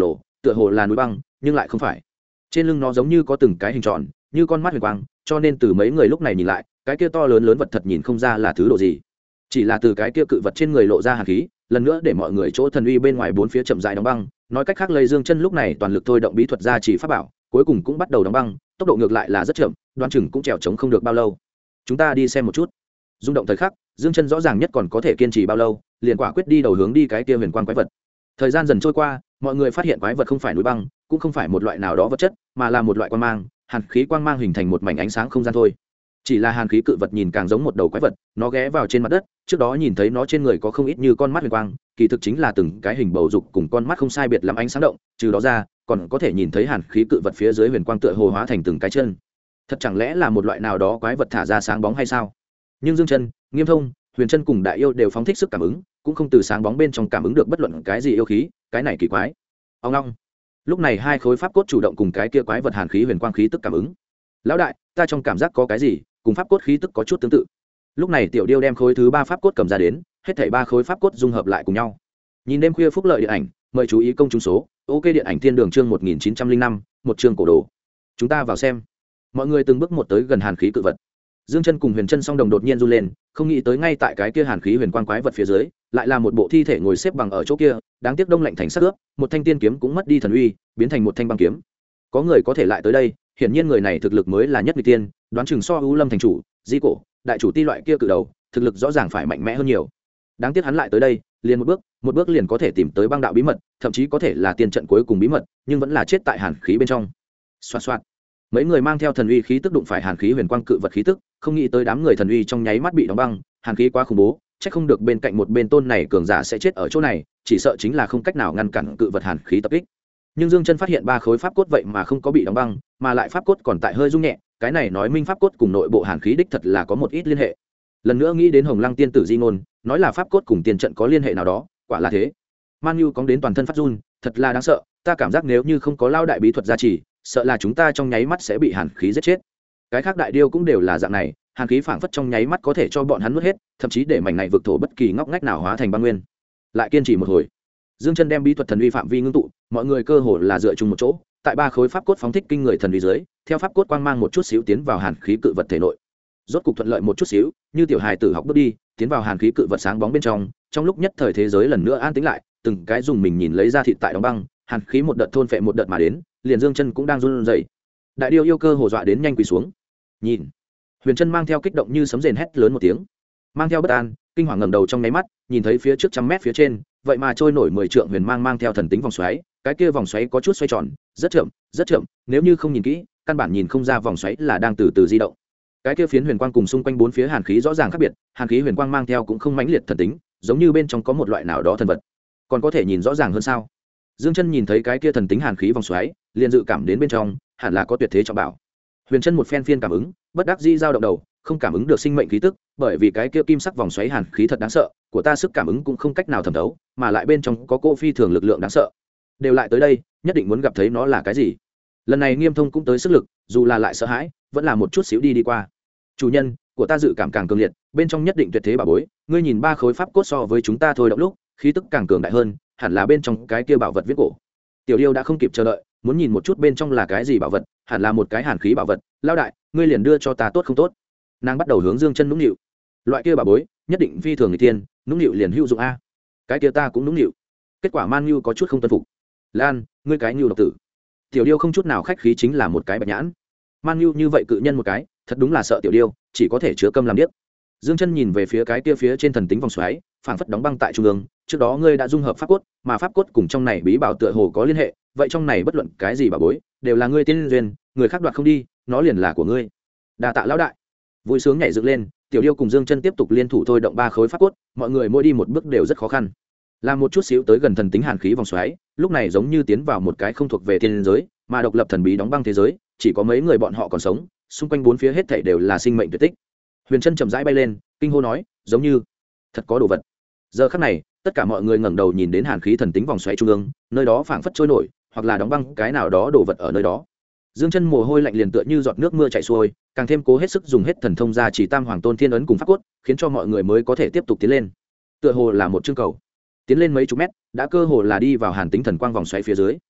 tựa hồ là núi băng nhưng lại không phải. Trên lưng nó giống như có từng cái hình tròn như con mắt huyền quang, cho nên từ mấy người lúc này nhìn lại, cái kia to lớn lớn vật thật nhìn không ra là thứ độ gì, chỉ là từ cái kia cự vật trên người lộ ra hàn khí, lần nữa để mọi người chỗ thần uy bên ngoài bốn phía chậm rãi đóng băng. Nói cách khác, Lây Dương Chân lúc này toàn lực thôi động bí thuật ra chỉ pháp bảo, cuối cùng cũng bắt đầu đóng băng, tốc độ ngược lại là rất chậm, đoán chừng cũng trèo chống không được bao lâu. Chúng ta đi xem một chút. Rung động thời khắc, Dương Chân rõ ràng nhất còn có thể kiên trì bao lâu, liền quả quyết đi đầu hướng đi cái kia huyền quang quái vật. Thời gian dần trôi qua, mọi người phát hiện quái vật không phải núi băng, cũng không phải một loại nào đó vật chất, mà là một loại quang mang, hàn khí quang mang hình thành một mảnh ánh sáng không gian thôi. Chỉ là hàn khí cự vật nhìn càng giống một đầu quái vật, nó ghé vào trên mặt đất, trước đó nhìn thấy nó trên người có không ít như con mắt huyền quang, kỳ thực chính là từng cái hình bầu dục cùng con mắt không sai biệt lắm ánh sáng động, trừ đó ra, còn có thể nhìn thấy hàn khí cự vật phía dưới huyền quang tựa hồ hóa thành từng cái chân. Thật chẳng lẽ là một loại nào đó quái vật thả ra sáng bóng hay sao? Nhưng Dương Chân, Nghiêm Thông, Huyền Chân cùng Đại Yêu đều phóng thích sức cảm ứng, cũng không từ sáng bóng bên trong cảm ứng được bất luận cái gì yêu khí, cái này kỳ quái. Ông long. Lúc này hai khối pháp cốt chủ động cùng cái kia quái vật hàn khí huyền quang khí tức cảm ứng. Lão đại, ta trong cảm giác có cái gì, cùng pháp cốt khí tức có chút tương tự. Lúc này Tiểu Điêu đem khối thứ 3 pháp cốt cầm ra đến, hết thảy 3 khối pháp cốt dung hợp lại cùng nhau. Nhìn đêm khuya phúc lợi điện ảnh, mời chú ý công chúng số. Ok điện ảnh thiên đường chương 1905, một chương cổ đồ. Chúng ta vào xem. Mọi người từng bước một tới gần hàn khí cự vật. Dương Chân cùng Huyền Chân song đồng đột nhiên run lên, không nghĩ tới ngay tại cái kia hàn khí huyền quang quái vật phía dưới, lại là một bộ thi thể ngồi xếp bằng ở chỗ kia, đáng tiếc đông lạnh thành sắc ướp, một thanh tiên kiếm cũng mất đi thần uy, biến thành một thanh băng kiếm. Có người có thể lại tới đây, hiển nhiên người này thực lực mới là nhất nghịch tiên, đoán chừng so U Lâm thành chủ, Di Cổ, đại chủ ti loại kia cự đầu, thực lực rõ ràng phải mạnh mẽ hơn nhiều. Đáng tiếc hắn lại tới đây, liền một bước liền có thể tìm tới băng đạo bí mật, thậm chí có thể là tiên trận cuối cùng bí mật, nhưng vẫn là chết tại hàn khí bên trong. Xoạt xoạt. Mấy người mang theo thần uy khí tức đụng phải hàn khí huyền quang cự vật khí tức, không nghĩ tới đám người thần uy trong nháy mắt bị đóng băng, hàn khí quá khủng bố, chắc không được bên cạnh một bên tôn này cường giả sẽ chết ở chỗ này, chỉ sợ chính là không cách nào ngăn cản cự vật hàn khí tập kích. Nhưng Dương Chân phát hiện 3 khối pháp cốt vậy mà không có bị đóng băng, mà lại pháp cốt còn tại hơi rung nhẹ, cái này nói minh pháp cốt cùng nội bộ hàn khí đích thật là có một ít liên hệ. Lần nữa nghĩ đến Hồng Lăng tiên tử di ngôn, nói là pháp cốt cùng tiên trận có liên hệ nào đó, quả là thế. Man Nhu cóng đến toàn thân phát run, thật là đáng sợ, ta cảm giác nếu như không có lao đại bí thuật gia trì, sợ là chúng ta trong nháy mắt sẽ bị hàn khí giết chết. Cái khác đại điêu cũng đều là dạng này, hàn khí phảng phất trong nháy mắt có thể cho bọn hắn nuốt hết, thậm chí để mảnh này vực thổ bất kỳ ngóc ngách nào hóa thành băng nguyên. Lại kiên trì một hồi, Dương Chân đem bí thuật thần uy phạm vi ngưng tụ, mọi người cơ hồ là dựa chung một chỗ, tại 3 khối pháp cốt phóng thích kinh người thần uy dưới, theo pháp cốt quang mang một chút xíu tiến vào hàn khí cự vật thể nội. Rốt cục thuận lợi một chút xíu, như tiểu hài tử học bước đi, tiến vào hàn khí cự vật sáng bóng bên trong lúc nhất thời thế giới lần nữa an tĩnh lại, từng cái dùng mình nhìn lấy ra thịt tại đóng băng, hàn khí một đợt thôn phệ một đợt mà đến, liền Dương Chân cũng đang run rẩy. Đại điêu yêu cơ hồ dọa đến nhanh quỳ xuống. Nhìn, Huyền Chân mang theo kích động như sấm rền hét lớn một tiếng, mang theo bất an, kinh hoàng ngẩng đầu trong nháy mắt, nhìn thấy phía trước trăm mét phía trên, vậy mà trôi nổi 10 trượng huyền mang theo thần tính vòng xoáy, cái kia vòng xoáy có chút xoay tròn, rất chậm, nếu như không nhìn kỹ, căn bản nhìn không ra vòng xoáy là đang từ từ di động. Cái kia phiến huyền quang cùng xung quanh bốn phía hàn khí rõ ràng khác biệt, hàn khí huyền quang mang theo cũng không mãnh liệt thần tính, giống như bên trong có một loại nào đó thần vật. Còn có thể nhìn rõ ràng hơn sao? Dương Chân nhìn thấy cái kia thần tính hàn khí vòng xoáy, liền dự cảm đến bên trong hẳn là có tuyệt thế trọng bảo. Huyền Chân một phen phiên cảm ứng, bất đắc dĩ dao động đầu, không cảm ứng được sinh mệnh khí tức, bởi vì cái kia kim sắc vòng xoáy hàn khí thật đáng sợ, của ta sức cảm ứng cũng không cách nào thẩm thấu, mà lại bên trong có cô phi thường lực lượng đáng sợ. Đều lại tới đây, nhất định muốn gặp thấy nó là cái gì. Lần này Nghiêm Thông cũng tới sức lực, dù là lại sợ hãi, vẫn là một chút xíu đi qua. Chủ nhân, của ta dự cảm càng cường liệt, bên trong nhất định tuyệt thế bảo bối, ngươi nhìn 3 khối pháp cốt so với chúng ta thôi động lúc, khí tức càng cường đại hơn, hẳn là bên trong cái kia bảo vật viễn cổ. Tiểu Điêu đã không kịp chờ đợi, muốn nhìn một chút bên trong là cái gì bảo vật, hẳn là một cái hàn khí bảo vật, lao đại, ngươi liền đưa cho ta tốt không tốt? Nàng bắt đầu hướng Dương Chân nũng nịu. Loại kia bảo bối, nhất định phi thường người tiên, nũng nịu liền hữu dụng a. Cái kia ta cũng nũng nịu. Kết quả Man Nhu có chút không tuân phục. Lan, ngươi cái nhu độc tử. Tiểu Điêu không chút nào khách khí chính là một cái bạch nhãn. Man Nhu như vậy cự nhân một cái, thật đúng là sợ Tiểu Điêu, chỉ có thể chứa câm làm điếc. Dương Chân nhìn về phía cái kia phía trên thần tính vòng xoáy, phảng phất đóng băng tại trung ương, trước đó ngươi đã dung hợp pháp cốt, mà pháp cốt cùng trong này bí bảo tựa hồ có liên hệ, vậy trong này bất luận cái gì bảo bối, đều là ngươi tiên duyên, người khác đoạt không đi, nó liền là của ngươi. Đa tạ lão đại. Vui sướng nhảy dựng lên, Tiểu Điêu cùng Dương Chân tiếp tục liên thủ thôi động 3 khối pháp cốt, mọi người mỗi đi một bước đều rất khó khăn. Làm một chút xíu tới gần thần tính hàn khí vòng xoáy, lúc này giống như tiến vào một cái không thuộc về thiên giới, mà độc lập thần bí đóng băng thế giới, chỉ có mấy người bọn họ còn sống, xung quanh bốn phía hết thảy đều là sinh mệnh tuyệt tích. Huyền Chân chậm rãi bay lên, kinh hô nói, giống như thật có đồ vật. Giờ khắc này, tất cả mọi người ngẩng đầu nhìn đến hàn khí thần tính vòng xoáy trung ương, nơi đó phảng phất trôi nổi, hoặc là đóng băng cái nào đó đồ vật ở nơi đó. Dương Chân mồ hôi lạnh liền tựa như giọt nước mưa chảy xuôi, càng thêm cố hết sức dùng hết thần thông ra chỉ Tam Hoàng Tôn Thiên ấn cùng pháp cốt, khiến cho mọi người mới có thể tiếp tục tiến lên. Tựa hồ là một chương cầu, tiến lên mấy chục mét, đã cơ hồ là đi vào hàn tính thần quang vòng xoáy phía dưới.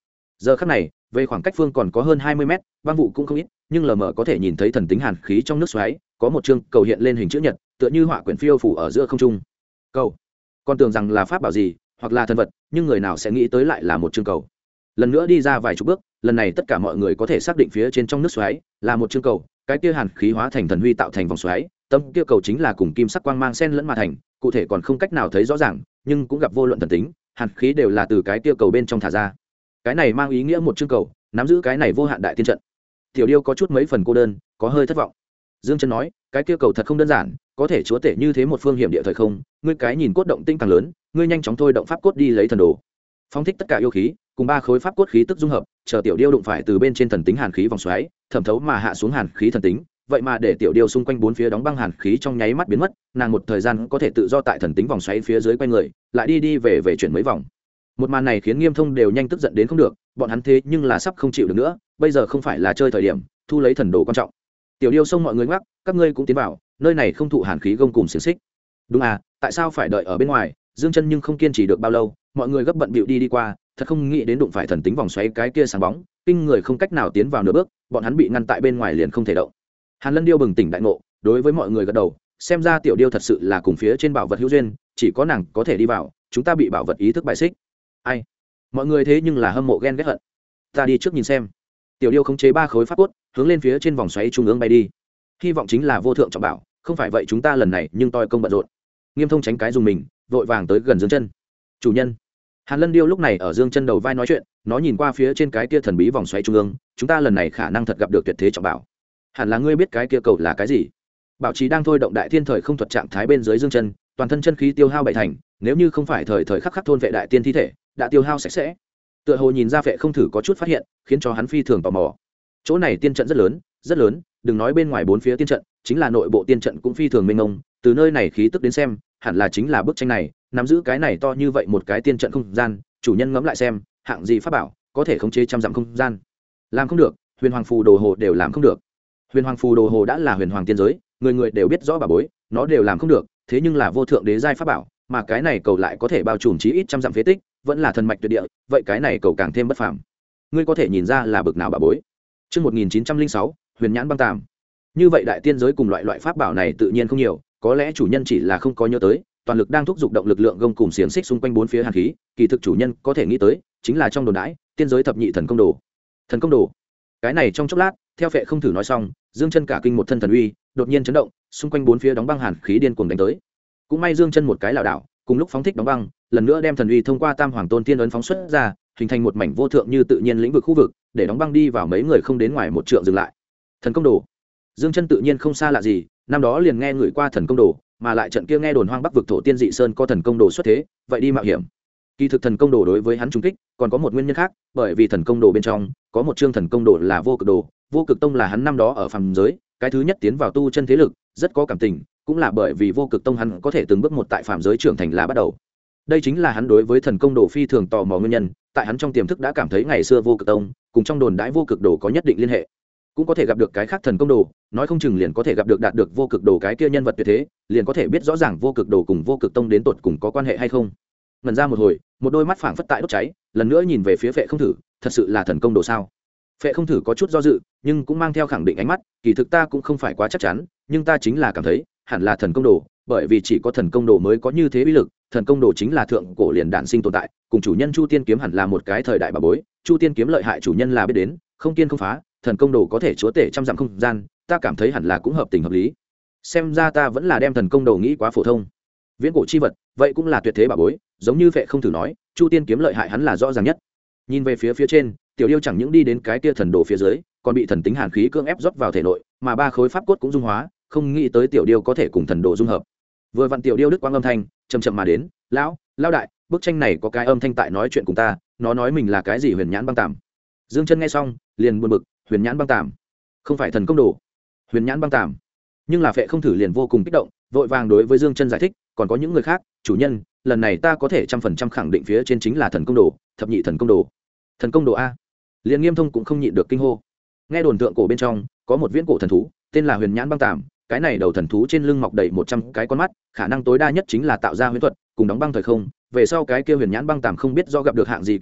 Giờ khắc này về khoảng cách phương còn có hơn 20 mét, băng vụ cũng không ít, nhưng lờ mờ có thể nhìn thấy thần tính hàn khí trong nước xoáy, có một chương cầu hiện lên hình chữ nhật, tựa như họa quyển phiêu phủ ở giữa không trung. Cầu, còn tưởng rằng là pháp bảo gì hoặc là thần vật, nhưng người nào sẽ nghĩ tới lại là một chương cầu. Lần nữa đi ra vài chục bước, lần này tất cả mọi người có thể xác định phía trên trong nước xoáy là một chương cầu, cái kia hàn khí hóa thành thần huy tạo thành vòng xoáy, tấm kia cầu chính là cùng kim sắc quang mang xen lẫn mà thành, cụ thể còn không cách nào thấy rõ ràng, nhưng cũng gặp vô luận thần tính, hàn khí đều là từ cái kia cầu bên trong thả ra. Cái này mang ý nghĩa một chương cầu nắm giữ cái này vô hạn đại tiên trận. Tiểu Điêu có chút mấy phần cô đơn, có hơi thất vọng. Dương Chân nói, cái kia cầu thật không đơn giản, có thể chúa tể như thế một phương hiểm địa thời không, ngươi cái nhìn cốt động tinh càng lớn, ngươi nhanh chóng thôi động pháp cốt đi lấy thần đồ. Phóng thích tất cả yêu khí, cùng ba khối pháp cốt khí tức dung hợp, chờ Tiểu Điêu đụng phải từ bên trên thần tính hàn khí vòng xoáy, thẩm thấu mà hạ xuống hàn khí thần tính, vậy mà để Tiểu Điêu xung quanh bốn phía đóng băng hàn khí trong nháy mắt biến mất, nàng một thời gian có thể tự do tại thần tính vòng xoáy phía dưới quay người, lại đi đi về về chuyển mấy vòng. Một màn này khiến Nghiêm Thông đều nhanh tức giận đến không được, bọn hắn thế nhưng là sắp không chịu được nữa, bây giờ không phải là chơi thời điểm, thu lấy thần đồ quan trọng. Tiểu Điêu xông mọi người ngoắc, các ngươi cũng tiến vào, nơi này không thụ hàn khí gông cùng xiềng xích. Đúng à, tại sao phải đợi ở bên ngoài? Dương Chân nhưng không kiên trì được bao lâu, mọi người gấp bận bịu đi qua, thật không nghĩ đến đụng phải thần tính vòng xoáy cái kia sáng bóng, kinh người không cách nào tiến vào nửa bước, bọn hắn bị ngăn tại bên ngoài liền không thể động. Hàn Lân Điêu bừng tỉnh đại ngộ, đối với mọi người gật đầu, xem ra Tiểu Điêu thật sự là cùng phía trên bảo vật hữu duyên, chỉ có nàng có thể đi vào, chúng ta bị bảo vật ý thức bài xích. Ai? Mọi người thế nhưng là hâm mộ ghen ghét hận. Ta đi trước nhìn xem. Tiểu Điêu khống chế ba khối pháp cốt, hướng lên phía trên vòng xoáy trung ương bay đi. Hy vọng chính là vô thượng trọng bảo, không phải vậy chúng ta lần này nhưng toi công bận rộn. Nghiêm Thông tránh cái dùng mình, vội vàng tới gần Dương Chân. Chủ nhân. Hàn Lân Điêu lúc này ở Dương Chân đầu vai nói chuyện, nó nhìn qua phía trên cái kia thần bí vòng xoáy trung ương, chúng ta lần này khả năng thật gặp được tuyệt thế trọng bảo. Hẳn là ngươi biết cái kia cầu là cái gì? Bảo Trì đang thôi động đại thiên thời không thuật trạng thái bên dưới Dương Chân, toàn thân chân khí tiêu hao bảy thành, nếu như không phải thời thời khắc khắc thôn vệ đại tiên thi thể, đã tiêu hao sạch sẽ. Tựa hồ nhìn ra Vệ Không Thử có chút phát hiện, khiến cho hắn phi thường tò mò. Chỗ này tiên trận rất lớn, đừng nói bên ngoài bốn phía tiên trận, chính là nội bộ tiên trận cũng phi thường mênh mông, từ nơi này khí tức đến xem, hẳn là chính là bức tranh này, nắm giữ cái này to như vậy một cái tiên trận không gian, chủ nhân ngẫm lại xem, hạng gì pháp bảo có thể khống chế trăm dặm không gian. Làm không được, Huyền Hoàng phù đồ hồ đều làm không được. Huyền Hoàng phù đồ hồ đã là huyền hoàng tiên giới, người người đều biết rõ bà bối, nó đều làm không được, thế nhưng là vô thượng đế giai pháp bảo, mà cái này cầu lại có thể bao trùm chí ít trăm dặm phế tích, vẫn là thần mạch tuyệt địa, vậy cái này cầu càng thêm bất phàm. Ngươi có thể nhìn ra là bực nào bà bối. Chương 1906, Huyền Nhãn băng tàm. Như vậy đại tiên giới cùng loại pháp bảo này tự nhiên không nhiều, có lẽ chủ nhân chỉ là không có nhớ tới, toàn lực đang thúc giục động lực lượng gông cùng xiềng xích xung quanh bốn phía hàn khí, kỳ thực chủ nhân có thể nghĩ tới, chính là trong đồn đãi, tiên giới thập nhị thần công đồ. Thần công đồ. Cái này trong chốc lát, theo Phệ Không Thử nói xong, Dương Chân cả kinh một thân thần uy, đột nhiên chấn động, xung quanh bốn phía đóng băng hàn khí điên cuồng đánh tới. Cũng may Dương Chân một cái lảo đảo, cùng lúc phóng thích đóng băng, lần nữa đem thần uy thông qua Tam Hoàng Tôn Tiên ấn phóng xuất ra, hình thành một mảnh vô thượng như tự nhiên lĩnh vực khu vực, để đóng băng đi vào mấy người không đến ngoài một trượng dừng lại. Thần công đồ. Dương Chân tự nhiên không xa lạ gì, năm đó liền nghe người qua thần công đồ, mà lại trận kia nghe đồn hoang bắc vực thổ tiên dị sơn có thần công đồ xuất thế, vậy đi mạo hiểm. Kỳ thực thần công đồ đối với hắn trùng kích, còn có một nguyên nhân khác, bởi vì thần công đồ bên trong có một chương thần công đồ là vô cực đồ, vô cực tông là hắn năm đó ở phàm giới, cái thứ nhất tiến vào tu chân thế lực, rất có cảm tình, cũng là bởi vì vô cực tông hắn có thể từng bước một tại phàm giới trưởng thành là bắt đầu. Đây chính là hắn đối với thần công đồ phi thường tò mò nguyên nhân, tại hắn trong tiềm thức đã cảm thấy ngày xưa vô cực tông cùng trong đồn đãi vô cực đồ có nhất định liên hệ, cũng có thể gặp được cái khác thần công đồ, nói không chừng liền có thể gặp được đạt được vô cực đồ cái kia nhân vật tuyệt thế, liền có thể biết rõ ràng vô cực đồ cùng vô cực tông đến tột cùng có quan hệ hay không. Ngần ra một hồi, một đôi mắt phảng phất tại đốt cháy, lần nữa nhìn về phía Phệ Không Thử, thật sự là thần công đồ sao? Phệ Không Thử có chút do dự, nhưng cũng mang theo khẳng định ánh mắt, kỳ thực ta cũng không phải quá chắc chắn, nhưng ta chính là cảm thấy hẳn là thần công đồ, bởi vì chỉ có thần công đồ mới có như thế uy lực, thần công đồ chính là thượng cổ liền đản sinh tồn tại, cùng chủ nhân Chu Tiên kiếm hẳn là một cái thời đại bà bối, Chu Tiên kiếm lợi hại chủ nhân là biết đến, không kiên không phá, thần công đồ có thể chúa tể trăm dặm không gian, ta cảm thấy hẳn là cũng hợp tình hợp lý. Xem ra ta vẫn là đem thần công đồ nghĩ quá phổ thông. Viễn cổ chi vật, vậy cũng là tuyệt thế bà bối, giống như Phệ Không Thử nói, Chu Tiên kiếm lợi hại hắn là rõ ràng nhất. Nhìn về phía trên, Tiểu Điêu chẳng những đi đến cái kia thần đồ phía dưới, còn bị thần tính hàn khí cưỡng ép rót vào thể nội, mà ba khối pháp cốt cũng dung hóa, không nghĩ tới Tiểu Điêu có thể cùng thần đồ dung hợp. Vừa vặn Tiểu Điêu đức quang âm thanh chậm chậm mà đến, lão đại, bức tranh này có cái âm thanh tại nói chuyện cùng ta, nó nói mình là cái gì Huyền Nhãn băng tàm. Dương Chân nghe xong liền buồn bực, Huyền Nhãn băng tàm không phải thần công đồ, Huyền Nhãn băng tàm. Nhưng là Phệ Không Thử liền vô cùng kích động, vội vàng đối với Dương Chân giải thích, còn có những người khác, chủ nhân, lần này ta có thể 100% khẳng định phía trên chính là thần công đồ, thập nhị thần công đồ. Thần công đồ a? Liền Nghiêm Thông cũng không nhịn được kinh hô. Nghe đồn tượng cổ bên trong có một viễn cổ thần thú, tên là Huyền Nhãn băng tàm, cái này đầu thần thú trên lưng mọc đầy 100 cái con mắt, khả năng tối đa nhất chính là tạo ra huyễn thuật, cùng đóng băng thời không, về sau cái kia Huyền Nhãn băng tàm không biết do gặp được hạng gì kỳ ngộ,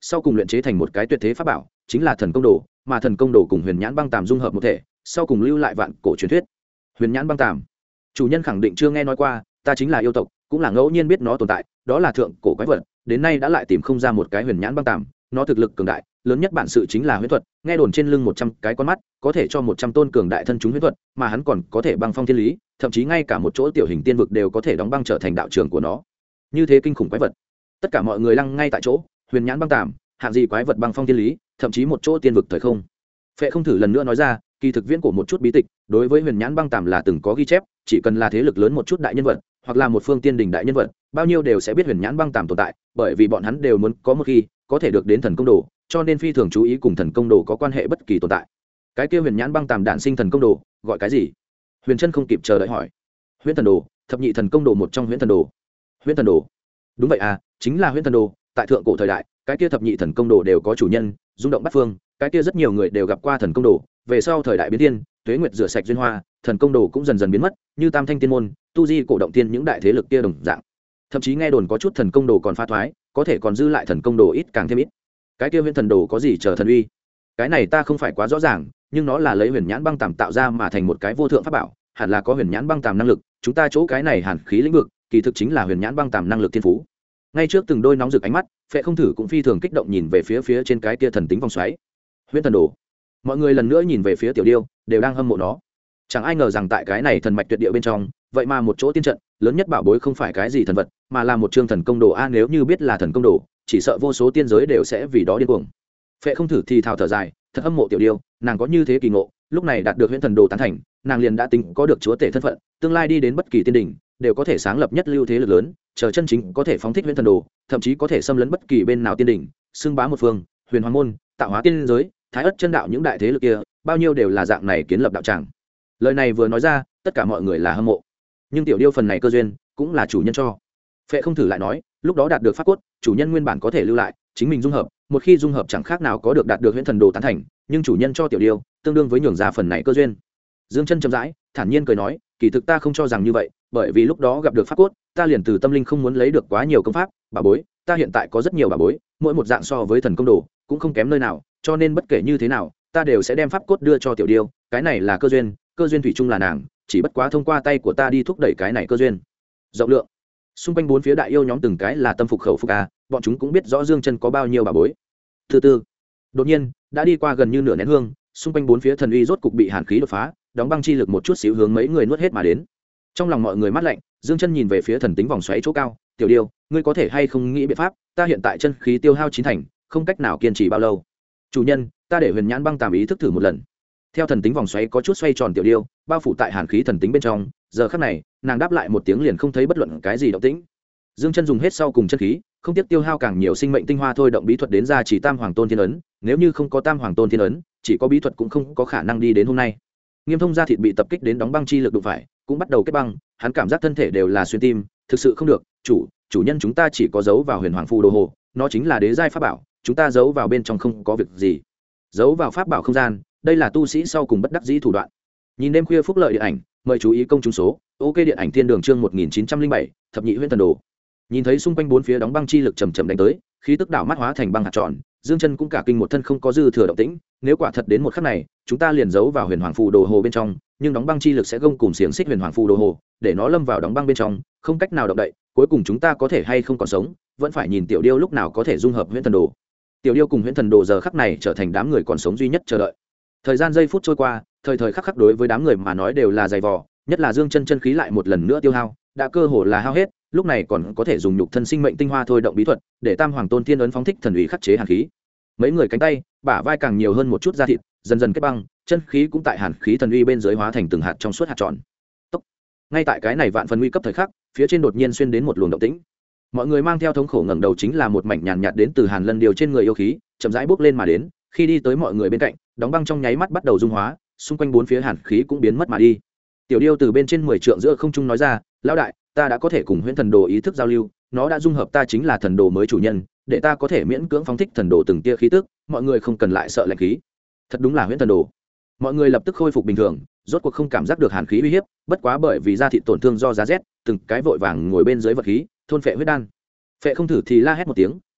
sau cùng luyện chế thành một cái tuyệt thế pháp bảo, chính là thần công đồ, mà thần công đồ cùng huyền nhãn băng tàm dung hợp một thể, sau cùng lưu lại vạn cổ truyền thuyết. Huyền nhãn băng tàm, chủ nhân khẳng định chưa nghe nói qua, ta chính là yêu tộc, cũng là ngẫu nhiên biết nó tồn tại, đó là thượng cổ quái vật, đến nay đã lại tìm không ra một cái huyền nhãn băng tàm, nó thực lực cường đại, lớn nhất bản sự chính là huyễn thuật, nghe đồn trên lưng 100 cái con mắt, có thể cho 100 tôn cường đại thân chúng huyễn thuật, mà hắn còn có thể băng phong thiên lý, thậm chí ngay cả một chỗ tiểu hình tiên vực đều có thể đóng băng trở thành đạo trường của nó. Như thế kinh khủng quái vật, tất cả mọi người lăng ngay tại chỗ, huyền nhãn băng tàm, hạng gì quái vật băng phong thiên lý, thậm chí một chỗ tiên vực thời không. Phệ không thử lần nữa nói ra, kỳ thực viễn của một chút bí tịch, đối với huyền nhãn băng tàm là từng có ghi chép, chỉ cần là thế lực lớn một chút đại nhân vật, hoặc là một phương tiên đình đại nhân vật, bao nhiêu đều sẽ biết huyền nhãn băng tàm tồn tại, bởi vì bọn hắn đều muốn có một khi có thể được đến thần công đồ, cho nên phi thường chú ý cùng thần công đồ có quan hệ bất kỳ tồn tại. Cái kia huyền nhãn băng tàm đản sinh thần công đồ, gọi cái gì? Huyền Trân không kịp chờ đợi hỏi. Huyễn thần đồ, thập nhị thần công đồ một trong huyễn thần đồ. Huyễn thần đồ? Đúng vậy à, chính là huyễn thần đồ, tại thượng cổ thời đại, cái kia thập nhị thần công đồ đều có chủ nhân, rung động bát phương, cái kia rất nhiều người đều gặp qua thần công đồ, về sau thời đại biến thiên, tuế nguyệt rửa sạch duyên hoa, thần công đồ cũng dần dần biến mất, như Tam Thanh Tiên môn, Tu Di cổ động tiên những đại thế lực kia đồng dạng. Thậm chí nghe đồn có chút thần công đồ còn phá thoái, có thể còn dư lại thần công đồ ít càng thêm ít. Cái kia huyễn thần đồ có gì chờ thần uy? Cái này ta không phải quá rõ ràng, nhưng nó là lấy huyền nhãn băng tàm tạo ra mà thành một cái vô thượng pháp bảo, hẳn là có huyền nhãn băng tàm năng lực, chúng ta chỗ cái này hàn khí lĩnh vực, kỳ thực chính là huyền nhãn băng tàm năng lực thiên phú. Ngay trước từng đôi nóng rực ánh mắt, Phệ không thử cũng phi thường kích động nhìn về phía trên cái kia thần tính vòng xoáy. Huyễn thần đồ. Mọi người lần nữa nhìn về phía Tiểu Điêu, đều đang hâm mộ nó. Chẳng ai ngờ rằng tại cái này thần mạch tuyệt địa bên trong, vậy mà một chỗ tiên trận, lớn nhất bảo bối không phải cái gì thần vật, mà là một chương thần công đồ a, nếu như biết là thần công đồ, chỉ sợ vô số tiên giới đều sẽ vì đó điên cuồng. Phệ không thử thì thào thở dài, thật hâm mộ Tiểu Điêu, nàng có như thế kỳ ngộ, lúc này đạt được huyễn thần đồ tán thành, nàng liền đã tính có được chúa tể thân phận, tương lai đi đến bất kỳ tiên đỉnh, đều có thể sáng lập nhất lưu thế lực lớn, chờ chân chính có thể phóng thích huyễn thần đồ, thậm chí có thể xâm lấn bất kỳ bên nào tiên đỉnh, xưng bá một phương, huyền hoàng môn, tạo hóa tiên giới, thái ất chân đạo những đại thế lực kia, bao nhiêu đều là dạng này kiến lập đạo tràng. Lời này vừa nói ra, tất cả mọi người là hâm mộ. Nhưng Tiểu Điêu phần này cơ duyên, cũng là chủ nhân cho. Phệ không thử lại nói, lúc đó đạt được pháp cốt, chủ nhân nguyên bản có thể lưu lại, chính mình dung hợp, một khi dung hợp chẳng khác nào có được đạt được huyễn thần đồ tán thành, nhưng chủ nhân cho Tiểu Điêu, tương đương với nhường ra phần này cơ duyên. Dương Chân chậm rãi, thản nhiên cười nói, kỳ thực ta không cho rằng như vậy, bởi vì lúc đó gặp được pháp cốt, ta liền từ tâm linh không muốn lấy được quá nhiều công pháp, bà bối, ta hiện tại có rất nhiều bà bối, mỗi một dạng so với thần công đồ, cũng không kém nơi nào, cho nên bất kể như thế nào, ta đều sẽ đem pháp cốt đưa cho Tiểu Điêu, cái này là cơ duyên thủy chung là nàng, chỉ bất quá thông qua tay của ta đi thúc đẩy cái này cơ duyên. Rộng lượng. Xung quanh bốn phía đại yêu nhóm từng cái là tâm phục khẩu phục a, bọn chúng cũng biết rõ Dương Chân có bao nhiêu bà bối. Thứ tư, đột nhiên, đã đi qua gần như nửa nén hương, xung quanh bốn phía thần uy rốt cục bị hàn khí đột phá, đóng băng chi lực một chút xíu hướng mấy người nuốt hết mà đến. Trong lòng mọi người mát lạnh, Dương Chân nhìn về phía thần tính vòng xoáy chỗ cao, Tiểu Điêu, ngươi có thể hay không nghĩ biện pháp, ta hiện tại chân khí tiêu hao chín thành, không cách nào kiên trì bao lâu. Chủ nhân, ta để huyền nhãn băng tàm ý thức thử một lần. Theo thần tính vòng xoáy có chút xoay tròn Tiểu Điêu, bao phủ tại hàn khí thần tính bên trong, giờ khắc này, nàng đáp lại một tiếng liền không thấy bất luận cái gì động tĩnh. Dương Chân dùng hết sau cùng chân khí, không tiếp tiêu hao càng nhiều sinh mệnh tinh hoa thôi động bí thuật đến ra chỉ Tam Hoàng Tôn Thiên ấn, nếu như không có Tam Hoàng Tôn Thiên ấn, chỉ có bí thuật cũng không có khả năng đi đến hôm nay. Nghiêm Thông da thịt bị tập kích đến đóng băng chi lực đụng phải, cũng bắt đầu kết băng, hắn cảm giác thân thể đều là xuyên tim, thực sự không được, chủ nhân chúng ta chỉ có giấu vào Huyền Hoàng phù đồ hồ, nó chính là đế giai pháp bảo, chúng ta giấu vào bên trong không có việc gì. Giấu vào pháp bảo không gian, đây là tu sĩ sau cùng bất đắc dĩ thủ đoạn. Nhìn đêm khuya phúc lợi điện ảnh, mời chú ý công chúng số, OK điện ảnh thiên đường chương 1907, thập nhị huyễn thần đồ. Nhìn thấy xung quanh bốn phía đóng băng chi lực chậm chậm đánh tới, khí tức đảo mắt hóa thành băng hạt tròn, Dương Chân cũng cả kinh một thân không có dư thừa động tĩnh, nếu quả thật đến một khắc này, chúng ta liền giấu vào Huyền Hoàng phù đồ hồ bên trong, nhưng đóng băng chi lực sẽ gông cùng xiềng xích Huyền Hoàng phù đồ hồ, để nó lâm vào đóng băng bên trong, không cách nào động đậy, cuối cùng chúng ta có thể hay không còn sống, vẫn phải nhìn Tiểu Điêu lúc nào có thể dung hợp huyễn thần đồ. Tiểu Điêu cùng huyễn thần đồ giờ khắc này trở thành đám người còn sống duy nhất chờ đợi. Thời gian giây phút trôi qua, thời thời khắc khắc đối với đám người mà nói đều là dày vò, nhất là Dương Chân chân khí lại một lần nữa tiêu hao, đã cơ hồ là hao hết, lúc này còn có thể dùng nhục thân sinh mệnh tinh hoa thôi động bí thuật, để Tam Hoàng Tôn Thiên ấn phóng thích thần uy khắc chế hàn khí. Mấy người cánh tay, bả vai càng nhiều hơn một chút da thịt, dần dần kết băng, chân khí cũng tại hàn khí thần uy bên dưới hóa thành từng hạt trong suốt hạt tròn. Tốc. Ngay tại cái này vạn phần nguy cấp thời khắc, phía trên đột nhiên xuyên đến một luồng động tĩnh. Mọi người mang theo thống khổ ngẩng đầu, chính là một mảnh nhàn nhạt đến từ Hàn Lân điều trên người yêu khí, chậm rãi bốc lên mà đến, khi đi tới mọi người bên cạnh, đóng băng trong nháy mắt bắt đầu dung hóa, xung quanh bốn phía hàn khí cũng biến mất mà đi. Tiểu Điêu từ bên trên 10 trượng giữa không trung nói ra, lão đại, ta đã có thể cùng huyễn thần đồ ý thức giao lưu, nó đã dung hợp ta chính là thần đồ mới chủ nhân, để ta có thể miễn cưỡng phóng thích thần đồ từng tia khí tức, mọi người không cần lại sợ lạnh khí. Thật đúng là huyễn thần đồ. Mọi người lập tức khôi phục bình thường, rốt cuộc không cảm giác được hàn khí uy hiếp, bất quá bởi vì da thịt tổn thương do giá rét, từng cái vội vàng ngồi bên dưới vật khí, thôn phệ huyết đan. Phệ không thử thì la hét một tiếng,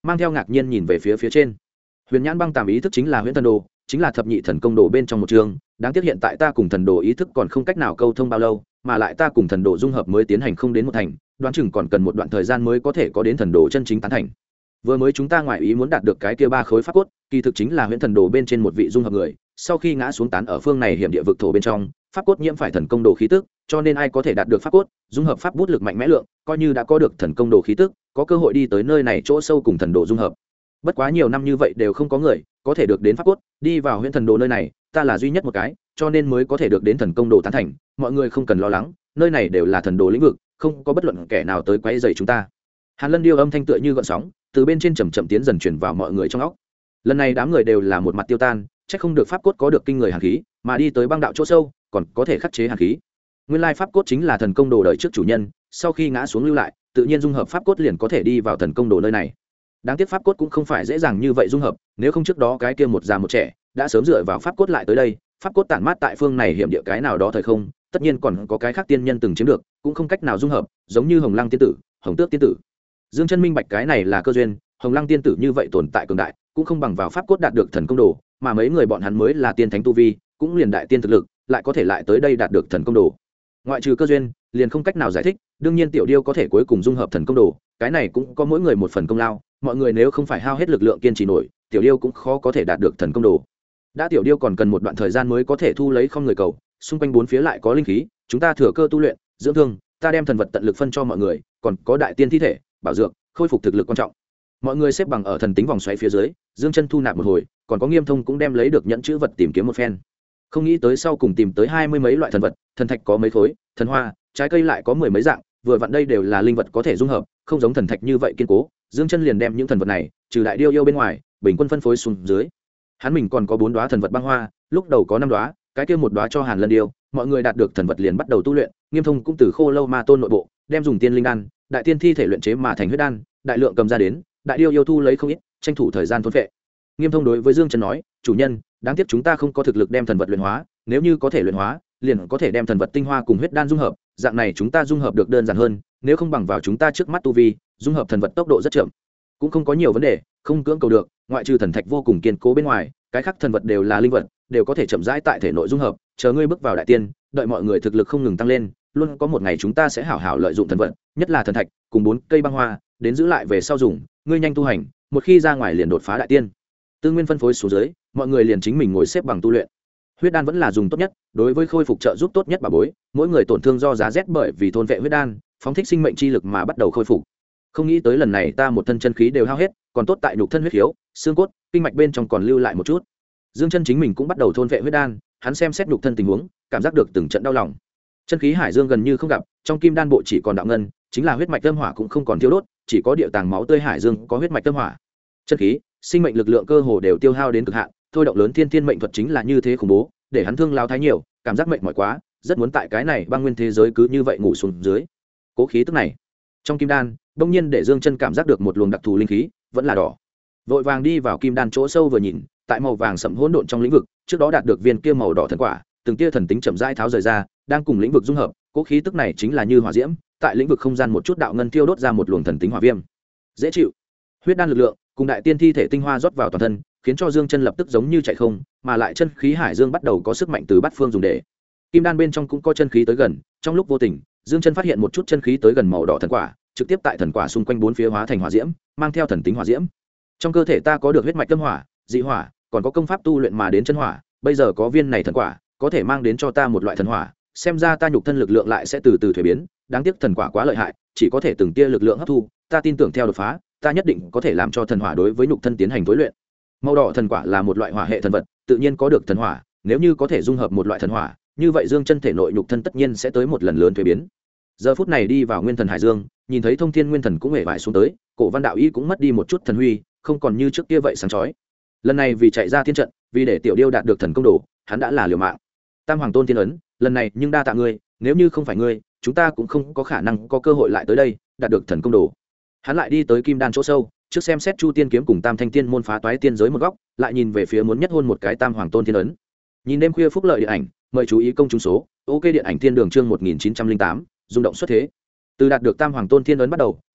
mang theo ngạc nhiên nhìn về phía trên. Huyền nhãn băng tàm ý thức chính là huyễn thần đồ, chính là thập nhị thần công đồ bên trong một chương. Đáng tiếc hiện tại ta cùng thần đồ ý thức còn không cách nào câu thông bao lâu, mà lại ta cùng thần đồ dung hợp mới tiến hành không đến một thành, đoán chừng còn cần một đoạn thời gian mới có thể có đến thần đồ chân chính tán thành. Vừa mới chúng ta ngoại ý muốn đạt được cái kia 3 khối pháp cốt, kỳ thực chính là huyễn thần đồ bên trên một vị dung hợp người, sau khi ngã xuống tán ở phương này hiểm địa vực thổ bên trong, pháp cốt nhiễm phải thần công đồ khí tức, cho nên ai có thể đạt được pháp cốt, dung hợp pháp bút lực mạnh mẽ lượng, coi như đã có được thần công đồ khí tức, có cơ hội đi tới nơi này chỗ sâu cùng thần đồ dung hợp. Bất quá nhiều năm như vậy đều không có người có thể được đến pháp cốt, đi vào huyễn thần đồ nơi này, ta là duy nhất một cái, cho nên mới có thể được đến thần công đồ tán thành, mọi người không cần lo lắng, nơi này đều là thần đồ lĩnh vực, không có bất luận kẻ nào tới quấy rầy chúng ta. Hàn Lân Điêu âm thanh tựa như gợn sóng, từ bên trên chậm chậm tiến dần truyền vào mọi người trong óc. Lần này đám người đều là một mặt tiêu tan, chắc không được pháp cốt có được kinh người hàn khí, mà đi tới băng đạo chỗ sâu, còn có thể khắc chế hàn khí. Nguyên lai pháp cốt chính là thần công đồ đời trước chủ nhân, sau khi ngã xuống lưu lại, tự nhiên dung hợp pháp cốt liền có thể đi vào thần công đồ nơi này. Đáng tiếc pháp cốt cũng không phải dễ dàng như vậy dung hợp, nếu không trước đó cái kia một già một trẻ đã sớm dựa vào pháp cốt lại tới đây, pháp cốt tản mát tại phương này hiểm địa cái nào đó thời không, tất nhiên còn có cái khác tiên nhân từng chiếm được, cũng không cách nào dung hợp, giống như Hồng Lăng tiên tử, Hồng Tước tiên tử. Dương Chân minh bạch cái này là cơ duyên, Hồng Lăng tiên tử như vậy tồn tại cường đại, cũng không bằng vào pháp cốt đạt được thần công đồ, mà mấy người bọn hắn mới là tiên thánh tu vi, cũng liền đại tiên thực lực, lại có thể lại tới đây đạt được thần công đồ. Ngoại trừ cơ duyên, liền không cách nào giải thích, đương nhiên tiểu điêu có thể cuối cùng dung hợp thần công đồ, cái này cũng có mỗi người một phần công lao, mọi người nếu không phải hao hết lực lượng kiên trì nổi, tiểu điêu cũng khó có thể đạt được thần công đồ. Đã tiểu điêu còn cần một đoạn thời gian mới có thể thu lấy không người cầu, xung quanh bốn phía lại có linh khí, chúng ta thừa cơ tu luyện, dưỡng thương, ta đem thần vật tận lực phân cho mọi người, còn có đại tiên thi thể, bảo dược, khôi phục thực lực quan trọng. Mọi người xếp bằng ở thần tính vòng xoáy phía dưới, Dương Chân thu nạp một hồi, còn có Nghiêm Thông cũng đem lấy được nhẫn chữ vật tìm kiếm một phen. Không nghĩ tới sau cùng tìm tới 20 mấy loại thần vật, thần thạch có mấy khối, thần hoa, trái cây lại có 10 mấy dạng, vừa vặn đây đều là linh vật có thể dung hợp, không giống thần thạch như vậy kiên cố. Dương Chân liền đem những thần vật này, trừ đại điêu yêu bên ngoài, bình quân phân phối xuống dưới. Hắn mình còn có 4 đóa thần vật băng hoa, lúc đầu có 5 đóa, cái kia một đóa cho Hàn Lân Điêu, mọi người đạt được thần vật liền bắt đầu tu luyện. Nghiêm Thông cũng từ Khô Lâu Ma Tôn nội bộ, đem dùng tiên linh đan, đại tiên thi thể luyện chế mà thành huyết đan, đại lượng cầm ra đến, đại điêu yêu thu lấy không ít, tranh thủ thời gian thôn phệ. Nghiêm Thông đối với Dương Chân nói, chủ nhân, đáng tiếc chúng ta không có thực lực đem thần vật luyện hóa, nếu như có thể luyện hóa, liền có thể đem thần vật tinh hoa cùng huyết đan dung hợp, dạng này chúng ta dung hợp được đơn giản hơn, nếu không bằng vào chúng ta trước mắt tu vi, dung hợp thần vật tốc độ rất chậm. Cũng không có nhiều vấn đề, không cưỡng cầu được, ngoại trừ thần thạch vô cùng kiên cố bên ngoài, cái khác thần vật đều là linh vật, đều có thể chậm rãi tại thể nội dung hợp, chờ ngươi bước vào đại tiên, đợi mọi người thực lực không ngừng tăng lên, luôn có một ngày chúng ta sẽ hảo hảo lợi dụng thần vật, nhất là thần thạch, cùng 4 cây băng hoa, đến giữ lại về sau dùng, ngươi nhanh tu hành, một khi ra ngoài liền đột phá đại tiên. Tư nguyên phân phối xuống dưới, mọi người liền chính mình ngồi xếp bằng tu luyện. Huyết đan vẫn là dùng tốt nhất, đối với khôi phục trợ giúp tốt nhất bà bối, mỗi người tổn thương do giá rét bởi vì thôn vệ huyết đan, phóng thích sinh mệnh chi lực mà bắt đầu khôi phục. Không nghĩ tới lần này ta một thân chân khí đều hao hết, còn tốt tại nhục thân huyết khiếu, xương cốt, kinh mạch bên trong còn lưu lại một chút. Dương Chân chính mình cũng bắt đầu thôn vệ huyết đan, hắn xem xét nhục thân tình huống, cảm giác được từng trận đau lòng. Chân khí hải dương gần như không gặp, trong kim đan bộ chỉ còn đạo ngân, chính là huyết mạch tâm hỏa cũng không còn thiêu đốt, chỉ có địa tàng máu tươi hải dương có huyết mạch tâm hỏa. Chân khí, sinh mệnh lực lượng cơ hồ đều tiêu hao đến cực hạn, thôi động lớn thiên thiên mệnh thuật chính là như thế khủng bố, để hắn thương lao thái nhiều, cảm giác mệt mỏi quá, rất muốn tại cái này băng nguyên thế giới cứ như vậy ngủ xuống dưới. Cố khí tức này, trong kim đan, bỗng nhiên để Dương Chân cảm giác được một luồng đặc thù linh khí, vẫn là đỏ. Vội vàng đi vào kim đan chỗ sâu vừa nhìn, tại màu vàng sẫm hỗn độn trong lĩnh vực, trước đó đạt được viên kia màu đỏ thần quả, từng tia thần tính chậm rãi tháo rời ra, đang cùng lĩnh vực dung hợp, cố khí tức này chính là như hỏa diễm, tại lĩnh vực không gian một chút đạo ngân thiêu đốt ra một luồng thần tính hỏa viêm. Dễ chịu. Huyết đan lực lượng, cùng đại tiên thi thể tinh hoa rót vào toàn thân, khiến cho Dương Chân lập tức giống như chạy không, mà lại chân khí hải dương bắt đầu có sức mạnh từ bát phương dùng để. Kim đan bên trong cũng có chân khí tới gần, trong lúc vô tình, Dương Chân phát hiện một chút chân khí tới gần màu đỏ thần quả, trực tiếp tại thần quả xung quanh bốn phía hóa thành hỏa diễm, mang theo thần tính hỏa diễm. Trong cơ thể ta có được huyết mạch tâm hỏa, dị hỏa, còn có công pháp tu luyện mà đến chân hỏa, bây giờ có viên này thần quả, có thể mang đến cho ta một loại thần hỏa, xem ra ta nhục thân lực lượng lại sẽ từ từ thuế biến, đáng tiếc thần quả quá lợi hại, chỉ có thể từng tia lực lượng hấp thu, ta tin tưởng theo đột phá, ta nhất định có thể làm cho thần hỏa đối với nhục thân tiến hành tối luyện. Màu đỏ thần quả là một loại hỏa hệ thần vật, tự nhiên có được thần hỏa, nếu như có thể dung hợp một loại thần hỏa, như vậy Dương Chân thể nội nhục thân tất nhiên sẽ tới một lần lớn thuế biến. Giờ phút này đi vào nguyên thần hải dương, nhìn thấy thông thiên nguyên thần cũng hề bại xuống tới, cổ văn đạo y cũng mất đi một chút thần huy, không còn như trước kia vậy sáng chói. Lần này vì chạy ra thiên trận, vì để tiểu điêu đạt được thần công đồ, hắn đã là liều mạng. Tam hoàng tôn thiên ấn, lần này nhưng đa tạ ngươi, nếu như không phải ngươi, chúng ta cũng không có khả năng có cơ hội lại tới đây đạt được thần công đồ. Hắn lại đi tới kim đan chỗ sâu, trước xem xét chu tiên kiếm cùng tam thanh tiên môn phá toái tiên giới một góc, lại nhìn về phía muốn nhất hôn một cái tam hoàng tôn thiên ấn. Nhìn đêm khuya phúc lợi điện ảnh, mời chú ý công chúng số ok điện ảnh thiên đường chương 1908, rung động xuất thế. Từ đạt được tam hoàng tôn thiên ấn bắt đầu,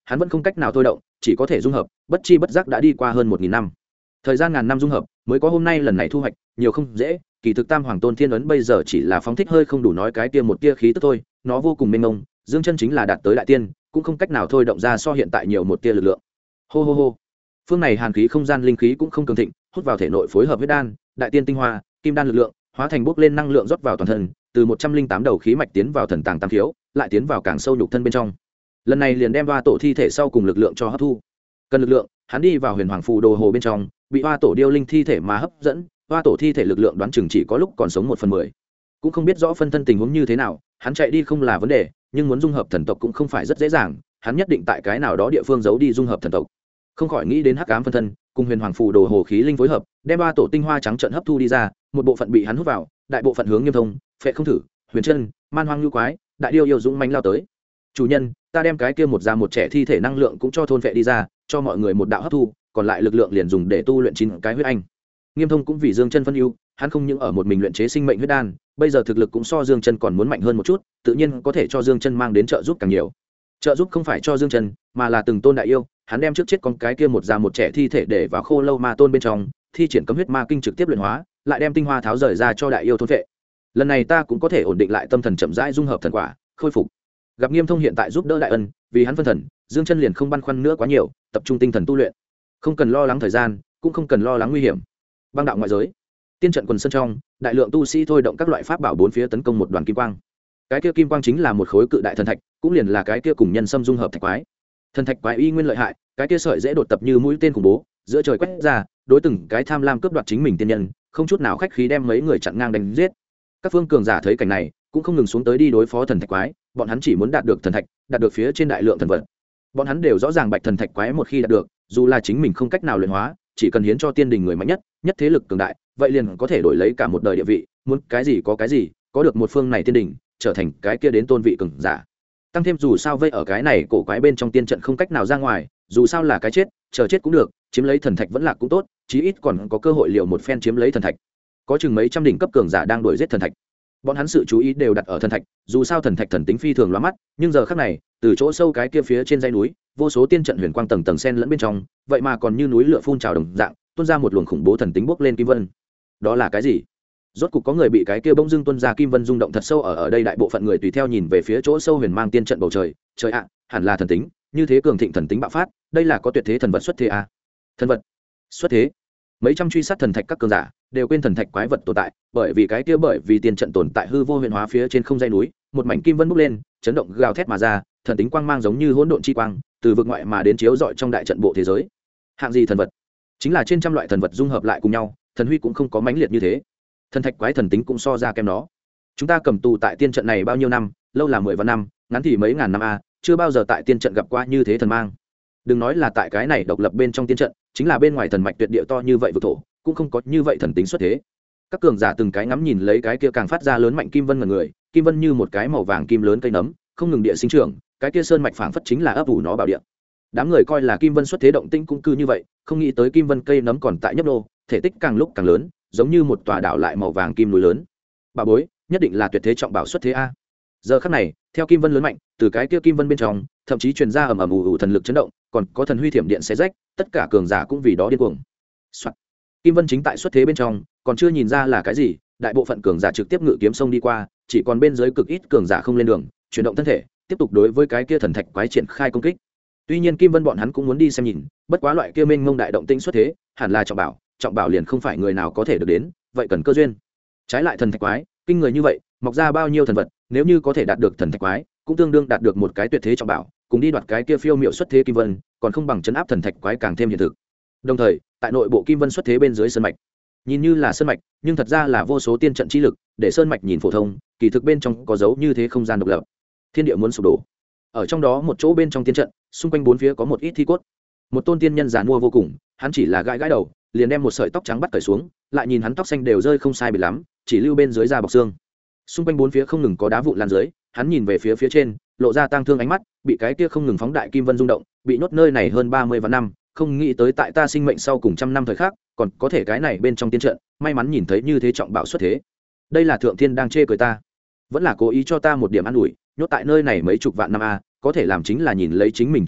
hắn vẫn không cách nào thôi động, chỉ có thể dung hợp, bất chi bất giác đã đi qua hơn 1000 năm. Thời gian ngàn năm dung hợp, mới có hôm nay lần này thu hoạch, nhiều không dễ, kỳ thực Tam Hoàng Tôn Thiên ấn bây giờ chỉ là phóng thích hơi không đủ nói cái tia một tia khí tức thôi, nó vô cùng mênh mông, Dương Chân chính là đạt tới đại tiên, cũng không cách nào thôi động ra so hiện tại nhiều một tia lực lượng. Hô hô hô. Phương này hàn khí không gian linh khí cũng không cường thịnh, hút vào thể nội phối hợp huyết đan, đại tiên tinh hoa, kim đan lực lượng, hóa thành bốc lên năng lượng rót vào toàn thân, từ 108 đầu khí mạch tiến vào thần tàng tam thiếu, lại tiến vào càng sâu nhục thân bên trong. Lần này liền đem Hoa Tổ thi thể sau cùng lực lượng cho hấp thu. Cần lực lượng, hắn đi vào Huyền Hoàng Phù Đồ Hồ bên trong, bị Hoa Tổ điêu linh thi thể mà hấp dẫn, Hoa Tổ thi thể lực lượng đoán chừng chỉ có lúc còn sống 1/10. Cũng không biết rõ phân thân tình huống như thế nào, hắn chạy đi không là vấn đề, nhưng muốn dung hợp thần tộc cũng không phải rất dễ dàng, hắn nhất định tại cái nào đó địa phương giấu đi dung hợp thần tộc. Không khỏi nghĩ đến hắc ám phân thân, cùng Huyền Hoàng Phù Đồ Hồ khí linh phối hợp, đem Hoa Tổ tinh hoa trắng trận hấp thu đi ra, một bộ phận bị hắn hút vào, đại bộ phận hướng Nghiêm Thông, Phệ Không Thử, Huyền Chân, Man Hoang Nhu Quái, đại điêu yêu dũng mãnh lao tới. Chủ nhân, ta đem cái kia một già một trẻ thi thể năng lượng cũng cho thôn phệ đi ra, cho mọi người một đạo hấp thu, còn lại lực lượng liền dùng để tu luyện 9 cái huyết anh. Nghiêm Thông cũng vì Dương Chân phân ưu, hắn không những ở một mình luyện chế sinh mệnh huyết đan, bây giờ thực lực cũng so Dương Chân còn muốn mạnh hơn một chút, tự nhiên có thể cho Dương Chân mang đến trợ giúp càng nhiều. Trợ giúp không phải cho Dương Chân, mà là từng tôn đại yêu, hắn đem trước chết con cái kia một già một trẻ thi thể để vào Khô Lâu Ma Tôn bên trong, thi triển cấm huyết ma kinh trực tiếp luyện hóa, lại đem tinh hoa tháo rời ra cho đại yêu thôn phệ. Lần này ta cũng có thể ổn định lại tâm thần, chậm rãi dung hợp thần quả, khôi phục. Gặp Nghiêm Thông hiện tại giúp đỡ đại ân, vì hắn phân thần, Dương Chân liền không băn khoăn nữa quá nhiều, tập trung tinh thần tu luyện, không cần lo lắng thời gian, cũng không cần lo lắng nguy hiểm. Băng đạo ngoại giới, tiên trận quần sơn trong, đại lượng tu sĩ thôi động các loại pháp bảo bốn phía tấn công một đoàn kim quang. Cái kia kim quang chính là một khối cự đại thần thạch, cũng liền là cái kia cùng nhân sâm dung hợp thạch quái. Thần thạch quái y nguyên lợi hại, cái kia sợi dễ đột tập như mũi tên khủng bố, giữa trời quét ra, đối từng cái tham lam cướp đoạt chính mình tiên nhân, không chút nào khách khí đem mấy người chặn ngang đánh giết. Các phương cường giả thấy cảnh này, cũng không ngừng xuống tới đi đối phó thần thạch quái, bọn hắn chỉ muốn đạt được thần thạch, đạt được phía trên đại lượng thần vật. Bọn hắn đều rõ ràng bạch thần thạch quái một khi đạt được, dù là chính mình không cách nào luyện hóa, chỉ cần hiến cho tiên đình người mạnh nhất, nhất thế lực cường đại, vậy liền có thể đổi lấy cả một đời địa vị, muốn cái gì có cái gì, có được một phương này tiên đình, trở thành cái kia đến tôn vị cường giả. Tăng thêm dù sao vây ở cái này cổ quái bên trong tiên trận không cách nào ra ngoài, dù sao là cái chết, chờ chết cũng được, chiếm lấy thần thạch vẫn là cũng tốt, chí ít còn có cơ hội liệu một phen chiếm lấy thần thạch. Có chừng mấy trăm đỉnh cấp cường giả đang đuổi giết thần thạch, bọn hắn sự chú ý đều đặt ở thần thạch, dù sao thần thạch thần tính phi thường lóa mắt, nhưng giờ khắc này, từ chỗ sâu cái kia phía trên dãy núi, vô số tiên trận huyền quang tầng tầng xen lẫn bên trong, vậy mà còn như núi lửa phun trào đồng dạng, tuôn ra một luồng khủng bố thần tính bốc lên kim vân. Đó là cái gì? Rốt cục có người bị cái kia bỗng dưng tuôn ra kim vân rung động thật sâu, ở đây đại bộ phận người tùy theo nhìn về phía chỗ sâu huyền mang tiên trận bầu trời, trời ạ, hẳn là thần tính, như thế cường thịnh thần tính bạo phát, đây là có tuyệt thế thần vật xuất thế à? Thần vật xuất thế? Mấy trăm truy sát thần thạch các cường giả đều quên thần thạch quái vật tồn tại, bởi vì tiên trận tồn tại hư vô huyền hóa phía trên không dãy núi, một mảnh kim vân bốc lên, chấn động gào thét mà ra, thần tính quang mang giống như hỗn độn chi quang, từ vực ngoại mà đến chiếu rọi trong đại trận bộ thế giới. Hạng gì thần vật? Chính là trên trăm loại thần vật dung hợp lại cùng nhau, thần huy cũng không có mãnh liệt như thế. Thần thạch quái thần tính cũng so ra kém nó. Chúng ta cầm tù tại tiên trận này bao nhiêu năm, lâu là 10 vạn năm, ngắn thì mấy ngàn năm a, chưa bao giờ tại tiên trận gặp qua như thế thần mang. Đừng nói là tại cái này độc lập bên trong tiên trận, chính là bên ngoài thần mạch tuyệt địa to như vậy vực thổ, cũng không có như vậy thần tính xuất thế. Các cường giả từng cái ngắm nhìn lấy cái kia càng phát ra lớn mạnh kim vân ngần người, kim vân như một cái màu vàng kim lớn cây nấm, không ngừng địa sinh trưởng, cái kia sơn mạch phảng phất chính là ấp ủ nó bảo địa. Đám người coi là kim vân xuất thế động tĩnh cũng cư như vậy, không nghĩ tới kim vân cây nấm còn tại nhấp nô, thể tích càng lúc càng lớn, giống như một tòa đảo lại màu vàng kim núi lớn. Bà bối, nhất định là tuyệt thế trọng bảo xuất thế a. Giờ khắc này, theo kim vân lớn mạnh, từ cái kia kim vân bên trong, thậm chí truyền ra ầm ầm ù ù thần lực chấn động, còn có thần huy thiểm điện xé rách, tất cả cường giả cũng vì đó điên cuồng. Soạn. Kim vân chính tại xuất thế bên trong, còn chưa nhìn ra là cái gì, đại bộ phận cường giả trực tiếp ngự kiếm sông đi qua, chỉ còn bên dưới cực ít cường giả không lên đường, chuyển động thân thể, tiếp tục đối với cái kia thần thạch quái triển khai công kích. Tuy nhiên kim vân bọn hắn cũng muốn đi xem nhìn, bất quá loại kia mênh mông đại động tĩnh xuất thế, hẳn là trọng bảo liền không phải người nào có thể được đến, vậy cần cơ duyên. Trái lại thần thạch quái, kinh người như vậy, mọc ra bao nhiêu thần vật, nếu như có thể đạt được thần thạch quái, cũng tương đương đạt được một cái tuyệt thế trọng bảo, cùng đi đoạt cái kia phiêu miệu xuất thế kim vân, còn không bằng chấn áp thần thạch quái càng thêm hiện thực. Đồng thời, tại nội bộ kim vân xuất thế bên dưới sơn mạch, nhìn như là sơn mạch, nhưng thật ra là vô số tiên trận chi lực, để sơn mạch nhìn phổ thông, kỳ thực bên trong có dấu như thế không gian độc lập. Thiên địa muốn sụp đổ. Ở trong đó một chỗ bên trong tiên trận, xung quanh bốn phía có một ít thi cốt. Một tôn tiên nhân giàn mua vô cùng, hắn chỉ là gãi gãi đầu, liền đem một sợi tóc trắng bắt cởi xuống, lại nhìn hắn tóc xanh đều rơi không sai biệt lắm, chỉ lưu bên dưới da bọc xương. Xung quanh bốn phía không ngừng có đá vụn lan dưới, hắn nhìn về phía trên, lộ ra tang thương ánh mắt, bị cái kia không ngừng phóng đại kim vân rung động, bị nhốt nơi này hơn 30 vạn năm, không nghĩ tới tại ta sinh mệnh sau cùng trăm năm thời khắc, còn có thể cái này bên trong tiên trận, may mắn nhìn thấy như thế trọng bảo xuất thế. Đây là thượng thiên đang chê cười ta, vẫn là cố ý cho ta một điểm an ủi, nhốt tại nơi này mấy chục vạn năm a, có thể làm chính là nhìn lấy chính mình chờ chết,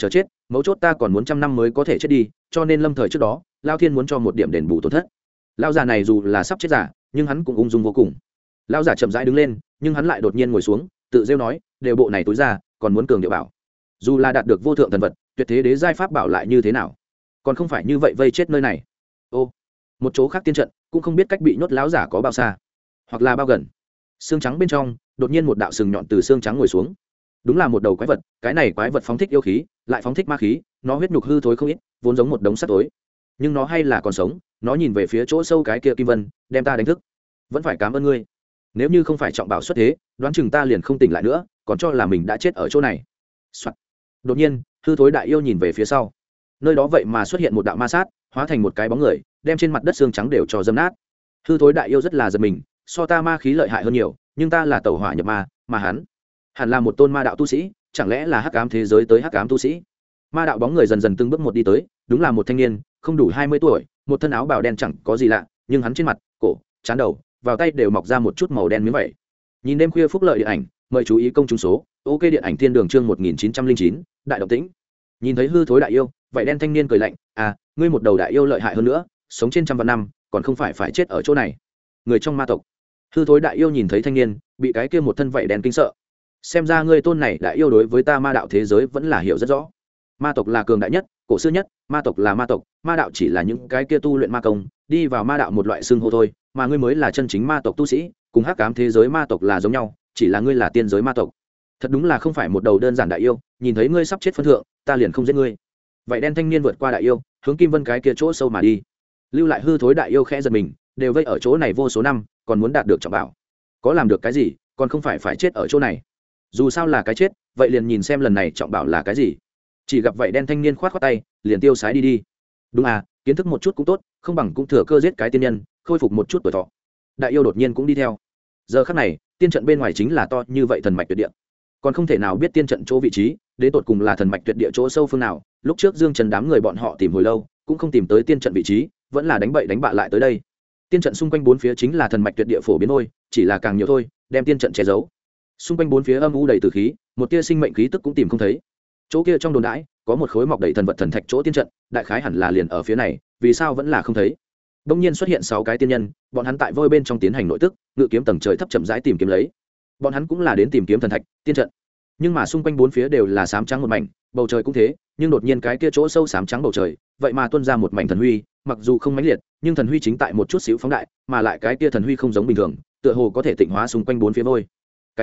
mấu chốt ta còn muốn trăm năm mới có thể chết đi, cho nên lâm thời trước đó lao thiên muốn cho một điểm đền bù tổn thất. Lao già này dù là sắp chết giả nhưng hắn cũng ung dung vô cùng. Lao giả chậm rãi đứng lên nhưng hắn lại đột nhiên ngồi xuống, tự rêu nói, đều bộ này túi ra còn muốn cường địa bảo, dù là đạt được vô thượng thần vật tuyệt thế đế giai pháp bảo lại như thế nào, còn không phải như vậy vây chết nơi này. Ô, một chỗ khác tiên trận cũng không biết cách bị nhốt lão giả có bao xa hoặc là bao gần. Xương trắng bên trong đột nhiên một đạo sừng nhọn từ xương trắng ngồi xuống, đúng là một đầu quái vật. Cái này quái vật phóng thích yêu khí lại phóng thích ma khí, nó huyết nhục hư thối không ít, vốn giống một đống sắt tối, nhưng nó hay là còn sống. Nó nhìn về phía chỗ sâu cái kia Kim Vân, đem ta đánh thức, vẫn phải cảm ơn ngươi. Nếu như không phải trọng bảo xuất thế, đoán chừng ta liền không tỉnh lại nữa, còn cho là mình đã chết ở chỗ này. Đột nhiên hư thối đại yêu nhìn về phía sau, nơi đó vậy mà xuất hiện một đạo ma sát, hóa thành một cái bóng người, đem trên mặt đất xương trắng đều cho dâm nát. Hư thối đại yêu rất là giật mình, so ta ma khí lợi hại hơn nhiều, nhưng ta là tẩu hỏa nhập ma, mà hắn hẳn là một tôn ma đạo tu sĩ, chẳng lẽ là hắc ám thế giới tới hắc ám tu sĩ. Ma đạo bóng người dần dần từng bước một đi tới, đúng là một thanh niên không đủ 20 tuổi, một thân áo bào đen chẳng có gì lạ, nhưng hắn trên mặt, cổ, trán đầu, vào tay đều mọc ra một chút màu đen miếng vậy. Nhìn đêm khuya phúc lợi điện ảnh, mời chú ý công chúng số. Ok điện ảnh thiên đường chương 1909, đại động tĩnh. Nhìn thấy hư thối đại yêu, vậy đen thanh niên cười lạnh, à, ngươi một đầu đại yêu lợi hại hơn nữa, sống trên trăm vạn năm, còn không phải chết ở chỗ này. Người trong ma tộc. Hư thối đại yêu nhìn thấy thanh niên, bị cái kia một thân vậy đen kinh sợ. Xem ra ngươi tôn này đại yêu đối với ta ma đạo thế giới vẫn là hiểu rất rõ. Ma tộc là cường đại nhất, cổ xưa nhất, ma tộc là ma tộc, ma đạo chỉ là những cái kia tu luyện ma công, đi vào ma đạo một loại xương hô thôi, mà ngươi mới là chân chính ma tộc tu sĩ, cùng hắc ám thế giới ma tộc là giống nhau, chỉ là ngươi là tiên giới ma tộc. Thật đúng là không phải một đầu đơn giản đại yêu, nhìn thấy ngươi sắp chết phân thượng, ta liền không giết ngươi. Vậy đen thanh niên vượt qua đại yêu, hướng Kim Vân cái kia chỗ sâu mà đi. Lưu lại hư thối đại yêu khẽ giật mình, đều vây ở chỗ này vô số năm, còn muốn đạt được trọng bảo, có làm được cái gì, còn không phải chết ở chỗ này. Dù sao là cái chết, vậy liền nhìn xem lần này trọng bảo là cái gì. Chỉ gặp vậy đen thanh niên khoát khoát tay, liền tiêu sái đi. Đúng à, kiến thức một chút cũng tốt, không bằng cũng thừa cơ giết cái tiên nhân, khôi phục một chút tuổi thọ. Đại yêu đột nhiên cũng đi theo. Giờ khắc này, tiên trận bên ngoài chính là to như vậy thần mạch tuyệt địa, còn không thể nào biết tiên trận chỗ vị trí đến tột cùng là thần mạch tuyệt địa chỗ sâu phương nào. Lúc trước Dương Trần đám người bọn họ tìm hồi lâu cũng không tìm tới tiên trận vị trí, vẫn là đánh bậy đánh bạ lại tới đây. Tiên trận xung quanh bốn phía chính là thần mạch tuyệt địa phổ biến thôi, chỉ là càng nhiều thôi, đem tiên trận che giấu. Xung quanh bốn phía âm u đầy tử khí, một tia sinh mệnh khí tức cũng tìm không thấy. Chỗ kia trong đồn đãi có một khối mọc đầy thần vật thần thạch chỗ tiên trận, đại khái hẳn là liền ở phía này, vì sao vẫn là không thấy. Đông nhiên xuất hiện 6 cái tiên nhân, bọn hắn tại vôi bên trong tiến hành nội tức, ngự kiếm tầng trời thấp chậm rãi tìm kiếm lấy. Bọn hắn cũng là đến tìm kiếm thần thạch, tiên trận. Nhưng mà xung quanh bốn phía đều là xám trắng một mảnh, bầu trời cũng thế, nhưng đột nhiên cái kia chỗ sâu xám trắng bầu trời, vậy mà tuôn ra một mảnh thần huy, mặc dù không mãnh liệt, nhưng thần huy chính tại một chút xíu phóng đại, mà lại cái kia thần huy không giống bình thường, tựa hồ có thể tịnh hóa xung quanh bốn phía vôi.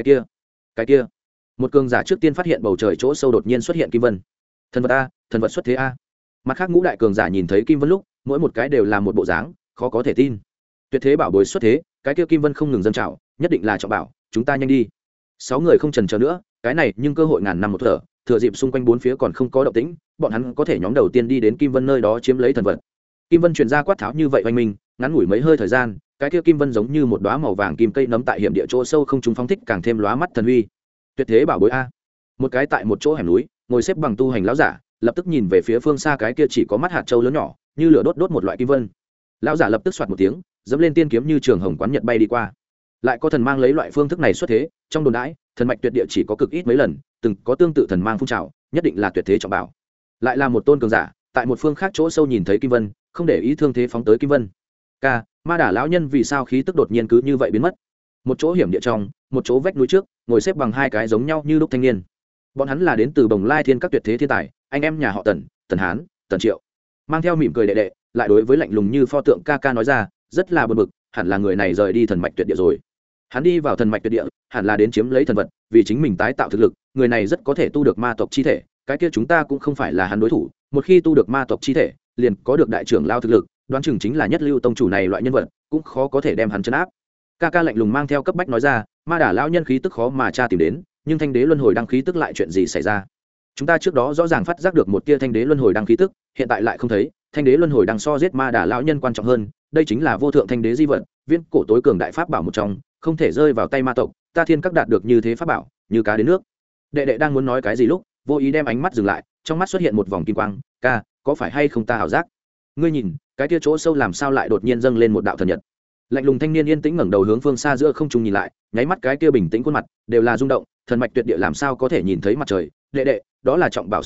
Cái kia. Một cường giả trước tiên phát hiện bầu trời chỗ sâu đột nhiên xuất hiện kim vân. Thần vật a, thần vật xuất thế a. Mặt khác ngũ đại cường giả nhìn thấy kim vân lúc, mỗi một cái đều là một bộ dáng khó có thể tin. Tuyệt thế bảo bối xuất thế, cái kia kim vân không ngừng dâng trào, nhất định là trọng bảo, chúng ta nhanh đi. 6 người không chần chờ nữa, cái này nhưng cơ hội ngàn năm một thở, thừa dịp xung quanh bốn phía còn không có động tĩnh, bọn hắn có thể nhóm đầu tiên đi đến kim vân nơi đó chiếm lấy thần vật. Kim vân truyền ra quát tháo như vậy oanh minh, ngắn ngủi mấy hơi thời gian, cái kia kim vân giống như một đóa màu vàng kim cây nấm tại hiểm địa chỗ sâu không trung phóng thích càng thêm lóa mắt thần huy. Tuyệt thế bảo bối a. Một cái tại một chỗ hẻm núi, ngồi xếp bằng tu hành lão giả, lập tức nhìn về phía phương xa cái kia chỉ có mắt hạt châu lớn nhỏ, như lửa đốt một loại kim vân. Lão giả lập tức xoạt một tiếng, dẫm lên tiên kiếm như trường hồng quán nhật bay đi qua. Lại có thần mang lấy loại phương thức này xuất thế, trong đồn đãi, thần mạch tuyệt địa chỉ có cực ít mấy lần, từng có tương tự thần mang phun trào, nhất định là tuyệt thế trọng bảo. Lại là một tôn cường giả, tại một phương khác chỗ sâu nhìn thấy kim vân, không để ý thương thế phóng tới kim vân. Ca, ma đả lão nhân vì sao khí tức đột nhiên cứ như vậy biến mất? Một chỗ hiểm địa trong, một chỗ vách núi trước, ngồi xếp bằng 2 cái giống nhau như lúc thanh niên. Bọn hắn là đến từ Bồng Lai Thiên các tuyệt thế thiên tài, anh em nhà họ Tần, Tần Hán, Tần Triệu. Mang theo mỉm cười đệ đệ, lại đối với lạnh lùng như pho tượng ca ca nói ra, rất là buồn bực, hẳn là người này rời đi thần mạch tuyệt địa rồi. Hắn đi vào thần mạch tuyệt địa, hẳn là đến chiếm lấy thần vật, vì chính mình tái tạo thực lực, người này rất có thể tu được ma tộc chi thể, cái kia chúng ta cũng không phải là hắn đối thủ, một khi tu được ma tộc chi thể, liền có được đại trưởng lao thực lực, đoán chừng chính là nhất lưu tông chủ này loại nhân vật, cũng khó có thể đem hắn trấn áp. Ca ca lạnh lùng mang theo cấp bách nói ra, ma đả lão nhân khí tức khó mà tra tìm đến, nhưng thanh đế luân hồi đăng khí tức lại chuyện gì xảy ra? Chúng ta trước đó rõ ràng phát giác được một tia thanh đế luân hồi đăng khí tức, hiện tại lại không thấy. Thanh đế luân hồi đăng so giết ma đả lão nhân quan trọng hơn, đây chính là vô thượng thanh đế di vật, viễn cổ tối cường đại pháp bảo một trong, không thể rơi vào tay ma tộc. Ta thiên các đạt được như thế pháp bảo, như cá đến nước. Đệ đệ đang muốn nói cái gì lúc, vô ý đem ánh mắt dừng lại, trong mắt xuất hiện một vòng kim quang. Ca, có phải hay không ta ảo giác? Ngươi nhìn, cái kia chỗ sâu làm sao lại đột nhiên dâng lên một đạo thần nhật? Lạnh lùng thanh niên yên tĩnh ngẩng đầu hướng phương xa giữa không trung nhìn lại, nháy mắt cái kia bình tĩnh khuôn mặt đều là rung động, thần mạch tuyệt địa làm sao có thể nhìn thấy mặt trời? Đệ đệ, đó là trọng bảo xuất thế,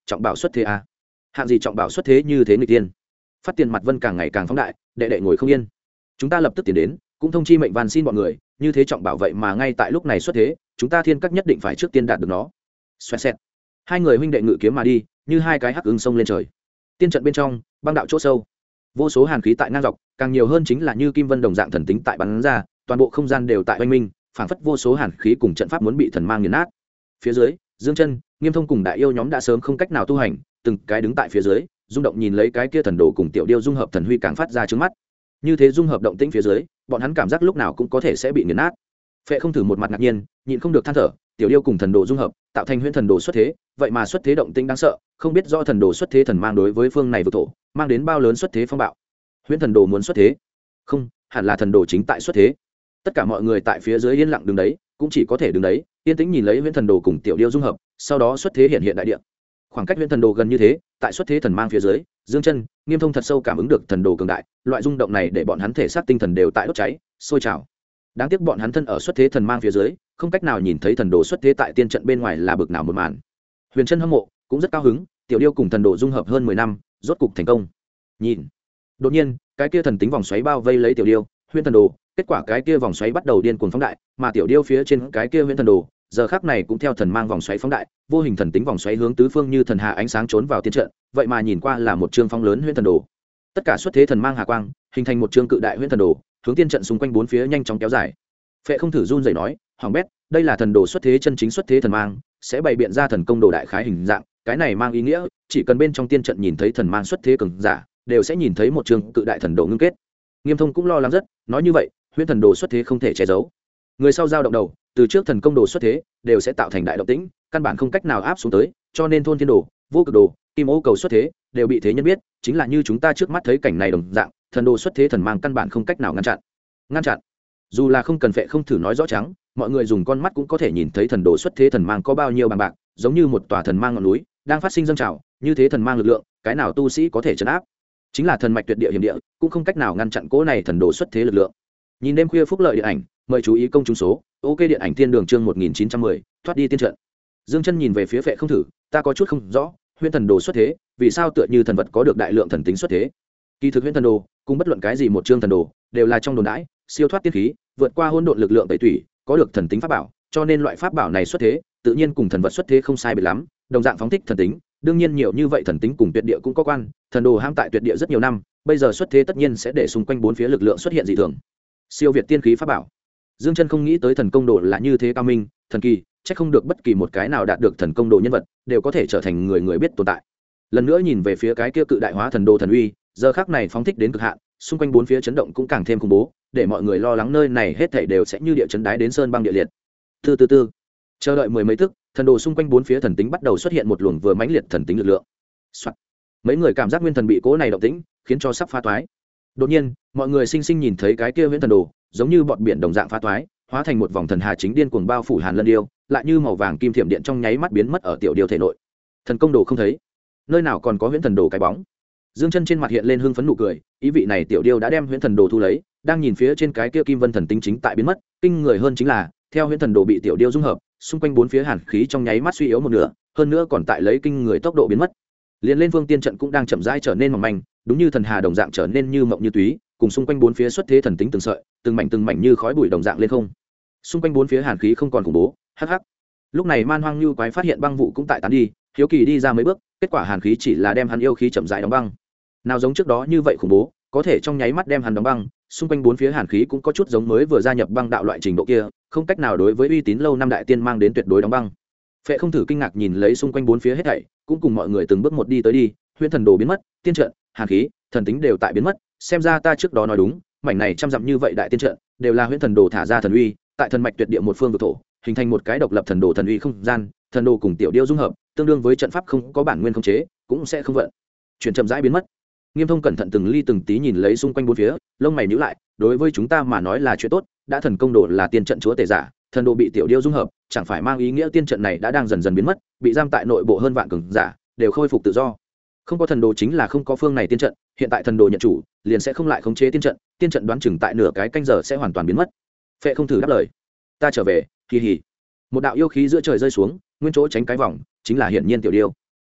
trọng bảo xuất thế à? Hạng gì trọng bảo xuất thế như thế người tiên? Phát tiền mặt vân càng ngày càng phóng đại, đệ đệ ngồi không yên. Chúng ta lập tức tiến đến, cũng thông chi mệnh van xin bọn người, như thế trọng bảo vậy mà ngay tại lúc này xuất thế, chúng ta thiên các nhất định phải trước tiên đạt được nó. Xoẹt xẹt. Hai người huynh đệ ngự kiếm mà đi, như hai cái hắc ứng sông lên trời. Tiên trận bên trong, băng đạo chỗ sâu, vô số hàn khí tại ngang dọc, càng nhiều hơn chính là như kim vân đồng dạng thần tính tại bắn ra, toàn bộ không gian đều tại oanh minh, phảng phất vô số hàn khí cùng trận pháp muốn bị thần mang nghiền nát. Phía dưới, Dương Chân, Nghiêm Thông cùng đại yêu nhóm đã sớm không cách nào tu hành, từng cái đứng tại phía dưới, rung động nhìn lấy cái kia thần đồ cùng tiểu điêu dung hợp thần huy càng phát ra trước mắt. Như thế dung hợp động tĩnh phía dưới, bọn hắn cảm giác lúc nào cũng có thể sẽ bị nghiền nát. Phệ không thử một mặt ngạc nhiên, nhịn không được than thở, tiểu điêu cùng thần đồ dung hợp, tạo thành huyễn thần đồ xuất thế, vậy mà xuất thế động tĩnh đáng sợ, không biết do thần đồ xuất thế thần mang đối với phương này vực thổ, mang đến bao lớn xuất thế phong bạo. Huyễn thần đồ muốn xuất thế? Không, hẳn là thần đồ chính tại xuất thế. Tất cả mọi người tại phía dưới yên lặng đứng đấy, cũng chỉ có thể đứng đấy, yên tĩnh nhìn lấy huyễn thần đồ cùng tiểu điêu dung hợp, sau đó xuất thế hiện hiện đại địa. Khoảng cách huyễn thần đồ gần như thế, tại xuất thế thần mang phía dưới, Dương Chân, Nghiêm Thông thật sâu cảm ứng được thần đồ cường đại, loại rung động này để bọn hắn thể xác tinh thần đều tại đốt cháy, sôi trào. Đáng tiếc bọn hắn thân ở xuất thế thần mang phía dưới, không cách nào nhìn thấy thần đồ xuất thế tại tiên trận bên ngoài là bực nào một màn. Huyền Chân hâm mộ, cũng rất cao hứng, tiểu điêu cùng thần đồ dung hợp hơn 10 năm, rốt cục thành công. Nhìn, đột nhiên, cái kia thần tính vòng xoáy bao vây lấy tiểu điêu, huyễn thần đồ, kết quả cái kia vòng xoáy bắt đầu điên cuồng phóng đại, mà tiểu điêu phía trên cái kia huyễn thần đồ, giờ khắc này cũng theo thần mang vòng xoáy phóng đại, vô hình thần tính vòng xoáy hướng tứ phương như thần hà ánh sáng trốn vào tiên trận, vậy mà nhìn qua là một trương phong lớn huyễn thần đồ. Tất cả xuất thế thần mang hà quang, hình thành một trương cự đại huyễn thần đồ, hướng tiên trận xung quanh bốn phía nhanh chóng kéo dài. Phệ không thử run rẩy nói, "Hoàng bét, đây là thần đồ xuất thế chân chính xuất thế thần mang, sẽ bày biện ra thần công đồ đại khái hình dạng, cái này mang ý nghĩa, chỉ cần bên trong tiên trận nhìn thấy thần mang xuất thế cường giả, đều sẽ nhìn thấy một trương cự đại thần đồ ngưng kết." Nghiêm Thông cũng lo lắng rất, nói như vậy, huyễn thần đồ xuất thế không thể che giấu. Người sau giao động đầu, từ trước thần công đồ xuất thế, đều sẽ tạo thành đại động tĩnh, căn bản không cách nào áp xuống tới, cho nên thôn thiên đồ, vô cực đồ, kim ô cầu xuất thế, đều bị thế nhân biết, chính là như chúng ta trước mắt thấy cảnh này đồng dạng, thần đồ xuất thế thần mang căn bản không cách nào ngăn chặn. Ngăn chặn. Dù là không cần Phệ không thử nói rõ trắng, mọi người dùng con mắt cũng có thể nhìn thấy thần đồ xuất thế thần mang có bao nhiêu bằng bạc, giống như một tòa thần mang ngọn núi đang phát sinh dâng trào, như thế thần mang lực lượng, cái nào tu sĩ có thể trấn áp? Chính là thần mạch tuyệt địa hiểm địa, cũng không cách nào ngăn chặn cỗ này thần đồ xuất thế lực lượng. Nhìn đêm khuya phúc lợi điện ảnh, mời chú ý công chúng số, ok điện ảnh thiên đường chương 1910, thoát đi tiên trận. Dương Chân nhìn về phía Phệ không thử, ta có chút không rõ, huyễn thần đồ xuất thế, vì sao tựa như thần vật có được đại lượng thần tính xuất thế? Kỳ thực huyễn thần đồ, cùng bất luận cái gì một chương thần đồ, đều là trong đồn đãi, siêu thoát tiên khí, vượt qua hỗn độn lực lượng tẩy tủy, có được thần tính pháp bảo, cho nên loại pháp bảo này xuất thế, tự nhiên cùng thần vật xuất thế không sai biệt lắm, đồng dạng phóng thích thần tính, đương nhiên nhiều như vậy thần tính cùng tuyệt địa cũng có quan, thần đồ ham tại tuyệt địa rất nhiều năm, bây giờ xuất thế tất nhiên sẽ để xung quanh bốn phía lực lượng xuất hiện dị thường. Siêu việt tiên khí pháp bảo. Dương Chân không nghĩ tới thần công đồ là như thế cao minh, thần kỳ, chắc không được bất kỳ một cái nào đạt được thần công đồ nhân vật, đều có thể trở thành người người biết tồn tại. Lần nữa nhìn về phía cái kia cự đại hóa thần đồ thần uy, giờ khắc này phóng thích đến cực hạn, xung quanh bốn phía chấn động cũng càng thêm khủng bố, để mọi người lo lắng nơi này hết thảy đều sẽ như địa chấn đái đến sơn băng địa liệt. Từ chờ đợi mười mấy tức, thần đồ xung quanh bốn phía thần tính bắt đầu xuất hiện một luồng vừa mãnh liệt thần tính lực lượng. Soạt. Mấy người cảm giác nguyên thần bị cố này động tĩnh, khiến cho sắp phá toái. Đột nhiên, mọi người sinh sinh nhìn thấy cái kia huyễn thần đồ, giống như bọt biển đồng dạng phá toái, hóa thành một vòng thần hà chính điên cuồng bao phủ Hàn Lân Điêu, lại như màu vàng kim thiểm điện trong nháy mắt biến mất ở tiểu điêu thể nội. Thần công đồ không thấy, nơi nào còn có huyễn thần đồ cái bóng. Dương Chân trên mặt hiện lên hưng phấn nụ cười, ý vị này tiểu điêu đã đem huyễn thần đồ thu lấy, đang nhìn phía trên cái kia kim vân thần tính chính tại biến mất, kinh người hơn chính là, theo huyễn thần đồ bị tiểu điêu dung hợp, xung quanh bốn phía hàn khí trong nháy mắt suy yếu một nửa, hơn nữa còn tại lấy kinh người tốc độ biến mất. Liên lên phương tiên trận cũng đang chậm rãi trở nên mỏng manh, đúng như thần hà đồng dạng trở nên như mộng như túy, cùng xung quanh bốn phía xuất thế thần tính từng sợi, từng mảnh như khói bụi đồng dạng lên không. Xung quanh bốn phía hàn khí không còn khủng bố, hắc hắc. Lúc này Man Hoang Như quái phát hiện băng vụ cũng tại tán đi, hiếu kỳ đi ra mấy bước, kết quả hàn khí chỉ là đem hắn yêu khí chậm rãi đóng băng. Nào giống trước đó như vậy khủng bố, có thể trong nháy mắt đem hắn đóng băng, xung quanh bốn phía hàn khí cũng có chút giống mới vừa gia nhập băng đạo loại trình độ kia, không cách nào đối với uy tín lâu năm đại tiên mang đến tuyệt đối đóng băng. Phệ không thử kinh ngạc nhìn lấy xung quanh bốn phía hết thảy, cũng cùng mọi người từng bước một đi tới đi, huyễn thần đồ biến mất, tiên trận, hàn khí, thần tính đều tại biến mất, xem ra ta trước đó nói đúng, mảnh này trăm dặm như vậy đại tiên trận, đều là huyễn thần đồ thả ra thần uy, tại thần mạch tuyệt địa một phương vực thổ, hình thành một cái độc lập thần đồ thần uy không gian, thần đồ cùng tiểu điêu dung hợp, tương đương với trận pháp không có bản nguyên khống chế, cũng sẽ không vận. Chuyển chậm rãi biến mất. Nghiêm Thông cẩn thận từng ly từng tí nhìn lấy xung quanh bốn phía, lông mày nhíu lại, đối với chúng ta mà nói là chuyện tốt, đã thần công đồ là tiên trận chúa tể giả, thần đồ bị tiểu điêu dung hợp, chẳng phải mang ý nghĩa tiên trận này đã đang dần dần biến mất, bị giam tại nội bộ hơn vạn cường giả, đều khôi phục tự do. Không có thần đồ chính là không có phương này tiên trận, hiện tại thần đồ nhận chủ, liền sẽ không lại khống chế tiên trận đoán chừng tại nửa cái canh giờ sẽ hoàn toàn biến mất. Phệ không thử đáp lời, ta trở về, kỳ hỉ. Một đạo yêu khí giữa trời rơi xuống, nguyên chỗ tránh cái vòng, chính là hiển nhiên tiểu điêu.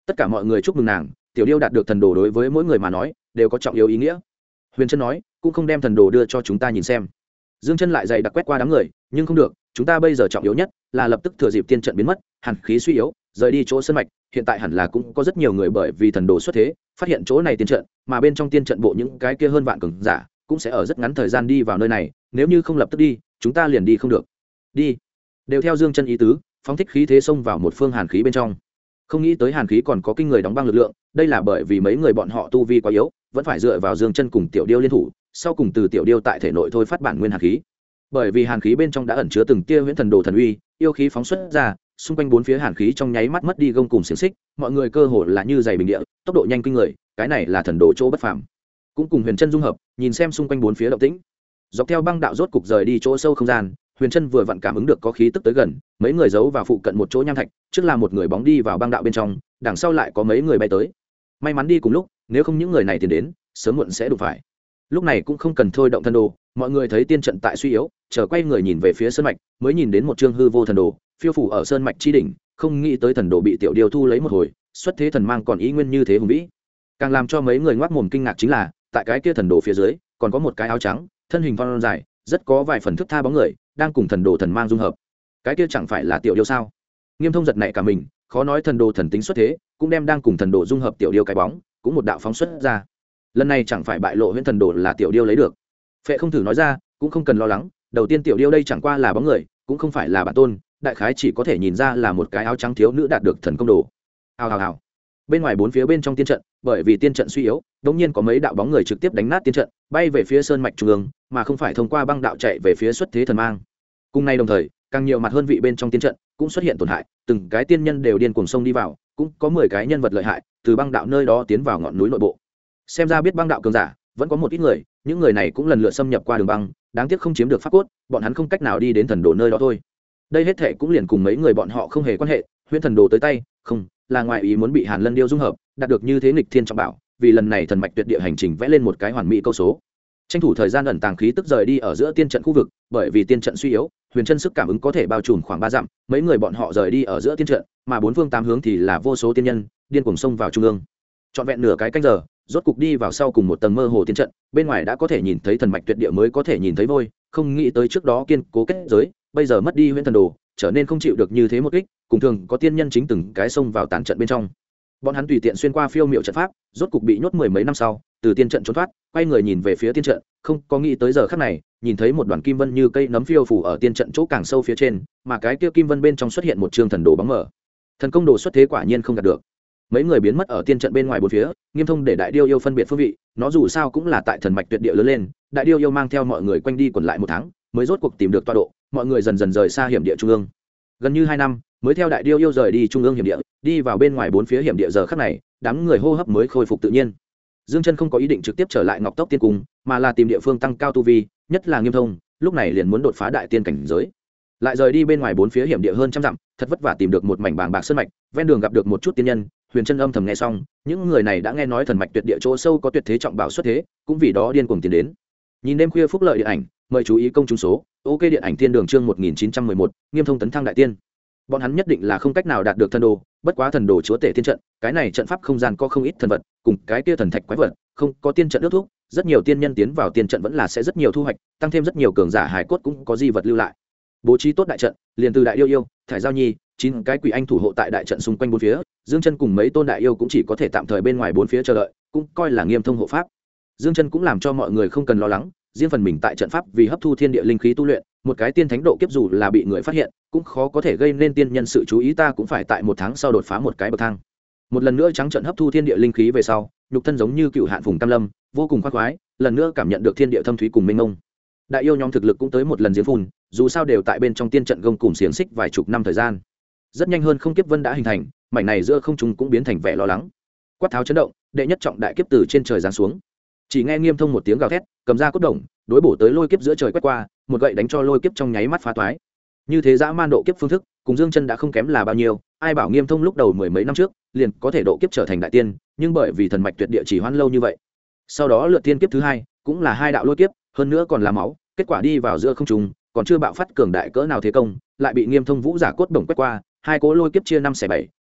tất cả mọi người chúc mừng nàng. Tiểu điêu đạt được thần đồ đối với mỗi người mà nói đều có trọng yếu ý nghĩa. Huyền Trân nói, cũng không đem thần đồ đưa cho chúng ta nhìn xem. Dương Chân lại dày đặc quét qua đám người, nhưng không được, chúng ta bây giờ trọng yếu nhất là lập tức thừa dịp tiên trận biến mất, hàn khí suy yếu, rời đi chỗ sơn mạch. Hiện tại hẳn là cũng có rất nhiều người bởi vì thần đồ xuất thế, phát hiện chỗ này tiên trận, mà bên trong tiên trận bộ những cái kia hơn vạn cường giả cũng sẽ ở rất ngắn thời gian đi vào nơi này. Nếu như không lập tức đi, chúng ta liền đi không được. Đi, đều theo Dương Chân ý tứ, phóng thích khí thế xông vào một phương hàn khí bên trong. Không nghĩ tới hàn khí còn có kinh người đóng băng lực lượng, đây là bởi vì mấy người bọn họ tu vi quá yếu, vẫn phải dựa vào Dương Chân cùng Tiểu Điêu liên thủ, sau cùng từ Tiểu Điêu tại thể nội thôi phát bản nguyên hàn khí. Bởi vì hàn khí bên trong đã ẩn chứa từng tia huyễn thần đồ thần uy, yêu khí phóng xuất ra, xung quanh bốn phía hàn khí trong nháy mắt mất đi gông cùng xiềng xích, mọi người cơ hồ là như giày bình địa, tốc độ nhanh kinh người, cái này là thần đồ chỗ bất phàm. Cũng cùng Huyền Chân dung hợp, nhìn xem xung quanh bốn phía động tĩnh. Dọc theo băng đạo rốt cục rời đi chỗ sâu không gian, Huyền Chân vừa vặn cảm ứng được có khí tức tới gần, mấy người giấu vào phụ cận một chỗ nham thạch, trước là một người bóng đi vào băng đạo bên trong, đằng sau lại có mấy người bay tới. May mắn đi cùng lúc, nếu không những người này tiến đến, sớm muộn sẽ đụng phải. Lúc này cũng không cần thôi động thần đồ, mọi người thấy tiên trận tại suy yếu, chờ quay người nhìn về phía sơn mạch, mới nhìn đến một chương hư vô thần đồ phiêu phủ ở sơn mạch chi đỉnh. Không nghĩ tới thần đồ bị Tiểu Điêu thu lấy một hồi, xuất thế thần mang còn ý nguyên như thế hùng vĩ. Càng làm cho mấy người ngoác mồm kinh ngạc chính là, tại cái kia thần đồ phía dưới còn có một cái áo trắng, thân hình thon dài, rất có vài phần thước tha bóng người đang cùng thần đồ thần mang dung hợp. Cái kia chẳng phải là Tiểu Điêu sao? Nghiêm Thông giật nảy cả mình, khó nói thần đồ thần tính xuất thế, cũng đem đang cùng thần đồ dung hợp Tiểu Điêu cái bóng cũng một đạo phóng xuất ra. Lần này chẳng phải bại lộ huyễn thần đồ là Tiểu Điêu lấy được. Phệ không thử nói ra, cũng không cần lo lắng, đầu tiên Tiểu Điêu đây chẳng qua là bóng người, cũng không phải là bản tôn, đại khái chỉ có thể nhìn ra là một cái áo trắng thiếu nữ đạt được thần công đồ. Hào hào hào. Bên ngoài bốn phía bên trong tiên trận, bởi vì tiên trận suy yếu, đột nhiên có mấy đạo bóng người trực tiếp đánh nát tiên trận, bay về phía sơn mạch trung ương, mà không phải thông qua băng đạo chạy về phía xuất thế thần mang. Cùng nay đồng thời, càng nhiều mặt hơn vị bên trong tiên trận cũng xuất hiện tổn hại, từng cái tiên nhân đều điên cuồng xông đi vào, cũng có 10 cái nhân vật lợi hại từ băng đạo nơi đó tiến vào ngọn núi nội bộ. Xem ra biết băng đạo cường giả vẫn có một ít người, những người này cũng lần lượt xâm nhập qua đường băng, đáng tiếc không chiếm được pháp cốt, bọn hắn không cách nào đi đến thần đồ nơi đó thôi. Đây hết thệ cũng liền cùng mấy người bọn họ không hề quan hệ, huyễn thần đồ tới tay, không, là ngoại ý muốn bị Hàn Lân Điêu dung hợp, đạt được như thế nghịch thiên trọng bảo, vì lần này thần mạch tuyệt địa hành trình vẽ lên một cái hoàn mỹ câu số. Tranh thủ thời gian ẩn tàng khí tức rời đi ở giữa tiên trận khu vực, bởi vì tiên trận suy yếu, Huyền Chân sức cảm ứng có thể bao trùm khoảng 3 dặm, mấy người bọn họ rời đi ở giữa tiên trận, mà bốn phương tám hướng thì là vô số tiên nhân điên cuồng xông vào trung ương. Trọn vẹn nửa cái canh giờ, rốt cục đi vào sau cùng một tầng mơ hồ tiên trận, bên ngoài đã có thể nhìn thấy thần mạch tuyệt địa mới có thể nhìn thấy vôi, không nghĩ tới trước đó kiên cố kết giới, bây giờ mất đi huyễn thần đồ, trở nên không chịu được như thế một kích, cùng thường có tiên nhân chính từng cái xông vào tàn trận bên trong. Bọn hắn tùy tiện xuyên qua phiêu miệu trận pháp, rốt cục bị nhốt 10 mấy năm sau, từ tiên trận trốn thoát, quay người nhìn về phía tiên trận, không có nghĩ tới giờ khắc này, nhìn thấy một đoàn kim vân như cây nấm phiêu phủ ở tiên trận chỗ càng sâu phía trên, mà cái kia kim vân bên trong xuất hiện một chương thần đồ bóng mờ. Thần công đồ xuất thế quả nhiên không đạt được. Mấy người biến mất ở tiên trận bên ngoài bốn phía, Nghiêm Thông để Đại Điêu yêu phân biệt phương vị, nó dù sao cũng là tại thần mạch tuyệt địa lớn lên, Đại Điêu yêu mang theo mọi người quanh đi quẩn lại 1 tháng, mới rốt cuộc tìm được tọa độ, mọi người dần dần rời xa hiểm địa trung ương. Gần như 2 năm, mới theo Đại Điêu yêu rời đi trung ương hiểm địa, đi vào bên ngoài bốn phía hiểm địa, giờ khắc này, đám người hô hấp mới khôi phục tự nhiên. Dương Chân không có ý định trực tiếp trở lại Ngọc Tốc Tiên Cung, mà là tìm địa phương tăng cao tu vi, nhất là Nghiêm Thông, lúc này liền muốn đột phá đại tiên cảnh giới. Lại rời đi bên ngoài bốn phía hiểm địa hơn trăm dặm, thật vất vả tìm được một mảnh bàng bạc sơn mạch, ven đường gặp được một chút tiên nhân, Huyền Chân âm thầm nghe xong, những người này đã nghe nói thần mạch tuyệt địa chỗ sâu có tuyệt thế trọng bảo xuất thế, cũng vì đó điên cuồng tiến đến. Nhìn đêm khuya phúc lợi điện ảnh, mời chú ý công chúng số, OK điện ảnh thiên đường chương 1911, Nghiêm Thông tấn thăng đại tiên. Bọn hắn nhất định là không cách nào đạt được thần đồ, bất quá thần đồ chúa tể tiên trận, cái này trận pháp không gian có không ít thần vật, cùng cái kia thần thạch quái vật, không có tiên trận ước thúc, rất nhiều tiên nhân tiến vào tiên trận vẫn là sẽ rất nhiều thu hoạch, tăng thêm rất nhiều cường giả hài cốt cũng có di vật lưu lại. Bố trí tốt đại trận, liền từ Đại Yêu yêu, Thải Giao Nhi, 9 cái quỷ anh thủ hộ tại đại trận xung quanh bốn phía, Dương Chân cùng mấy tôn đại yêu cũng chỉ có thể tạm thời bên ngoài bốn phía chờ đợi, cũng coi là Nghiêm Thông hộ pháp. Dương Chân cũng làm cho mọi người không cần lo lắng, riêng phần mình tại trận pháp vì hấp thu thiên địa linh khí tu luyện, một cái tiên thánh độ kiếp dù là bị người phát hiện, cũng khó có thể gây nên tiên nhân sự chú ý, ta cũng phải tại 1 tháng sau đột phá một cái bậc thang. Một lần nữa trắng trận hấp thu thiên địa linh khí về sau, nhục thân giống như cựu hạn phùng tam lâm, vô cùng khoái khoái, lần nữa cảm nhận được thiên địa thâm thúy cùng mênh mông. Đại yêu nhóm thực lực cũng tới một lần giếng phun, dù sao đều tại bên trong tiên trận gông cùng xiềng xích vài chục năm thời gian. Rất nhanh hơn không kiếp vân đã hình thành, mảnh này giữa không trung cũng biến thành vẻ lo lắng. Quát tháo chấn động, đệ nhất trọng đại kiếp từ trên trời giáng xuống. Chỉ nghe Nghiêm Thông một tiếng gào thét, cầm ra cốt đồng, đối bổ tới lôi kiếp giữa trời quét qua, một gậy đánh cho lôi kiếp trong nháy mắt phá toái. Như thế dã man độ kiếp phương thức, cùng Dương Chân đã không kém là bao nhiêu, ai bảo Nghiêm Thông lúc đầu 10 mấy năm trước, liền có thể độ kiếp trở thành đại tiên, nhưng bởi vì thần mạch tuyệt địa chỉ hoãn lâu như vậy. Sau đó lượt tiên kiếp thứ hai, cũng là 2 đạo lôi kiếp, hơn nữa còn là máu, kết quả đi vào giữa không trung, còn chưa bạo phát cường đại cỡ nào thế công, lại bị Nghiêm Thông vũ giả cốt đồng quét qua, 2 cỗ lôi kiếp chia 5 xẻ 7,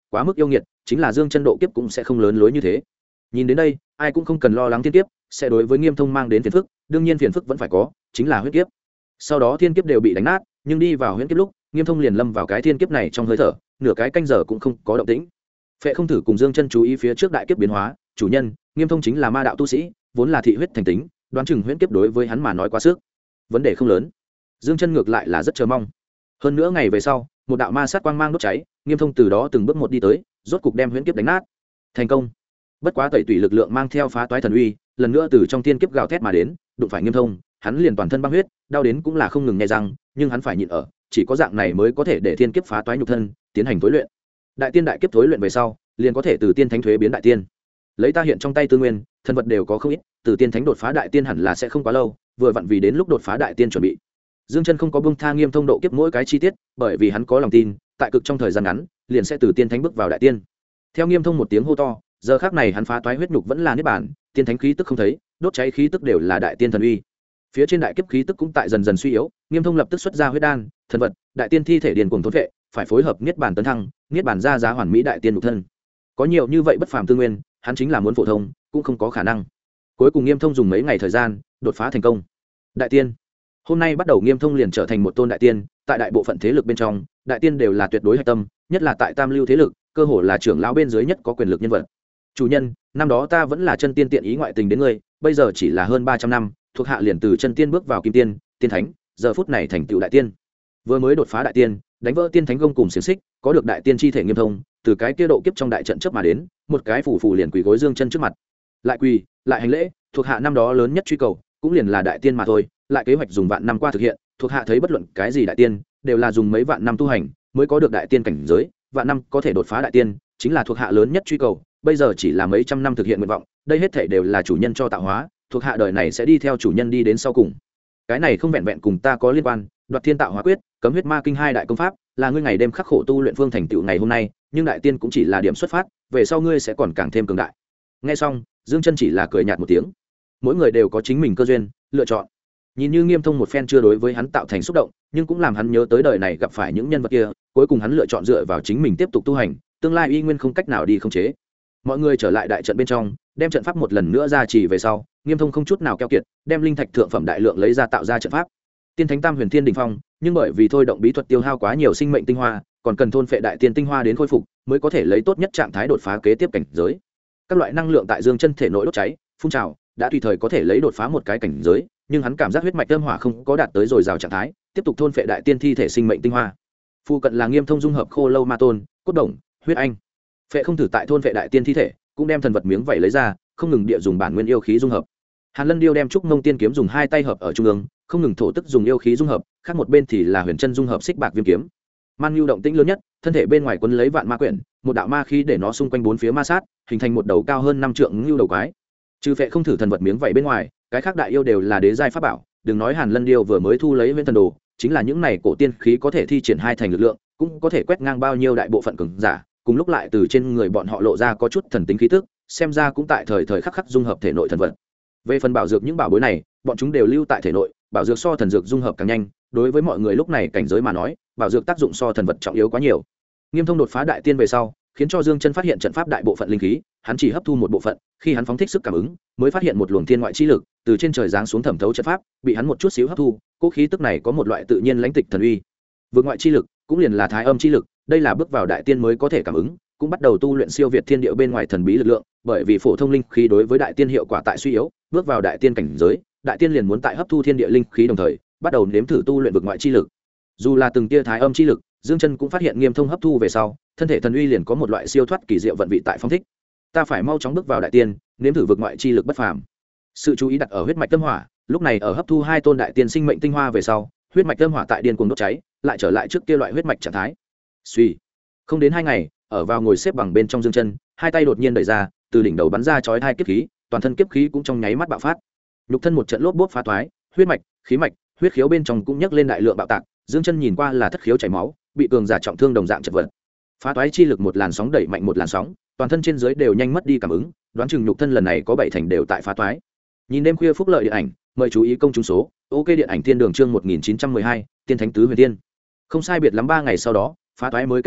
quá mức yêu nghiệt, chính là Dương Chân độ kiếp cũng sẽ không lớn lối như thế. Nhìn đến đây, ai cũng không cần lo lắng thiên kiếp sẽ đối với Nghiêm Thông mang đến phiền phức, đương nhiên phiền phức vẫn phải có, chính là huyết kiếp. Sau đó thiên kiếp đều bị đánh nát, nhưng đi vào huyết kiếp lúc, Nghiêm Thông liền lâm vào cái thiên kiếp này trong hơi thở, nửa cái canh giờ cũng không có động tĩnh. Phệ Không Thử cùng Dương Chân chú ý phía trước đại kiếp biến hóa, chủ nhân, Nghiêm Thông chính là ma đạo tu sĩ, vốn là thị huyết thành tính, đoán chừng huyết kiếp đối với hắn mà nói quá sức. Vấn đề không lớn. Dương Chân ngược lại là rất chờ mong. Hơn nữa ngày về sau, một đạo ma sát quang mang đốt cháy, Nghiêm Thông từ đó từng bước một đi tới, rốt cục đem huyễn kiếp đánh nát. Thành công. Bất quá tẩy tủy lực lượng mang theo phá toái thần uy, lần nữa từ trong tiên kiếp gào thét mà đến, đụng phải Nghiêm Thông, hắn liền toàn thân băng huyết, đau đến cũng là không ngừng nhè răng, nhưng hắn phải nhịn ở, chỉ có dạng này mới có thể để thiên kiếp phá toái nhục thân, tiến hành tối luyện. Đại tiên đại kiếp tối luyện về sau, liền có thể từ tiên thánh thuế biến đại tiên. Lấy ta hiện trong tay tư nguyên, thân vật đều có không ít, từ tiên thánh đột phá đại tiên hẳn là sẽ không quá lâu, vừa vặn vì đến lúc đột phá đại tiên chuẩn bị. Dương Chân không có buông tha Nghiêm Thông độ kiếp mỗi cái chi tiết, bởi vì hắn có lòng tin, tại cực trong thời gian ngắn, liền sẽ từ tiên thánh bước vào đại tiên. Theo Nghiêm Thông một tiếng hô to, giờ khắc này hắn phá toái huyết nhục vẫn là niết bàn, tiên thánh khí tức không thấy, đốt cháy khí tức đều là đại tiên thần uy. Phía trên đại kiếp khí tức cũng tại dần dần suy yếu, Nghiêm Thông lập tức xuất ra huyết đan, thần vật, đại tiên thi thể điền cuồng thôn vệ, phải phối hợp niết bàn tấn thăng, niết bàn ra giá hoàn mỹ đại tiên nhục thân. Có nhiều như vậy bất phàm tư nguyên, hắn chính là muốn phổ thông, cũng không có khả năng. Cuối cùng Nghiêm Thông dùng mấy ngày thời gian, đột phá thành công. Đại tiên. Hôm nay bắt đầu Nghiêm Thông liền trở thành một tôn đại tiên, tại đại bộ phận thế lực bên trong, đại tiên đều là tuyệt đối hạch tâm, nhất là tại tam lưu thế lực, cơ hồ là trưởng lão bên dưới nhất có quyền lực nhân vật. Chủ nhân, năm đó ta vẫn là chân tiên tiện ý ngoại tình đến ngươi, bây giờ chỉ là hơn 300 năm, thuộc hạ liền từ chân tiên bước vào kim tiên, tiên thánh, giờ phút này thành tựu đại tiên. Vừa mới đột phá đại tiên, đánh vỡ tiên thánh gông cùng xiềng xích, có được đại tiên chi thể Nghiêm Thông, từ cái kia độ kiếp trong đại trận chớp mà đến, một cái phủ phủ liền quỳ gối Dương Chân trước mặt. Lại quỳ, lại hành lễ, thuộc hạ năm đó lớn nhất truy cầu, cũng liền là đại tiên mà thôi, lại kế hoạch dùng vạn năm qua thực hiện, thuộc hạ thấy bất luận cái gì đại tiên, đều là dùng mấy vạn năm tu hành, mới có được đại tiên cảnh giới, vạn năm có thể đột phá đại tiên, chính là thuộc hạ lớn nhất truy cầu, bây giờ chỉ là mấy trăm năm thực hiện nguyện vọng, đây hết thảy đều là chủ nhân cho tạo hóa, thuộc hạ đời này sẽ đi theo chủ nhân đi đến sau cùng. Cái này không vẹn vẹn cùng ta có liên quan, Đoạt Thiên Tạo Hóa Quyết, Cấm Huyết Ma Kinh hai đại công pháp, là ngươi ngày đêm khắc khổ tu luyện phương thành tựu ngày hôm nay, nhưng đại tiên cũng chỉ là điểm xuất phát, về sau ngươi sẽ còn càng thêm cường đại. Nghe xong, Dương Chân chỉ là cười nhạt một tiếng. Mỗi người đều có chính mình cơ duyên, lựa chọn. Nhìn như Nghiêm Thông một phen chưa đối với hắn tạo thành xúc động, nhưng cũng làm hắn nhớ tới đời này gặp phải những nhân vật kia, cuối cùng hắn lựa chọn dựa vào chính mình tiếp tục tu hành, tương lai y nguyên không cách nào đi khống chế. Mọi người trở lại đại trận bên trong, đem trận pháp một lần nữa ra chỉ về sau, Nghiêm Thông không chút nào keo kiệt, đem linh thạch thượng phẩm đại lượng lấy ra tạo ra trận pháp. Tiên thánh tam huyền thiên đỉnh phong, nhưng bởi vì thôi động bí thuật tiêu hao quá nhiều sinh mệnh tinh hoa, còn cần thôn phệ đại tiên tinh hoa đến khôi phục, mới có thể lấy tốt nhất trạng thái đột phá kế tiếp cảnh giới. Các loại năng lượng tại Dương Chân thể nội đốt cháy, phun trào, đã tùy thời có thể lấy đột phá một cái cảnh giới, nhưng hắn cảm giác huyết mạch âm hỏa không có đạt tới dồi dào trạng thái, tiếp tục thôn phệ đại tiên thi thể sinh mệnh tinh hoa. Phu cận là Nghiêm Thông dung hợp khô lâu ma tôn, cốt đồng, huyết anh. Phệ Không Thử tại thôn phệ đại tiên thi thể, cũng đem thần vật miếng vảy lấy ra, không ngừng địa dùng bản nguyên yêu khí dung hợp. Hàn Lân Điêu đem trúc mông tiên kiếm dùng hai tay hợp ở trung ương, không ngừng thổ tức dùng yêu khí dung hợp, khác một bên thì là huyền chân dung hợp xích bạc viêm kiếm. Man Nhu động tĩnh lớn nhất, thân thể bên ngoài quấn lấy vạn ma quyển, một đạo ma khí để nó xung quanh bốn phía ma sát, hình thành một đầu cao hơn 5 trượng ngưu đầu quái. Trừ Phệ Không Thử thần vật miếng vảy bên ngoài, cái khác đại yêu đều là đế giai pháp bảo, đừng nói Hàn Lân Điêu vừa mới thu lấy Viễn Thần Đồ, chính là những này cổ tiên khí có thể thi triển hai thành lực lượng, cũng có thể quét ngang bao nhiêu đại bộ phận cường giả, cùng lúc lại từ trên người bọn họ lộ ra có chút thần tính khí tức, xem ra cũng tại thời thời khắc khắc dung hợp thể nội thần vật. Về phần bảo dược những bảo bối này, bọn chúng đều lưu tại thể nội, bảo dược so thần dược dung hợp càng nhanh, đối với mọi người lúc này cảnh giới mà nói, bảo dược tác dụng so thần vật trọng yếu quá nhiều. Nghiêm Thông đột phá đại tiên về sau, khiến cho Dương Chân phát hiện trận pháp đại bộ phận linh khí, hắn chỉ hấp thu một bộ phận, khi hắn phóng thích sức cảm ứng, mới phát hiện một luồng thiên ngoại chi lực từ trên trời giáng xuống thẩm thấu trận pháp, bị hắn một chút xíu hấp thu, cố khí tức này có một loại tự nhiên lãnh tịch thần uy. Vượt ngoại chi lực cũng liền là thái âm chi lực, đây là bước vào đại tiên mới có thể cảm ứng, cũng bắt đầu tu luyện siêu việt thiên địa bên ngoài thần bí lực lượng, bởi vì phổ thông linh khí đối với đại tiên hiệu quả tại suy yếu, bước vào đại tiên cảnh giới, đại tiên liền muốn tại hấp thu thiên địa linh khí đồng thời, bắt đầu nếm thử tu luyện vượt ngoại chi lực. Dù là từng tia thái âm chi lực, Dương Chân cũng phát hiện Nghiêm Thông hấp thu về sau, thân thể thần uy liền có một loại siêu thoát kỳ diệu vận vị tại phong thích. Ta phải mau chóng bước vào đại tiên, nếm thử vượt ngoại chi lực bất phàm. Sự chú ý đặt ở huyết mạch tâm hỏa, lúc này ở hấp thu hai tôn đại tiên sinh mệnh tinh hoa về sau, huyết mạch tâm hỏa tại điên cuồng đốt cháy, lại trở lại trước kia loại huyết mạch trạng thái. Suy, không đến 2 ngày, ở vào ngồi xếp bằng bên trong Dương Chân, hai tay đột nhiên đẩy ra, từ đỉnh đầu bắn ra chói hai kiếp khí, toàn thân kiếp khí cũng trong nháy mắt bạo phát. Nhục thân một trận lốp bốp phá toái, huyết mạch, khí mạch, huyết khiếu bên trong cũng nhấc lên đại lượng bạo tạc, Dương Chân nhìn qua là thất khiếu chảy máu, bị cường giả trọng thương đồng dạng chật vật. Phá toái chi lực một làn sóng đẩy mạnh một làn sóng, toàn thân trên dưới đều nhanh mất đi cảm ứng, đoán chừng nhục thân lần này có 7 thành đều tại phá toái. Nhìn đêm khuya phúc lợi điện ảnh, mời chú ý công chúng số, OK điện ảnh Thiên Đường chương 1912, Tiên Thánh Tứ Huyền Tiên. Không sai biệt lắm 3 ngày sau đó, phá toái mới kết thúc,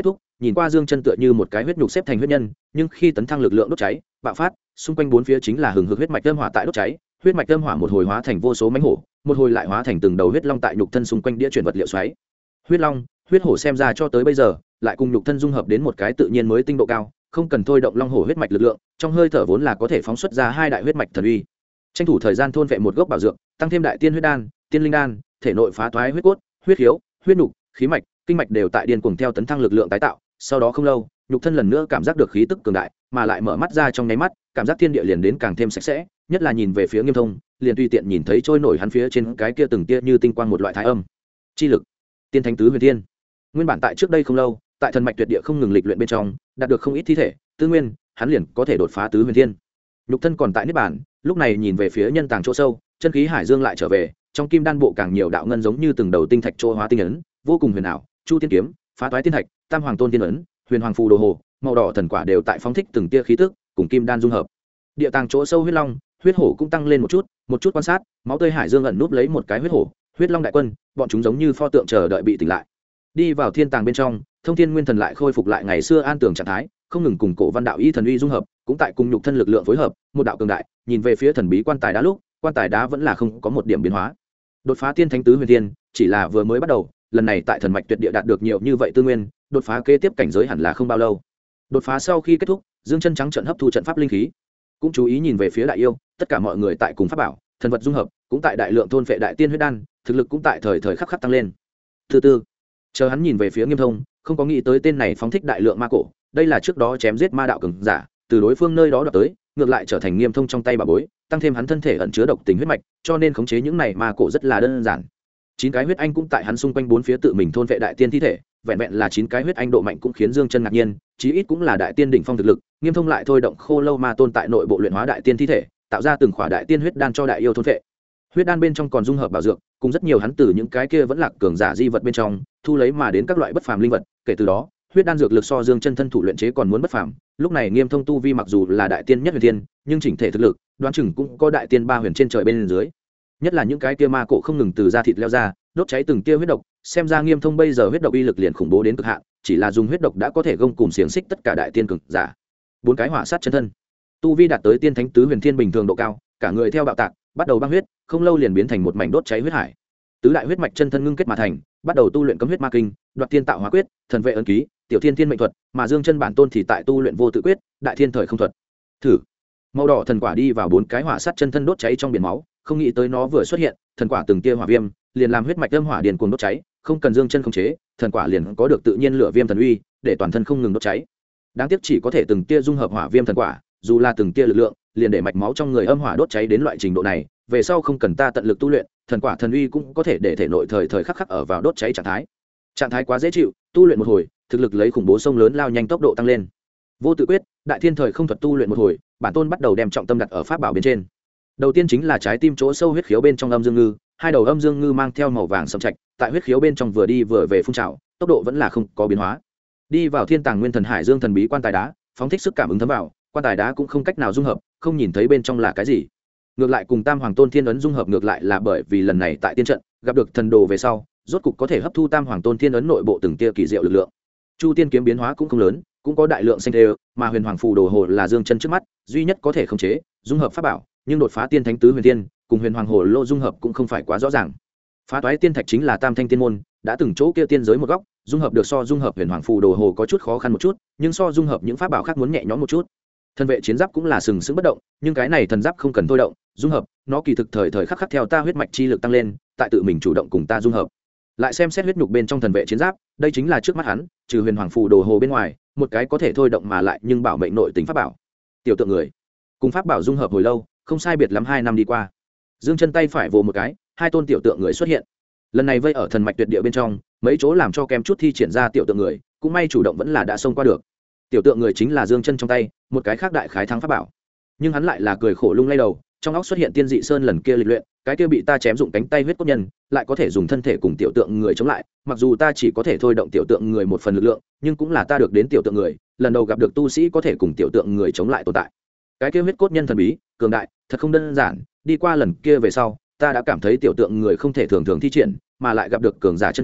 nhìn qua Dương Chân tựa như một cái huyết nhục xếp thành huyết nhân, nhưng khi tấn thăng lực lượng đốt cháy bạo phát, xung quanh bốn phía chính là hừng hực huyết mạch âm hỏa tại đốt cháy, huyết mạch âm hỏa một hồi hóa thành vô số mãnh hổ, một hồi lại hóa thành từng đầu huyết long tại nhục thân xung quanh đĩa chuyển vật liệu xoáy. Huyết long, huyết hổ xem ra cho tới bây giờ, lại cùng nhục thân dung hợp đến một cái tự nhiên mới tinh độ cao, không cần thôi động long hổ huyết mạch lực lượng, trong hơi thở vốn là có thể phóng xuất ra hai đại huyết mạch thần uy. Tranh thủ thời gian thôn vệ một gốc bảo dược, tăng thêm đại tiên huyết đan, tiên linh đan, thể nội phá thoái huyết cốt, huyết khiếu, huyết nục, khí mạch, kinh mạch đều tại điên cuồng theo tấn thăng lực lượng tái tạo. Sau đó không lâu, nhục thân lần nữa cảm giác được khí tức cường đại, mà lại mở mắt ra trong nháy mắt, cảm giác thiên địa liền đến càng thêm sạch sẽ, nhất là nhìn về phía Nghiêm Thông, liền tùy tiện nhìn thấy trôi nổi hắn phía trên cái kia từng tia như tinh quang một loại thái âm chi lực. Tiên Thánh Tứ Huyền Thiên. Nguyên bản tại trước đây không lâu, tại thần mạch tuyệt địa không ngừng lịch luyện bên trong, đạt được không ít thi thể, tư nguyên, hắn liền có thể đột phá Tứ Huyền Thiên. Nhục thân còn tại niết bàn, lúc này nhìn về phía nhân tàng chỗ sâu, chân khí hải dương lại trở về, trong kim đan bộ càng nhiều đạo ngân giống như từng đầu tinh thạch chỗ hóa tinh ấn, vô cùng huyền ảo, Chu Tiên kiếm, phá toái tiên thạch, Tam Hoàng Tôn tiên ấn, Huyền Hoàng phù đồ hồ, màu đỏ thần quả đều tại phóng thích từng tia khí tức, cùng kim đan dung hợp. Địa tàng chỗ sâu huyết long, huyết hổ cũng tăng lên một chút quan sát, máu tươi hải dương ẩn núp lấy một cái huyết hổ, huyết long đại quân, bọn chúng giống như pho tượng chờ đợi bị tỉnh lại. Đi vào thiên tàng bên trong, thông thiên nguyên thần lại khôi phục lại ngày xưa an tường trạng thái, không ngừng cùng cổ văn đạo y thần uy dung hợp, cũng tại cùng nhục thân lực lượng phối hợp, một đạo cường đại, nhìn về phía thần bí quan tài đá lúc, quan tài đá vẫn là không có một điểm biến hóa. Đột phá tiên thánh tứ huyền thiên, chỉ là vừa mới bắt đầu, lần này tại thần mạch tuyệt địa đạt được nhiều như vậy tư nguyên, đột phá kế tiếp cảnh giới hẳn là không bao lâu. Đột phá sau khi kết thúc, Dương Chân trắng trận hấp thu trận pháp linh khí, cũng chú ý nhìn về phía đại yêu, tất cả mọi người tại cùng pháp bảo, thần vật dung hợp, cũng tại đại lượng thôn phệ đại tiên huyết đan, thực lực cũng tại thời thời khắc khắc tăng lên. Thứ tư, chờ hắn nhìn về phía Nghiêm Thông, không có nghĩ tới tên này phóng thích đại lượng ma cổ, đây là trước đó chém giết ma đạo cường giả, từ đối phương nơi đó đoạt tới, ngược lại trở thành Nghiêm Thông trong tay bà bối, tăng thêm hắn thân thể ẩn chứa độc tính huyết mạch, cho nên khống chế những này ma cổ rất là đơn giản. 9 cái huyết anh cũng tại hắn xung quanh bốn phía tự mình thôn vệ đại tiên thi thể, vẹn vẹn là 9 cái huyết anh độ mạnh cũng khiến Dương Chân ngạc nhiên, chí ít cũng là đại tiên đỉnh phong thực lực. Nghiêm Thông lại thôi động Khô Lâu Ma Tôn tại nội bộ luyện hóa đại tiên thi thể, tạo ra từng khỏa đại tiên huyết đan cho đại yêu thôn vệ. Huyết đan bên trong còn dung hợp bảo dược, cùng rất nhiều hắn từ những cái kia vẫn lạc cường giả di vật bên trong thu lấy mà đến các loại bất phàm linh vật, kể từ đó, huyết đan dược lực so Dương Chân thân thủ luyện chế còn muốn bất phàm. Lúc này Nghiêm Thông tu vi mặc dù là đại tiên nhất huyền tiên, nhưng chỉnh thể thực lực, đoán chừng cũng có đại tiên ba huyền trên trời bên dưới. Nhất là những cái kia ma cổ không ngừng từ da thịt leo ra, đốt cháy từng tia huyết độc, xem ra Nghiêm Thông bây giờ huyết độc uy lực liền khủng bố đến cực hạn, chỉ là dùng huyết độc đã có thể gông cùm xiềng xích tất cả đại tiên cường giả. 4 cái hỏa sát chân thân, tu vi đạt tới tiên thánh tứ huyền thiên bình thường độ cao, cả người theo bạo tạc, bắt đầu băng huyết, không lâu liền biến thành một mảnh đốt cháy huyết hải. Tứ đại huyết mạch chân thân ngưng kết mà thành, bắt đầu tu luyện cấm huyết ma kinh, đoạt tiên tạo hóa quyết, thần vệ ấn ký, tiểu thiên thiên mệnh thuật, mà Dương Chân bản tôn thì tại tu luyện vô tự quyết, đại thiên thời không thuật. Thử, màu đỏ thần quả đi vào 4 cái hỏa sát chân thân đốt cháy trong biển máu, không nghĩ tới nó vừa xuất hiện, thần quả từng tia hỏa viêm, liền làm huyết mạch âm hỏa điền cuồng đốt cháy, không cần Dương Chân khống chế, thần quả liền có được tự nhiên lửa viêm thần uy, để toàn thân không ngừng đốt cháy. Đáng tiếc chỉ có thể từng tia dung hợp hỏa viêm thần quả, dù là từng tia lực lượng, liền để mạch máu trong người âm hỏa đốt cháy đến loại trình độ này, về sau không cần ta tận lực tu luyện, thần quả thần uy cũng có thể để thể nội thời thời khắc khắc ở vào đốt cháy trạng thái. Trạng thái quá dễ chịu, tu luyện một hồi, thực lực lấy khủng bố sông lớn lao nhanh tốc độ tăng lên. Vô tự quyết, đại thiên thời không thuật tu luyện một hồi, bản tôn bắt đầu đem trọng tâm đặt ở pháp bảo bên trên. Đầu tiên chính là trái tim chỗ sâu huyết khiếu bên trong âm dương ngư, hai đầu âm dương ngư mang theo màu vàng sẫm trạch, tại huyết khiếu bên trong vừa đi vừa về phun trào, tốc độ vẫn là không có biến hóa. Đi vào thiên tàng nguyên thần hải dương thần bí quan tài đá, phóng thích sức cảm ứng thấm vào, quan tài đá cũng không cách nào dung hợp, không nhìn thấy bên trong là cái gì. Ngược lại cùng Tam Hoàng Tôn Thiên ấn dung hợp ngược lại là bởi vì lần này tại tiên trận gặp được thần đồ về sau, rốt cục có thể hấp thu Tam Hoàng Tôn Thiên ấn nội bộ từng tia kỳ diệu lực lượng. Chu Tiên kiếm biến hóa cũng không lớn, cũng có đại lượng xanh đều, mà Huyền Hoàng phù đồ hồ là Dương Chân trước mắt, duy nhất có thể khống chế, dung hợp pháp bảo, nhưng đột phá tiên thánh tứ huyền tiên, cùng Huyền Hoàng hồ lô dung hợp cũng không phải quá rõ ràng. Phá toái tiên thạch chính là Tam Thanh tiên môn, đã từng chỗ kia tiên giới một góc, dung hợp được so dung hợp Huyền Hoàng phù đồ hồ có chút khó khăn một chút, nhưng so dung hợp những pháp bảo khác muốn nhẹ nhõm một chút. Thần vệ chiến giáp cũng là sừng sững bất động, nhưng cái này thần giáp không cần thôi động, dung hợp, nó kỳ thực thời thời khắc khắc theo ta huyết mạch chi lực tăng lên, tại tự mình chủ động cùng ta dung hợp. Lại xem xét huyết nhục bên trong thần vệ chiến giáp, đây chính là trước mắt hắn, trừ Huyền Hoàng phù đồ hồ bên ngoài, một cái có thể thôi động mà lại nhưng bảo mệnh nội tính pháp bảo. Tiểu tượng người, cùng pháp bảo dung hợp hồi lâu, không sai biệt lắm 2 năm đi qua. Dương Chân tay phải vồ một cái, 2 tôn tiểu tượng người xuất hiện. Lần này vây ở thần mạch tuyệt địa bên trong, mấy chỗ làm cho kém chút thi triển ra tiểu tượng người, cũng may chủ động vẫn là đã xông qua được. Tiểu tượng người chính là Dương Chân trong tay, một cái khác đại khái thắng pháp bảo. Nhưng hắn lại là cười khổ lung lay đầu, trong óc xuất hiện tiên dị sơn lần kia lịch luyện, cái kia bị ta chém dụng cánh tay huyết cốt nhân, lại có thể dùng thân thể cùng tiểu tượng người chống lại, mặc dù ta chỉ có thể thôi động tiểu tượng người một phần lực lượng, nhưng cũng là ta được đến tiểu tượng người, lần đầu gặp được tu sĩ có thể cùng tiểu tượng người chống lại tồn tại. Cái kia huyết cốt nhân thần bí, cường đại, thật không đơn giản, đi qua lần kia về sau, ta đã cảm thấy tiểu tượng người không thể thường thường thi triển, mà lại gặp được cường giả chân chính,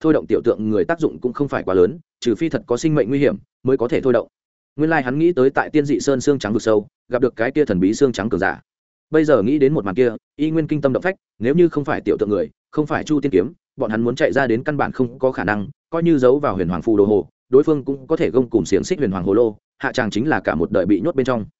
thôi động tiểu tượng người tác dụng cũng không phải quá lớn, trừ phi thật có sinh mệnh nguy hiểm mới có thể thôi động. Nguyên lai hắn nghĩ tới tại Tiên Dị Sơn xương trắng vực sâu gặp được cái kia thần bí xương trắng cường giả. Bây giờ nghĩ đến một màn kia, y nguyên kinh tâm động phách, nếu như không phải tiểu tượng người, không phải Chu Tiên kiếm, bọn hắn muốn chạy ra đến căn bản không có khả năng, coi như giấu vào Huyền Hoàng phù đồ hồ, đối phương cũng có thể gông cùng xiềng xích Huyền Hoàng hồ lô, hạ tràng chính là cả một đời bị nhốt bên trong.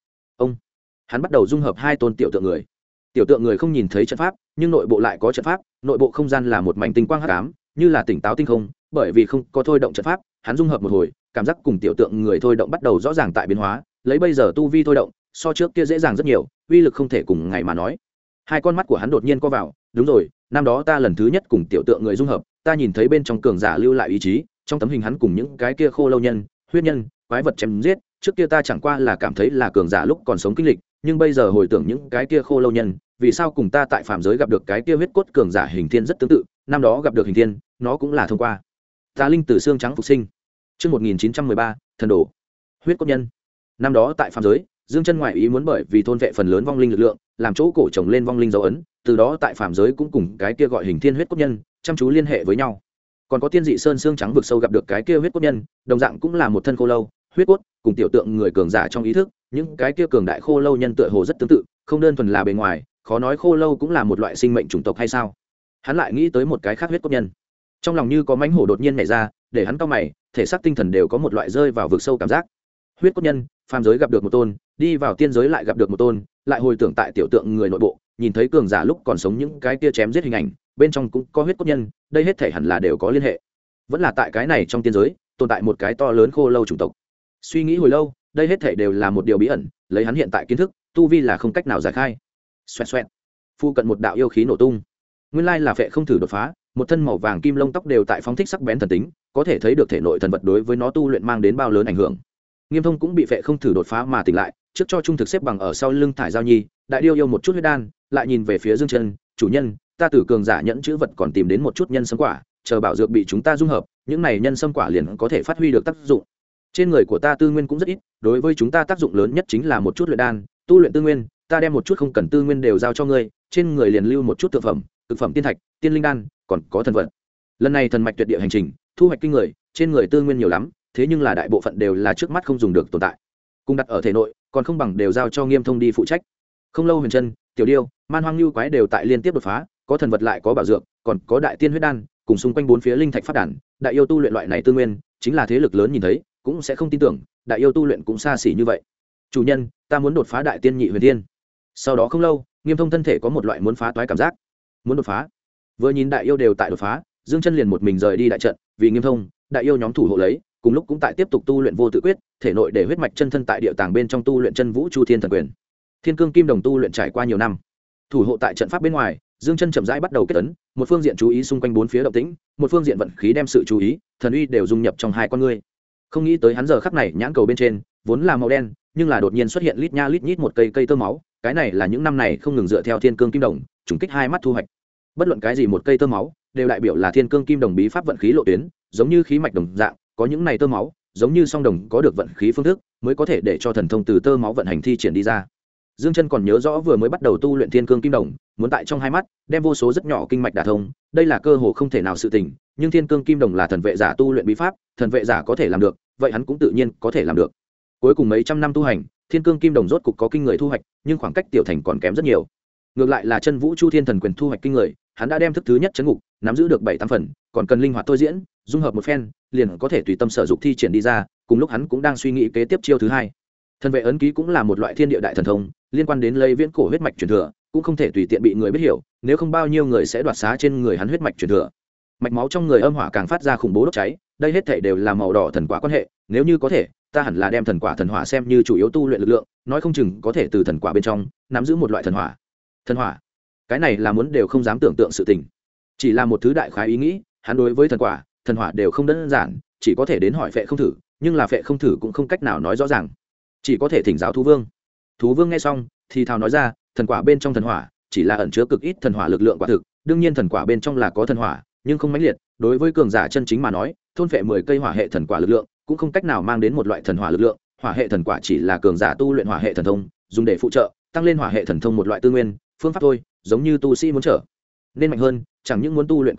Hắn bắt đầu dung hợp hai tôn tiểu tượng người. Tiểu tượng người không nhìn thấy trận pháp, nhưng nội bộ lại có trận pháp, nội bộ không gian là một mảnh tinh quang hắc ám, như là tỉnh táo tinh không, bởi vì không có thôi động trận pháp, hắn dung hợp một hồi, cảm giác cùng tiểu tượng người thôi động bắt đầu rõ ràng tại biến hóa, lấy bây giờ tu vi thôi động, so trước kia dễ dàng rất nhiều, uy lực không thể cùng ngày mà nói. Hai con mắt của hắn đột nhiên co vào, đúng rồi, năm đó ta lần thứ nhất cùng tiểu tượng người dung hợp, ta nhìn thấy bên trong cường giả lưu lại ý chí, trong tấm hình hắn cùng những cái kia khô lâu nhân, huyết nhân, quái vật chém giết, trước kia ta chẳng qua là cảm thấy là cường giả lúc còn sống kinh lịch, nhưng bây giờ hồi tưởng những cái kia khô lâu nhân, vì sao cùng ta tại phàm giới gặp được cái kia huyết cốt cường giả hình thiên rất tương tự, năm đó gặp được hình thiên, nó cũng là thông qua tà linh từ xương trắng phục sinh. Trước 1913, thần đồ, huyết cốt nhân. Năm đó tại phàm giới, Dương Chân ngoại ý muốn bởi vì thôn vệ phần lớn vong linh lực lượng, làm chỗ cổ trồng lên vong linh dấu ấn, từ đó tại phàm giới cũng cùng cái kia gọi hình thiên huyết cốt nhân, chăm chú liên hệ với nhau. Còn có Tiên Dị Sơn xương trắng vực sâu gặp được cái kia huyết cốt nhân, đồng dạng cũng là một thân khô lâu, huyết cốt, cùng tiểu tượng người cường giả trong ý thức, những cái kia cường đại khô lâu nhân tựa hồ rất tương tự, không đơn thuần là bề ngoài, khó nói khô lâu cũng là một loại sinh mệnh chủng tộc hay sao? Hắn lại nghĩ tới một cái khác huyết cốt nhân, trong lòng như có mãnh hổ đột nhiên nhảy ra, để hắn cau mày, thể xác tinh thần đều có một loại rơi vào vực sâu cảm giác. Huyết cốt nhân, phàm giới gặp được một tôn, đi vào tiên giới lại gặp được một tôn, lại hồi tưởng tại tiểu tượng người nội bộ, nhìn thấy cường giả lúc còn sống những cái kia chém giết hình ảnh, bên trong cũng có huyết cốt nhân, đây hết thể hẳn là đều có liên hệ. Vẫn là tại cái này trong tiên giới, tồn tại một cái to lớn khô lâu chủng tộc. Suy nghĩ hồi lâu, đây hết thể đều là một điều bí ẩn, lấy hắn hiện tại kiến thức, tu vi là không cách nào giải khai. Xoẹt xoẹt, phu cận một đạo yêu khí nổ tung. Nguyên lai là phệ không thử đột phá, một thân màu vàng kim lông tóc đều tại phóng thích sắc bén thần tính, có thể thấy được thể nội thần vật đối với nó tu luyện mang đến bao lớn ảnh hưởng. Nghiêm Thông cũng bị phệ không thử đột phá mà tỉnh lại, trước cho trung thực xếp bằng ở sau lưng thải giao nhi, đại điêu yêu một chút huyết đan, lại nhìn về phía Dương Chân, chủ nhân, ta tử cường giả nhẫn chữ vật còn tìm đến một chút nhân sâm quả, chờ bảo dược bị chúng ta dung hợp, những này nhân sâm quả liền có thể phát huy được tác dụng. Trên người của ta tư nguyên cũng rất ít, đối với chúng ta tác dụng lớn nhất chính là một chút luyện đan, tu luyện tư nguyên, ta đem một chút không cần tư nguyên đều giao cho ngươi, trên người liền lưu một chút thực phẩm, thực phẩm tiên thạch, tiên linh đan, còn có thần vật. Lần này thần mạch tuyệt địa hành trình, thu hoạch kinh người, trên người tư nguyên nhiều lắm, thế nhưng là đại bộ phận đều là trước mắt không dùng được tồn tại. Cùng đặt ở thể nội, còn không bằng đều giao cho Nghiêm Thông đi phụ trách. Không lâu Huyền Chân, Tiểu Điêu, Man Hoang Nưu quái đều tại liên tiếp đột phá, có thần vật lại có bảo dược, còn có đại tiên huyết đan, cùng xung quanh bốn phía linh thạch phát đản, đại yêu tu luyện loại này tư nguyên, chính là thế lực lớn nhìn thấy, cũng sẽ không tin tưởng, đại yêu tu luyện cũng xa xỉ như vậy. Chủ nhân, ta muốn đột phá đại tiên nhị huyền tiên. Sau đó không lâu, Nghiêm Thông thân thể có một loại muốn phá toái cảm giác, muốn đột phá. Vừa nhìn đại yêu đều tại đột phá, Dương Chân liền một mình rời đi đại trận, vì Nghiêm Thông, đại yêu nhóm thủ hộ lấy, cùng lúc cũng tại tiếp tục tu luyện vô tự quyết, thể nội để huyết mạch chân thân tại địa tàng bên trong tu luyện chân vũ chu thiên thần quyền. Thiên cương kim đồng tu luyện trải qua nhiều năm, thủ hộ tại trận pháp bên ngoài, Dương Chân chậm rãi bắt đầu kết ấn, một phương diện chú ý xung quanh bốn phía động tĩnh, một phương diện vận khí đem sự chú ý, thần uy đều dung nhập trong hai con ngươi. Không nghĩ tới hắn giờ khắc này nhãn cầu bên trên vốn là màu đen, nhưng là đột nhiên xuất hiện lít nha lít nhít một cây tơ máu, cái này là những năm này không ngừng dựa theo thiên cương kim đồng trùng kích hai mắt thu hoạch. Bất luận cái gì một cây tơ máu đều đại biểu là thiên cương kim đồng bí pháp vận khí lộ tuyến, giống như khí mạch đồng dạng, có những này tơ máu, giống như song đồng có được vận khí phương thức, mới có thể để cho thần thông từ tơ máu vận hành thi triển đi ra. Dương Chân còn nhớ rõ vừa mới bắt đầu tu luyện thiên cương kim đồng, muốn tại trong hai mắt đem vô số rất nhỏ kinh mạch đả thông, đây là cơ hồ không thể nào sự tình, nhưng thiên cương kim đồng là thần vệ giả tu luyện bí pháp, thần vệ giả có thể làm được, vậy hắn cũng tự nhiên có thể làm được. Cuối cùng mấy trăm năm tu hành, thiên cương kim đồng rốt cục có kinh người thu hoạch, nhưng khoảng cách tiểu thành còn kém rất nhiều. Ngược lại là chân vũ chu thiên thần quyền thu hoạch kinh người, hắn đã đem thức thứ nhất chấn ngục nắm giữ được 7-8 phần, còn cần linh hoạt thôi diễn, dung hợp một phen, liền có thể tùy tâm sở dục thi triển đi ra, cùng lúc hắn cũng đang suy nghĩ kế tiếp chiêu thứ hai. Thần vệ ấn ký cũng là một loại thiên địa đại thần thông, liên quan đến lấy viễn cổ huyết mạch truyền thừa, cũng không thể tùy tiện bị người biết hiểu, nếu không bao nhiêu người sẽ đoạt xá trên người hắn huyết mạch truyền thừa. Mạch máu trong người âm hỏa càng phát ra khủng bố đốt cháy, đây hết thảy đều là màu đỏ thần quả quan hệ, nếu như có thể, ta hẳn là đem thần quả thần hỏa xem như chủ yếu tu luyện lực lượng, nói không chừng có thể từ thần quả bên trong nắm giữ một loại thần hỏa. Thần hỏa, cái này là muốn đều không dám tưởng tượng sự tình. Chỉ là một thứ đại khái ý nghĩ, hắn đối với thần quả, thần hỏa đều không đơn giản, chỉ có thể đến hỏi Phệ Không Thử, nhưng là Phệ Không Thử cũng không cách nào nói rõ ràng, chỉ có thể thỉnh giáo Thú Vương. Thú Vương nghe xong thì thào nói ra, thần quả bên trong thần hỏa chỉ là ẩn chứa cực ít thần hỏa lực lượng quả thực, đương nhiên thần quả bên trong là có thần hỏa, nhưng không mãnh liệt, đối với cường giả chân chính mà nói, thôn phệ 10 cây hỏa hệ thần quả lực lượng cũng không cách nào mang đến một loại thần hỏa lực lượng, hỏa hệ thần quả chỉ là cường giả tu luyện hỏa hệ thần thông, dùng để phụ trợ, tăng lên hỏa hệ thần thông một loại tư nguyên, phương pháp thôi, giống như tu sĩ muốn trở nên mạnh hơn, chẳng những muốn tu luyện công pháp,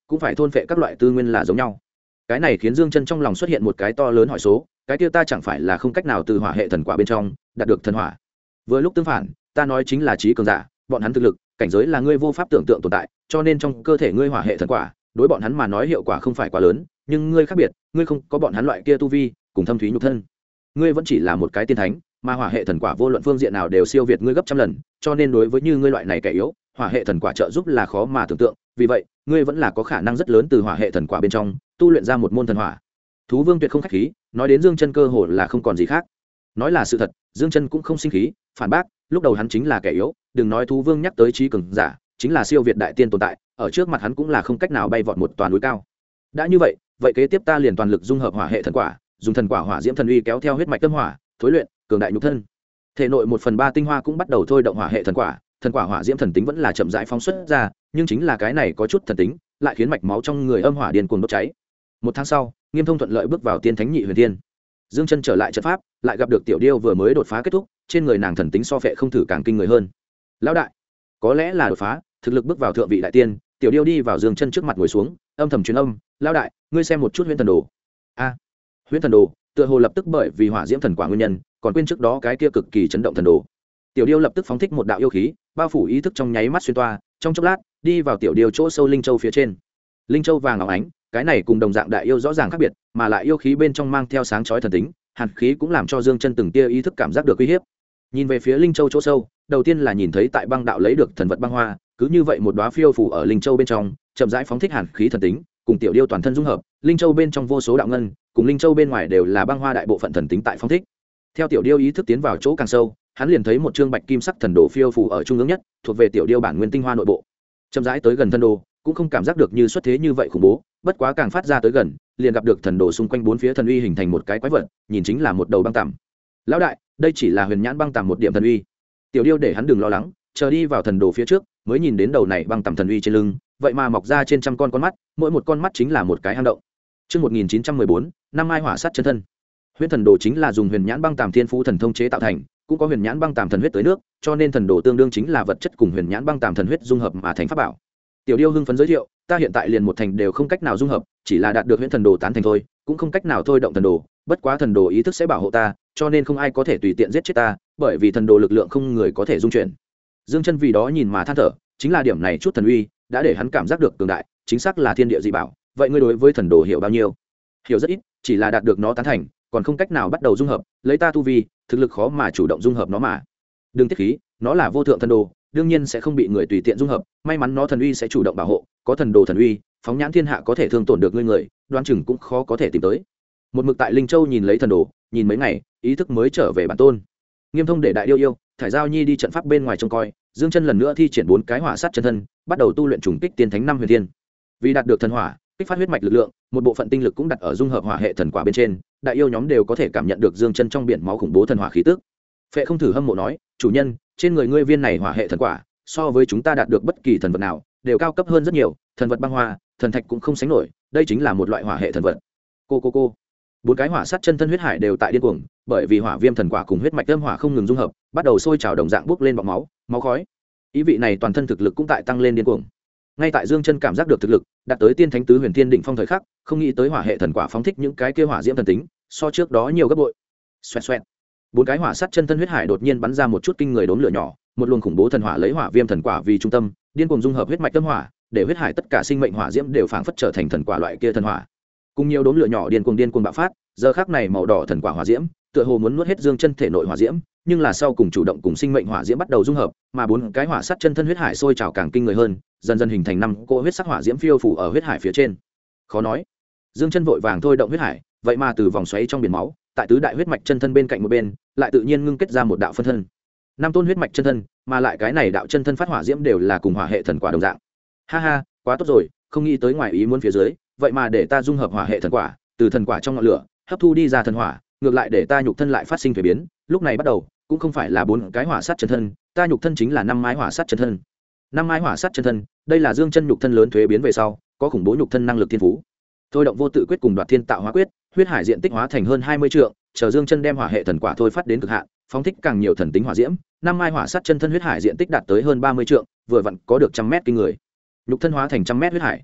cũng phải thôn phệ các loại tư nguyên là giống nhau. Cái này khiến Dương Chân trong lòng xuất hiện một cái to lớn hỏi số, cái kia ta chẳng phải là không cách nào từ hỏa hệ thần quả bên trong đạt được thần hỏa? Vừa lúc tương phản, ta nói chính là trí cường giả, bọn hắn thực lực, cảnh giới là ngươi vô pháp tưởng tượng tồn tại, cho nên trong cơ thể ngươi hỏa hệ thần quả, đối bọn hắn mà nói hiệu quả không phải quá lớn, nhưng ngươi khác biệt, ngươi không có bọn hắn loại kia tu vi, cùng thâm thúy nhục thân. Ngươi vẫn chỉ là một cái tiên thánh, mà hỏa hệ thần quả vô luận phương diện nào đều siêu việt ngươi gấp trăm lần, cho nên đối với như ngươi loại này kẻ yếu, hỏa hệ thần quả trợ giúp là khó mà tưởng tượng, vì vậy, ngươi vẫn là có khả năng rất lớn từ hỏa hệ thần quả bên trong tu luyện ra một môn thần hỏa. Thú Vương tuyệt không khách khí, nói đến Dương Chân cơ hồ là không còn gì khác. Nói là sự thật, Dương Chân cũng không sinh khí, phản bác, lúc đầu hắn chính là kẻ yếu, đừng nói Thú Vương nhắc tới trí cường giả, chính là siêu việt đại tiên tồn tại, ở trước mặt hắn cũng là không cách nào bay vọt một toàn núi cao. Đã như vậy, vậy kế tiếp ta liền toàn lực dung hợp hỏa hệ thần quả, dùng thần quả hỏa diễm thần uy kéo theo huyết mạch tâm hỏa, thối luyện, cường đại nhục thân. Thể nội 1/3 tinh hoa cũng bắt đầu thôi động hỏa hệ thần quả hỏa diễm thần tính vẫn là chậm rãi phóng xuất ra, nhưng chính là cái này có chút thần tính, lại khiến mạch máu trong người âm hỏa điên cuồng đốt cháy. Một tháng sau, Nghiêm Thông thuận lợi bước vào tiên thánh nhị huyền thiên. Dương Chân trở lại trận pháp, lại gặp được Tiểu Điêu vừa mới đột phá kết thúc, trên người nàng thần tính so phệ không thử càng kinh người hơn. Lão đại, có lẽ là đột phá, thực lực bước vào thượng vị đại tiên. Tiểu Điêu đi vào Dương Chân trước mặt ngồi xuống, âm thầm truyền âm, lão đại, ngươi xem một chút huyễn thần đồ. A, huyễn thần đồ, tựa hồ lập tức bởi vì hỏa diễm thần quả nguyên nhân, còn quên trước đó cái kia cực kỳ chấn động thần đồ. Tiểu Điêu lập tức phóng thích một đạo yêu khí, bao phủ ý thức trong nháy mắt xuyên toa, trong chốc lát, đi vào Tiểu Điêu chỗ sâu linh châu phía trên. Linh châu vàng óng ánh, cái này cùng đồng dạng đại yêu rõ ràng khác biệt, mà lại yêu khí bên trong mang theo sáng chói thần tính, hàn khí cũng làm cho Dương Chân từng tia ý thức cảm giác được uy hiếp. Nhìn về phía linh châu chỗ sâu, đầu tiên là nhìn thấy tại băng đạo lấy được thần vật băng hoa, cứ như vậy một đóa phiêu phù ở linh châu bên trong, chậm rãi phóng thích hàn khí thần tính, cùng Tiểu Điêu toàn thân dung hợp, linh châu bên trong vô số đạo ngân, cùng linh châu bên ngoài đều là băng hoa đại bộ phận thần tính tại phóng thích. Theo Tiểu Điêu ý thức tiến vào chỗ càng sâu, hắn liền thấy một trương bạch kim sắc thần đồ phiêu phù ở trung ương nhất, thuộc về Tiểu Điêu bản nguyên tinh hoa nội bộ. Chậm rãi tới gần thần đồ, cũng không cảm giác được như xuất thế như vậy khủng bố, bất quá càng phát ra tới gần, liền gặp được thần đồ xung quanh bốn phía thần uy hình thành một cái quái vật, nhìn chính là một đầu băng tằm. Lão đại, đây chỉ là huyền nhãn băng tằm một điểm thần uy. Tiểu Điêu để hắn đừng lo lắng, chờ đi vào thần đồ phía trước, mới nhìn đến đầu này băng tằm thần uy trên lưng, vậy mà mọc ra trên trăm con mắt, mỗi một con mắt chính là một cái hang động. Chương 1914, năm mai hỏa sát chân thân. Huyền thần đồ chính là dùng huyền nhãn băng tằm thiên phú thần thông chế tạo thành, cũng có huyền nhãn băng tằm thần huyết tới nước, cho nên thần đồ tương đương chính là vật chất cùng huyền nhãn băng tằm thần huyết dung hợp mà thành pháp bảo. Tiểu Điêu hưng phấn giới thiệu, ta hiện tại liền một thành đều không cách nào dung hợp, chỉ là đạt được huyễn thần đồ tán thành thôi, cũng không cách nào thôi động thần đồ, bất quá thần đồ ý thức sẽ bảo hộ ta, cho nên không ai có thể tùy tiện giết chết ta, bởi vì thần đồ lực lượng không người có thể dung chuyển. Dương Chân vì đó nhìn mà than thở, chính là điểm này chút thần uy, đã để hắn cảm giác được cường đại, chính xác là thiên địa dị bảo. Vậy ngươi đối với thần đồ hiểu bao nhiêu? Hiểu rất ít, chỉ là đạt được nó tán thành, còn không cách nào bắt đầu dung hợp, lấy ta tu vi, thực lực khó mà chủ động dung hợp nó mà. Đừng tiết khí, nó là vô thượng thần đồ, đương nhiên sẽ không bị người tùy tiện dung hợp, may mắn nó thần uy sẽ chủ động bảo hộ, có thần đồ thần uy, phóng nhãn thiên hạ có thể thương tổn được người, đoán chừng cũng khó có thể tìm tới. Một mực tại Linh Châu nhìn lấy thần đồ, nhìn mấy ngày, ý thức mới trở về bản tôn. Nghiêm Thông để đại điêu yêu, thải giao nhi đi trận pháp bên ngoài trông coi, Dương Chân lần nữa thi triển 4 cái hỏa sát chân thân, bắt đầu tu luyện trùng kích tiên thánh năm huyền thiên. Vì đạt được thần hỏa, kích phát huyết mạch lực lượng, một bộ phận tinh lực cũng đặt ở dung hợp hỏa hệ thần quả bên trên, đại yêu nhóm đều có thể cảm nhận được Dương Chân trong biển máu khủng bố thần hỏa khí tức. Phệ không thử hâm mộ nói, chủ nhân, trên người ngươi viên này hỏa hệ thần quả, so với chúng ta đạt được bất kỳ thần vật nào, đều cao cấp hơn rất nhiều, thần vật băng hoa, thần thạch cũng không sánh nổi, đây chính là một loại hỏa hệ thần vật. Cô. 4 cái hỏa sát chân thân huyết hải đều tại điên cuồng, bởi vì hỏa viêm thần quả cùng huyết mạch âm hỏa không ngừng dung hợp, bắt đầu sôi trào đồng dạng bốc lên bọt máu, máu khói. Ý vị này toàn thân thực lực cũng tại tăng lên điên cuồng. Ngay tại Dương Chân cảm giác được thực lực đạt tới tiên thánh tứ huyền thiên đỉnh phong thời khắc, không nghĩ tới hỏa hệ thần quả phóng thích những cái kia hỏa diễm thần tính, so trước đó nhiều gấp bội. Xoẹt. 4 cái hỏa sát chân thân huyết hải đột nhiên bắn ra một chút kinh người đốm lửa nhỏ, một luồng khủng bố thần hỏa lấy hỏa viêm thần quả vì trung tâm, điên cuồng dung hợp huyết mạch tâm hỏa, để huyết hải tất cả sinh mệnh hỏa diễm đều phảng phất trở thành thần quả loại kia thần hỏa. Cùng nhiều đốm lửa nhỏ điên cuồng bạo phát, giờ khắc này màu đỏ thần quả hỏa diễm, tựa hồ muốn nuốt hết Dương Chân thể nội hỏa diễm, nhưng là sau cùng chủ động cùng sinh mệnh hỏa diễm bắt đầu dung hợp, mà 4 cái hỏa sát chân thân huyết hải sôi trào càng kinh người hơn, dần dần hình thành 5 cỗ huyết sắc hỏa diễm phiêu phù ở huyết hải phía trên. Khó nói, Dương Chân vội vàng thôi động huyết hải, vậy mà từ vòng xoáy trong biển máu, tại tứ đại huyết mạch chân thân bên cạnh một bên, lại tự nhiên ngưng kết ra một đạo phân thân. 5 tôn huyết mạch chân thân, mà lại cái này đạo chân thân phát hỏa diễm đều là cùng hỏa hệ thần quả đồng dạng. Ha, quá tốt rồi, không nghĩ tới ngoài ý muốn phía dưới, vậy mà để ta dung hợp hỏa hệ thần quả, từ thần quả trong ngọn lửa, hấp thu đi ra thần hỏa, ngược lại để ta nhục thân lại phát sinh thay biến, lúc này bắt đầu, cũng không phải là 4 cái hỏa sát chân thân, ta nhục thân chính là 5 mái hỏa sát chân thân. 5 mái hỏa sát chân thân, đây là Dương Chân nhục thân lớn thuế biến về sau, có khủng bố nhục thân năng lực thiên phú. Thôi động vô tự quyết cùng đoạt thiên tạo hóa quyết, huyết hải diện tích hóa thành hơn 20 trượng, chờ Dương Chân đem hỏa hệ thần quả thôi phát đến cực hạn, phóng thích càng nhiều thần tính hỏa diễm, 5 mai hỏa sát chân thân huyết hải diện tích đạt tới hơn 30 trượng, vừa vặn có được 100 mét kinh người. Nhục thân hóa thành 100 mét huyết hải.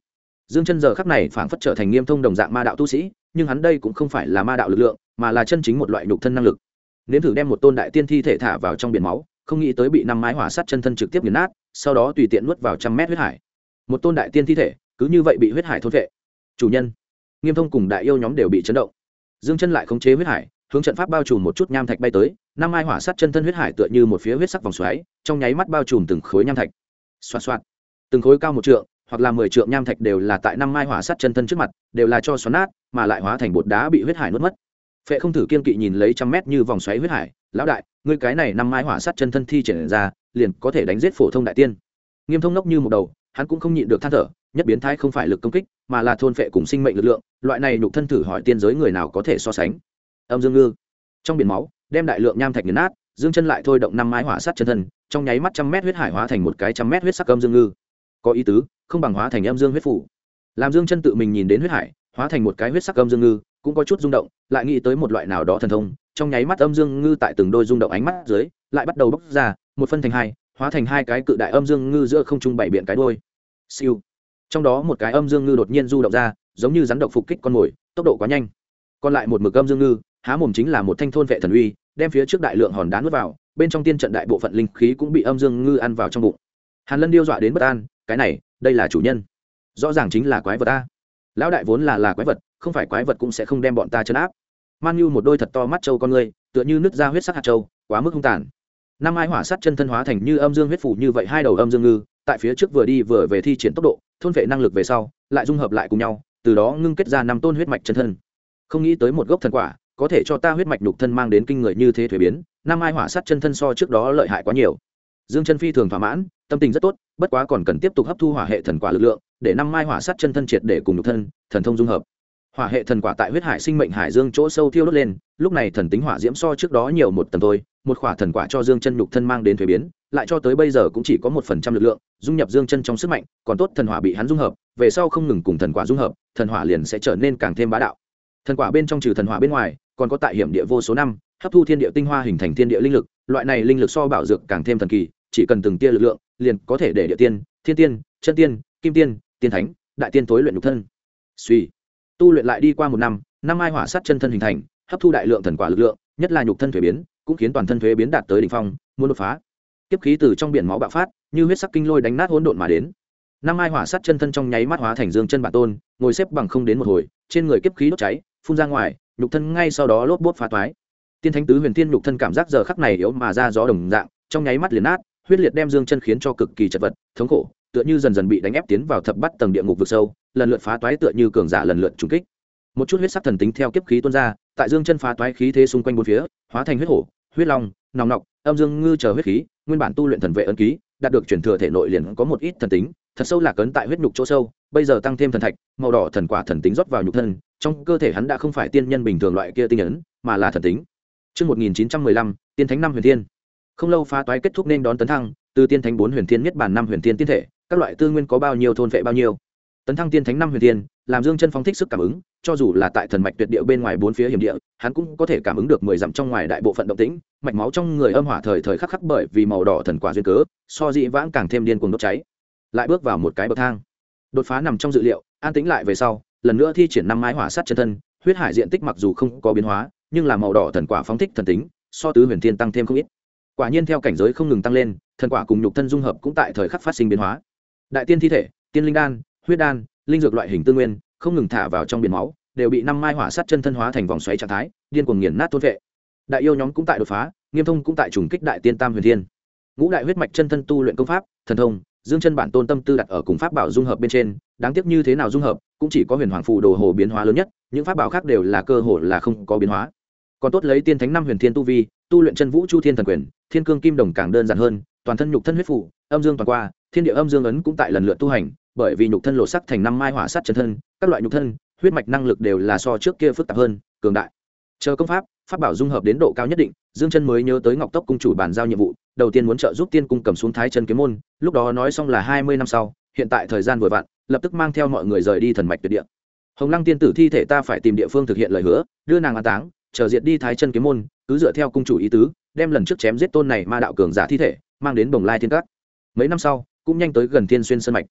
Dương Chân giờ khắc này phảng phất trở thành Nghiêm Thông đồng dạng ma đạo tu sĩ, nhưng hắn đây cũng không phải là ma đạo lực lượng, mà là chân chính một loại nhục thân năng lực. Nếm thử đem một tôn đại tiên thi thể thả vào trong biển máu, không nghĩ tới bị năm mái hỏa sát chân thân trực tiếp nghiền nát, sau đó tùy tiện nuốt vào trăm mét huyết hải. Một tôn đại tiên thi thể, cứ như vậy bị huyết hải thôn phệ. Chủ nhân, Nghiêm Thông cùng đại yêu nhóm đều bị chấn động. Dương Chân lại khống chế huyết hải, hướng trận pháp bao trùm một chút nham thạch bay tới, năm mai hỏa sát chân thân huyết hải tựa như một phía huyết sắc vòng xoáy, trong nháy mắt bao trùm từng khối nham thạch. Xoạt xoạt, từng khối cao 1 trượng, hoặc là 10 trượng nham thạch đều là tại năm mai hỏa sát chân thân trước mặt, đều là cho xoắn nát, mà lại hóa thành bột đá bị huyết hải nuốt mất. Phệ Không thử kiên kỵ nhìn lấy trăm mét như vòng xoáy huyết hải, lão đại, ngươi cái này năm mai hỏa sát chân thân thi triển ra, liền có thể đánh giết phổ thông đại tiên. Nghiêm Thông ngốc như một đầu, hắn cũng không nhịn được than thở, nhất biến thái không phải lực công kích, mà là thôn phệ cùng sinh mệnh lực lượng, loại này nhục thân thử hỏi tiên giới người nào có thể so sánh. Âm Dương Ngư, trong biển máu, đem đại lượng nham thạch nghiền nát, Dương Chân lại thôi động năm mái hỏa sát chân thân, trong nháy mắt trăm mét huyết hải hóa thành một cái trăm mét huyết sắc âm dương ngư. Có ý tứ, không bằng hóa thành âm dương huyết phủ. Làm Dương Chân tự mình nhìn đến huyết hải, hóa thành một cái huyết sắc âm dương ngư, cũng có chút rung động, lại nghĩ tới một loại nào đó thần thông, trong nháy mắt âm dương ngư tại từng đôi rung động ánh mắt dưới, lại bắt đầu bốc ra, một phân thành hai, hóa thành hai cái cự đại âm dương ngư giữa không trung bảy biện cái đuôi. Siêu. Trong đó một cái âm dương ngư đột nhiên du động ra, giống như rắn độc phục kích con mồi, tốc độ quá nhanh. Còn lại một mực âm dương ngư, há mồm chính là một thanh thôn vệ thần uy, đem phía trước đại lượng hòn đá nuốt vào, bên trong tiên trận đại bộ phận linh khí cũng bị âm dương ngư ăn vào trong bụng. Hàn Lân điêu dọa đến bất an, cái này, đây là chủ nhân, rõ ràng chính là quái vật ta. Lão đại vốn là quái vật, không phải quái vật cũng sẽ không đem bọn ta trấn áp. Man Nhu một đôi thật to mắt trâu con ngươi, tựa như nứt ra huyết sắc hạt trâu, quá mức hung tàn. Năm ai hỏa sát chân thân hóa thành như âm dương huyết phủ như vậy hai đầu âm dương ngư, tại phía trước vừa đi vừa về thi triển tốc độ, thôn vệ năng lực về sau, lại dung hợp lại cùng nhau, từ đó ngưng kết ra 5 tôn huyết mạch chân thân. Không nghĩ tới một gốc thần quả, có thể cho ta huyết mạch nhục thân mang đến kinh người như thế thuế biến, năm ai hỏa sát chân thân so trước đó lợi hại quá nhiều. Dương Chân phi thường thỏa mãn, tâm tình rất tốt, bất quá còn cần tiếp tục hấp thu hỏa hệ thần quả lực lượng, để năm mai hỏa sát chân thân triệt để cùng nhục thân, thần thông dung hợp. Hỏa hệ thần quả tại huyết hải sinh mệnh hải dương chỗ sâu thiêu đốt lên, lúc này thần tính hỏa diễm so trước đó nhiều một tầng thôi, một khỏa thần quả cho Dương Chân nhục thân mang đến thuế biến, lại cho tới bây giờ cũng chỉ có 1% lực lượng, dung nhập Dương Chân trong sức mạnh, còn tốt thần hỏa bị hắn dung hợp, về sau không ngừng cùng thần quả dung hợp, thần hỏa liền sẽ trở nên càng thêm bá đạo. Thần quả bên trong trừ thần hỏa bên ngoài, còn có tại hiểm địa vô số năm, hấp thu thiên địa tinh hoa hình thành thiên địa linh lực, loại này linh lực so bảo dược càng thêm thần kỳ, chỉ cần từng tia lực lượng, liền có thể để địa tiên, thiên tiên, chân tiên, kim tiên, tiên thánh, đại tiên tối luyện nhục thân. Suy, tu luyện lại đi qua 1 năm, năm mai hỏa sát chân thân hình thành, hấp thu đại lượng thần quả lực lượng, nhất là nhục thân thuế biến, cũng khiến toàn thân thuế biến đạt tới đỉnh phong, muốn đột phá. Kiếp khí từ trong biển máu bạo phát, như huyết sắc kinh lôi đánh nát hỗn độn mà đến. Năm mai hỏa sát chân thân trong nháy mắt hóa thành Dương Chân bản tôn, ngồi xếp bằng không đến một hồi, trên người kiếp khí đốt cháy, phun ra ngoài, nhục thân ngay sau đó lốp bốp phá toái. Tiên thánh tứ huyền tiên nhục thân cảm giác giờ khắc này yếu mà ra gió đồng dạng, trong nháy mắt liền nát, huyết liệt đem Dương Chân khiến cho cực kỳ chật vật, thống khổ, tựa như dần dần bị đánh ép tiến vào thập bát tầng địa ngục vực sâu, lần lượt phá toái tựa như cường giả lần lượt trùng kích. Một chút huyết sắc thần tính theo kiếp khí tuôn ra, tại Dương Chân phá toái khí thế xung quanh bốn phía, hóa thành huyết hổ, huyết long, nòng nọc, âm dương ngư chờ huyết khí, nguyên bản tu luyện thần vệ ấn ký, đạt được truyền thừa thể nội liền có một ít thần tính, thật sâu lạc ấn tại huyết nhục chỗ sâu, bây giờ tăng thêm thần thạch, màu đỏ thần quả thần tính rót vào nhục thân, trong cơ thể hắn đã không phải tiên nhân bình thường loại kia tinh ấn, mà là thần tính. Trước 1915, tiên thánh 5 huyền thiên. Không lâu phá toái kết thúc nên đón tấn thăng, từ tiên thánh 4 huyền thiên niết bàn 5 huyền thiên tiên thể, các loại tư nguyên có bao nhiêu thôn vệ bao nhiêu. Tấn thăng tiên thánh 5 huyền thiên, làm Dương Chân phóng thích sức cảm ứng, cho dù là tại thần mạch tuyệt địa bên ngoài 4 phía hiểm địa, hắn cũng có thể cảm ứng được 10 dặm trong ngoài đại bộ phận động tĩnh, mạch máu trong người âm hỏa thời thời khắc khắc bởi vì màu đỏ thần quả duyên cớ, so dị vãng càng thêm điên cuồng đốt cháy. Lại bước vào một cái bậc thang. Đột phá nằm trong dự liệu, an tĩnh lại về sau, lần nữa thi triển 5 mái hỏa sát chân thân, huyết hải diện tích mặc dù không có biến hóa, nhưng là màu đỏ thần quả phóng thích thần tính, so tứ huyền thiên tăng thêm không ít. Quả nhiên theo cảnh giới không ngừng tăng lên, thần quả cùng nhục thân dung hợp cũng tại thời khắc phát sinh biến hóa. Đại tiên thi thể, tiên linh đan, huyết đan, linh dược loại hình tư nguyên, không ngừng thả vào trong biển máu, đều bị 5 mai hỏa sát chân thân hóa thành vòng xoáy trạng thái, điên cuồng nghiền nát thôn vệ. Đại yêu nhóm cũng tại đột phá, Nghiêm Thông cũng tại trùng kích đại tiên tam huyền thiên. Ngũ đại huyết mạch chân thân tu luyện công pháp, thần thông, Dương Chân bản tôn tâm tư đặt ở cùng pháp bảo dung hợp bên trên, đáng tiếc như thế nào dung hợp, cũng chỉ có huyền hoàng phù đồ hồ biến hóa lớn nhất, những pháp bảo khác đều là cơ hồ là không có biến hóa. Còn tốt lấy tiên thánh 5 huyền thiên tu vi, tu luyện chân vũ chu thiên thần quyền, thiên cương kim đồng càng đơn giản hơn, toàn thân nhục thân huyết phù, âm dương toàn qua, thiên địa âm dương ấn cũng tại lần lượt tu hành, bởi vì nhục thân lộ sắc thành 5 mai hỏa sát chân thân, các loại nhục thân, huyết mạch năng lực đều là so trước kia phức tạp hơn, cường đại. Chờ công pháp, pháp bảo dung hợp đến độ cao nhất định, Dương Chân mới nhớ tới Ngọc Tốc cung chủ bàn giao nhiệm vụ, đầu tiên muốn trợ giúp tiên cung cầm xuống Thái Chân kiếm môn, lúc đó nói xong là 20 năm sau, hiện tại thời gian vừa vặn, lập tức mang theo mọi người rời đi thần mạch tuyệt địa. Hồng Lăng tiên tử thi thể ta phải tìm địa phương thực hiện lời hứa, đưa nàng an táng, chờ diệt đi Thái Chân kiếm môn, cứ dựa theo cung chủ ý tứ, đem lần trước chém giết tôn này ma đạo cường giả thi thể, mang đến Bồng Lai Thiên Các. Mấy năm sau, cũng nhanh tới gần Thiên Xuyên sơn mạch.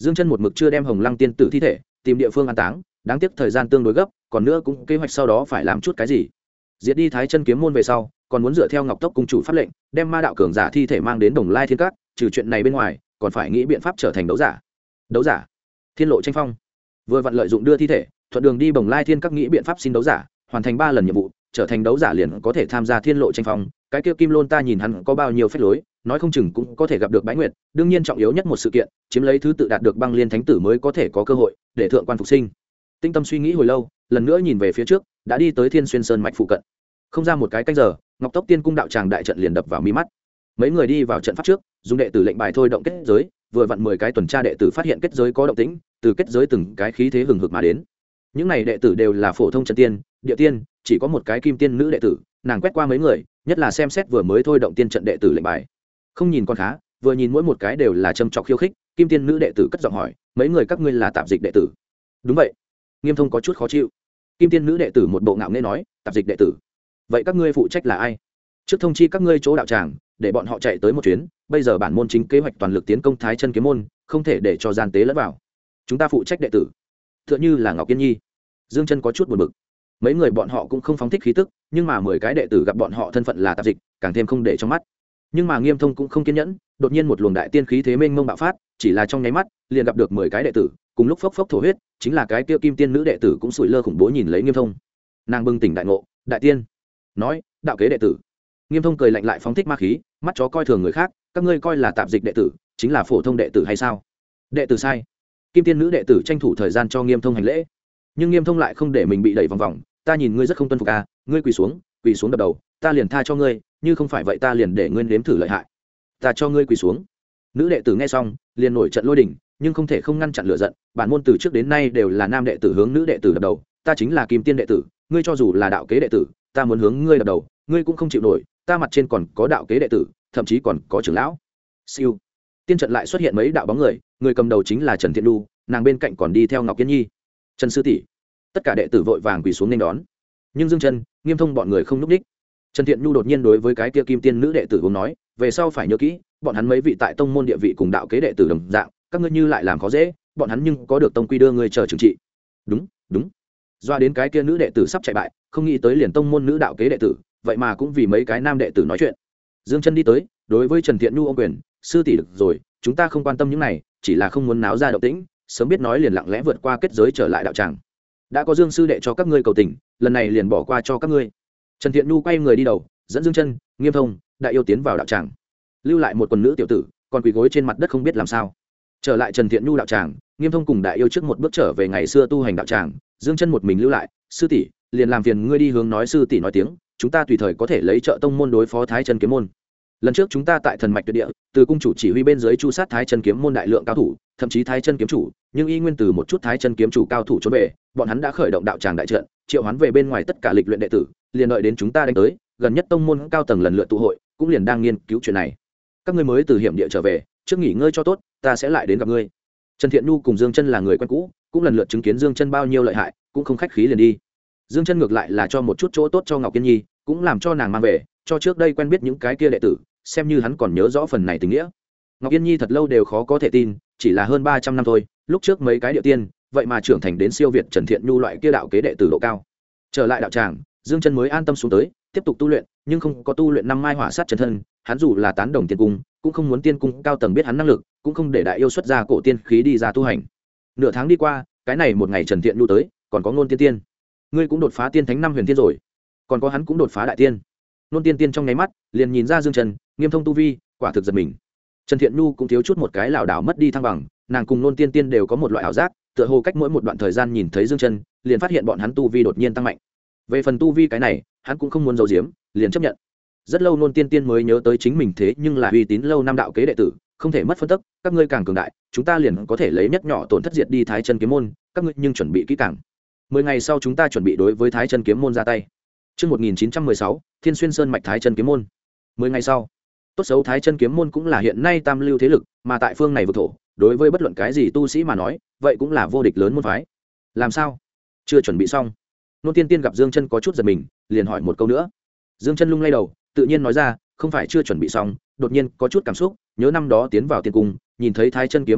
Dương Chân một mực chưa đem Hồng Lăng tiên tử thi thể tìm địa phương an táng, đáng tiếc thời gian tương đối gấp, còn nữa cũng kế hoạch sau đó phải làm chút cái gì. Diệt đi Thái Chân kiếm môn về sau, còn muốn dựa theo Ngọc Tốc cung chủ pháp lệnh, đem ma đạo cường giả thi thể mang đến Đồng Lai Thiên Các, trừ chuyện này bên ngoài, còn phải nghĩ biện pháp trở thành đấu giả. Đấu giả? Thiên Lộ tranh phong. Vừa vặn lợi dụng đưa thi thể, thuận đường đi Đồng Lai Thiên Các nghĩ biện pháp xin đấu giả, hoàn thành 3 lần nhiệm vụ, trở thành đấu giả liền có thể tham gia Thiên Lộ tranh phong. Cái kia Kim Lôn ta nhìn hắn có bao nhiêu phép lối, nói không chừng cũng có thể gặp được Bái Nguyệt, đương nhiên trọng yếu nhất một sự kiện, chiếm lấy thứ tự đạt được Băng Liên Thánh tử mới có thể có cơ hội để thượng quan phục sinh. Tinh tâm suy nghĩ hồi lâu, lần nữa nhìn về phía trước, đã đi tới Thiên Xuyên Sơn mạch phụ cận. Không ra một cái canh giờ, Ngọc Tốc Tiên cung đạo tràng đại trận liền đập vào mi mắt. Mấy người đi vào trận pháp trước, dùng đệ tử lệnh bài thôi động kết giới, vừa vặn 10 cái tuần tra đệ tử phát hiện kết giới có động tĩnh, từ kết giới từng cái khí thế hừng hực mà đến. Những này đệ tử đều là phổ thông trận tiên, địa tiên, chỉ có một cái kim tiên nữ đệ tử, nàng quét qua mấy người, nhất là xem xét vừa mới thôi động tiên trận đệ tử lệnh bài. Không nhìn con khá, vừa nhìn mỗi một cái đều là châm chọc khiêu khích, kim tiên nữ đệ tử cất giọng hỏi, mấy người các ngươi là tạp dịch đệ tử? Đúng vậy. Nghiêm Thông có chút khó chịu. Kim tiên nữ đệ tử một bộ ngạo nghễ nói, tạp dịch đệ tử. Vậy các ngươi phụ trách là ai? Trước thông chi các ngươi chỗ đạo tràng, để bọn họ chạy tới một chuyến, bây giờ bản môn chính kế hoạch toàn lực tiến công Thái Chân kiếm môn, không thể để cho gian tế lẫn vào. Chúng ta phụ trách đệ tử. Tựa như là Ngọc Yên Nhi. Dương Chân có chút buồn bực. Mấy người bọn họ cũng không phóng thích khí tức, nhưng mà 10 cái đệ tử gặp bọn họ thân phận là tạp dịch, càng thêm không để trong mắt. Nhưng mà Nghiêm Thông cũng không kiên nhẫn, đột nhiên một luồng đại tiên khí thế mênh mông bạo phát, chỉ là trong nháy mắt, liền gặp được 10 cái đệ tử, cùng lúc phốc phốc thổ huyết, chính là cái kia kim tiên nữ đệ tử cũng sủi lơ khủng bố nhìn lấy Nghiêm Thông. Nàng bừng tỉnh đại ngộ, đại tiên, nói, đạo kế đệ tử. Nghiêm Thông cười lạnh lại phóng thích ma khí, mắt chó coi thường người khác, các ngươi coi là tạp dịch đệ tử, chính là phổ thông đệ tử hay sao? Đệ tử sai. Kim tiên nữ đệ tử tranh thủ thời gian cho Nghiêm Thông hành lễ. Nhưng Nghiêm Thông lại không để mình bị đẩy vòng vòng, ta nhìn ngươi rất không tuân phục à, ngươi quỳ xuống đập đầu, ta liền tha cho ngươi, như không phải vậy ta liền để ngươi nếm thử lợi hại. Ta cho ngươi quỳ xuống. Nữ đệ tử nghe xong, liền nổi trận lôi đình, nhưng không thể không ngăn chặn lửa giận, bản môn từ trước đến nay đều là nam đệ tử hướng nữ đệ tử đập đầu, ta chính là kim tiên đệ tử, ngươi cho dù là đạo kế đệ tử, ta muốn hướng ngươi đập đầu, ngươi cũng không chịu nổi, ta mặt trên còn có đạo kế đệ tử, thậm chí còn có trưởng lão. Siêu. Tiên trận lại xuất hiện mấy đạo bóng người, người cầm đầu chính là Trần Thiện Nhu, nàng bên cạnh còn đi theo Ngọc Yên Nhi. Trần sư tỷ. Tất cả đệ tử vội vàng quỳ xuống nên đón. Nhưng Dương Chân, Nghiêm Thông bọn người không lúc đích. Trần Thiện Nhu đột nhiên đối với cái kia kim tiên nữ đệ tử uống nói, về sau phải nhớ kỹ, bọn hắn mấy vị tại tông môn địa vị cùng đạo kế đệ tử đồng dạng, các ngươi như lại làm khó dễ, bọn hắn nhưng có được tông quy đưa ngươi chờ trừng trị. Đúng, đúng. Doa đến cái kia nữ đệ tử sắp chạy bại, không nghĩ tới liền tông môn nữ đạo kế đệ tử, vậy mà cũng vì mấy cái nam đệ tử nói chuyện. Dương Chân đi tới, đối với Trần Thiện Nhu ôm quyền, sư tỷ được rồi, chúng ta không quan tâm những này, chỉ là không muốn náo ra động tĩnh, sớm biết nói liền lặng lẽ vượt qua kết giới trở lại đạo tràng. Đã có Dương sư đệ cho các ngươi cầu tình, lần này liền bỏ qua cho các ngươi. Trần Thiện Nhu quay người đi đầu, dẫn Dương Chân, Nghiêm Thông, Đại Yêu tiến vào đạo tràng, lưu lại một quần nữ tiểu tử, còn quỳ gối trên mặt đất không biết làm sao. Trở lại Trần Thiện Nhu đạo tràng, Nghiêm Thông cùng Đại Yêu trước một bước trở về ngày xưa tu hành đạo tràng, Dương Chân một mình lưu lại, sư tỷ, liền làm phiền ngươi đi hướng nói sư tỷ nói tiếng, chúng ta tùy thời có thể lấy trợ tông môn đối phó Thái Chân kiếm môn. Lần trước chúng ta tại Thần Mạch Tuyệt Địa, từ cung chủ chỉ huy bên dưới chu sát Thái Chân kiếm môn đại lượng cao thủ, thậm chí Thái Chân kiếm chủ, nhưng y nguyên từ một chút Thái Chân kiếm chủ cao thủ trốn về, bọn hắn đã khởi động đạo tràng đại trận, triệu hoán về bên ngoài tất cả lịch luyện đệ tử, liền đợi đến chúng ta đánh tới, gần nhất tông môn cao tầng lần lượt tụ hội, cũng liền đang nghiên cứu chuyện này. Các ngươi mới từ hiểm địa trở về, trước nghỉ ngơi cho tốt, ta sẽ lại đến gặp ngươi. Trần Thiện Nhu cùng Dương Chân là người quen cũ, cũng lần lượt chứng kiến Dương Chân bao nhiêu lợi hại, cũng không khách khí liền đi. Dương Chân ngược lại là cho một chút chỗ tốt cho Ngọc Yên Nhi, cũng làm cho nàng mang về, cho trước đây quen biết những cái kia đệ tử, xem như hắn còn nhớ rõ phần này tình nghĩa. Ngọc Yên Nhi thật lâu đều khó có thể tin, chỉ là hơn 300 năm thôi, lúc trước mấy cái địa tiên, vậy mà trưởng thành đến siêu việt Trần Thiện Nhu loại kia đạo kế đệ tử độ cao. Trở lại đạo tràng, Dương Chân mới an tâm xuống tới, tiếp tục tu luyện, nhưng không có tu luyện năm mai hỏa sát chân thân, hắn dù là tán đồng tiên cung, cũng không muốn tiên cung cao tầng biết hắn năng lực, cũng không để Đại Yêu xuất ra cổ tiên khí đi ra tu hành. Nửa tháng đi qua, cái này một ngày Trần Thiện Nhu tới, còn có Ngôn Tiên Tiên, ngươi cũng đột phá tiên thánh năm huyền tiên rồi, còn có hắn cũng đột phá đại tiên. Ngôn Tiên Tiên trong nháy mắt liền nhìn ra Dương Trần, Nghiêm Thông tu vi, quả thực giật mình. Trần Thiện Nhu cũng thiếu chút một cái lảo đảo mất đi thăng bằng, nàng cùng Ngôn Tiên Tiên đều có một loại ảo giác, tựa hồ cách mỗi một đoạn thời gian nhìn thấy Dương Trần, liền phát hiện bọn hắn tu vi đột nhiên tăng mạnh. Về phần tu vi cái này, hắn cũng không muốn giấu giếm, liền chấp nhận. Rất lâu Ngôn Tiên Tiên mới nhớ tới chính mình thế nhưng là uy tín lâu năm đạo kế đệ tử, không thể mất phân tức, các ngươi càng cường đại, chúng ta liền có thể lấy nhất nhỏ tổn thất diệt đi Thái Chân kiếm môn, các ngươi nhưng chuẩn bị kỹ càng. 10 ngày sau chúng ta chuẩn bị đối với Thái Chân kiếm môn ra tay. Chương 1916, Thiên Xuyên Sơn mạch Thái Chân kiếm môn. 10 ngày sau, tốt xấu Thái Chân kiếm môn cũng là hiện nay tam lưu thế lực, mà tại phương này vực thổ, đối với bất luận cái gì tu sĩ mà nói, vậy cũng là vô địch lớn môn phái. Làm sao? Chưa chuẩn bị xong. Nôn Tiên Tiên gặp Dương Chân có chút giật mình, liền hỏi một câu nữa. Dương Chân lung lay đầu, tự nhiên nói ra, không phải chưa chuẩn bị xong, đột nhiên có chút cảm xúc, nhớ năm đó tiến vào tiên cung, nhìn thấy Thái Chân kiếm môn lúc,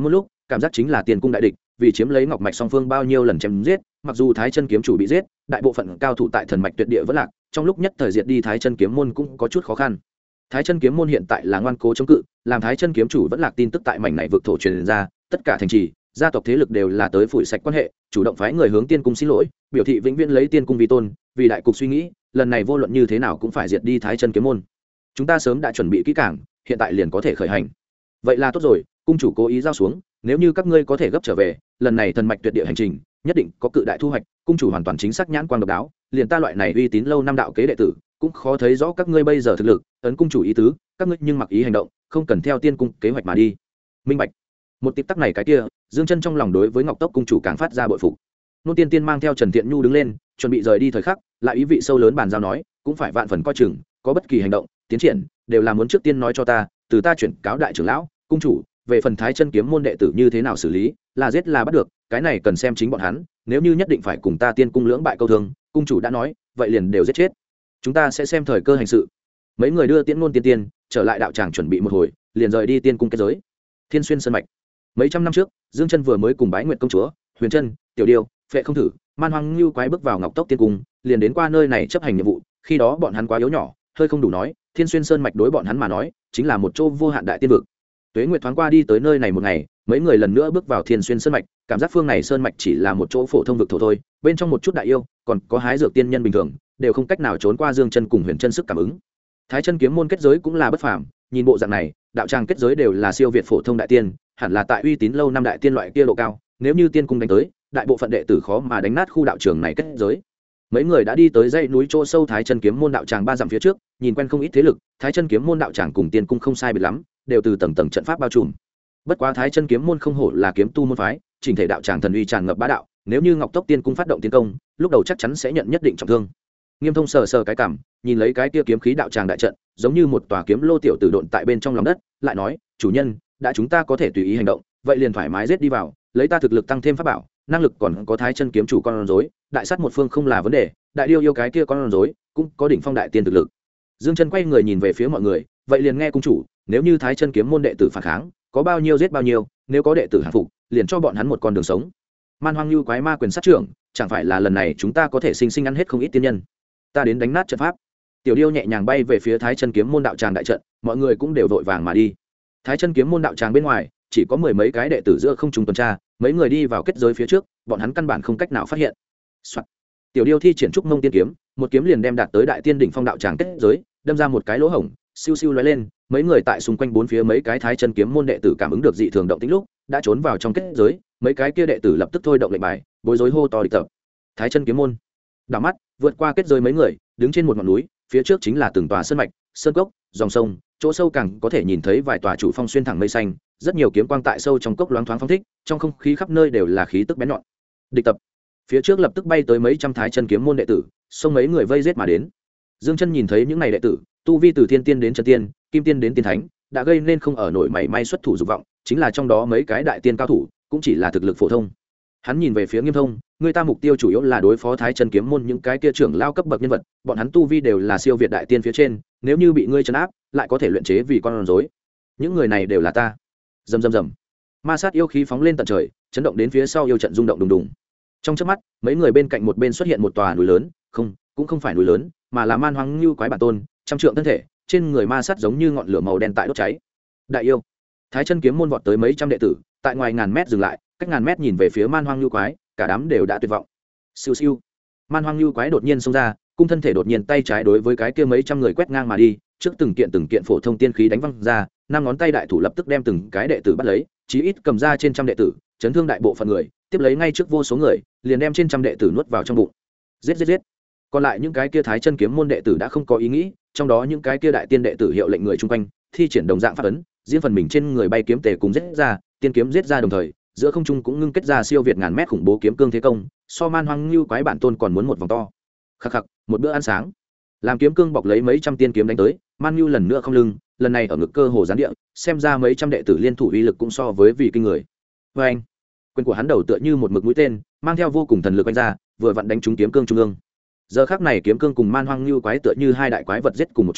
cảm giác chính là tiền cung đại địch, vì chiếm lấy ngọc mạch song phương bao nhiêu lần chém giết, mặc dù Thái Chân kiếm chủ bị giết, đại bộ phận cao thủ tại thần mạch tuyệt địa vẫn lạc, trong lúc nhất thời diệt đi Thái Chân kiếm môn cũng có chút khó khăn. Thái Chân kiếm môn hiện tại là ngoan cố chống cự, làm Thái Chân kiếm chủ vẫn lạc tin tức tại mảnh này vực thổ truyền ra, tất cả thành trì, gia tộc thế lực đều là tới phủi sạch quan hệ, chủ động phái người hướng tiên cung xin lỗi, biểu thị vĩnh viễn lấy tiên cung vi tôn, vì đại cục suy nghĩ, lần này vô luận như thế nào cũng phải diệt đi Thái Chân kiếm môn. Chúng ta sớm đã chuẩn bị kỹ càng, hiện tại liền có thể khởi hành. Vậy là tốt rồi, cung chủ cố ý giao xuống, nếu như các ngươi có thể gấp trở về, lần này thần mạch tuyệt địa hành trình nhất định có cự đại thu hoạch. Cung chủ hoàn toàn chính xác nhãn quang độc đáo, liền ta loại này uy tín lâu năm đạo kế đệ tử cũng khó thấy rõ các ngươi bây giờ thực lực. Ấn cung chủ ý tứ, các ngươi nhưng mặc ý hành động, không cần theo tiên cung kế hoạch mà đi. Minh bạch. Một tiếp tắc này cái kia, Dương Chân trong lòng đối với Ngọc Tốc cung chủ càng phát ra bội phục. Nô Tiên Tiên mang theo Trần Tiện Nhu đứng lên, chuẩn bị rời đi thời khắc, lại ý vị sâu lớn bàn giao nói, cũng phải vạn phần coi chừng, có bất kỳ hành động, tiến triển, đều là muốn trước tiên nói cho ta, từ ta chuyển cáo đại trưởng lão, cung chủ, về phần Thái Chân kiếm môn đệ tử như thế nào xử lý, là giết là bắt được, cái này cần xem chính bọn hắn, nếu như nhất định phải cùng ta tiên cung lưỡng bại câu thương, cung chủ đã nói, vậy liền đều giết chết. Chúng ta sẽ xem thời cơ hành sự. Mấy người đưa Tiễn Nôn Tiên Tiên trở lại đạo tràng chuẩn bị một hồi, liền rời đi tiên cung kết giới. Thiên Xuyên sơn mạch. Mấy trăm năm trước, Dương Chân vừa mới cùng Bái Nguyệt công chúa, Huyền Chân, Tiểu Điêu, Phệ Không Thử, Man Hoang Lưu quái bước vào Ngọc Tốc tiên cung, liền đến qua nơi này chấp hành nhiệm vụ, khi đó bọn hắn quá yếu nhỏ, hơi không đủ nói, Thiên Xuyên sơn mạch đối bọn hắn mà nói, chính là một chỗ vô hạn đại tiên vực. Tuế Nguyệt thoáng qua đi tới nơi này một ngày, mấy người lần nữa bước vào Thiên Xuyên sơn mạch, cảm giác phương này sơn mạch chỉ là một chỗ phổ thông vực thổ thôi, bên trong một chút đại yêu, còn có hái dược tiên nhân bình thường, đều không cách nào trốn qua Dương Chân cùng Huyền Chân sức cảm ứng. Thái Chân kiếm môn kết giới cũng là bất phàm, nhìn bộ dạng này, đạo tràng kết giới đều là siêu việt phổ thông đại tiên, hẳn là tại uy tín lâu năm đại tiên loại kia độ cao, nếu như tiên cung đánh tới, đại bộ phận đệ tử khó mà đánh nát khu đạo trường này kết giới. Mấy người đã đi tới dãy núi chỗ sâu Thái Chân kiếm môn đạo tràng 3 dặm phía trước, nhìn quen không ít thế lực, Thái Chân kiếm môn đạo tràng cùng tiên cung không sai biệt lắm, đều từ tầng tầng trận pháp bao trùm. Bất quá Thái Chân kiếm môn không hổ là kiếm tu môn phái, chỉnh thể đạo tràng thần uy tràn ngập bá đạo, nếu như Ngọc Tốc tiên cung phát động tiến công, lúc đầu chắc chắn sẽ nhận nhất định trọng thương. Nghiêm Thông sờ sờ cái cằm, nhìn lấy cái kia kiếm khí đạo tràng đại trận, giống như một tòa kiếm lô tiểu tử độn tại bên trong lòng đất, lại nói, chủ nhân, đã chúng ta có thể tùy ý hành động, vậy liền thoải mái giết đi vào, lấy ta thực lực tăng thêm pháp bảo, năng lực còn có Thái Chân kiếm chủ con rối, đại sát một phương không là vấn đề, đại điêu yêu cái kia con rối cũng có đỉnh phong đại tiên thực lực. Dương Chân quay người nhìn về phía mọi người, vậy liền nghe cung chủ, nếu như Thái Chân kiếm môn đệ tử phản kháng, có bao nhiêu giết bao nhiêu, nếu có đệ tử hạ phục, liền cho bọn hắn một con đường sống. Man Hoang Lưu quái ma quyền sát trưởng, chẳng phải là lần này chúng ta có thể sinh sinh ăn hết không ít tiên nhân. Ta đến đánh nát trận pháp. Tiểu điêu nhẹ nhàng bay về phía Thái Chân kiếm môn đạo tràng đại trận, mọi người cũng đều vội vàng mà đi. Thái Chân kiếm môn đạo tràng bên ngoài, chỉ có 10 mấy cái đệ tử giữa không trung tuần tra, mấy người đi vào kết giới phía trước, bọn hắn căn bản không cách nào phát hiện. Soạn. Tiểu điêu thi triển trúc mông tiên kiếm, một kiếm liền đem đạt tới đại tiên đỉnh phong đạo tràng kết giới, đâm ra một cái lỗ hổng, siêu siêu lóe lên, mấy người tại xung quanh bốn phía mấy cái Thái Chân kiếm môn đệ tử cảm ứng được dị thường động tĩnh lúc, đã trốn vào trong kết giới, mấy cái kia đệ tử lập tức thôi động lệnh bài, bối rối hô to địch tập. Thái Chân kiếm môn. Đảo mắt, vượt qua kết giới mấy người, đứng trên một ngọn núi, phía trước chính là từng tòa sơn mạch, sơn cốc, dòng sông, chỗ sâu càng có thể nhìn thấy vài tòa chủ phong xuyên thẳng mây xanh, rất nhiều kiếm quang tại sâu trong cốc loáng thoáng phóng thích, trong không khí khắp nơi đều là khí tức bén nhọn. Địch tập. Phía trước lập tức bay tới mấy trăm Thái Chân kiếm môn đệ tử, xông mấy người vây giết mà đến. Dương Chân nhìn thấy những này đệ tử, tu vi từ thiên tiên đến chân tiên, kim tiên đến tiên thánh, đã gây nên không ở nổi mảy may xuất thủ dục vọng, chính là trong đó mấy cái đại tiên cao thủ, cũng chỉ là thực lực phổ thông. Hắn nhìn về phía Nghiêm Thông, người ta mục tiêu chủ yếu là đối phó Thái Chân kiếm môn những cái kia trưởng lao cấp bậc nhân vật, bọn hắn tu vi đều là siêu việt đại tiên phía trên, nếu như bị ngươi trấn áp, lại có thể luyện chế vì con rối. Những người này đều là ta. Rầm rầm rầm. Ma sát yêu khí phóng lên tận trời, chấn động đến phía sau yêu trận rung động đùng đùng. Trong chớp mắt, mấy người bên cạnh một bên xuất hiện một tòa núi lớn, không, cũng không phải núi lớn, mà là Man Hoang Lưu quái bản tôn, trăm trượng thân thể, trên người ma sát giống như ngọn lửa màu đen tại đốt cháy. Đại yêu. Thái Chân kiếm môn vọt tới mấy trăm đệ tử, tại ngoài ngàn mét dừng lại, cách ngàn mét nhìn về phía Man Hoang Lưu quái, cả đám đều đã tuyệt vọng. Siêu siêu. Man Hoang Lưu quái đột nhiên xông ra, cung thân thể đột nhiên tay trái đối với cái kia mấy trăm người quét ngang mà đi, trước từng kiện phổ thông tiên khí đánh văng ra, năm ngón tay đại thủ lập tức đem từng cái đệ tử bắt lấy, chí ít cầm ra trên trăm đệ tử, chấn thương đại bộ phận người, tiếp lấy ngay trước vô số người, liền đem trên trăm đệ tử nuốt vào trong bụng. Giết giết giết. Còn lại những cái kia Thái Chân kiếm môn đệ tử đã không có ý nghĩ, trong đó những cái kia đại tiên đệ tử hiệu lệnh người chung quanh, thi triển đồng dạng pháp ấn, riêng phần mình trên người bay kiếm tề cùng giết ra, tiên kiếm giết ra đồng thời, giữa không trung cũng ngưng kết ra siêu việt ngàn mét khủng bố kiếm cương thế công, so Man Hoang Lưu quái bản tôn còn muốn một vòng to. Khắc khắc, một bữa ăn sáng. Làm kiếm cương bọc lấy mấy trăm tiên kiếm đánh tới, Man Lưu lần nữa không lưng, lần này ở ngực cơ hồ gián địa, xem ra mấy trăm đệ tử liên thủ uy lực cũng so với vì kinh người. Và anh, quyền của hắn đầu tựa như một mực mũi tên, mang theo vô cùng thần lực quanh ra, vừa vặn đánh trúng kiếm cương trung ương. Giờ khắc này kiếm cương cùng Man Hoang Lưu quái tựa như hai đại quái vật giết cùng một chỗ,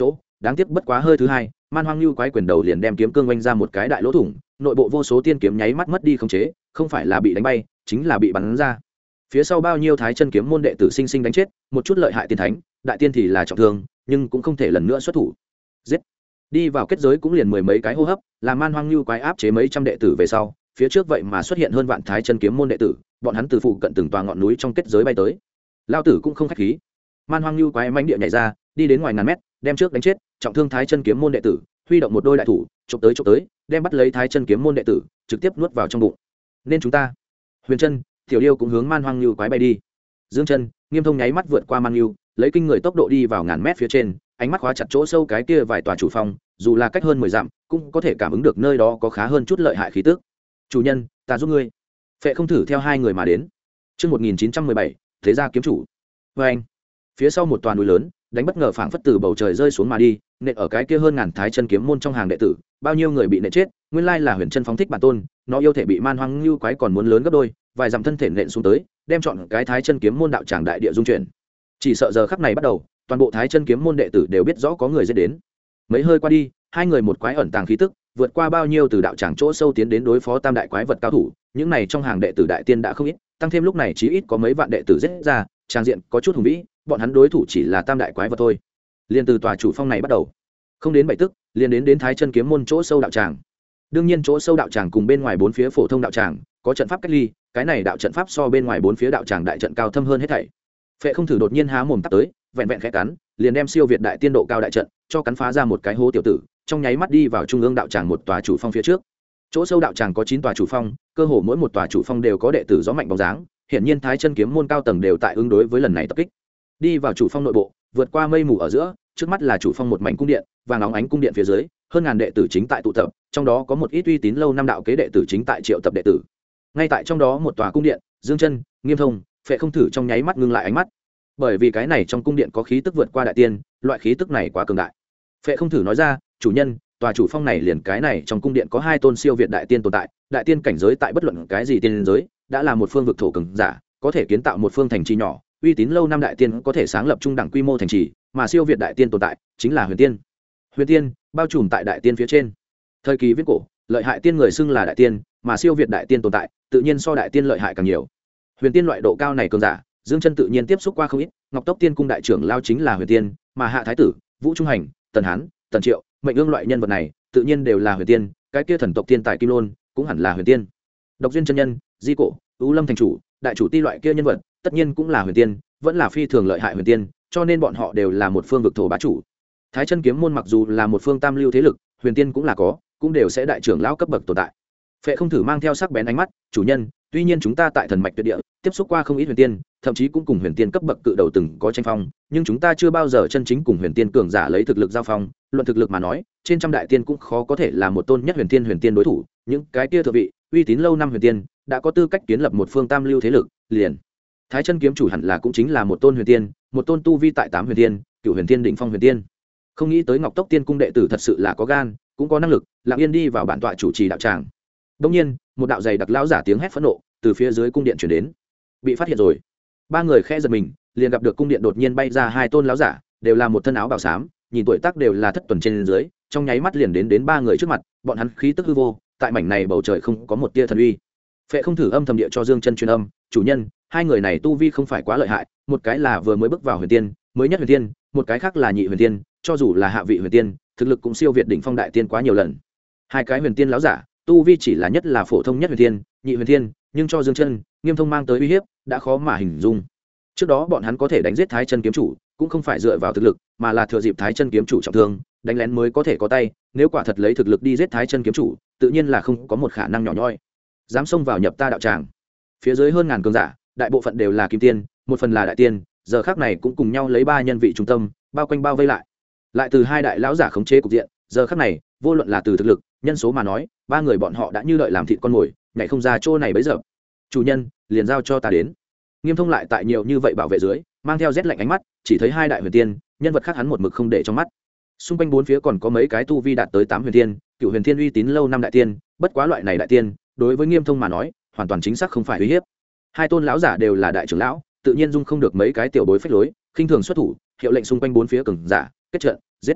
đáng tiếc bất quá hơi thứ hai, man hoang lưu quái quyền đầu liền đem kiếm cương oanh ra một cái đại lỗ thủng, nội bộ vô số tiên kiếm nháy mắt mất đi khống chế, không phải là bị đánh bay chính là bị bắn ra. Phía sau bao nhiêu thái chân kiếm môn đệ tử sinh sinh đánh chết một chút lợi hại tiên thánh, đại tiên thì là trọng thương, nhưng cũng không thể lần nữa xuất thủ. Giết. Đi vào kết giới cũng liền mười mấy cái hô hấp, làm man hoang lưu quái áp chế mấy trăm đệ tử về sau, phía trước vậy mà xuất hiện hơn vạn thái chân kiếm môn đệ tử, bọn hắn từ phụ cận từng tòa ngọn núi trong kết giới bay tới. Lao tử cũng không khách khí, man hoang lưu quái mãnh địa nhảy ra, đi đến ngoài ngàn mét, đem trước đánh chết trọng thương thái chân kiếm môn đệ tử, huy động một đôi đại thủ chụp tới, đem bắt lấy thái chân kiếm môn đệ tử trực tiếp nuốt vào trong bụng. Nên chúng ta. Huyền Trân, Tiểu Điêu cũng hướng man hoang lưu quái bay đi. Dương Chân, Nghiêm Thông nháy mắt vượt qua man lưu, lấy kinh người tốc độ đi vào ngàn mét phía trên, ánh mắt khóa chặt chỗ sâu cái kia vài tòa chủ phong, dù là cách hơn 10 dặm cũng có thể cảm ứng được nơi đó có khá hơn chút lợi hại khí tức. Chủ nhân, ta giúp ngươi. Phệ Không Thử theo hai người mà đến. Chương 1917, thế gia kiếm chủ. Và anh, phía sau một tòa núi lớn, đánh bất ngờ phảng phất từ bầu trời rơi xuống mà đi, nện ở cái kia hơn ngàn thái chân kiếm môn trong hàng đệ tử, bao nhiêu người bị nện chết, nguyên lai là Huyền Chân phóng thích bản tôn, nó yêu thể bị man hoang lưu quái còn muốn lớn gấp đôi, vài dặm thân thể nện xuống tới, đem chọn cái thái chân kiếm môn đạo tràng đại địa dung chuyển. Chỉ sợ giờ khắc này bắt đầu, toàn bộ thái chân kiếm môn đệ tử đều biết rõ có người giết đến. Mấy hơi qua đi, hai người một quái ẩn tàng khí tức, vượt qua bao nhiêu từ đạo tràng chỗ sâu tiến đến đối phó tam đại quái vật cao thủ, những này trong hàng đệ tử đại tiên đã không ít, tăng thêm lúc này chí ít có mấy vạn đệ tử giết ra, trang diện có chút hùng vĩ, bọn hắn đối thủ chỉ là tam đại quái vật thôi. Liên từ tòa chủ phong này bắt đầu, không đến 7 tức, liền đến thái chân kiếm môn chỗ sâu đạo tràng. Đương nhiên chỗ sâu đạo tràng cùng bên ngoài bốn phía phổ thông đạo tràng có trận pháp cách ly, cái này đạo trận pháp so bên ngoài bốn phía đạo tràng đại trận cao thâm hơn hết thảy. Phệ Không Thử đột nhiên há mồm tắt tới, vẹn vẹn khẽ cắn, liền đem siêu việt đại tiên độ cao đại trận cho cắn phá ra một cái hố tiểu tử, trong nháy mắt đi vào trung ương đạo tràng một tòa chủ phong phía trước. Chỗ sâu đạo tràng có 9 tòa chủ phong, cơ hồ mỗi một tòa chủ phong đều có đệ tử gió mạnh bóng dáng, hiển nhiên thái chân kiếm môn cao tầng đều tại ứng đối với lần này tập kích. Đi vào chủ phong nội bộ, vượt qua mây mù ở giữa, trước mắt là chủ phong một mảnh cung điện, vàng óng ánh cung điện phía dưới, hơn ngàn đệ tử chính tại tụ tập, trong đó có một ít uy tín lâu năm đạo kế đệ tử chính tại triệu tập đệ tử. Ngay tại trong đó một tòa cung điện, Dương Chân, Nghiêm Thông, Phệ Không Thử trong nháy mắt ngưng lại ánh mắt, bởi vì cái này trong cung điện có khí tức vượt qua đại tiên, loại khí tức này quá cường đại. Phệ Không Thử nói ra, chủ nhân, tòa chủ phong này liền cái này trong cung điện có 2 tôn siêu việt đại tiên tồn tại, đại tiên cảnh giới tại bất luận cái gì tiên giới, đã là một phương vực thổ cường giả, có thể kiến tạo một phương thành trì nhỏ, uy tín lâu năm đại tiên có thể sáng lập trung đẳng quy mô thành trì, mà siêu việt đại tiên tồn tại chính là huyền tiên. Huyền tiên bao trùm tại đại tiên phía trên. Thời kỳ viết cổ, lợi hại tiên người xưng là đại tiên, mà siêu việt đại tiên tồn tại, tự nhiên so đại tiên lợi hại càng nhiều. Huyền tiên loại độ cao này cường giả, Dương Chân tự nhiên tiếp xúc qua không ít, Ngọc Tốc Tiên cung đại trưởng lao chính là huyền tiên, mà Hạ Thái tử, Vũ Trung Hành, Tần Hán, Tần Triệu, Mệnh Ương loại nhân vật này, tự nhiên đều là huyền tiên, cái kia thần tộc tiên tài Kim Lôn cũng hẳn là huyền tiên. Độc Duyên chân nhân, Di Cổ, U Lâm thành chủ, đại chủ ti loại kia nhân vật, tất nhiên cũng là huyền tiên, vẫn là phi thường lợi hại huyền tiên, cho nên bọn họ đều là một phương vực thổ bá chủ. Thái chân kiếm môn mặc dù là một phương tam lưu thế lực, huyền tiên cũng là có, cũng đều sẽ đại trưởng lão cấp bậc tồn tại. Phệ Không Thử mang theo sắc bén ánh mắt, chủ nhân, tuy nhiên chúng ta tại thần mạch tuyệt địa tiếp xúc qua không ít huyền tiên, thậm chí cũng cùng huyền tiên cấp bậc cự đầu từng có tranh phong, nhưng chúng ta chưa bao giờ chân chính cùng huyền tiên cường giả lấy thực lực giao phong. Luận thực lực mà nói, trên trăm đại tiên cũng khó có thể là một tôn nhất huyền tiên đối thủ. Những cái kia thượng vị uy tín lâu năm huyền tiên đã có tư cách kiến lập một phương tam lưu thế lực, liền Thái chân kiếm chủ hẳn là cũng chính là một tôn huyền tiên, một tôn tu vi tại 8 huyền tiên, cửu huyền tiên đỉnh phong huyền tiên. Không nghĩ tới Ngọc Tốc Tiên cung đệ tử thật sự là có gan, cũng có năng lực, lặng yên đi vào bản tọa chủ trì đạo tràng. Đương nhiên, một đạo dày đặc lão giả tiếng hét phẫn nộ từ phía dưới cung điện truyền đến. Bị phát hiện rồi. 3 người khẽ giật mình, liền gặp được cung điện đột nhiên bay ra 2 tôn lão giả, đều là một thân áo bào xám, nhìn tuổi tác đều là thất tuần trên dưới, trong nháy mắt liền đến 3 người trước mặt, bọn hắn khí tức hư vô, tại mảnh này bầu trời không có một tia thần uy. Phệ Không Thử âm thầm địa cho Dương Chân truyền âm, chủ nhân, 2 người này tu vi không phải quá lợi hại, một cái là vừa mới bước vào huyền tiên, mới nhất huyền tiên, một cái khác là nhị huyền tiên, cho dù là hạ vị huyền tiên, thực lực cũng siêu việt đỉnh phong đại tiên quá nhiều lần. 2 cái huyền tiên lão giả, tu vi chỉ là nhất là phổ thông nhất huyền tiên, nhị huyền tiên, nhưng cho Dương Chân, Nghiêm Thông mang tới uy hiếp, đã khó mà hình dung. Trước đó bọn hắn có thể đánh giết Thái chân kiếm chủ, cũng không phải dựa vào thực lực, mà là thừa dịp Thái chân kiếm chủ trọng thương, đánh lén mới có thể có tay, nếu quả thật lấy thực lực đi giết Thái chân kiếm chủ, tự nhiên là không có một khả năng nhỏ nhoi. Dám xông vào nhập ta đạo tràng. Phía dưới hơn ngàn cường giả, đại bộ phận đều là kim tiên, một phần là đại tiên, giờ khắc này cũng cùng nhau lấy 3 nhân vị trung tâm, bao quanh bao vây lại. Lại từ 2 đại lão giả khống chế cục diện, giờ khắc này, vô luận là từ thực lực, nhân số mà nói, 3 người bọn họ đã như đợi làm thịt con mồi, nhảy không ra chỗ này bấy giờ. Chủ nhân, liền giao cho ta đến. Nghiêm Thông lại tại nhiều như vậy bảo vệ dưới, mang theo rét lạnh ánh mắt, chỉ thấy 2 đại huyền tiên, nhân vật khác hắn một mực không để trong mắt. Xung quanh bốn phía còn có mấy cái tu vi đạt tới 8 huyền tiên, cửu huyền tiên uy tín lâu năm đại tiên, bất quá loại này đại tiên, đối với Nghiêm Thông mà nói, hoàn toàn chính xác không phải uy hiếp. 2 tôn lão giả đều là đại trưởng lão, tự nhiên dung không được mấy cái tiểu bối phách lối, khinh thường xuất thủ, hiệu lệnh xung quanh bốn phía cường giả, kết trận, giết.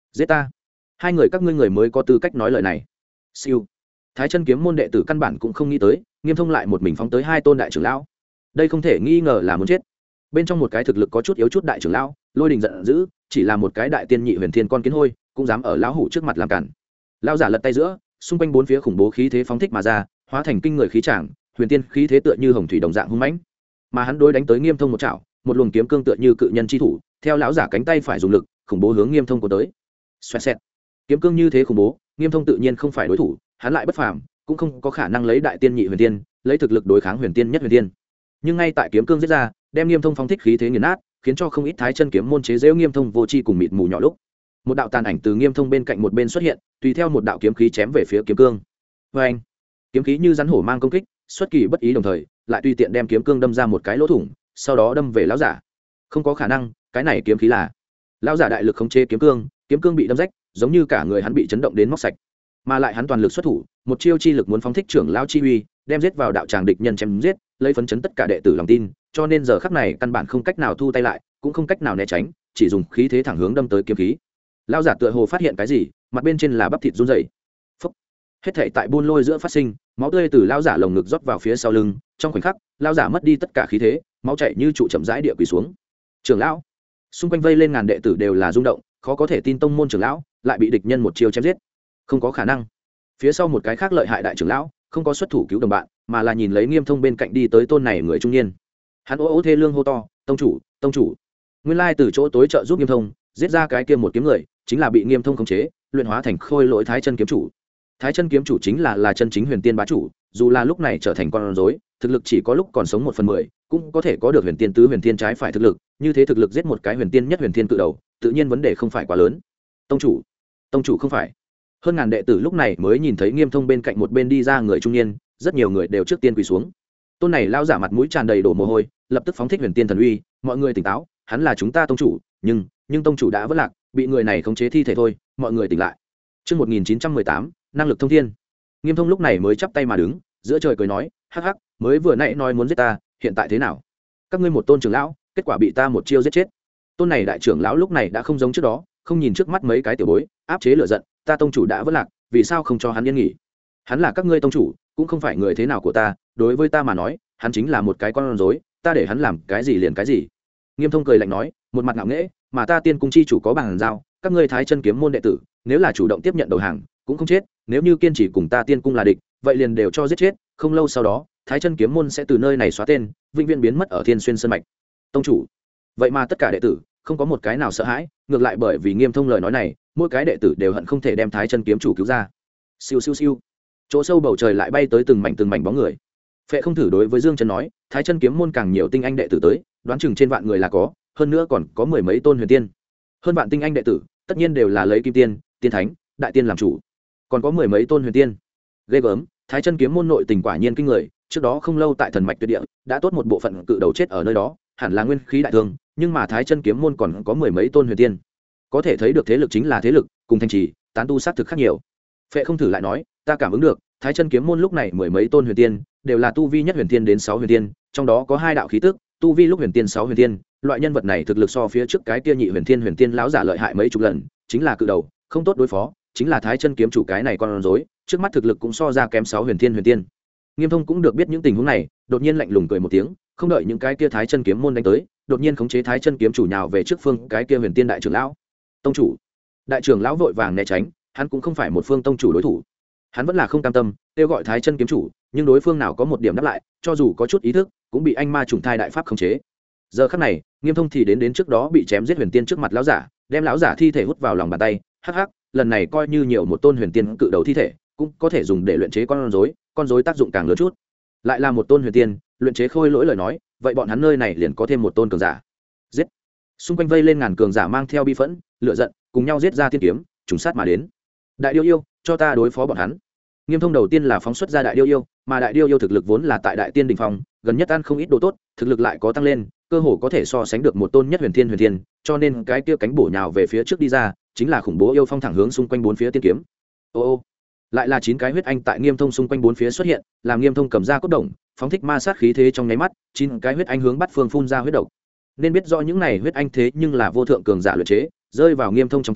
giết ta. Hai người các ngươi người mới có tư cách nói lời này. Siêu. Thái chân kiếm môn đệ tử căn bản cũng không nghĩ tới Nghiêm Thông lại một mình phóng tới hai tôn đại trưởng lão. Đây không thể nghi ngờ là muốn chết. Bên trong một cái thực lực có chút yếu chút đại trưởng lão Lôi Đình giận dữ, chỉ là một cái đại tiên nhị huyền thiên con kiến hôi cũng dám ở lão hủ trước mặt làm cản. Lão giả lật tay giữa, xung quanh bốn phía khủng bố khí thế phóng thích mà ra, hóa thành kinh người khí tràng, huyền tiên khí thế tựa như hồng thủy đồng dạng hung mãnh. Mà hắn đối đánh tới Nghiêm Thông một chảo, một luồng kiếm cương tựa như cự nhân chi thủ, theo lão giả cánh tay phải dùng lực, khủng bố hướng Nghiêm Thông của tới. Xoẹt xẹt. Kiếm cương như thế khủng bố, Nghiêm Thông tự nhiên không phải đối thủ, hắn lại bất phàm, cũng không có khả năng lấy đại tiên nhị huyền tiên, lấy thực lực đối kháng huyền tiên nhất huyền tiên. Nhưng ngay tại kiếm cương giết ra, đem Nghiêm Thông phóng thích khí thế nghiền nát, khiến cho không ít thái chân kiếm môn chế giễu Nghiêm Thông vô tri cùng mịt mù nhỏ lúc. Một đạo tàn ảnh từ Nghiêm Thông bên cạnh một bên xuất hiện, tùy theo một đạo kiếm khí chém về phía kiếm cương. Oeng! Kiếm khí như rắn hổ mang công kích, xuất kỳ bất ý đồng thời, lại tùy tiện đem kiếm cương đâm ra một cái lỗ thủng, sau đó đâm về lão giả. Không có khả năng, cái này kiếm khí là. Lão giả đại lực khống chế kiếm cương bị đâm rách, giống như cả người hắn bị chấn động đến móc sạch. Mà lại hắn toàn lực xuất thủ, một chiêu chi lực muốn phóng thích trưởng lão chi uy, đem giết vào đạo tràng địch nhân chém giết, lấy phấn chấn tất cả đệ tử lòng tin, cho nên giờ khắc này căn bản không cách nào thu tay lại, cũng không cách nào né tránh, chỉ dùng khí thế thẳng hướng đâm tới kiếm khí. Lão giả tựa hồ phát hiện cái gì, mặt bên trên là bắp thịt run rẩy. Phốc. Hết thảy tại buôn lôi giữa phát sinh, máu tươi từ lão giả lồng ngực rót vào phía sau lưng, trong khoảnh khắc, lão giả mất đi tất cả khí thế, máu chảy như trụ chậm rãi địa quỳ xuống. Trưởng lão, xung quanh vây lên ngàn đệ tử đều là rung động, khó có thể tin tông môn trưởng lão lại bị địch nhân một chiêu chém giết. Không có khả năng. Phía sau một cái khác lợi hại đại trưởng lão, không có xuất thủ cứu đồng bạn, mà là nhìn lấy Nghiêm Thông bên cạnh đi tới tôn này người trung niên. Hắn ố thê lương hô to, "Tông chủ, tông chủ!" Nguyên lai từ chỗ tối trợ giúp Nghiêm Thông, giết ra cái kia một kiếm người, chính là bị Nghiêm Thông khống chế, luyện hóa thành khôi lỗi Thái chân kiếm chủ. Thái chân kiếm chủ chính là chân chính huyền tiên bá chủ, dù là lúc này trở thành con rối, thực lực chỉ có lúc còn sống 1/10, cũng có thể có được huyền tiên tứ huyền tiên trái phải thực lực, như thế thực lực giết một cái huyền tiên nhất huyền tiên cự đầu, tự nhiên vấn đề không phải quá lớn. Tông chủ không phải. Hơn ngàn đệ tử lúc này mới nhìn thấy Nghiêm Thông bên cạnh một bên đi ra người trung niên, rất nhiều người đều trước tiên quỳ xuống. Tôn này lao giả mặt mũi tràn đầy đổ mồ hôi, lập tức phóng thích huyền tiên thần uy, mọi người tỉnh táo, hắn là chúng ta tông chủ, nhưng tông chủ đã vỡ lạc, bị người này khống chế thi thể thôi, mọi người tỉnh lại. Chương 1918, năng lực thông thiên. Nghiêm Thông lúc này mới chắp tay mà đứng, giữa trời cười nói, hắc hắc, mới vừa nãy nói muốn giết ta, hiện tại thế nào? Các ngươi một tôn trưởng lão, kết quả bị ta một chiêu giết chết. Tôn này đại trưởng lão lúc này đã không giống trước đó, không nhìn trước mắt mấy cái tiểu bối, áp chế lửa giận, ta tông chủ đã vỡ lạc, vì sao không cho hắn yên nghỉ? Hắn là các ngươi tông chủ, cũng không phải người thế nào của ta, đối với ta mà nói, hắn chính là một cái con rối, ta để hắn làm cái gì liền cái gì. Nghiêm Thông cười lạnh nói, một mặt ngạo nghễ, mà ta Tiên cung chi chủ có bằng giao, các ngươi Thái chân kiếm môn đệ tử, nếu là chủ động tiếp nhận đầu hàng, cũng không chết, nếu như kiên trì cùng ta Tiên cung là địch, vậy liền đều cho giết chết, không lâu sau đó, Thái chân kiếm môn sẽ từ nơi này xóa tên, vĩnh viễn biến mất ở Thiên Xuyên sơn mạch. Tông chủ. Vậy mà tất cả đệ tử, không có một cái nào sợ hãi, ngược lại bởi vì Nghiêm Thông lời nói này, mỗi cái đệ tử đều hận không thể đem Thái chân kiếm chủ cứu ra. Siêu siêu siêu. Chỗ sâu bầu trời lại bay tới từng mảnh bóng người. Phệ không thử đối với Dương Trần nói, Thái chân kiếm môn càng nhiều tinh anh đệ tử tới, đoán chừng trên vạn người là có, hơn nữa còn có mười mấy tôn huyền tiên. Hơn vạn tinh anh đệ tử, tất nhiên đều là lấy kim tiên, tiên thánh, đại tiên làm chủ. Còn có mười mấy tôn huyền tiên. Ghê gớm, Thái chân kiếm môn nội tình quả nhiên kinh người, trước đó không lâu tại Thần Mạch Tuyệt Địa, đã tốt một bộ phận cự đầu chết ở nơi đó, hẳn là nguyên khí đại thương, nhưng mà Thái chân kiếm môn còn có mười mấy tôn huyền tiên. Có thể thấy được thế lực chính là thế lực, cùng thành trì, tán tu sát thực khác nhiều. Phệ không thử lại nói, ta cảm ứng được, Thái chân kiếm môn lúc này mười mấy tôn huyền tiên, đều là tu vi nhất huyền tiên đến 6 huyền tiên, trong đó có 2 đạo khí tức, tu vi lúc huyền tiên 6 huyền tiên, loại nhân vật này thực lực so phía trước cái kia nhị huyền tiên lão giả lợi hại mấy chục lần, chính là cự đầu, không tốt đối phó, chính là Thái chân kiếm chủ cái này con rối, trước mắt thực lực cũng so ra kém 6 huyền tiên. Nghiêm Thông cũng được biết những tình huống này, đột nhiên lạnh lùng cười một tiếng, không đợi những cái kia Thái chân kiếm môn đánh tới, đột nhiên khống chế Thái chân kiếm chủ nhào về trước phương cái kia huyền tiên đại trưởng lão. Tông chủ. Đại trưởng lão vội vàng né tránh, hắn cũng không phải một phương tông chủ đối thủ. Hắn vẫn là không cam tâm, kêu gọi Thái chân kiếm chủ, nhưng đối phương nào có một điểm đáp lại, cho dù có chút ý thức, cũng bị anh ma trùng thai đại pháp khống chế. Giờ khắc này, Nghiêm Thông thì đến trước đó bị chém giết huyền tiên trước mặt lão giả, đem lão giả thi thể hút vào lòng bàn tay, hắc hắc, lần này coi như nhiều một tôn huyền tiên cự đầu thi thể, cũng có thể dùng để luyện chế con rối tác dụng càng lớn chút. Lại là một tôn huyền tiên, luyện chế khôi lỗi lời nói, vậy bọn hắn nơi này liền có thêm một tôn cường giả. Giết. Xung quanh vây lên ngàn cường giả mang theo bi phẫn, lửa giận, cùng nhau giết ra tiên kiếm, trùng sát mà đến. Đại điêu yêu, cho ta đối phó bọn hắn. Nghiêm Thông đầu tiên là phóng xuất ra đại điêu yêu, mà đại điêu yêu thực lực vốn là tại đại tiên đỉnh phong, gần nhất ăn không ít đồ tốt, thực lực lại có tăng lên, cơ hồ có thể so sánh được một tôn nhất huyền thiên, cho nên cái kia cánh bổ nhào về phía trước đi ra, chính là khủng bố yêu phong thẳng hướng xung quanh bốn phía tiên kiếm. Ô, lại là 9 cái huyết anh tại Nghiêm Thông xung quanh bốn phía xuất hiện, làm Nghiêm Thông cầm ra cốt đồng, phóng thích ma sát khí thế trong nháy mắt, 9 cái huyết anh hướng bắt phương phun ra huyết độc. Nên biết rõ những này huyết anh thế nhưng là vô thượng cường giả luyện chế, rơi vào Nghiêm Thông trong tay,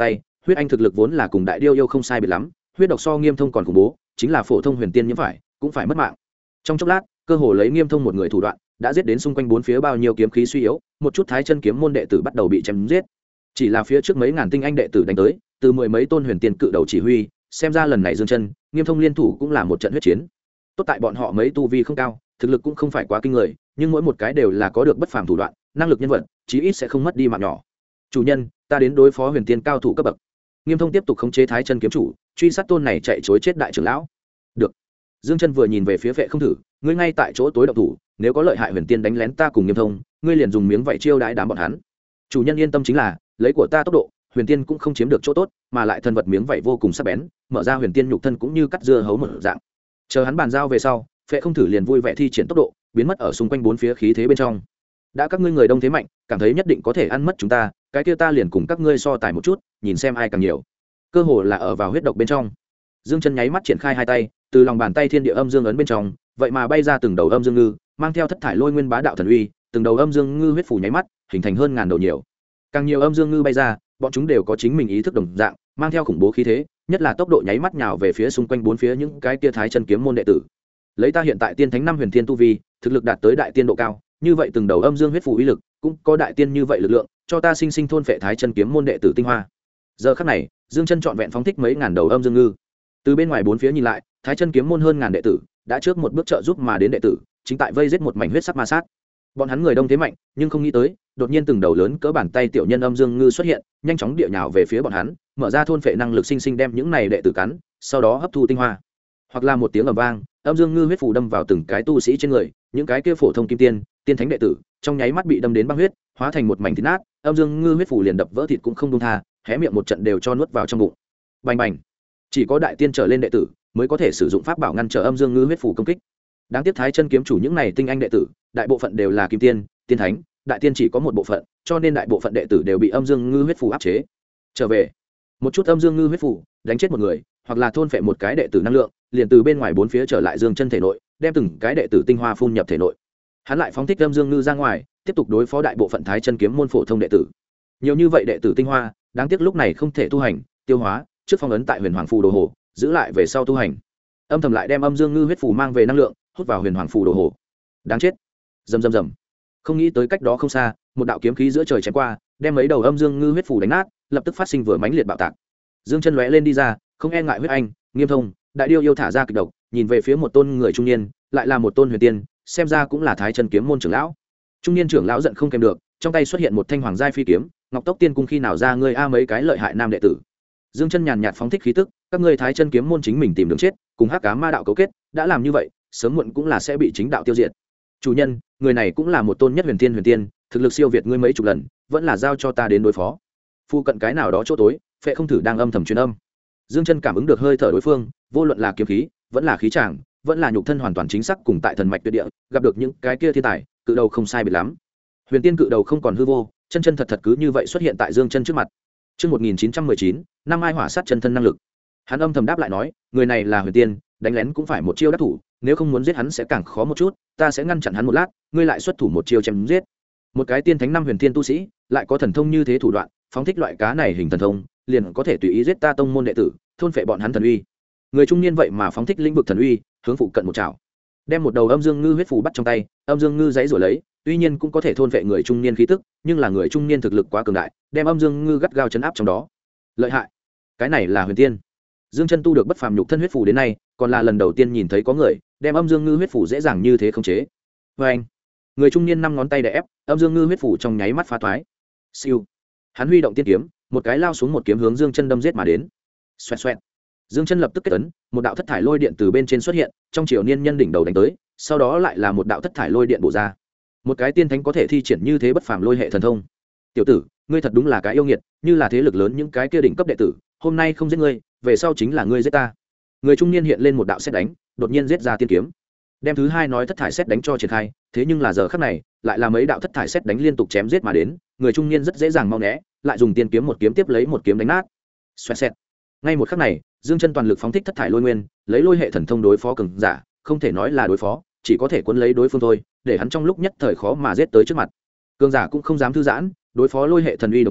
huyết anh thực lực vốn là cùng đại điêu yêu không sai biệt lắm, huyết độc so Nghiêm Thông còn khủng bố, chính là phổ thông huyền tiên nhiễm phải cũng phải mất mạng. Trong chốc lát, cơ hồ lấy Nghiêm Thông một người thủ đoạn, đã giết đến xung quanh bốn phía bao nhiêu kiếm khí suy yếu, một chút thái chân kiếm môn đệ tử bắt đầu bị chém giết. Chỉ là phía trước mấy ngàn tinh anh đệ tử đánh tới, từ mười mấy tôn huyền tiên cự đầu chỉ huy, xem ra lần này Dương Chân, Nghiêm Thông liên thủ cũng là một trận huyết chiến. Tốt tại bọn họ mấy tu vi không cao, thực lực cũng không phải quá kinh người, nhưng mỗi một cái đều là có được bất phàm thủ đoạn, năng lực nhân vật, chí ít sẽ không mất đi mạng nhỏ. Chủ nhân, ta đến đối phó huyền tiên cao thủ cấp bậc. Nghiêm Thông tiếp tục khống chế thái chân kiếm chủ, truy sát tôn này chạy trối chết đại trưởng lão. Được. Dương Chân vừa nhìn về phía Vệ Không Thử, ngươi ngay tại chỗ tối động thủ, nếu có lợi hại huyền tiên đánh lén ta cùng Nghiêm Thông, ngươi liền dùng miếng vảy chiêu đãi đám bọn hắn. Chủ nhân yên tâm chính là, lấy của ta tốc độ, huyền tiên cũng không chiếm được chỗ tốt, mà lại thân vật miếng vảy vô cùng sắc bén, mở ra huyền tiên nhục thân cũng như cắt dưa hấu một dạng. Chờ hắn bàn giao về sau, Vệ Không Thử liền vui vẻ thi triển tốc độ, biến mất ở xung quanh bốn phía khí thế bên trong. Đã các ngươi người đông thế mạnh, cảm thấy nhất định có thể ăn mất chúng ta, cái kia ta liền cùng các ngươi so tài một chút, nhìn xem ai càng nhiều. Cơ hồ là ở vào huyết độc bên trong. Dương Chân nháy mắt triển khai hai tay, từ lòng bàn tay thiên địa âm dương ấn bên trong, vậy mà bay ra từng đầu âm dương ngư, mang theo thất thải lôi nguyên bá đạo thần uy, từng đầu âm dương ngư huyết phủ nháy mắt, hình thành hơn ngàn đầu nhiều. Càng nhiều âm dương ngư bay ra, bọn chúng đều có chính mình ý thức đồng dạng, mang theo khủng bố khí thế, nhất là tốc độ nháy mắt nhào về phía xung quanh bốn phía những cái kia thái chân kiếm môn đệ tử. Lấy ta hiện tại tiên thánh năm huyền thiên tu vi, thực lực đạt tới đại tiên độ cao, như vậy từng đầu âm dương huyết phủ uy lực, cũng có đại tiên như vậy lực lượng, cho ta sinh sinh thôn phệ thái chân kiếm môn đệ tử tinh hoa. Giờ khắc này, Dương Chân trọn vẹn phóng thích mấy ngàn đầu âm dương ngư. Từ bên ngoài bốn phía nhìn lại, thái chân kiếm môn hơn ngàn đệ tử, đã trước một bước trợ giúp mà đến đệ tử, chính tại vây giết một mảnh huyết sắc ma sát. Bọn hắn người đông thế mạnh, nhưng không nghĩ tới, đột nhiên từng đầu lớn cỡ bàn tay tiểu nhân âm dương ngư xuất hiện, nhanh chóng địa nhào về phía bọn hắn, mở ra thôn phệ năng lực sinh sinh đem những này đệ tử cắn, sau đó hấp thu tinh hoa. Hoặc là một tiếng ầm vang, âm dương ngư huyết phù đâm vào từng cái tu sĩ trên người, những cái kia phổ thông kim tiên, tiên thánh đệ tử, trong nháy mắt bị đâm đến băng huyết, hóa thành một mảnh thịt nát, âm dương ngư huyết phù liền đập vỡ thịt cũng không buông tha, hé miệng một trận đều cho nuốt vào trong bụng. Bành bành. Chỉ có đại tiên trở lên đệ tử mới có thể sử dụng pháp bảo ngăn trở âm dương ngư huyết phù công kích. Đáng tiếc thái chân kiếm chủ những này tinh anh đệ tử, đại bộ phận đều là kim tiên, tiên thánh, đại tiên chỉ có một bộ phận, cho nên đại bộ phận đệ tử đều bị âm dương ngư huyết phù áp chế. Trở về, một chút âm dương ngư huyết phù đánh chết một người, hoặc là thôn phệ một cái đệ tử năng lượng, liền từ bên ngoài bốn phía trở lại Dương Chân thể nội, đem từng cái đệ tử tinh hoa phun nhập thể nội. Hắn lại phóng thích âm dương ngư ra ngoài, tiếp tục đối phó đại bộ phận thái chân kiếm môn phổ thông đệ tử. Nhiều như vậy đệ tử tinh hoa, đáng tiếc lúc này không thể tu hành, tiêu hóa, trước phong ấn tại Huyền Hoàng phù đồ hồ, giữ lại về sau tu hành. Âm thầm lại đem âm dương ngư huyết phù mang về năng lượng, hút vào Huyền Hoàng phù đồ hồ. Đáng chết. Rầm rầm rầm. Không nghĩ tới cách đó không xa, một đạo kiếm khí giữa trời chém qua, đem mấy đầu âm dương ngư huyết phù đánh nát, lập tức phát sinh vừa mãnh liệt bạo tạc. Dương Chân lóe lên đi ra, không e ngại huyết anh, Nghiêm Thông, đại điêu yêu thả ra kịch độc, nhìn về phía một tôn người trung niên, lại là một tôn huyền tiên, xem ra cũng là thái chân kiếm môn trưởng lão. Trung niên trưởng lão giận không kèm được, trong tay xuất hiện một thanh hoàng giai phi kiếm, Ngọc Tốc Tiên cung khi nào ra ngươi a mấy cái lợi hại nam đệ tử. Dương Chân nhàn nhạt phóng thích khí tức, các ngươi thái chân kiếm môn chính mình tìm đường chết, cùng hắc ám ma đạo cấu kết, đã làm như vậy, sớm muộn cũng là sẽ bị chính đạo tiêu diệt. Chủ nhân, người này cũng là một tôn nhất huyền tiên, thực lực siêu việt ngươi mấy chục lần, vẫn là giao cho ta đến đối phó. Phu cận cái nào đó chỗ tối, Phệ Không Thử đang âm thầm truyền âm. Dương Chân cảm ứng được hơi thở đối phương, vô luận là kiếm khí, vẫn là khí tràng, vẫn là nhục thân hoàn toàn chính xác cùng tại thần mạch tuyệt địa, gặp được những cái kia thiên tài, cự đầu không sai biệt lắm. Huyền tiên cự đầu không còn hư vô, chân chân thật thật cứ như vậy xuất hiện tại Dương Chân trước mặt. Chương 1919, năm ai hỏa sát chân thân năng lực. Hắn âm thầm đáp lại nói, người này là huyền tiên, đánh lén cũng phải một chiêu đắc thủ, nếu không muốn giết hắn sẽ càng khó một chút, ta sẽ ngăn chặn hắn một lát, ngươi lại xuất thủ một chiêu chém giết. Một cái tiên thánh năm huyền tiên tu sĩ, lại có thần thông như thế thủ đoạn, phóng thích loại cá này hình thần thông, liền có thể tùy ý giết ta tông môn đệ tử, thôn phệ bọn hắn thần uy. Người trung niên vậy mà phóng thích lĩnh vực thần uy, hướng phụ cận một chảo, đem một đầu âm dương ngư huyết phù bắt trong tay, âm dương ngư giãy giụa lấy, tuy nhiên cũng có thể thôn phệ người trung niên khí tức, nhưng là người trung niên thực lực quá cường đại, đem âm dương ngư gắt gao chấn áp trong đó. Lợi hại, cái này là huyền tiên. Dương Chân tu được bất phàm nhục thân huyết phù đến nay, còn là lần đầu tiên nhìn thấy có người đem âm dương ngư huyết phù dễ dàng như thế khống chế. Với anh, người trung niên năm ngón tay đè ép, âm dương ngư huyết phù trong nháy mắt phá toái. Siêu, hắn huy động tiên kiếm, một cái lao xuống một kiếm hướng Dương Chân đâm giết mà đến. Xoẹt xoẹt. Dương Chân lập tức kết ấn, một đạo thất thải lôi điện từ bên trên xuất hiện, trong chiều niên nhân đỉnh đầu đánh tới, sau đó lại là một đạo thất thải lôi điện bổ ra. Một cái tiên thánh có thể thi triển như thế bất phàm lôi hệ thần thông. Tiểu tử, ngươi thật đúng là cái yêu nghiệt, như là thế lực lớn những cái kia đỉnh cấp đệ tử, hôm nay không giết ngươi, về sau chính là ngươi giết ta. Người trung niên hiện lên một đạo sét đánh, đột nhiên giết ra tiên kiếm, đem thứ hai nói thất thải sét đánh cho triển khai, thế nhưng là giờ khắc này, lại là mấy đạo thất thải sét đánh liên tục chém giết mà đến, người trung niên rất dễ dàng mau né, lại dùng tiên kiếm một kiếm tiếp lấy một kiếm đánh nát. Xoẹt xẹt. Ngay một khắc này, Dương Chân toàn lực phóng thích thất thải lôi nguyên, lấy lôi hệ thần thông đối phó cường giả, không thể nói là đối phó, chỉ có thể cuốn lấy đối phương thôi, để hắn trong lúc nhất thời khó mà giết tới trước mặt. Cường giả cũng không dám thư giãn, đối phó lôi hệ thần uy đồng thời,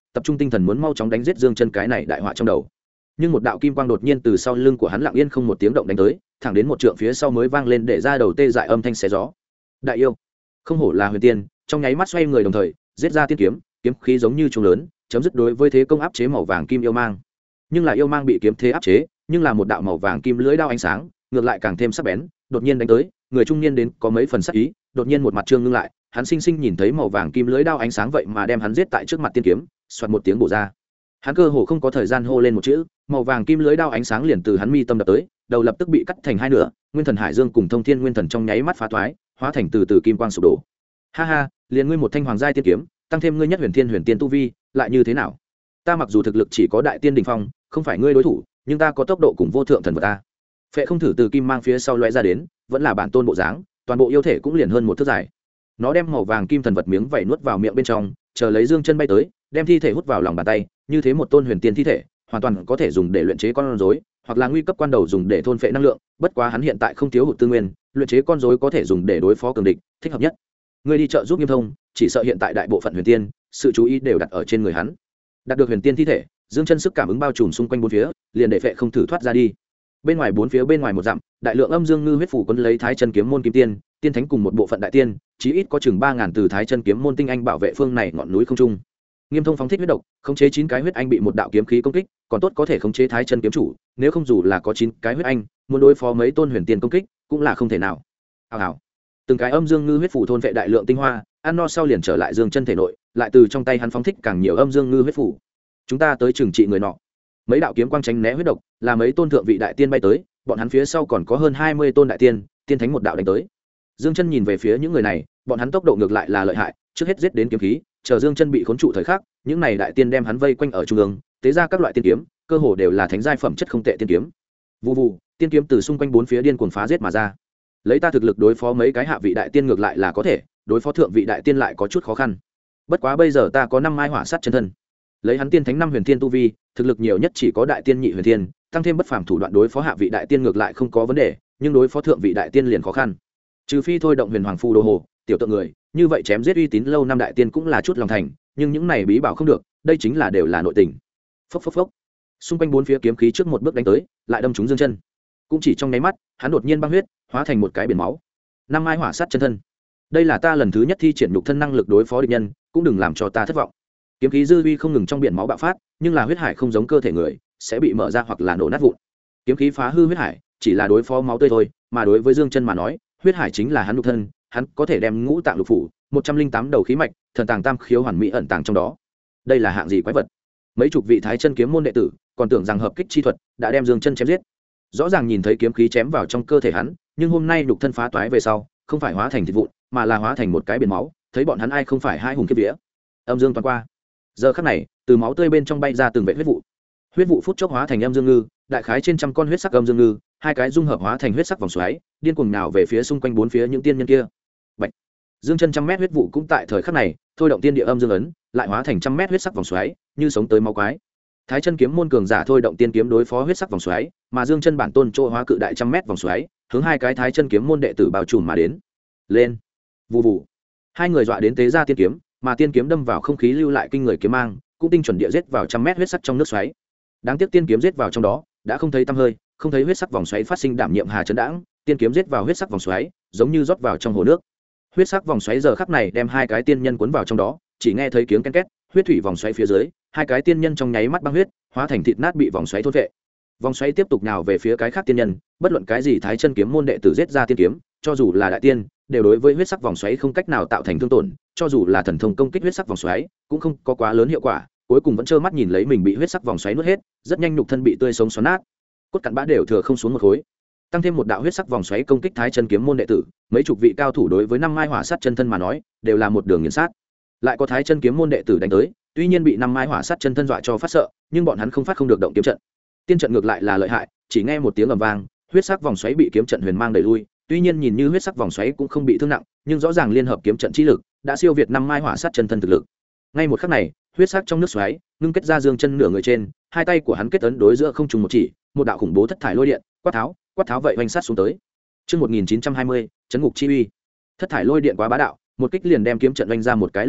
tập trung tinh thần muốn mau chóng đánh giết Dương Chân cái này đại họa trong đầu. Nhưng một đạo kim quang đột nhiên từ sau lưng của hắn lặng yên không một tiếng động đánh tới, thẳng đến một trượng phía sau mới vang lên để ra đầu tê dại âm thanh xé gió. Đại yêu, không hổ là huyền tiên, trong nháy mắt xoay người đồng thời giết ra tiên kiếm, kiếm khí giống như trung lớn, chấm dứt đối với thế công áp chế màu vàng kim yêu mang. Nhưng là yêu mang bị kiếm thế áp chế, nhưng là một đạo màu vàng kim lưỡi đao ánh sáng, ngược lại càng thêm sắc bén, đột nhiên đánh tới, người trung niên đến có mấy phần sắc ý, đột nhiên một mặt trương ngưng lại, hắn sinh sinh nhìn thấy màu vàng kim lưỡi đao ánh sáng vậy mà đem hắn giết tại trước mặt tiên kiếm, xoẹt một tiếng bổ ra. Hắn cơ hồ không có thời gian hô lên một chữ, màu vàng kim lưỡi đao ánh sáng liền từ hắn mi tâm đập tới, đầu lập tức bị cắt thành hai nửa, Nguyên Thần Hải Dương cùng Thông Thiên Nguyên Thần trong nháy mắt phá toái, hóa thành từ từ kim quang sụp đổ. Ha ha, liền ngươi một thanh hoàng giai tiên kiếm, tăng thêm ngươi nhất huyền tiên tu vi, lại như thế nào? Ta mặc dù thực lực chỉ có đại tiên đỉnh phong, không phải ngươi đối thủ, nhưng ta có tốc độ cùng vô thượng thần vật ta. Phệ không thử từ kim mang phía sau lóe ra đến, vẫn là bản tôn bộ dáng, toàn bộ yêu thể cũng liền hơn một thước dài. Nó đem màu vàng kim thần vật miếng vảy nuốt vào miệng bên trong, chờ lấy Dương Chân bay tới, đem thi thể hút vào lòng bàn tay, như thế một tôn huyền tiên thi thể, hoàn toàn có thể dùng để luyện chế con rối, hoặc là nguy cấp quan đầu dùng để thôn phệ năng lượng, bất quá hắn hiện tại không thiếu hụt tư nguyên, luyện chế con rối có thể dùng để đối phó cường địch, thích hợp nhất. Ngươi đi chợ giúp Nghiêm Thông, chỉ sợ hiện tại đại bộ phận huyền tiên, sự chú ý đều đặt ở trên người hắn. Đạt được huyền tiên thi thể, Dương Chân sức cảm ứng bao trùm xung quanh bốn phía, liền để phệ không thử thoát ra đi. Bên ngoài bốn phía bên ngoài một dặm, đại lượng âm dương ngư huyết phủ quân lấy Thái Chân kiếm môn kim tiên, tiên thánh cùng một bộ phận đại tiên, chí ít có chừng 3000 từ Thái Chân kiếm môn tinh anh bảo vệ phương này ngọn núi không trung. Nghiêm Thông phóng thích huyết độc, khống chế 9 cái huyết anh bị một đạo kiếm khí công kích, còn tốt có thể khống chế Thái Chân kiếm chủ, nếu không dù là có 9 cái huyết anh, muốn đối phó mấy tôn huyền tiên công kích, cũng là không thể nào. Hào hào. Từng cái âm dương ngư huyết phủ thôn vệ đại lượng tinh hoa, ăn no sau liền trở lại Dương Chân thể nội, lại từ trong tay hắn phóng thích càng nhiều âm dương ngư huyết phủ. Chúng ta tới trừng trị người nọ. Mấy đạo kiếm quang tránh né huyết độc, là mấy tôn thượng vị đại tiên bay tới, bọn hắn phía sau còn có hơn 20 tôn đại tiên, tiên thánh một đạo đánh tới. Dương Chân nhìn về phía những người này, bọn hắn tốc độ ngược lại là lợi hại, trước hết giết đến kiếm khí, chờ Dương Chân bị khốn trụ thời khắc, những này đại tiên đem hắn vây quanh ở trung ương, tế ra các loại tiên kiếm, cơ hồ đều là thánh giai phẩm chất không tệ tiên kiếm. Vù vù, tiên kiếm từ xung quanh bốn phía điên cuồng phá giết mà ra. Lấy ta thực lực đối phó mấy cái hạ vị đại tiên ngược lại là có thể, đối phó thượng vị đại tiên lại có chút khó khăn. Bất quá bây giờ ta có 5 mai hỏa sát chân thân. Lấy hắn tiên thánh 5 huyền thiên tu vi, thực lực nhiều nhất chỉ có đại tiên nhị huyền thiên, tăng thêm bất phàm thủ đoạn đối phó hạ vị đại tiên ngược lại không có vấn đề, nhưng đối phó thượng vị đại tiên liền khó khăn. Trừ phi thôi động huyền hoàng phù đồ hồ, tiểu tượng người, như vậy chém giết uy tín lâu năm đại tiên cũng là chút lòng thành, nhưng những này bí bảo không được, đây chính là đều là nội tình. Phốc phốc phốc. Xung quanh bốn phía kiếm khí trước một bước đánh tới, lại đâm trúng Dương Chân. Cũng chỉ trong nháy mắt, hắn đột nhiên băng huyết, hóa thành một cái biển máu. 5 mai hỏa sát chân thân. Đây là ta lần thứ nhất thi triển nhục thân năng lực đối phó địch nhân, cũng đừng làm cho ta thất vọng. Kiếm khí dư uy không ngừng trong biển máu bạo phát, nhưng là huyết hải không giống cơ thể người, sẽ bị mở ra hoặc là nổ nát vụn. Kiếm khí phá hư huyết hải, chỉ là đối phó máu tươi thôi, mà đối với Dương Chân mà nói, huyết hải chính là hắn nhục thân, hắn có thể đem ngũ tạng lục phủ, 108 đầu khí mạch, thần tàng tam khiếu hoàn mỹ ẩn tàng trong đó. Đây là hạng gì quái vật? Mấy chục vị Thái Chân kiếm môn đệ tử, còn tưởng rằng hợp kích chi thuật đã đem Dương Chân chém giết. Rõ ràng nhìn thấy kiếm khí chém vào trong cơ thể hắn, nhưng hôm nay nhục thân phá toái về sau, không phải hóa thành thịt vụn, mà là hóa thành một cái biển máu, thấy bọn hắn ai không phải hai hùng kiếp vía. Âm dương toàn qua. Giờ khắc này, từ máu tươi bên trong bay ra từng vệt huyết vụ. Huyết vụ phút chốc hóa thành âm dương ngư, đại khái trên trăm con huyết sắc âm dương ngư, hai cái dung hợp hóa thành huyết sắc vòng xoáy, điên cuồng nào về phía xung quanh bốn phía những tiên nhân kia. Bạch. Dương Chân 100 mét huyết vụ cũng tại thời khắc này, thôi động tiên địa âm dương ấn, lại hóa thành 100 mét huyết sắc vòng xoáy, như sống tới máu quái. Thái Chân kiếm môn cường giả thôi động tiên kiếm đối phó huyết sắc vòng xoáy, mà Dương Chân bản tôn chỗ hóa cự đại 100 mét vòng xoáy, hướng hai cái Thái Chân kiếm môn đệ tử bao trùm mà đến. Lên. Vù vù. Hai người dọa đến tế ra tiên kiếm, mà tiên kiếm đâm vào không khí lưu lại kinh người kiếm mang, cũng tinh chuẩn địa giết vào 100 mét huyết sắc trong nước xoáy. Đáng tiếc tiên kiếm giết vào trong đó, đã không thấy tăm hơi, không thấy huyết sắc vòng xoáy phát sinh đảm nhiệm hà chấn đãng, tiên kiếm giết vào huyết sắc vòng xoáy, giống như rót vào trong hồ nước. Huyết sắc vòng xoáy giờ khắc này đem hai cái tiên nhân cuốn vào trong đó, chỉ nghe thấy tiếng ken két, huyết thủy vòng xoáy phía dưới, hai cái tiên nhân trong nháy mắt băng huyết, hóa thành thịt nát bị vòng xoáy thôn phệ. Vòng xoáy tiếp tục nhào về phía cái khác tiên nhân, bất luận cái gì Thái Chân kiếm môn đệ tử giết ra tiên kiếm, cho dù là đại tiên, đều đối với huyết sắc vòng xoáy không cách nào tạo thành thương tổn, cho dù là thần thông công kích huyết sắc vòng xoáy, cũng không có quá lớn hiệu quả, cuối cùng vẫn trơ mắt nhìn lấy mình bị huyết sắc vòng xoáy nuốt hết, rất nhanh nhục thân bị tươi sống xoắn nát, cốt cặn bã đều thừa không xuống một khối. Tăng thêm một đạo huyết sắc vòng xoáy công kích Thái Chân kiếm môn đệ tử, mấy chục vị cao thủ đối với 5 mai hỏa sát chân thân mà nói, đều là một đường nghiền sát. Lại có Thái Chân kiếm môn đệ tử đánh tới, tuy nhiên bị 5 mai hỏa sát chân thân dọa cho phát sợ, nhưng bọn hắn không phát không được động kiếm trận. Tiên trận ngược lại là lợi hại, chỉ nghe một tiếng ầm vang, huyết sắc vòng xoáy bị kiếm trận huyền mang đẩy lui, tuy nhiên nhìn như huyết sắc vòng xoáy cũng không bị thương nặng, nhưng rõ ràng liên hợp kiếm trận chi lực đã siêu việt 5 mai hỏa sát chân thân thực lực. Ngay một khắc này, huyết sắc trong nước xoáy ngưng kết ra Dương Chân nửa người trên, hai tay của hắn kết ấn đối giữa không trùng một chỉ, một đạo khủng bố thất thải lôi điện, quát tháo vậy oanh sát xuống tới. Chương 1920, chấn ngục chi uy. Thất thải lôi điện quá bá đạo, một kích liền đem kiếm trận oanh ra một cái lỗ thủng,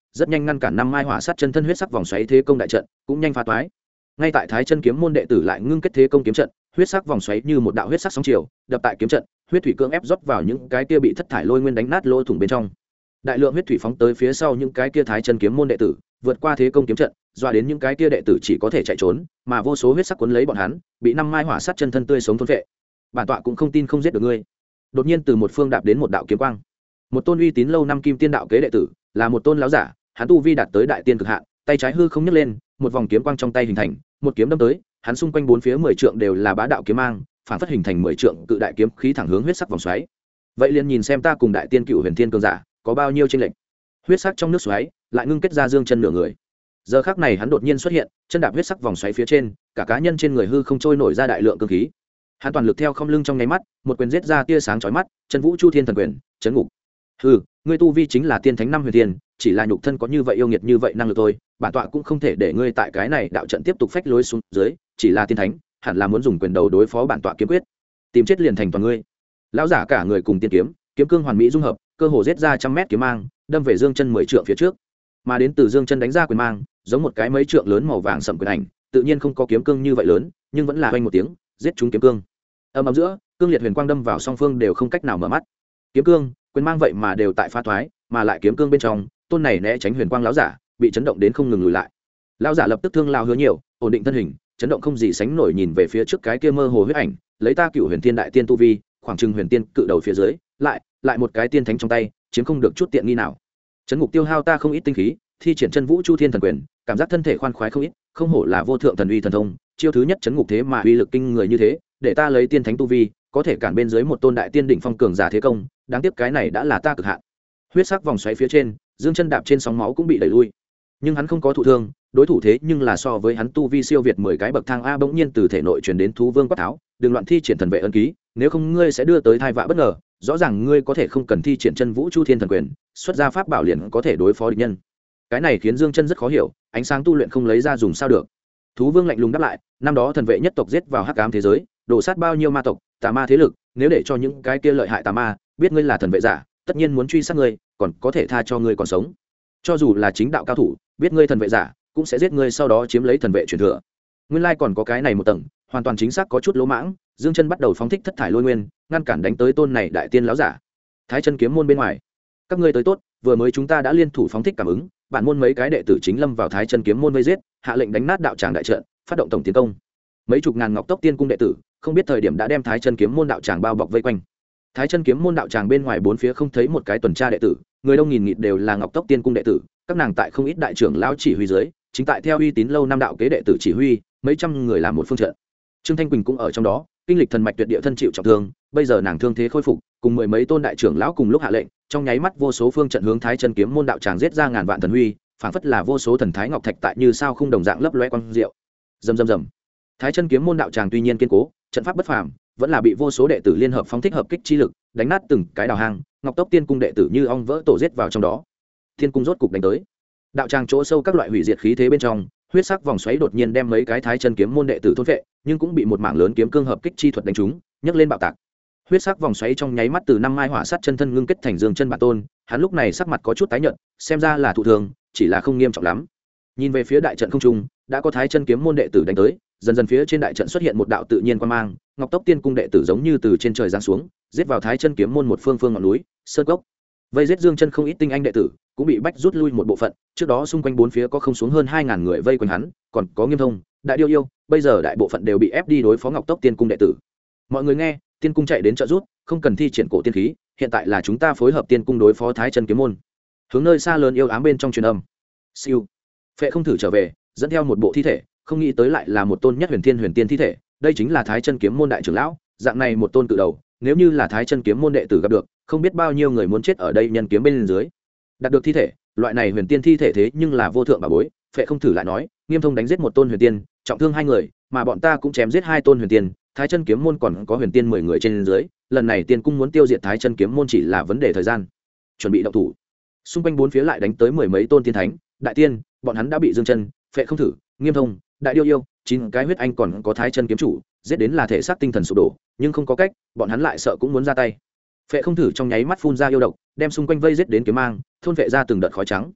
rất nhanh ngăn cản năm mai hỏa sát chân thân huyết sắc vòng xoáy thế công đại trận cũng nhanh phá toái. Ngay tại Thái Chân kiếm môn đệ tử lại ngưng kết thế công kiếm trận, huyết sắc vòng xoáy như một đạo huyết sắc sóng chiều đập tại kiếm trận, huyết thủy cưỡng ép rót vào những cái kia bị thất thải lôi nguyên đánh nát lỗ thủng bên trong. Đại lượng huyết thủy phóng tới phía sau những cái kia Thái Chân kiếm môn đệ tử, vượt qua thế công kiếm trận, dọa đến những cái kia đệ tử chỉ có thể chạy trốn, mà vô số huyết sắc cuốn lấy bọn hắn, bị năm mai hỏa sát chân thân tươi sống thôn phệ. Bản tọa cũng không tin không giết được ngươi. Đột nhiên từ một phương đạp đến một đạo kiếm quang. Một tôn uy tín lâu năm kim tiên đạo kế đệ tử, là một tôn lão giả, hắn tu vi đạt tới đại tiên cực hạn, tay trái hư không nhấc lên, một vòng kiếm quang trong tay hình thành, một kiếm đâm tới, hắn xung quanh bốn phía 10 trượng đều là bá đạo kiếm mang, phản phất hình thành 10 trượng cự đại kiếm khí thẳng hướng huyết sắc vòng xoáy. Vậy liền nhìn xem ta cùng đại tiên cựu huyền thiên cường giả có bao nhiêu chênh lệch. Huyết sắc trong nước xoáy lại ngưng kết ra dương chân nửa người. Giờ khắc này hắn đột nhiên xuất hiện, chân đạp huyết sắc vòng xoáy phía trên, cả cá nhân trên người hư không trôi nổi ra đại lượng cương khí. Hắn toàn lực theo không lưng trong nháy mắt, một quyền giết ra tia sáng chói mắt, chân vũ chu thiên thần quyền, chấn ngục. Hừ, ngươi tu vi chính là tiên thánh năm huyền thiên, chỉ là nhục thân có như vậy yêu nghiệt như vậy năng lực thôi, bản tọa cũng không thể để ngươi tại cái này đạo trận tiếp tục phách lối xuống dưới, chỉ là tiên thánh, hẳn là muốn dùng quyền đầu đối phó bản tọa kiếm quyết, tìm chết liền thành toàn ngươi. Lão giả cả người cùng tiên kiếm, kiếm cương hoàn mỹ dung hợp, cơ hồ giết ra trăm mét kiếm mang, đâm về dương chân 10 trượng phía trước. Mà đến từ dương chân đánh ra quyền mang, giống một cái mấy trượng lớn màu vàng sẫm quyền ảnh, tự nhiên không có kiếm cương như vậy lớn, nhưng vẫn là oanh một tiếng, giết trúng kiếm cương. Âm ầm giữa, cương liệt huyền quang đâm vào song phương đều không cách nào mở mắt. Kiếm cương, quyền mang vậy mà đều tại pha thoái, mà lại kiếm cương bên trong, tôn này né tránh huyền quang lão giả, bị chấn động đến không ngừng lùi lại. Lão giả lập tức thương lao hứa nhiều, ổn định thân hình, chấn động không gì sánh nổi nhìn về phía trước cái kia mơ hồ huyết ảnh, lấy ta cựu huyền thiên đại tiên tu vi, khoảng chừng huyền tiên cự đầu phía dưới, lại một cái tiên thánh trong tay, chiếm không được chút tiện nghi nào. Chấn ngục tiêu hao ta không ít tinh khí, thi triển chân vũ chu thiên thần quyền, cảm giác thân thể khoan khoái không ít, không hổ là vô thượng thần uy thần thông, chiêu thứ nhất chấn ngục thế mà uy lực kinh người như thế, để ta lấy tiên thánh tu vi, có thể cản bên dưới một tôn đại tiên đỉnh phong cường giả thế công, đáng tiếc cái này đã là ta cực hạn. Huyết sắc vòng xoáy phía trên, dương chân đạp trên sóng máu cũng bị đẩy lui, nhưng hắn không có thụ thương, đối thủ thế nhưng là so với hắn tu vi siêu việt 10 cái bậc thang a. Bỗng nhiên từ thể nội truyền đến thú vương quát tháo, đừng loạn thi triển thần vệ ân ký, nếu không ngươi sẽ đưa tới tai vạ bất ngờ. Rõ ràng ngươi có thể không cần thi triển chân vũ chu thiên thần quyền, xuất ra pháp bảo liền có thể đối phó địch nhân. Cái này khiến dương chân rất khó hiểu, ánh sáng tu luyện không lấy ra dùng sao được. Thú vương lạnh lùng đáp lại, năm đó thần vệ nhất tộc giết vào hắc ám thế giới, đổ sát bao nhiêu ma tộc, tà ma thế lực, nếu để cho những cái kia lợi hại tà ma biết ngươi là thần vệ giả, tất nhiên muốn truy sát ngươi, còn có thể tha cho ngươi còn sống. Cho dù là chính đạo cao thủ, biết ngươi thần vệ giả, cũng sẽ giết ngươi sau đó chiếm lấy thần vệ truyền thừa. Nguyên lai còn có cái này một tầng, hoàn toàn chính xác có chút lỗ mãng. Dương chân bắt đầu phóng thích thất thải lôi nguyên, ngăn cản đánh tới tôn này đại tiên lão giả. Thái Chân kiếm môn bên ngoài, các ngươi tới tốt, vừa mới chúng ta đã liên thủ phóng thích cảm ứng, bản môn mấy cái đệ tử chính lâm vào Thái Chân kiếm môn vây giết, hạ lệnh đánh nát đạo tràng đại trận, phát động tổng tiến công. Mấy chục ngàn ngọc tốc tiên cung đệ tử, không biết thời điểm đã đem Thái Chân kiếm môn đạo tràng bao bọc vây quanh. Thái Chân kiếm môn đạo tràng bên ngoài bốn phía không thấy một cái tuần tra đệ tử, người đông nghìn nghịt đều là ngọc tốc tiên cung đệ tử, các nàng tại không ít đại trưởng lão chỉ huy dưới, chính tại theo uy tín lâu năm đạo kế đệ tử chỉ huy, mấy trăm người làm một phương trận. Trương Thanh Quỳnh cũng ở trong đó, kinh lịch thần mạch tuyệt địa thân chịu trọng thương, bây giờ nàng thương thế khôi phục, cùng mười mấy tôn đại trưởng lão cùng lúc hạ lệnh, trong nháy mắt vô số phương trận hướng Thái Chân kiếm môn đạo tràng giết ra ngàn vạn thần huy, phảng phất là vô số thần thái ngọc thạch tại như sao không đồng dạng lấp loé quang diệu. Rầm rầm rầm. Thái Chân kiếm môn đạo tràng tuy nhiên kiên cố, trận pháp bất phàm, vẫn là bị vô số đệ tử liên hợp phóng thích hợp kích chi lực, đánh nát từng cái đào hang, ngọc tốc tiên cung đệ tử như ong vỡ tổ giết vào trong đó. Thiên cung rốt cục đánh tới. Đạo tràng chỗ sâu các loại hủy diệt khí thế bên trong, huyết sắc vòng xoáy đột nhiên đem mấy cái Thái Chân kiếm môn đệ tử thôn vệ, nhưng cũng bị một mảng lớn kiếm cương hợp kích chi thuật đánh trúng, nhấc lên bạo tạc. Huyết sắc vòng xoáy trong nháy mắt từ năm mai hỏa sát chân thân ngưng kết thành dương chân bản tôn, hắn lúc này sắc mặt có chút tái nhợt, xem ra là thụ thương, chỉ là không nghiêm trọng lắm. Nhìn về phía đại trận không trung, đã có Thái Chân kiếm môn đệ tử đánh tới, dần dần phía trên đại trận xuất hiện một đạo tự nhiên quang mang, ngọc tốc tiên cung đệ tử giống như từ trên trời giáng xuống, giết vào Thái Chân kiếm môn một phương phương ngọn núi sơn cốc. Vây giết dương chân không ít tinh anh đệ tử, cũng bị bách rút lui một bộ phận, trước đó xung quanh bốn phía có không xuống hơn 2000 người vây quanh hắn, còn có Nghiêm Thông, Đại Điêu Yêu, bây giờ đại bộ phận đều bị ép đi đối phó ngọc tốc tiên cung đệ tử. Mọi người nghe, tiên cung chạy đến trợ rút, không cần thi triển cổ tiên khí, hiện tại là chúng ta phối hợp tiên cung đối phó Thái Chân kiếm môn. Hướng nơi xa lớn yêu ám bên trong truyền âm. Siêu. Phệ không thử trở về, dẫn theo một bộ thi thể, không nghĩ tới lại là một tôn nhất huyền thiên huyền tiên thi thể, đây chính là Thái Chân kiếm môn đại trưởng lão, dạng này một tôn cự đầu, nếu như là Thái Chân kiếm môn đệ tử gặp được, không biết bao nhiêu người muốn chết ở đây nhân kiếm bên dưới. Đạt được thi thể, loại này huyền tiên thi thể thế nhưng là vô thượng bảo bối. Phệ không thử lại nói, Nghiêm Thông đánh giết một tôn huyền tiên, trọng thương hai người, mà bọn ta cũng chém giết hai tôn huyền tiên, Thái Chân kiếm môn còn có huyền tiên 10 người trên dưới, lần này tiên cung muốn tiêu diệt Thái Chân kiếm môn chỉ là vấn đề thời gian. Chuẩn bị động thủ. Xung quanh bốn phía lại đánh tới mười mấy tôn tiên thánh, đại tiên, bọn hắn đã bị Dương Chân, Phệ không thử, Nghiêm Thông, Đại Điêu Yêu, 9 cái huyết anh còn có Thái Chân kiếm chủ, giết đến là thể xác tinh thần sụp đổ, nhưng không có cách, bọn hắn lại sợ cũng muốn ra tay. Phệ không thử trong nháy mắt phun ra yêu độc, đem xung quanh vây giết đến kiếm mang, thôn phệ ra từng đợt khói trắng.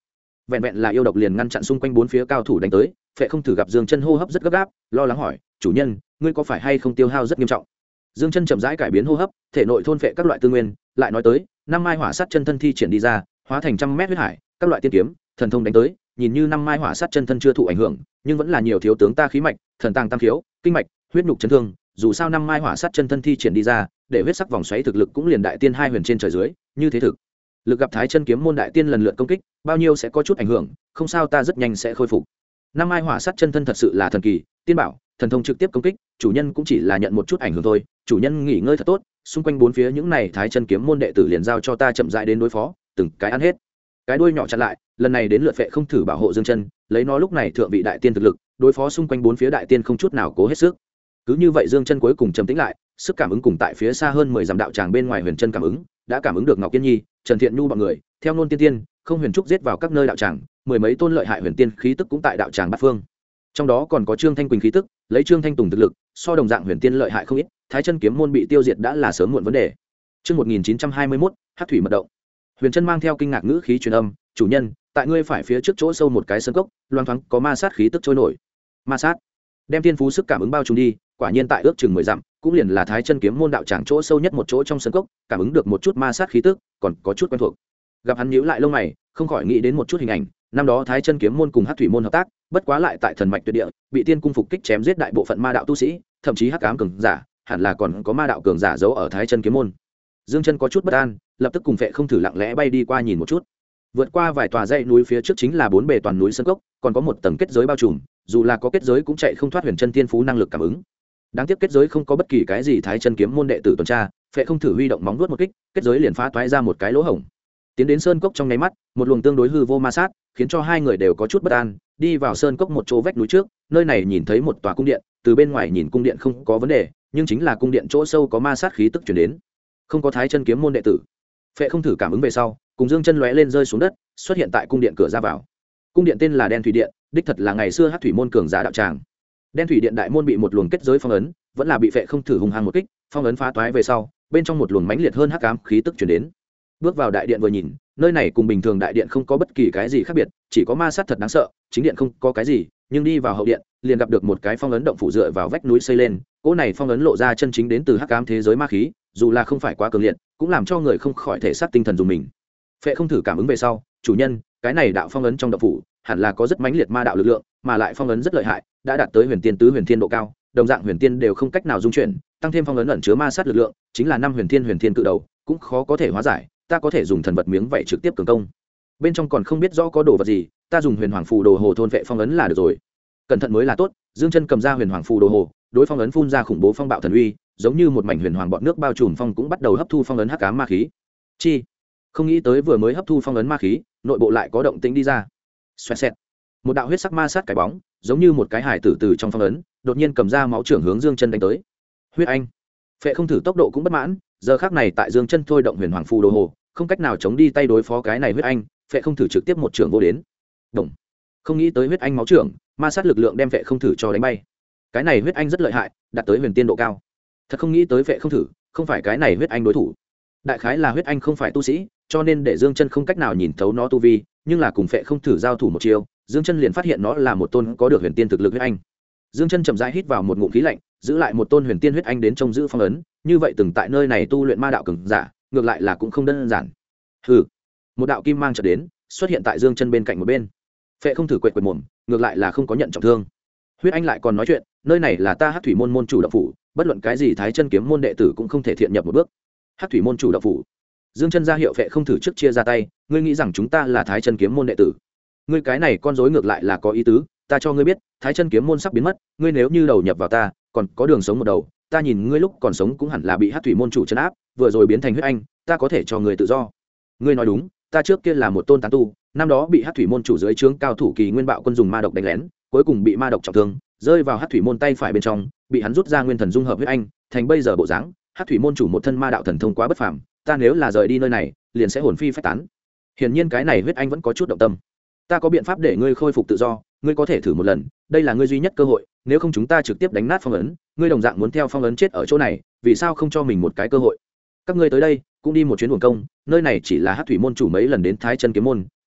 vẹn vẹn là yêu độc liền ngăn chặn xung quanh bốn phía cao thủ đánh tới. Phệ Không Thử gặp Dương Chân hô hấp rất gấp gáp, lo lắng hỏi, chủ nhân, ngươi có phải hay không tiêu hao rất nghiêm trọng? Dương Chân chậm rãi cải biến hô hấp, thể nội thôn phệ các loại tư nguyên, lại nói tới, năm mai hỏa sát chân thân thi triển đi ra, hóa thành trăm mét huyết hải, các loại tiên kiếm, thần thông đánh tới, nhìn như năm mai hỏa sát chân thân chưa thụ ảnh hưởng, nhưng vẫn là nhiều thiếu tướng ta khí mạch, thần tàng tam khiếu, kinh mạch, huyết nhục chấn thương, dù sao năm mai hỏa sát chân thân thi triển đi ra, để huyết sắc vòng xoáy thực lực cũng liền đại tiên hai huyền trên trời dưới, như thế thực lực gặp Thái Chân kiếm môn đại tiên lần lượt công kích, bao nhiêu sẽ có chút ảnh hưởng, không sao, ta rất nhanh sẽ khôi phục. Năm mai hỏa sát chân thân thật sự là thần kỳ, tiên bảo, thần thông trực tiếp công kích, chủ nhân cũng chỉ là nhận một chút ảnh hưởng thôi, chủ nhân nghỉ ngơi thật tốt, xung quanh bốn phía những này Thái Chân kiếm môn đệ tử liền giao cho ta chậm rãi đến đối phó, từng cái ăn hết. Cái đuôi nhỏ chặn lại, lần này đến lượt Phệ Không Thử bảo hộ Dương Chân, lấy nó lúc này thượng vị đại tiên thực lực, đối phó xung quanh bốn phía đại tiên không chút nào cố hết sức. Cứ như vậy Dương Chân cuối cùng trầm tĩnh lại, sức cảm ứng cùng tại phía xa hơn 10 dặm đạo tràng bên ngoài huyền chân cảm ứng, đã cảm ứng được Ngọc Kiên Nhi, Trần Thiện Nhu bọn người, theo nôn tiên tiên, không huyền trúc giết vào các nơi đạo tràng, mười mấy tôn lợi hại huyền tiên khí tức cũng tại đạo tràng bát phương. Trong đó còn có Trương Thanh Quỳnh khí tức, lấy Trương Thanh Tùng thực lực, so đồng dạng huyền tiên lợi hại không ít, Thái Chân kiếm môn bị tiêu diệt đã là sớm muộn vấn đề. Chương 1921, Hắc thủy mật động. Huyền Chân mang theo kinh ngạc ngữ khí truyền âm, "Chủ nhân, tại ngươi phải phía trước chỗ sâu một cái sơn cốc, loang thoáng có ma sát khí tức trôi nổi." Ma sát? Đem tiên phú sức cảm ứng bao trùm đi, quả nhiên tại ước chừng 10 dặm, cũng liền là Thái Chân kiếm môn đạo tràng chỗ sâu nhất một chỗ trong sơn cốc, cảm ứng được một chút ma sát khí tức, còn có chút quen thuộc. Gặp hắn nhíu lại lông mày, không khỏi nghĩ đến một chút hình ảnh, năm đó Thái Chân kiếm môn cùng Hắc thủy môn hợp tác, bất quá lại tại thần mạch tuyệt địa, bị tiên cung phục kích chém giết đại bộ phận ma đạo tu sĩ, thậm chí hắc ám cường giả, hẳn là còn có ma đạo cường giả giấu ở Thái Chân kiếm môn. Dương Chân có chút bất an, lập tức cùng Phệ Không Thử lặng lẽ bay đi qua nhìn một chút. Vượt qua vài tòa dãy núi phía trước chính là bốn bề toàn núi sơn cốc, còn có một tầng kết giới bao trùm, dù là có kết giới cũng chạy không thoát Huyền Chân tiên phú năng lực cảm ứng. Đáng tiếc kết giới không có bất kỳ cái gì Thái Chân kiếm môn đệ tử tuần tra, Phệ Không Thử huy động móng vuốt một kích, kết giới liền phá toái ra một cái lỗ hổng. Tiến đến sơn cốc trong nháy mắt, một luồng tương đối hư vô ma sát, khiến cho hai người đều có chút bất an. Đi vào sơn cốc một chỗ vách núi trước, nơi này nhìn thấy một tòa cung điện, từ bên ngoài nhìn cung điện không có vấn đề, nhưng chính là cung điện chỗ sâu có ma sát khí tức truyền đến. Không có Thái Chân kiếm môn đệ tử. Phệ Không Thử cảm ứng về sau, cùng Dương Chân lóe lên rơi xuống đất, xuất hiện tại cung điện cửa ra vào. Cung điện tên là Đen Thủy Điện, đích thật là ngày xưa Hắc thủy môn cường giả đạo tràng. Đen Thủy Điện đại môn bị một luồng kết giới phong ấn, vẫn là bị Phệ Không Thử hung hăng một kích, phong ấn phá toái về sau, bên trong một luồng mãnh liệt hơn hắc ám khí tức truyền đến. Bước vào đại điện vừa nhìn, nơi này cùng bình thường đại điện không có bất kỳ cái gì khác biệt, chỉ có ma sát thật đáng sợ, chính điện không có cái gì, nhưng đi vào hậu điện, liền gặp được một cái phong ấn động phủ dựa vào vách núi xây lên, cỗ này phong ấn lộ ra chân chính đến từ hắc ám thế giới ma khí, dù là không phải quá cường liệt, cũng làm cho người không khỏi thể xác tinh thần dùng mình. Phệ Không Thử cảm ứng về sau, chủ nhân, cái này đạo phong ấn trong động phủ, hẳn là có rất mãnh liệt ma đạo lực lượng, mà lại phong ấn rất lợi hại, đã đạt tới huyền tiên tứ huyền thiên độ cao, đồng dạng huyền tiên đều không cách nào dung chuyển, tăng thêm phong ấn ẩn chứa ma sát lực lượng, chính là năm huyền thiên cự đầu, cũng khó có thể hóa giải, ta có thể dùng thần vật miếng vậy trực tiếp cường công. Bên trong còn không biết rõ có đồ vật gì, ta dùng huyền hoàng phù đồ hồ thôn vệ phong ấn là được rồi. Cẩn thận mới là tốt. Dương Chân cầm ra huyền hoàng phù đồ hồ, đối phong ấn phun ra khủng bố phong bạo thần uy, giống như một mảnh huyền hoàng bọt nước bao trùm phong cũng bắt đầu hấp thu phong ấn hắc ám ma khí. Chi, không nghĩ tới vừa mới hấp thu phong ấn ma khí, nội bộ lại có động tĩnh đi ra. Xoẹt xẹt, một đạo huyết sắc ma sát cái bóng, giống như một cái hải tử từ trong phong ấn, đột nhiên cầm ra máu trưởng hướng Dương Chân đánh tới. Huyết Anh. Phệ Không Thử tốc độ cũng bất mãn, giờ khắc này tại Dương Chân thôi động huyền hoàng phù đồ hồ, không cách nào chống đi tay đối phó cái này Huyết Anh, Phệ Không Thử trực tiếp một trưởng vô đến. Động. Không nghĩ tới Huyết Anh máu trưởng, ma sát lực lượng đem Phệ Không Thử cho đánh bay. Cái này Huyết Anh rất lợi hại, đạt tới huyền tiên độ cao. Thật không nghĩ tới Phệ Không Thử, không phải cái này Huyết Anh đối thủ. Đại khái là Huyết Anh không phải tu sĩ, cho nên để Dương Chân không cách nào nhìn thấu nó tu vi, nhưng là cùng Phệ Không Thử giao thủ một chiêu, Dương Chân liền phát hiện nó là một tôn có được huyền tiên thực lực Huyết Anh. Dương Chân chậm rãi hít vào một ngụm khí lạnh, giữ lại một tôn huyền tiên huyết anh đến trông giữ phong ấn, như vậy từng tại nơi này tu luyện ma đạo cường giả, ngược lại là cũng không đơn giản. Hừ. Một đạo kim mang chợt đến, xuất hiện tại Dương Chân bên cạnh một bên. Phệ Không Thử quệt quệt mồm, ngược lại là không có nhận trọng thương. Huyết Anh lại còn nói chuyện, nơi này là ta Hắc thủy môn môn chủ đạo phủ, bất luận cái gì Thái Chân kiếm môn đệ tử cũng không thể thiện nhập một bước. Hắc thủy môn chủ đạo phủ. Dương Chân ra hiệu Phệ Không Thử trước chia ra tay, ngươi nghĩ rằng chúng ta là Thái Chân kiếm môn đệ tử? Ngươi cái này con rối ngược lại là có ý tứ, ta cho ngươi biết, Thái Chân kiếm môn sắp biến mất, ngươi nếu như đầu nhập vào ta, còn có đường sống một đầu, ta nhìn ngươi lúc còn sống cũng hẳn là bị Hắc thủy môn chủ trấn áp, vừa rồi biến thành Huyết Anh, ta có thể cho ngươi tự do. Ngươi nói đúng, ta trước kia là một tôn tán tu, năm đó bị Hắc thủy môn chủ dưới trướng cao thủ Kỳ Nguyên Bạo quân dùng ma độc đánh lén, cuối cùng bị ma độc trọng thương, rơi vào Hắc thủy môn tay phải bên trong, bị hắn rút ra nguyên thần dung hợp Huyết Anh, thành bây giờ bộ dáng. Hắc thủy môn chủ một thân ma đạo thần thông quá bất phàm, ta nếu là rời đi nơi này, liền sẽ hồn phi phách tán. Hiển nhiên cái này Huyết Anh vẫn có chút động tâm. Ta có biện pháp để ngươi khôi phục tự do, ngươi có thể thử một lần, đây là ngươi duy nhất cơ hội, nếu không chúng ta trực tiếp đánh nát phong ấn, ngươi đồng dạng muốn theo phong ấn chết ở chỗ này, vì sao không cho mình một cái cơ hội? Các ngươi tới đây cũng đi một chuyến uổng công, nơi này chỉ là Hắc thủy môn chủ mấy lần đến Thái Chân kiếm môn,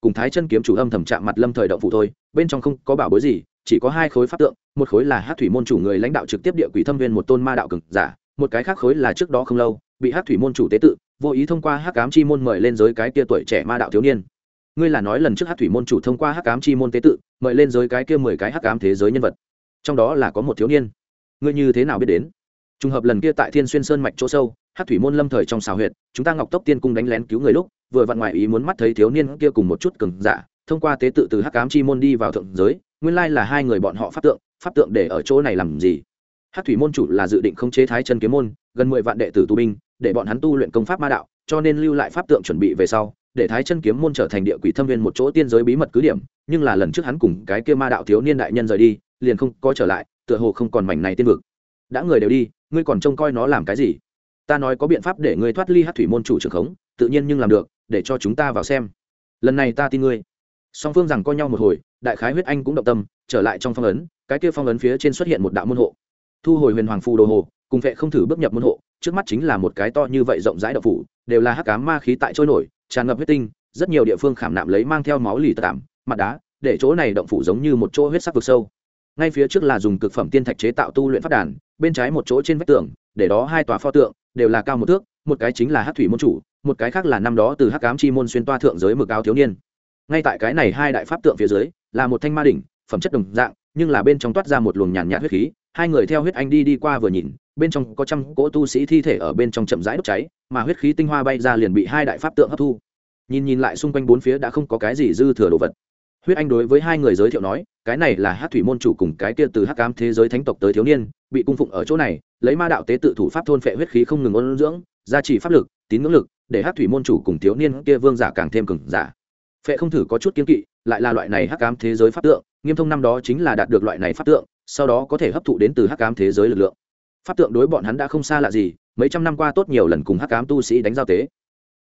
cùng thái chân kiếm chủ âm thầm chạm mặt lâm thời động phủ thôi, bên trong không có bảo bối gì, chỉ có hai khối pháp tượng, một khối là Hắc thủy môn chủ người lãnh đạo trực tiếp địa quỷ thâm viên một tôn ma đạo cường giả, một cái khác khối là trước đó không lâu bị Hắc thủy môn chủ tế tự, vô ý thông qua Hắc ám chi môn mời lên giới cái kia tuổi trẻ ma đạo thiếu niên. Ngươi là nói lần trước Hắc thủy môn chủ thông qua Hắc ám chi môn tế tự, mời lên giới cái kia 10 cái hắc ám thế giới nhân vật, trong đó là có một thiếu niên. Ngươi như thế nào biết đến? Trùng hợp lần kia tại Thiên Xuyên Sơn mạch chỗ sâu, Hắc thủy môn lâm thời trong xào huyệt, chúng ta Ngọc Tốc Tiên cung đánh lén cứu người lúc, vừa vặn ngoại ý muốn mắt thấy thiếu niên kia cùng một chút cường giả, thông qua tế tự từ Hắc ám chi môn đi vào thượng giới, nguyên lai là hai người bọn họ pháp tượng để ở chỗ này làm gì? Hắc thủy môn chủ là dự định khống chế Thái Chân kiếm môn, gần 10 vạn đệ tử tu binh, để bọn hắn tu luyện công pháp ma đạo, cho nên lưu lại pháp tượng chuẩn bị về sau, để Thái Chân kiếm môn trở thành địa quỷ thâm viên một chỗ tiên giới bí mật cứ điểm, nhưng là lần trước hắn cùng cái kia ma đạo thiếu niên đại nhân rời đi, liền không có trở lại, tựa hồ không còn mảnh này tiên vực. Đã người đều đi, ngươi còn trông coi nó làm cái gì? Ta nói có biện pháp để ngươi thoát ly Hắc thủy môn chủ trưởng khống, tự nhiên nhưng làm được, để cho chúng ta vào xem. Lần này ta tin ngươi. Song phương rằng coi nhau một hồi, đại khái huyết anh cũng động tâm, trở lại trong phong ấn, cái kia phong ấn phía trên xuất hiện một đạo môn hộ. Thu hồi huyền hoàng phù đồ hồ, cùng vệ không thử bước nhập môn hộ, trước mắt chính là một cái to như vậy rộng rãi động phủ, đều là hắc ám ma khí tại trôi nổi, tràn ngập huyết tinh, rất nhiều địa phương khảm nạm lấy mang theo máu lì tạm, mặt đá, để chỗ này động phủ giống như một chỗ huyết sắc vực sâu. Ngay phía trước là dùng cực phẩm tiên thạch chế tạo tu luyện pháp đàn, bên trái một chỗ trên vách tường, để đó hai tòa pho tượng, đều là cao một thước, một cái chính là Hắc thủy môn chủ, một cái khác là năm đó từ Hắc ám chi môn xuyên toa thượng giới mực áo thiếu niên. Ngay tại cái này hai đại pháp tượng phía dưới, là một thanh ma đỉnh, phẩm chất đồng dạng, nhưng là bên trong toát ra một luồng nhàn nhạt huyết khí. Hai người theo huyết anh đi qua vừa nhìn, bên trong có trăm cỗ tu sĩ thi thể ở bên trong chậm rãi đốt cháy, mà huyết khí tinh hoa bay ra liền bị hai đại pháp tượng hấp thu. Nhìn lại xung quanh bốn phía đã không có cái gì dư thừa đồ vật. Huyết anh đối với hai người giới thiệu nói, cái này là Hắc thủy môn chủ cùng cái kia từ hắc ám thế giới thánh tộc tới thiếu niên, bị cung phụng ở chỗ này, lấy ma đạo tế tự thủ pháp thôn phệ huyết khí không ngừng ôn dưỡng, gia trì pháp lực, tín ngưỡng lực, để Hắc thủy môn chủ cùng thiếu niên kia vương giả càng thêm cường giả. Phệ không thử có chút kiên kỵ, lại là loại này hắc ám thế giới pháp tượng, Nghiêm Thông năm đó chính là đạt được loại này pháp tượng, sau đó có thể hấp thụ đến từ hắc ám thế giới lực lượng. Pháp tượng đối bọn hắn đã không xa lạ gì, mấy trăm năm qua tốt nhiều lần cùng hắc ám tu sĩ đánh giao tế,